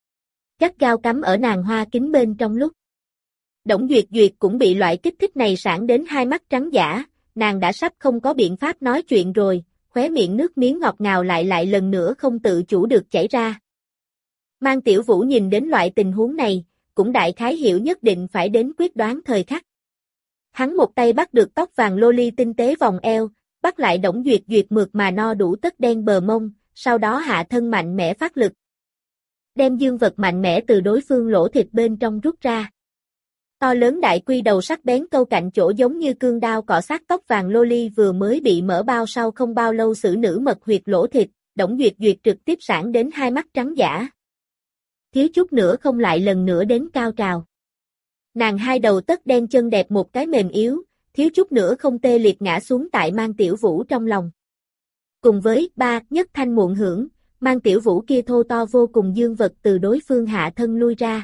Gắt gao cắm ở nàng hoa kính bên trong lúc. Đổng Duyệt Duyệt cũng bị loại kích thích này sảng đến hai mắt trắng dã, nàng đã sắp không có biện pháp nói chuyện rồi, khóe miệng nước miếng ngọt ngào lại lại lần nữa không tự chủ được chảy ra. Mang Tiểu Vũ nhìn đến loại tình huống này, cũng đại khái hiểu nhất định phải đến quyết đoán thời khắc. Hắn một tay bắt được tóc vàng loli tinh tế vòng eo, bắt lại Đổng Duyệt Duyệt mượt mà no đủ tất đen bờ mông, sau đó hạ thân mạnh mẽ phát lực. Đem dương vật mạnh mẽ từ đối phương lỗ thịt bên trong rút ra. To lớn đại quy đầu sắc bén câu cạnh chỗ giống như cương đao cọ sát tóc vàng loli vừa mới bị mở bao sau không bao lâu xử nữ mật huyệt lỗ thịt, Đổng Duyệt Duyệt trực tiếp sảng đến hai mắt trắng dã. Thiếu chút nữa không lại lần nữa đến cao trào. Nàng hai đầu tất đen chân đẹp một cái mềm yếu, thiếu chút nữa không tê liệt ngã xuống tại Mang Tiểu Vũ trong lòng. Cùng với ba nhất thanh muộn hưởng, Mang Tiểu Vũ kia thô to vô cùng dương vật từ đối phương hạ thân lui ra.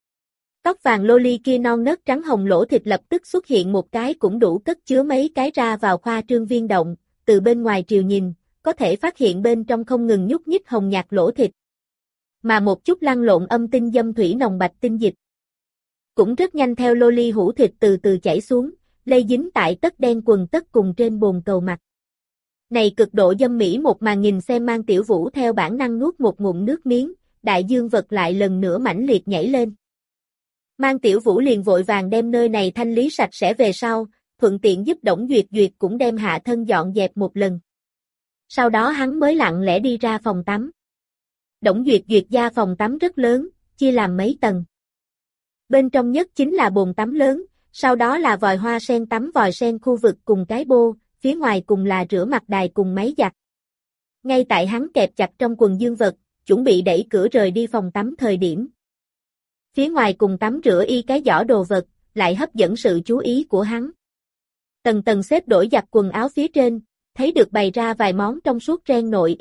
Tóc vàng loli kia non nớt trắng hồng lỗ thịt lập tức xuất hiện một cái cũng đủ cất chứa mấy cái ra vào khoa trương viên động, từ bên ngoài triều nhìn, có thể phát hiện bên trong không ngừng nhúc nhích hồng nhạt lỗ thịt. Mà một chút lăn lộn âm tinh dâm thủy nồng bạch tinh dịch. Cũng rất nhanh theo loli hũ thịt từ từ chảy xuống, lây dính tại tất đen quần tất cùng trên bồn cầu mặt. Này cực độ dâm mỹ một màn nhìn xem Mang Tiểu Vũ theo bản năng nuốt một ngụm nước miếng, đại dương vật lại lần nữa mãnh liệt nhảy lên. Mang Tiểu Vũ liền vội vàng đem nơi này thanh lý sạch sẽ về sau, thuận tiện giúp Đổng Duyệt Duyệt cũng đem hạ thân dọn dẹp một lần. Sau đó hắn mới lặng lẽ đi ra phòng tắm. Đổng Duyệt Duyệt gia phòng tắm rất lớn, chia làm mấy tầng. Bên trong nhất chính là bồn tắm lớn, sau đó là vòi hoa sen tắm vòi sen khu vực cùng cái bô, phía ngoài cùng là rửa mặt đài cùng máy giặt. Ngay tại hắn kẹp chặt trong quần dương vật, chuẩn bị đẩy cửa rời đi phòng tắm thời điểm. Phía ngoài cùng tắm rửa y cái giỏ đồ vật, lại hấp dẫn sự chú ý của hắn. Tầng tầng xếp đổi giặt quần áo phía trên, thấy được bày ra vài món trong suốt ren nội y,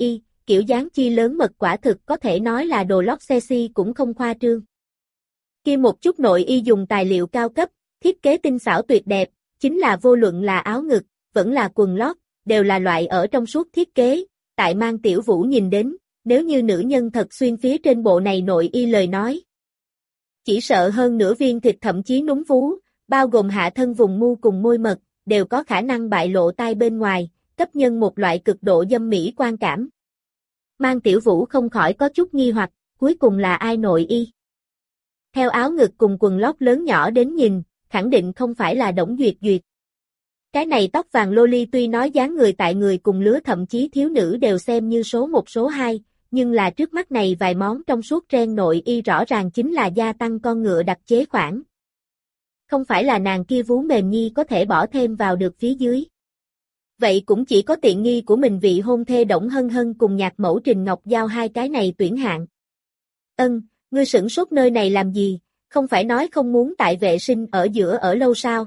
kiểu dáng chi lớn mật quả thực có thể nói là đồ lót sexy cũng không khoa trương. Kia một chút nội y dùng tài liệu cao cấp, thiết kế tinh xảo tuyệt đẹp, chính là vô luận là áo ngực, vẫn là quần lót, đều là loại ở trong suốt thiết kế, tại Mang Tiểu Vũ nhìn đến, nếu như nữ nhân thật xuyên phía trên bộ này nội y lời nói. Chỉ sợ hơn nửa viên thịt thậm chí núm vú, bao gồm hạ thân vùng mu cùng môi mật, đều có khả năng bại lộ tai bên ngoài, cấp nhân một loại cực độ dâm mỹ quan cảm. Mang Tiểu Vũ không khỏi có chút nghi hoặc, cuối cùng là ai nội y? Theo áo ngực cùng quần lót lớn nhỏ đến nhìn, khẳng định không phải là Đổng Duyệt Duyệt. Cái này tóc vàng loli tuy nói dáng người tại người cùng lứa thậm chí thiếu nữ đều xem như số một số hai, nhưng là trước mắt này vài món trong suốt ren nội y rõ ràng chính là gia tăng con ngựa đặc chế khoản. Không phải là nàng kia vú mềm nhi có thể bỏ thêm vào được phía dưới. Vậy cũng chỉ có tiện nghi của mình vị hôn thê Đổng Hân Hân cùng nhạc mẫu Trình Ngọc Giao hai cái này tuyển hạng. Ân, ngươi sửng sốt nơi này làm gì, không phải nói không muốn tại vệ sinh ở giữa ở lâu sao?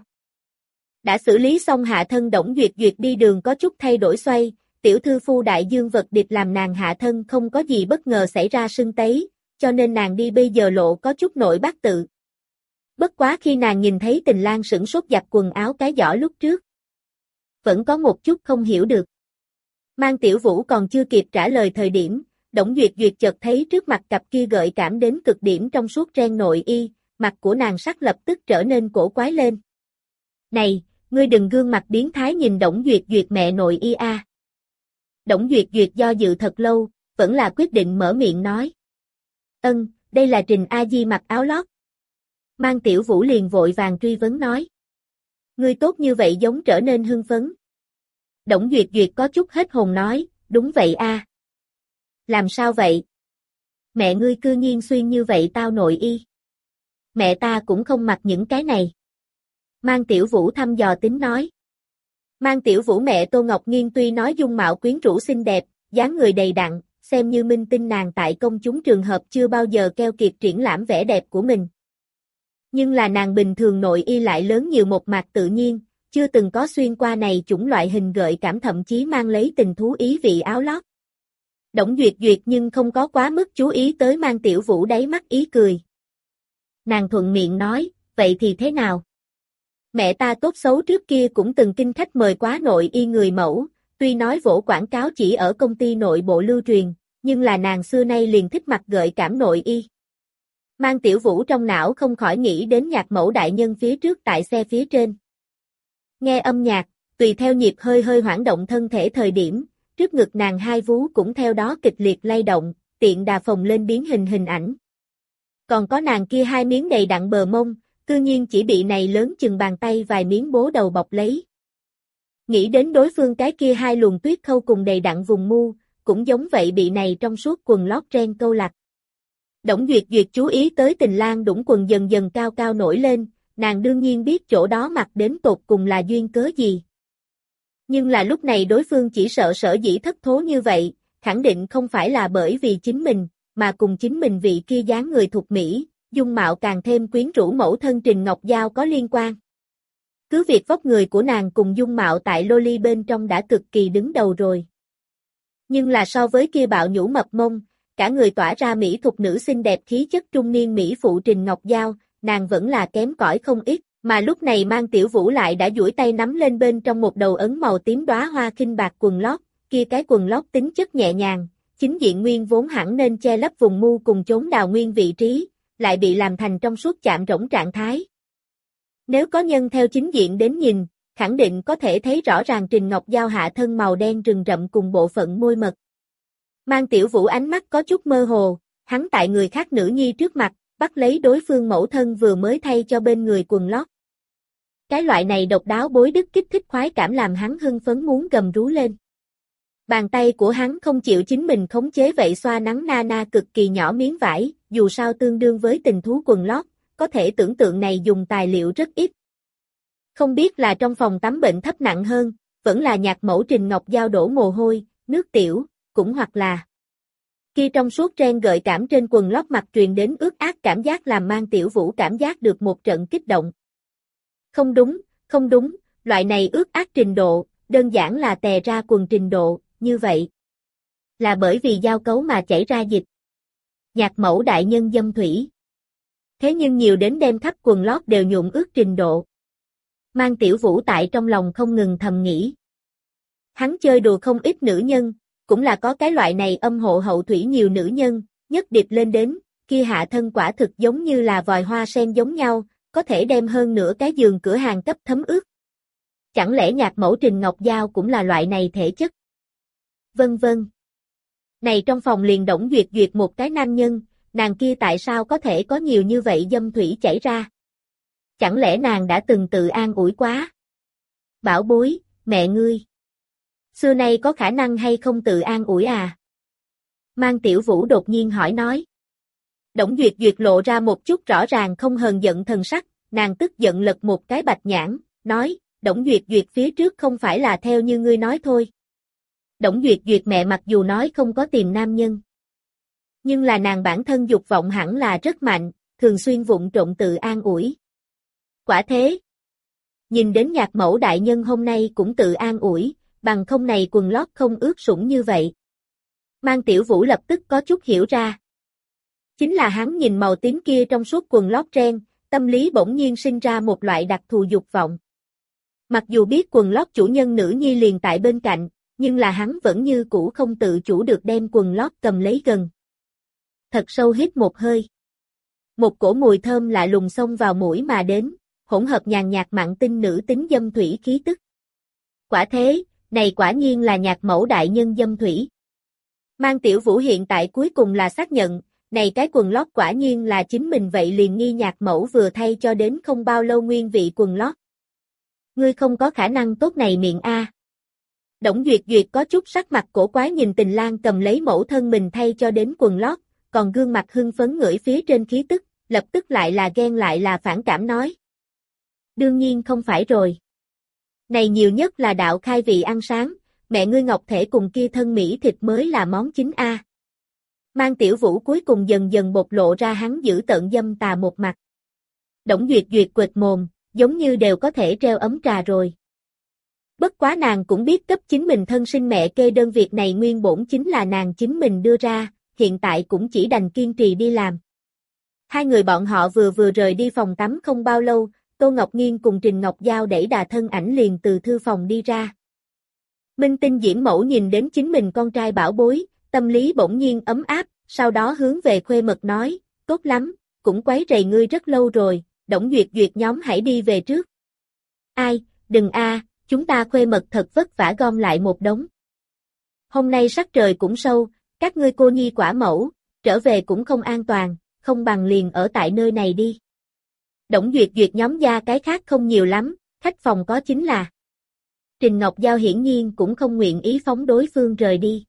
Đã xử lý xong hạ thân Đổng Duyệt Duyệt đi đường có chút thay đổi xoay, tiểu thư phu đại dương vật điệp làm nàng hạ thân không có gì bất ngờ xảy ra sưng tấy, cho nên nàng đi bây giờ lộ có chút nội bát tự. Bất quá khi nàng nhìn thấy Tình Lang sửng sốt giặt quần áo cái giỏ lúc trước, vẫn có một chút không hiểu được. Mang Tiểu Vũ còn chưa kịp trả lời thời điểm, Đổng Duyệt Duyệt chợt thấy trước mặt cặp kia gợi cảm đến cực điểm trong suốt ren nội y, mặt của nàng sắc lập tức trở nên cổ quái lên. Này, ngươi đừng gương mặt biến thái nhìn Đổng Duyệt Duyệt mẹ nội y a. Đổng Duyệt Duyệt do dự thật lâu, vẫn là quyết định mở miệng nói. Ân, đây là Trình A Di mặc áo lót. Mang Tiểu Vũ liền vội vàng truy vấn nói. Ngươi tốt như vậy giống trở nên hưng phấn. Đổng Duyệt Duyệt có chút hết hồn nói, đúng vậy a. Làm sao vậy? Mẹ ngươi cư nhiên xuyên như vậy tao nội y. Mẹ ta cũng không mặc những cái này. Mang Tiểu Vũ thăm dò tính nói. Mang Tiểu Vũ mẹ Tô Ngọc Nghiên tuy nói dung mạo quyến rũ xinh đẹp, dáng người đầy đặn, xem như minh tinh nàng tại công chúng trường hợp chưa bao giờ keo kiệt triển lãm vẻ đẹp của mình. Nhưng là nàng bình thường nội y lại lớn nhiều một mặt tự nhiên, chưa từng có xuyên qua này chủng loại hình gợi cảm thậm chí mang lấy tình thú ý vị áo lót. Đổng Duyệt Duyệt nhưng không có quá mức chú ý tới Mang Tiểu Vũ đáy mắt ý cười. Nàng thuận miệng nói, vậy thì thế nào? Mẹ ta tốt xấu trước kia cũng từng kinh khách mời quá nội y người mẫu, tuy nói vỗ quảng cáo chỉ ở công ty nội bộ lưu truyền, nhưng là nàng xưa nay liền thích mặc gợi cảm nội y. Mang Tiểu Vũ trong não không khỏi nghĩ đến nhạc mẫu đại nhân phía trước tại xe phía trên. Nghe âm nhạc, tùy theo nhịp hơi hơi hoảng động thân thể thời điểm, trước ngực nàng hai vú cũng theo đó kịch liệt lay động, tiện đà phồng lên biến hình hình ảnh. Còn có nàng kia hai miếng đầy đặn bờ mông, cư nhiên chỉ bị này lớn chừng bàn tay vài miếng bố đầu bọc lấy. Nghĩ đến đối phương cái kia hai luồng tuyết khâu cùng đầy đặn vùng mu, cũng giống vậy bị này trong suốt quần lót ren câu lạc. Đổng Duyệt Duyệt chú ý tới Tình Lang đũng quần dần dần cao cao nổi lên, nàng đương nhiên biết chỗ đó mặc đến tột cùng là duyên cớ gì. Nhưng là lúc này đối phương chỉ sợ sở dĩ thất thố như vậy, khẳng định không phải là bởi vì chính mình, mà cùng chính mình vị kia dáng người thục mỹ, dung mạo càng thêm quyến rũ mẫu thân Trình Ngọc Giao có liên quan. Cứ việc vóc người của nàng cùng dung mạo tại loli bên trong đã cực kỳ đứng đầu rồi. Nhưng là so với kia bạo nhũ mập mông, cả người tỏa ra mỹ thục nữ xinh đẹp khí chất trung niên mỹ phụ Trình Ngọc Giao, nàng vẫn là kém cỏi không ít, mà lúc này Mang Tiểu Vũ lại đã duỗi tay nắm lên bên trong một đầu ấn màu tím đóa hoa khinh bạc quần lót, kia cái quần lót tính chất nhẹ nhàng, chính diện nguyên vốn hẳn nên che lấp vùng mu cùng chốn đào nguyên vị trí, lại bị làm thành trong suốt chạm rỗng trạng thái. Nếu có nhân theo chính diện đến nhìn, khẳng định có thể thấy rõ ràng Trình Ngọc Giao hạ thân màu đen rừng rậm cùng bộ phận môi mật. Mang Tiểu Vũ ánh mắt có chút mơ hồ, hắn tại người khác nữ nhi trước mặt, bắt lấy đối phương mẫu thân vừa mới thay cho bên người quần lót. Cái loại này độc đáo bối đức kích thích khoái cảm làm hắn hưng phấn muốn gầm rú lên. Bàn tay của hắn không chịu chính mình khống chế vậy xoa nắng na na cực kỳ nhỏ miếng vải, dù sao tương đương với tình thú quần lót, có thể tưởng tượng này dùng tài liệu rất ít. Không biết là trong phòng tắm bệnh thấp nặng hơn, vẫn là nhạc mẫu Trình Ngọc Giao đổ mồ hôi, nước tiểu, cũng hoặc là kia trong suốt ren gợi cảm trên quần lót mặt truyền đến ướt át cảm giác làm Mang Tiểu Vũ cảm giác được một trận kích động. Không đúng, không đúng, loại này ướt át trình độ, đơn giản là tè ra quần trình độ, như vậy. Là bởi vì giao cấu mà chảy ra dịch. Nhạc mẫu đại nhân dâm thủy. Thế nhưng nhiều đến đem khắp quần lót đều nhuộm ướt trình độ. Mang Tiểu Vũ tại trong lòng không ngừng thầm nghĩ. Hắn chơi đùa không ít nữ nhân, cũng là có cái loại này âm hộ hậu thủy nhiều nữ nhân, nhất điệp lên đến, kia hạ thân quả thực giống như là vòi hoa sen giống nhau, có thể đem hơn nửa cái giường cửa hàng cấp thấm ướt. Chẳng lẽ nhạc mẫu Trình Ngọc Giao cũng là loại này thể chất? Vân vân. Này trong phòng liền Đổng Duyệt Duyệt một cái nam nhân, nàng kia tại sao có thể có nhiều như vậy dâm thủy chảy ra? Chẳng lẽ nàng đã từng tự an ủi quá? Bảo bối, mẹ ngươi. Xưa nay có khả năng hay không tự an ủi à? Mang Tiểu Vũ đột nhiên hỏi nói. Đổng Duyệt Duyệt lộ ra một chút rõ ràng không hờn giận thần sắc, nàng tức giận lật một cái bạch nhãn, nói, Đổng Duyệt Duyệt phía trước không phải là theo như ngươi nói thôi. Đổng Duyệt Duyệt mẹ mặc dù nói không có tìm nam nhân. Nhưng là nàng bản thân dục vọng hẳn là rất mạnh, thường xuyên vụng trộn tự an ủi. Quả thế. Nhìn đến nhạc mẫu đại nhân hôm nay cũng tự an ủi, bằng không này quần lót không ướt sũng như vậy. Mang Tiểu Vũ lập tức có chút hiểu ra. Chính là hắn nhìn màu tím kia trong suốt quần lót ren, tâm lý bỗng nhiên sinh ra một loại đặc thù dục vọng. Mặc dù biết quần lót chủ nhân nữ nhi liền tại bên cạnh, nhưng là hắn vẫn như cũ không tự chủ được đem quần lót cầm lấy gần. Thật sâu hít một hơi. Một cổ mùi thơm lạ lùng xông vào mũi mà đến, hỗn hợp nhàn nhạt mặn tinh nữ tính dâm thủy khí tức. Quả thế, này quả nhiên là nhạc mẫu đại nhân dâm thủy. Mang Tiểu Vũ hiện tại cuối cùng là xác nhận, này cái quần lót quả nhiên là chính mình vậy liền nghi nhạc mẫu vừa thay cho đến không bao lâu nguyên vị quần lót. Ngươi không có khả năng tốt này miệng a. Đổng Duyệt Duyệt có chút sắc mặt cổ quái nhìn Tình Lang cầm lấy mẫu thân mình thay cho đến quần lót, còn gương mặt hưng phấn ngửi phía trên khí tức, lập tức lại là ghen lại là phản cảm nói. Đương nhiên không phải rồi. Này nhiều nhất là đạo khai vị ăn sáng, mẹ ngươi ngọc thể cùng kia thân mỹ thịt mới là món chính a. Mang Tiểu Vũ cuối cùng dần dần bộc lộ ra hắn giữ tợn dâm tà một mặt. Đổng Duyệt Duyệt quệt mồm, giống như đều có thể treo ấm trà rồi. Bất quá nàng cũng biết cấp chính mình thân sinh mẹ kê đơn việc này nguyên bổn chính là nàng chính mình đưa ra, hiện tại cũng chỉ đành kiên trì đi làm. Hai người bọn họ vừa vừa rời đi phòng tắm không bao lâu, Tô Ngọc Nghiên cùng Trình Ngọc Giao đẩy đà thân ảnh liền từ thư phòng đi ra. Minh Tinh Diễn Mẫu nhìn đến chính mình con trai bảo bối, tâm lý bỗng nhiên ấm áp, sau đó hướng về Khuê Mật nói, tốt lắm, cũng quấy rầy ngươi rất lâu rồi, Đổng Duyệt Duyệt nhóm hãy đi về trước. Ai, đừng a, chúng ta Khuê Mật thật vất vả gom lại một đống. Hôm nay sắc trời cũng sâu, các ngươi cô nhi quả mẫu, trở về cũng không an toàn, không bằng liền ở tại nơi này đi. Đổng Duyệt Duyệt nhóm gia cái khác không nhiều lắm, khách phòng có chính là. Trình Ngọc Giao hiển nhiên cũng không nguyện ý phóng đối phương rời đi.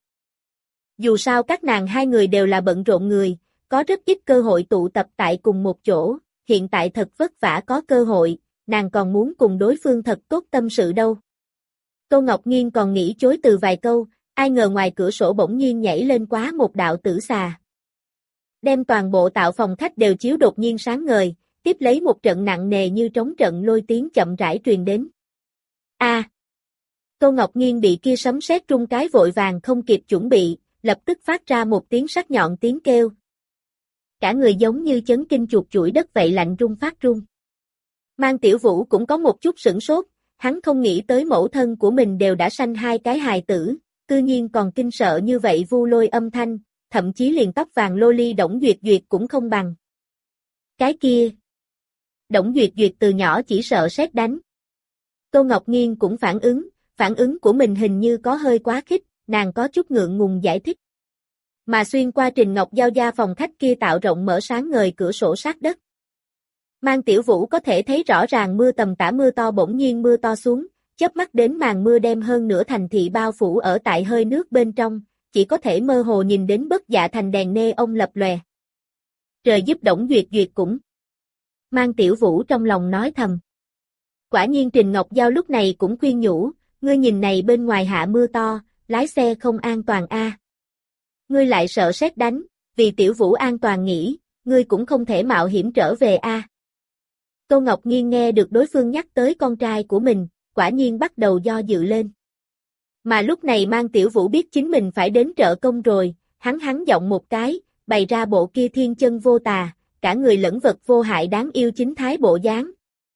Dù sao các nàng hai người đều là bận rộn người, có rất ít cơ hội tụ tập tại cùng một chỗ, hiện tại thật vất vả có cơ hội, nàng còn muốn cùng đối phương thật tốt tâm sự đâu. Tô Ngọc Nghiên còn nghĩ chối từ vài câu, ai ngờ ngoài cửa sổ bỗng nhiên nhảy lên quá một đạo tử xà. Đem toàn bộ tạo phòng khách đều chiếu đột nhiên sáng ngời, tiếp lấy một trận nặng nề như trống trận lôi tiếng chậm rãi truyền đến. A! À, Tô Ngọc Nghiên bị kia sấm sét rung cái vội vàng không kịp chuẩn bị, lập tức phát ra một tiếng sắc nhọn tiếng kêu. Cả người giống như chấn kinh chuột chuỗi đất vậy lạnh rung phát rung. Mang Tiểu Vũ cũng có một chút sửng sốt, hắn không nghĩ tới mẫu thân của mình đều đã sanh hai cái hài tử, tự nhiên còn kinh sợ như vậy vu lôi âm thanh, thậm chí liền tóc vàng lô ly Đổng Duyệt Duyệt cũng không bằng. Cái kia! Đổng Duyệt Duyệt từ nhỏ chỉ sợ sét đánh. Tô Ngọc Nghiên cũng phản ứng, phản ứng của mình hình như có hơi quá khích, nàng có chút ngượng ngùng giải thích. Mà xuyên qua Trình Ngọc Giao gia phòng khách kia tạo rộng mở sáng ngời cửa sổ sát đất. Mang Tiểu Vũ có thể thấy rõ ràng mưa tầm tã mưa to bỗng nhiên mưa to xuống, chớp mắt đến màn mưa đem hơn nửa thành thị bao phủ ở tại hơi nước bên trong, chỉ có thể mơ hồ nhìn đến Bất Dạ Thành đèn nê ông lập lòe. Trời giúp Đổng Duyệt Duyệt cũng. Mang Tiểu Vũ trong lòng nói thầm. Quả nhiên Trình Ngọc Giao lúc này cũng khuyên nhủ, ngươi nhìn này bên ngoài hạ mưa to, lái xe không an toàn a. À. Ngươi lại sợ sét đánh, vì Tiểu Vũ an toàn nghĩ, ngươi cũng không thể mạo hiểm trở về a. À. Tô Ngọc Nghiên nghe được đối phương nhắc tới con trai của mình, quả nhiên bắt đầu do dự lên. Mà lúc này Mang Tiểu Vũ biết chính mình phải đến trợ công rồi, hắn hắn giọng một cái, bày ra bộ kia thiên chân vô tà, cả người lẫn vật vô hại đáng yêu chính thái bộ dáng.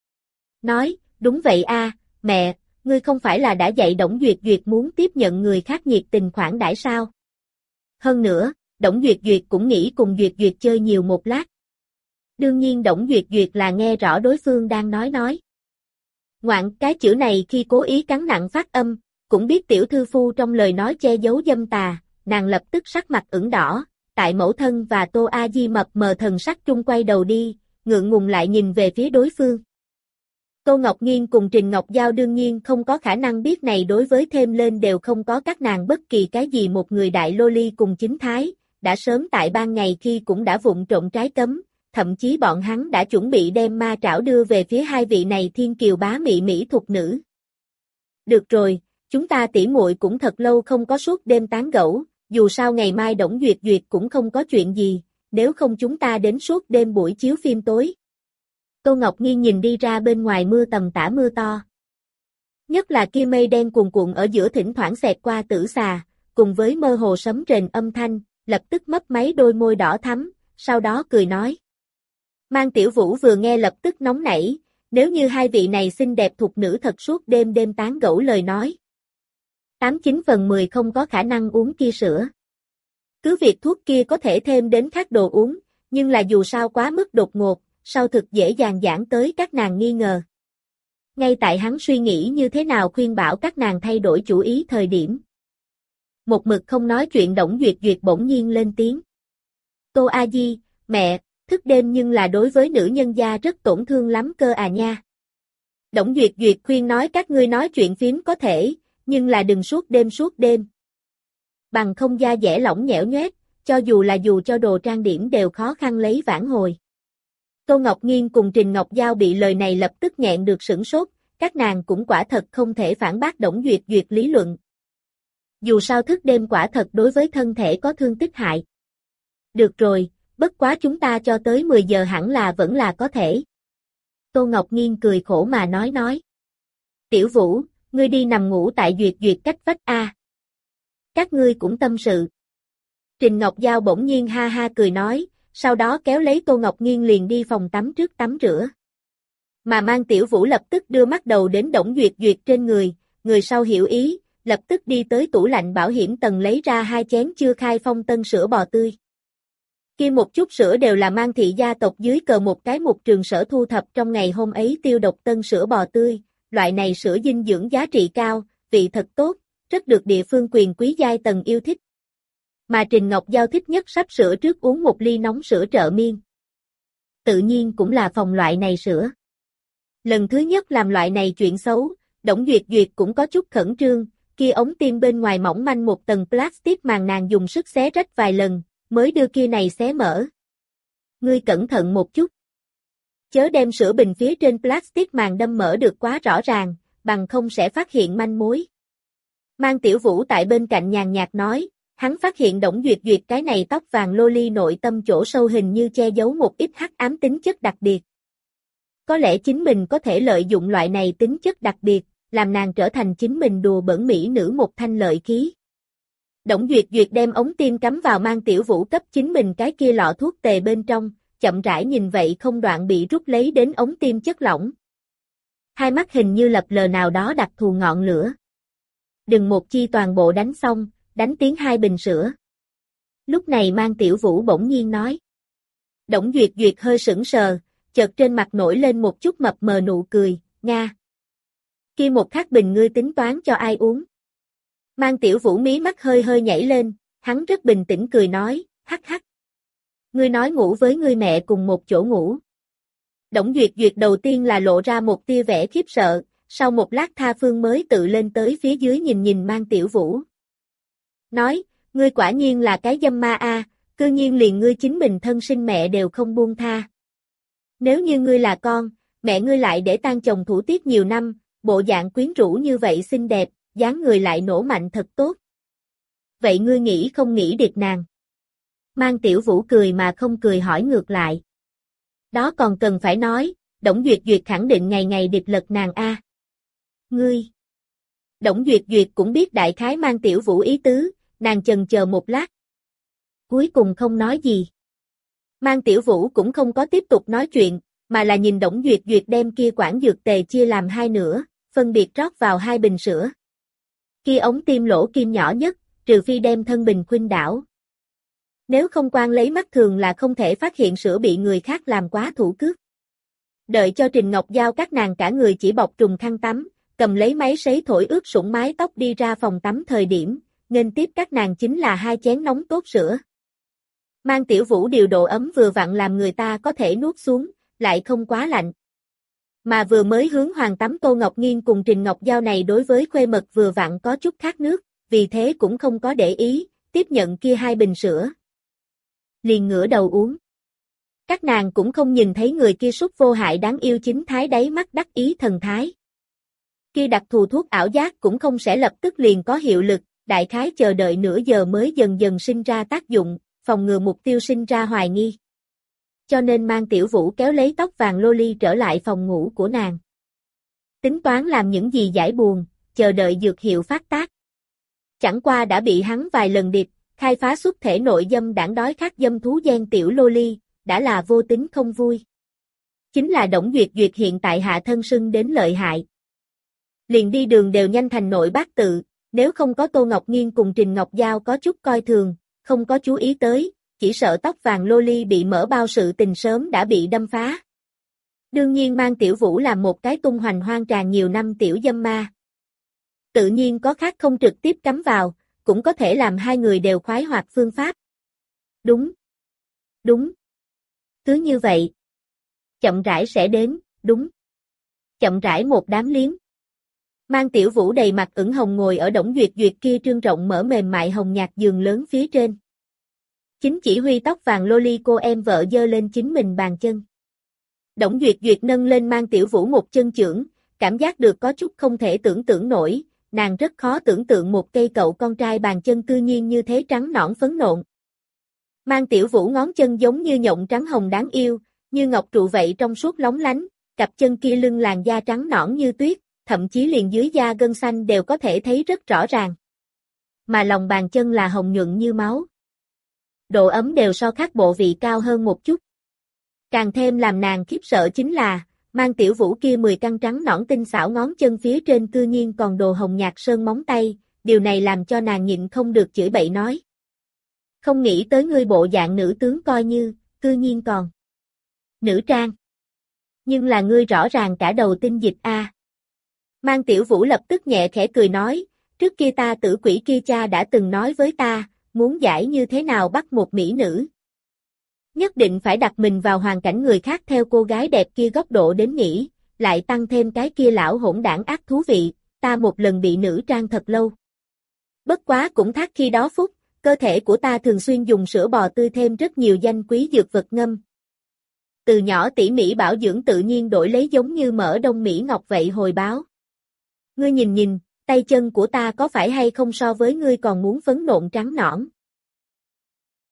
Nói, đúng vậy a, mẹ, ngươi không phải là đã dạy Đổng Duyệt Duyệt muốn tiếp nhận người khác nhiệt tình khoản đãi sao? Hơn nữa, Đổng Duyệt Duyệt cũng nghĩ cùng Duyệt Duyệt chơi nhiều một lát. Đương nhiên Đổng Duyệt Duyệt là nghe rõ đối phương đang nói nói. Ngoạn cái chữ này khi cố ý cắn nặng phát âm, cũng biết tiểu thư phu trong lời nói che giấu dâm tà, nàng lập tức sắc mặt ửng đỏ, tại mẫu thân và Tô A Di mập mờ thần sắc trung quay đầu đi, ngượng ngùng lại nhìn về phía đối phương. Tô Ngọc Nghiên cùng Trình Ngọc Giao đương nhiên không có khả năng biết này đối với thêm lên đều không có các nàng bất kỳ cái gì một người đại lô ly cùng chính thái, đã sớm tại ban ngày khi cũng đã vụng trộn trái cấm, thậm chí bọn hắn đã chuẩn bị đem ma trảo đưa về phía hai vị này thiên kiều bá mị mỹ thục nữ. Được rồi, chúng ta tỉ muội cũng thật lâu không có suốt đêm tán gẫu, dù sao ngày mai Đổng Duyệt Duyệt cũng không có chuyện gì, nếu không chúng ta đến suốt đêm buổi chiếu phim tối. Tô Ngọc Nghiên nhìn đi ra bên ngoài mưa tầm tã mưa to. Nhất là kia mây đen cuồn cuộn ở giữa thỉnh thoảng xẹt qua tử xà, cùng với mơ hồ sấm rền âm thanh, lập tức mấp máy đôi môi đỏ thắm, sau đó cười nói. Mang Tiểu Vũ vừa nghe lập tức nóng nảy, nếu như hai vị này xinh đẹp thục nữ thật suốt đêm đêm tán gẫu lời nói. tám chín phần mười không có khả năng uống kia sữa. Cứ việc thuốc kia có thể thêm đến khác đồ uống, nhưng là dù sao quá mức đột ngột, sau thực dễ dàng giảng tới các nàng nghi ngờ. Ngay tại hắn suy nghĩ như thế nào khuyên bảo các nàng thay đổi chủ ý thời điểm. Một mực không nói chuyện Đổng Duyệt Duyệt bỗng nhiên lên tiếng. Tô A Di, mẹ, thức đêm nhưng là đối với nữ nhân gia rất tổn thương lắm cơ à nha. Đổng Duyệt Duyệt khuyên nói các ngươi nói chuyện phím có thể, nhưng là đừng suốt đêm suốt đêm. Bằng không da dẻ lỏng nhẽo nhoét, cho dù là dù cho đồ trang điểm đều khó khăn lấy vãn hồi. Tô Ngọc Nghiên cùng Trình Ngọc Giao bị lời này lập tức nghẹn được sửng sốt, các nàng cũng quả thật không thể phản bác Đổng Duyệt Duyệt lý luận. Dù sao thức đêm quả thật đối với thân thể có thương tích hại. Được rồi, bất quá chúng ta cho tới mười giờ hẳn là vẫn là có thể. Tô Ngọc Nghiên cười khổ mà nói nói. Tiểu Vũ, ngươi đi nằm ngủ tại Duyệt Duyệt cách vách a. Các ngươi cũng tâm sự. Trình Ngọc Giao bỗng nhiên ha ha cười nói, sau đó kéo lấy Tô Ngọc Nghiên liền đi phòng tắm trước tắm rửa. Mà Mang Tiểu Vũ lập tức đưa mắt đầu đến Đổng Duyệt Duyệt trên người, người sau hiểu ý, lập tức đi tới tủ lạnh bảo hiểm tầng lấy ra hai chén chưa khai phong tân sữa bò tươi. Kia một chút sữa đều là Mang thị gia tộc dưới cờ một cái mục trường sở thu thập trong ngày hôm ấy tiêu độc tân sữa bò tươi, loại này sữa dinh dưỡng giá trị cao, vị thật tốt, rất được địa phương quyền quý giai tầng yêu thích. Mà Trình Ngọc Giao thích nhất sắp sữa trước uống một ly nóng sữa trợ miên. Tự nhiên cũng là phòng loại này sữa. Lần thứ nhất làm loại này chuyện xấu, Đổng Duyệt Duyệt cũng có chút khẩn trương, kia ống tiêm bên ngoài mỏng manh một tầng plastic màng nàng dùng sức xé rách vài lần, mới đưa kia này xé mở. Ngươi cẩn thận một chút. Chớ đem sữa bình phía trên plastic màng đâm mở được quá rõ ràng, bằng không sẽ phát hiện manh mối. Mang Tiểu Vũ tại bên cạnh nhàn nhạt nói, hắn phát hiện Đổng Duyệt Duyệt cái này tóc vàng lô ly nội tâm chỗ sâu hình như che giấu một ít hắc ám tính chất đặc biệt. Có lẽ chính mình có thể lợi dụng loại này tính chất đặc biệt, làm nàng trở thành chính mình đùa bỡn mỹ nữ một thanh lợi khí. Đổng Duyệt Duyệt đem ống tiêm cắm vào Mang Tiểu Vũ cấp chính mình cái kia lọ thuốc tề bên trong, chậm rãi nhìn vậy không đoạn bị rút lấy đến ống tiêm chất lỏng. Hai mắt hình như lập lờ nào đó đặc thù ngọn lửa. Đừng một chi toàn bộ đánh xong, đánh tiếng hai bình sữa. Lúc này Mang Tiểu Vũ bỗng nhiên nói. Đổng Duyệt Duyệt hơi sững sờ, chợt trên mặt nổi lên một chút mập mờ nụ cười, Nga. Kia một khắc bình ngươi tính toán cho ai uống. Mang Tiểu Vũ mí mắt hơi hơi nhảy lên, hắn rất bình tĩnh cười nói, hắc hắc. Ngươi nói ngủ với ngươi mẹ cùng một chỗ ngủ. Đổng Duyệt Duyệt đầu tiên là lộ ra một tia vẻ khiếp sợ, sau một lát tha phương mới tự lên tới phía dưới nhìn nhìn Mang Tiểu Vũ. Nói, ngươi quả nhiên là cái dâm ma a, cư nhiên liền ngươi chính mình thân sinh mẹ đều không buông tha. Nếu như ngươi là con, mẹ ngươi lại để tang chồng thủ tiết nhiều năm, bộ dạng quyến rũ như vậy xinh đẹp, dáng người lại nổ mạnh thật tốt. Vậy ngươi nghĩ không nghĩ điệp nàng? Mang Tiểu Vũ cười mà không cười hỏi ngược lại. Đó còn cần phải nói, Đổng Duyệt Duyệt khẳng định ngày ngày điệp lật nàng a. Ngươi! Đổng Duyệt Duyệt cũng biết đại khái Mang Tiểu Vũ ý tứ, nàng chần chờ một lát. Cuối cùng không nói gì. Mang Tiểu Vũ cũng không có tiếp tục nói chuyện, mà là nhìn Đổng Duyệt Duyệt đem kia quản dược tề chia làm hai nửa, phân biệt rót vào hai bình sữa. Kia ống tim lỗ kim nhỏ nhất, trừ phi đem thân bình khuynh đảo. Nếu không quan lấy mắt thường là không thể phát hiện sữa bị người khác làm quá thủ cước. Đợi cho Trình Ngọc Giao các nàng cả người chỉ bọc trùng khăn tắm, cầm lấy máy sấy thổi ướt sũng mái tóc đi ra phòng tắm thời điểm, nên tiếp các nàng chính là hai chén nóng tốt sữa. Mang Tiểu Vũ điều độ ấm vừa vặn làm người ta có thể nuốt xuống, lại không quá lạnh. Mà vừa mới hướng hoàng tắm Tô Ngọc Nghiên cùng Trình Ngọc Giao này đối với khuê mật vừa vặn có chút khát nước, vì thế cũng không có để ý, tiếp nhận kia hai bình sữa. Liền ngửa đầu uống. Các nàng cũng không nhìn thấy người kia súc vô hại đáng yêu chính thái đáy mắt đắc ý thần thái. Kia đặc thù thuốc ảo giác cũng không sẽ lập tức liền có hiệu lực, đại khái chờ đợi nửa giờ mới dần dần sinh ra tác dụng, phòng ngừa mục tiêu sinh ra hoài nghi. Cho nên Mang Tiểu Vũ kéo lấy tóc vàng loli trở lại phòng ngủ của nàng. Tính toán làm những gì giải buồn, chờ đợi dược hiệu phát tác. Chẳng qua đã bị hắn vài lần điệp, khai phá xuất thể nội dâm đảng đói khát dâm thú gen tiểu loli, đã là vô tính không vui. Chính là Đổng Duyệt Duyệt hiện tại hạ thân sưng đến lợi hại. Liền đi đường đều nhanh thành nội bát tự, nếu không có Tô Ngọc Nghiên cùng Trình Ngọc Giao có chút coi thường, không có chú ý tới, chỉ sợ tóc vàng loli bị mở bao sự tình sớm đã bị đâm phá. Đương nhiên Mang Tiểu Vũ là một cái tung hoành hoang tràn nhiều năm tiểu dâm ma. Tự nhiên có khác không trực tiếp cắm vào, cũng có thể làm hai người đều khoái hoạt phương pháp. Đúng. Đúng. Cứ như vậy. Chậm rãi sẽ đến, đúng. Chậm rãi một đám liếm. Mang Tiểu Vũ đầy mặt ửng hồng ngồi ở Đổng Duyệt Duyệt kia trương rộng mở mềm mại hồng nhạt giường lớn phía trên. Chính chỉ huy tóc vàng loli cô em vợ giơ lên chính mình bàn chân. Đổng Duyệt Duyệt nâng lên Mang Tiểu Vũ một chân chưởng, cảm giác được có chút không thể tưởng tượng nổi, nàng rất khó tưởng tượng một cây cậu con trai bàn chân cư nhiên như thế trắng nõn phấn nộn. Mang Tiểu Vũ ngón chân giống như nhộng trắng hồng đáng yêu, như ngọc trụ vậy trong suốt lóng lánh, cặp chân kia lưng làn da trắng nõn như tuyết, thậm chí liền dưới da gân xanh đều có thể thấy rất rõ ràng. Mà lòng bàn chân là hồng nhuận như máu. Độ ấm đều so khác bộ vị cao hơn một chút. Càng thêm làm nàng khiếp sợ chính là, Mang Tiểu Vũ kia mười căn trắng nõn tinh xảo ngón chân phía trên cư nhiên còn đồ hồng nhạt sơn móng tay, điều này làm cho nàng nhịn không được chửi bậy nói. Không nghĩ tới ngươi bộ dạng nữ tướng coi như, cư nhiên còn. Nữ trang. Nhưng là ngươi rõ ràng cả đầu tinh dịch a. À. Mang Tiểu Vũ lập tức nhẹ khẽ cười nói, trước kia ta tử quỷ kia cha đã từng nói với ta, muốn giải như thế nào bắt một mỹ nữ. Nhất định phải đặt mình vào hoàn cảnh người khác theo cô gái đẹp kia góc độ đến nghĩ, lại tăng thêm cái kia lão hỗn đảng ác thú vị, ta một lần bị nữ trang thật lâu. Bất quá cũng thác khi đó phúc, cơ thể của ta thường xuyên dùng sữa bò tươi thêm rất nhiều danh quý dược vật ngâm. Từ nhỏ tỉ mỉ bảo dưỡng tự nhiên đổi lấy giống như mỡ đông Mỹ ngọc vậy hồi báo. Ngươi nhìn nhìn, tay chân của ta có phải hay không so với ngươi còn muốn phấn nộn trắng nõn.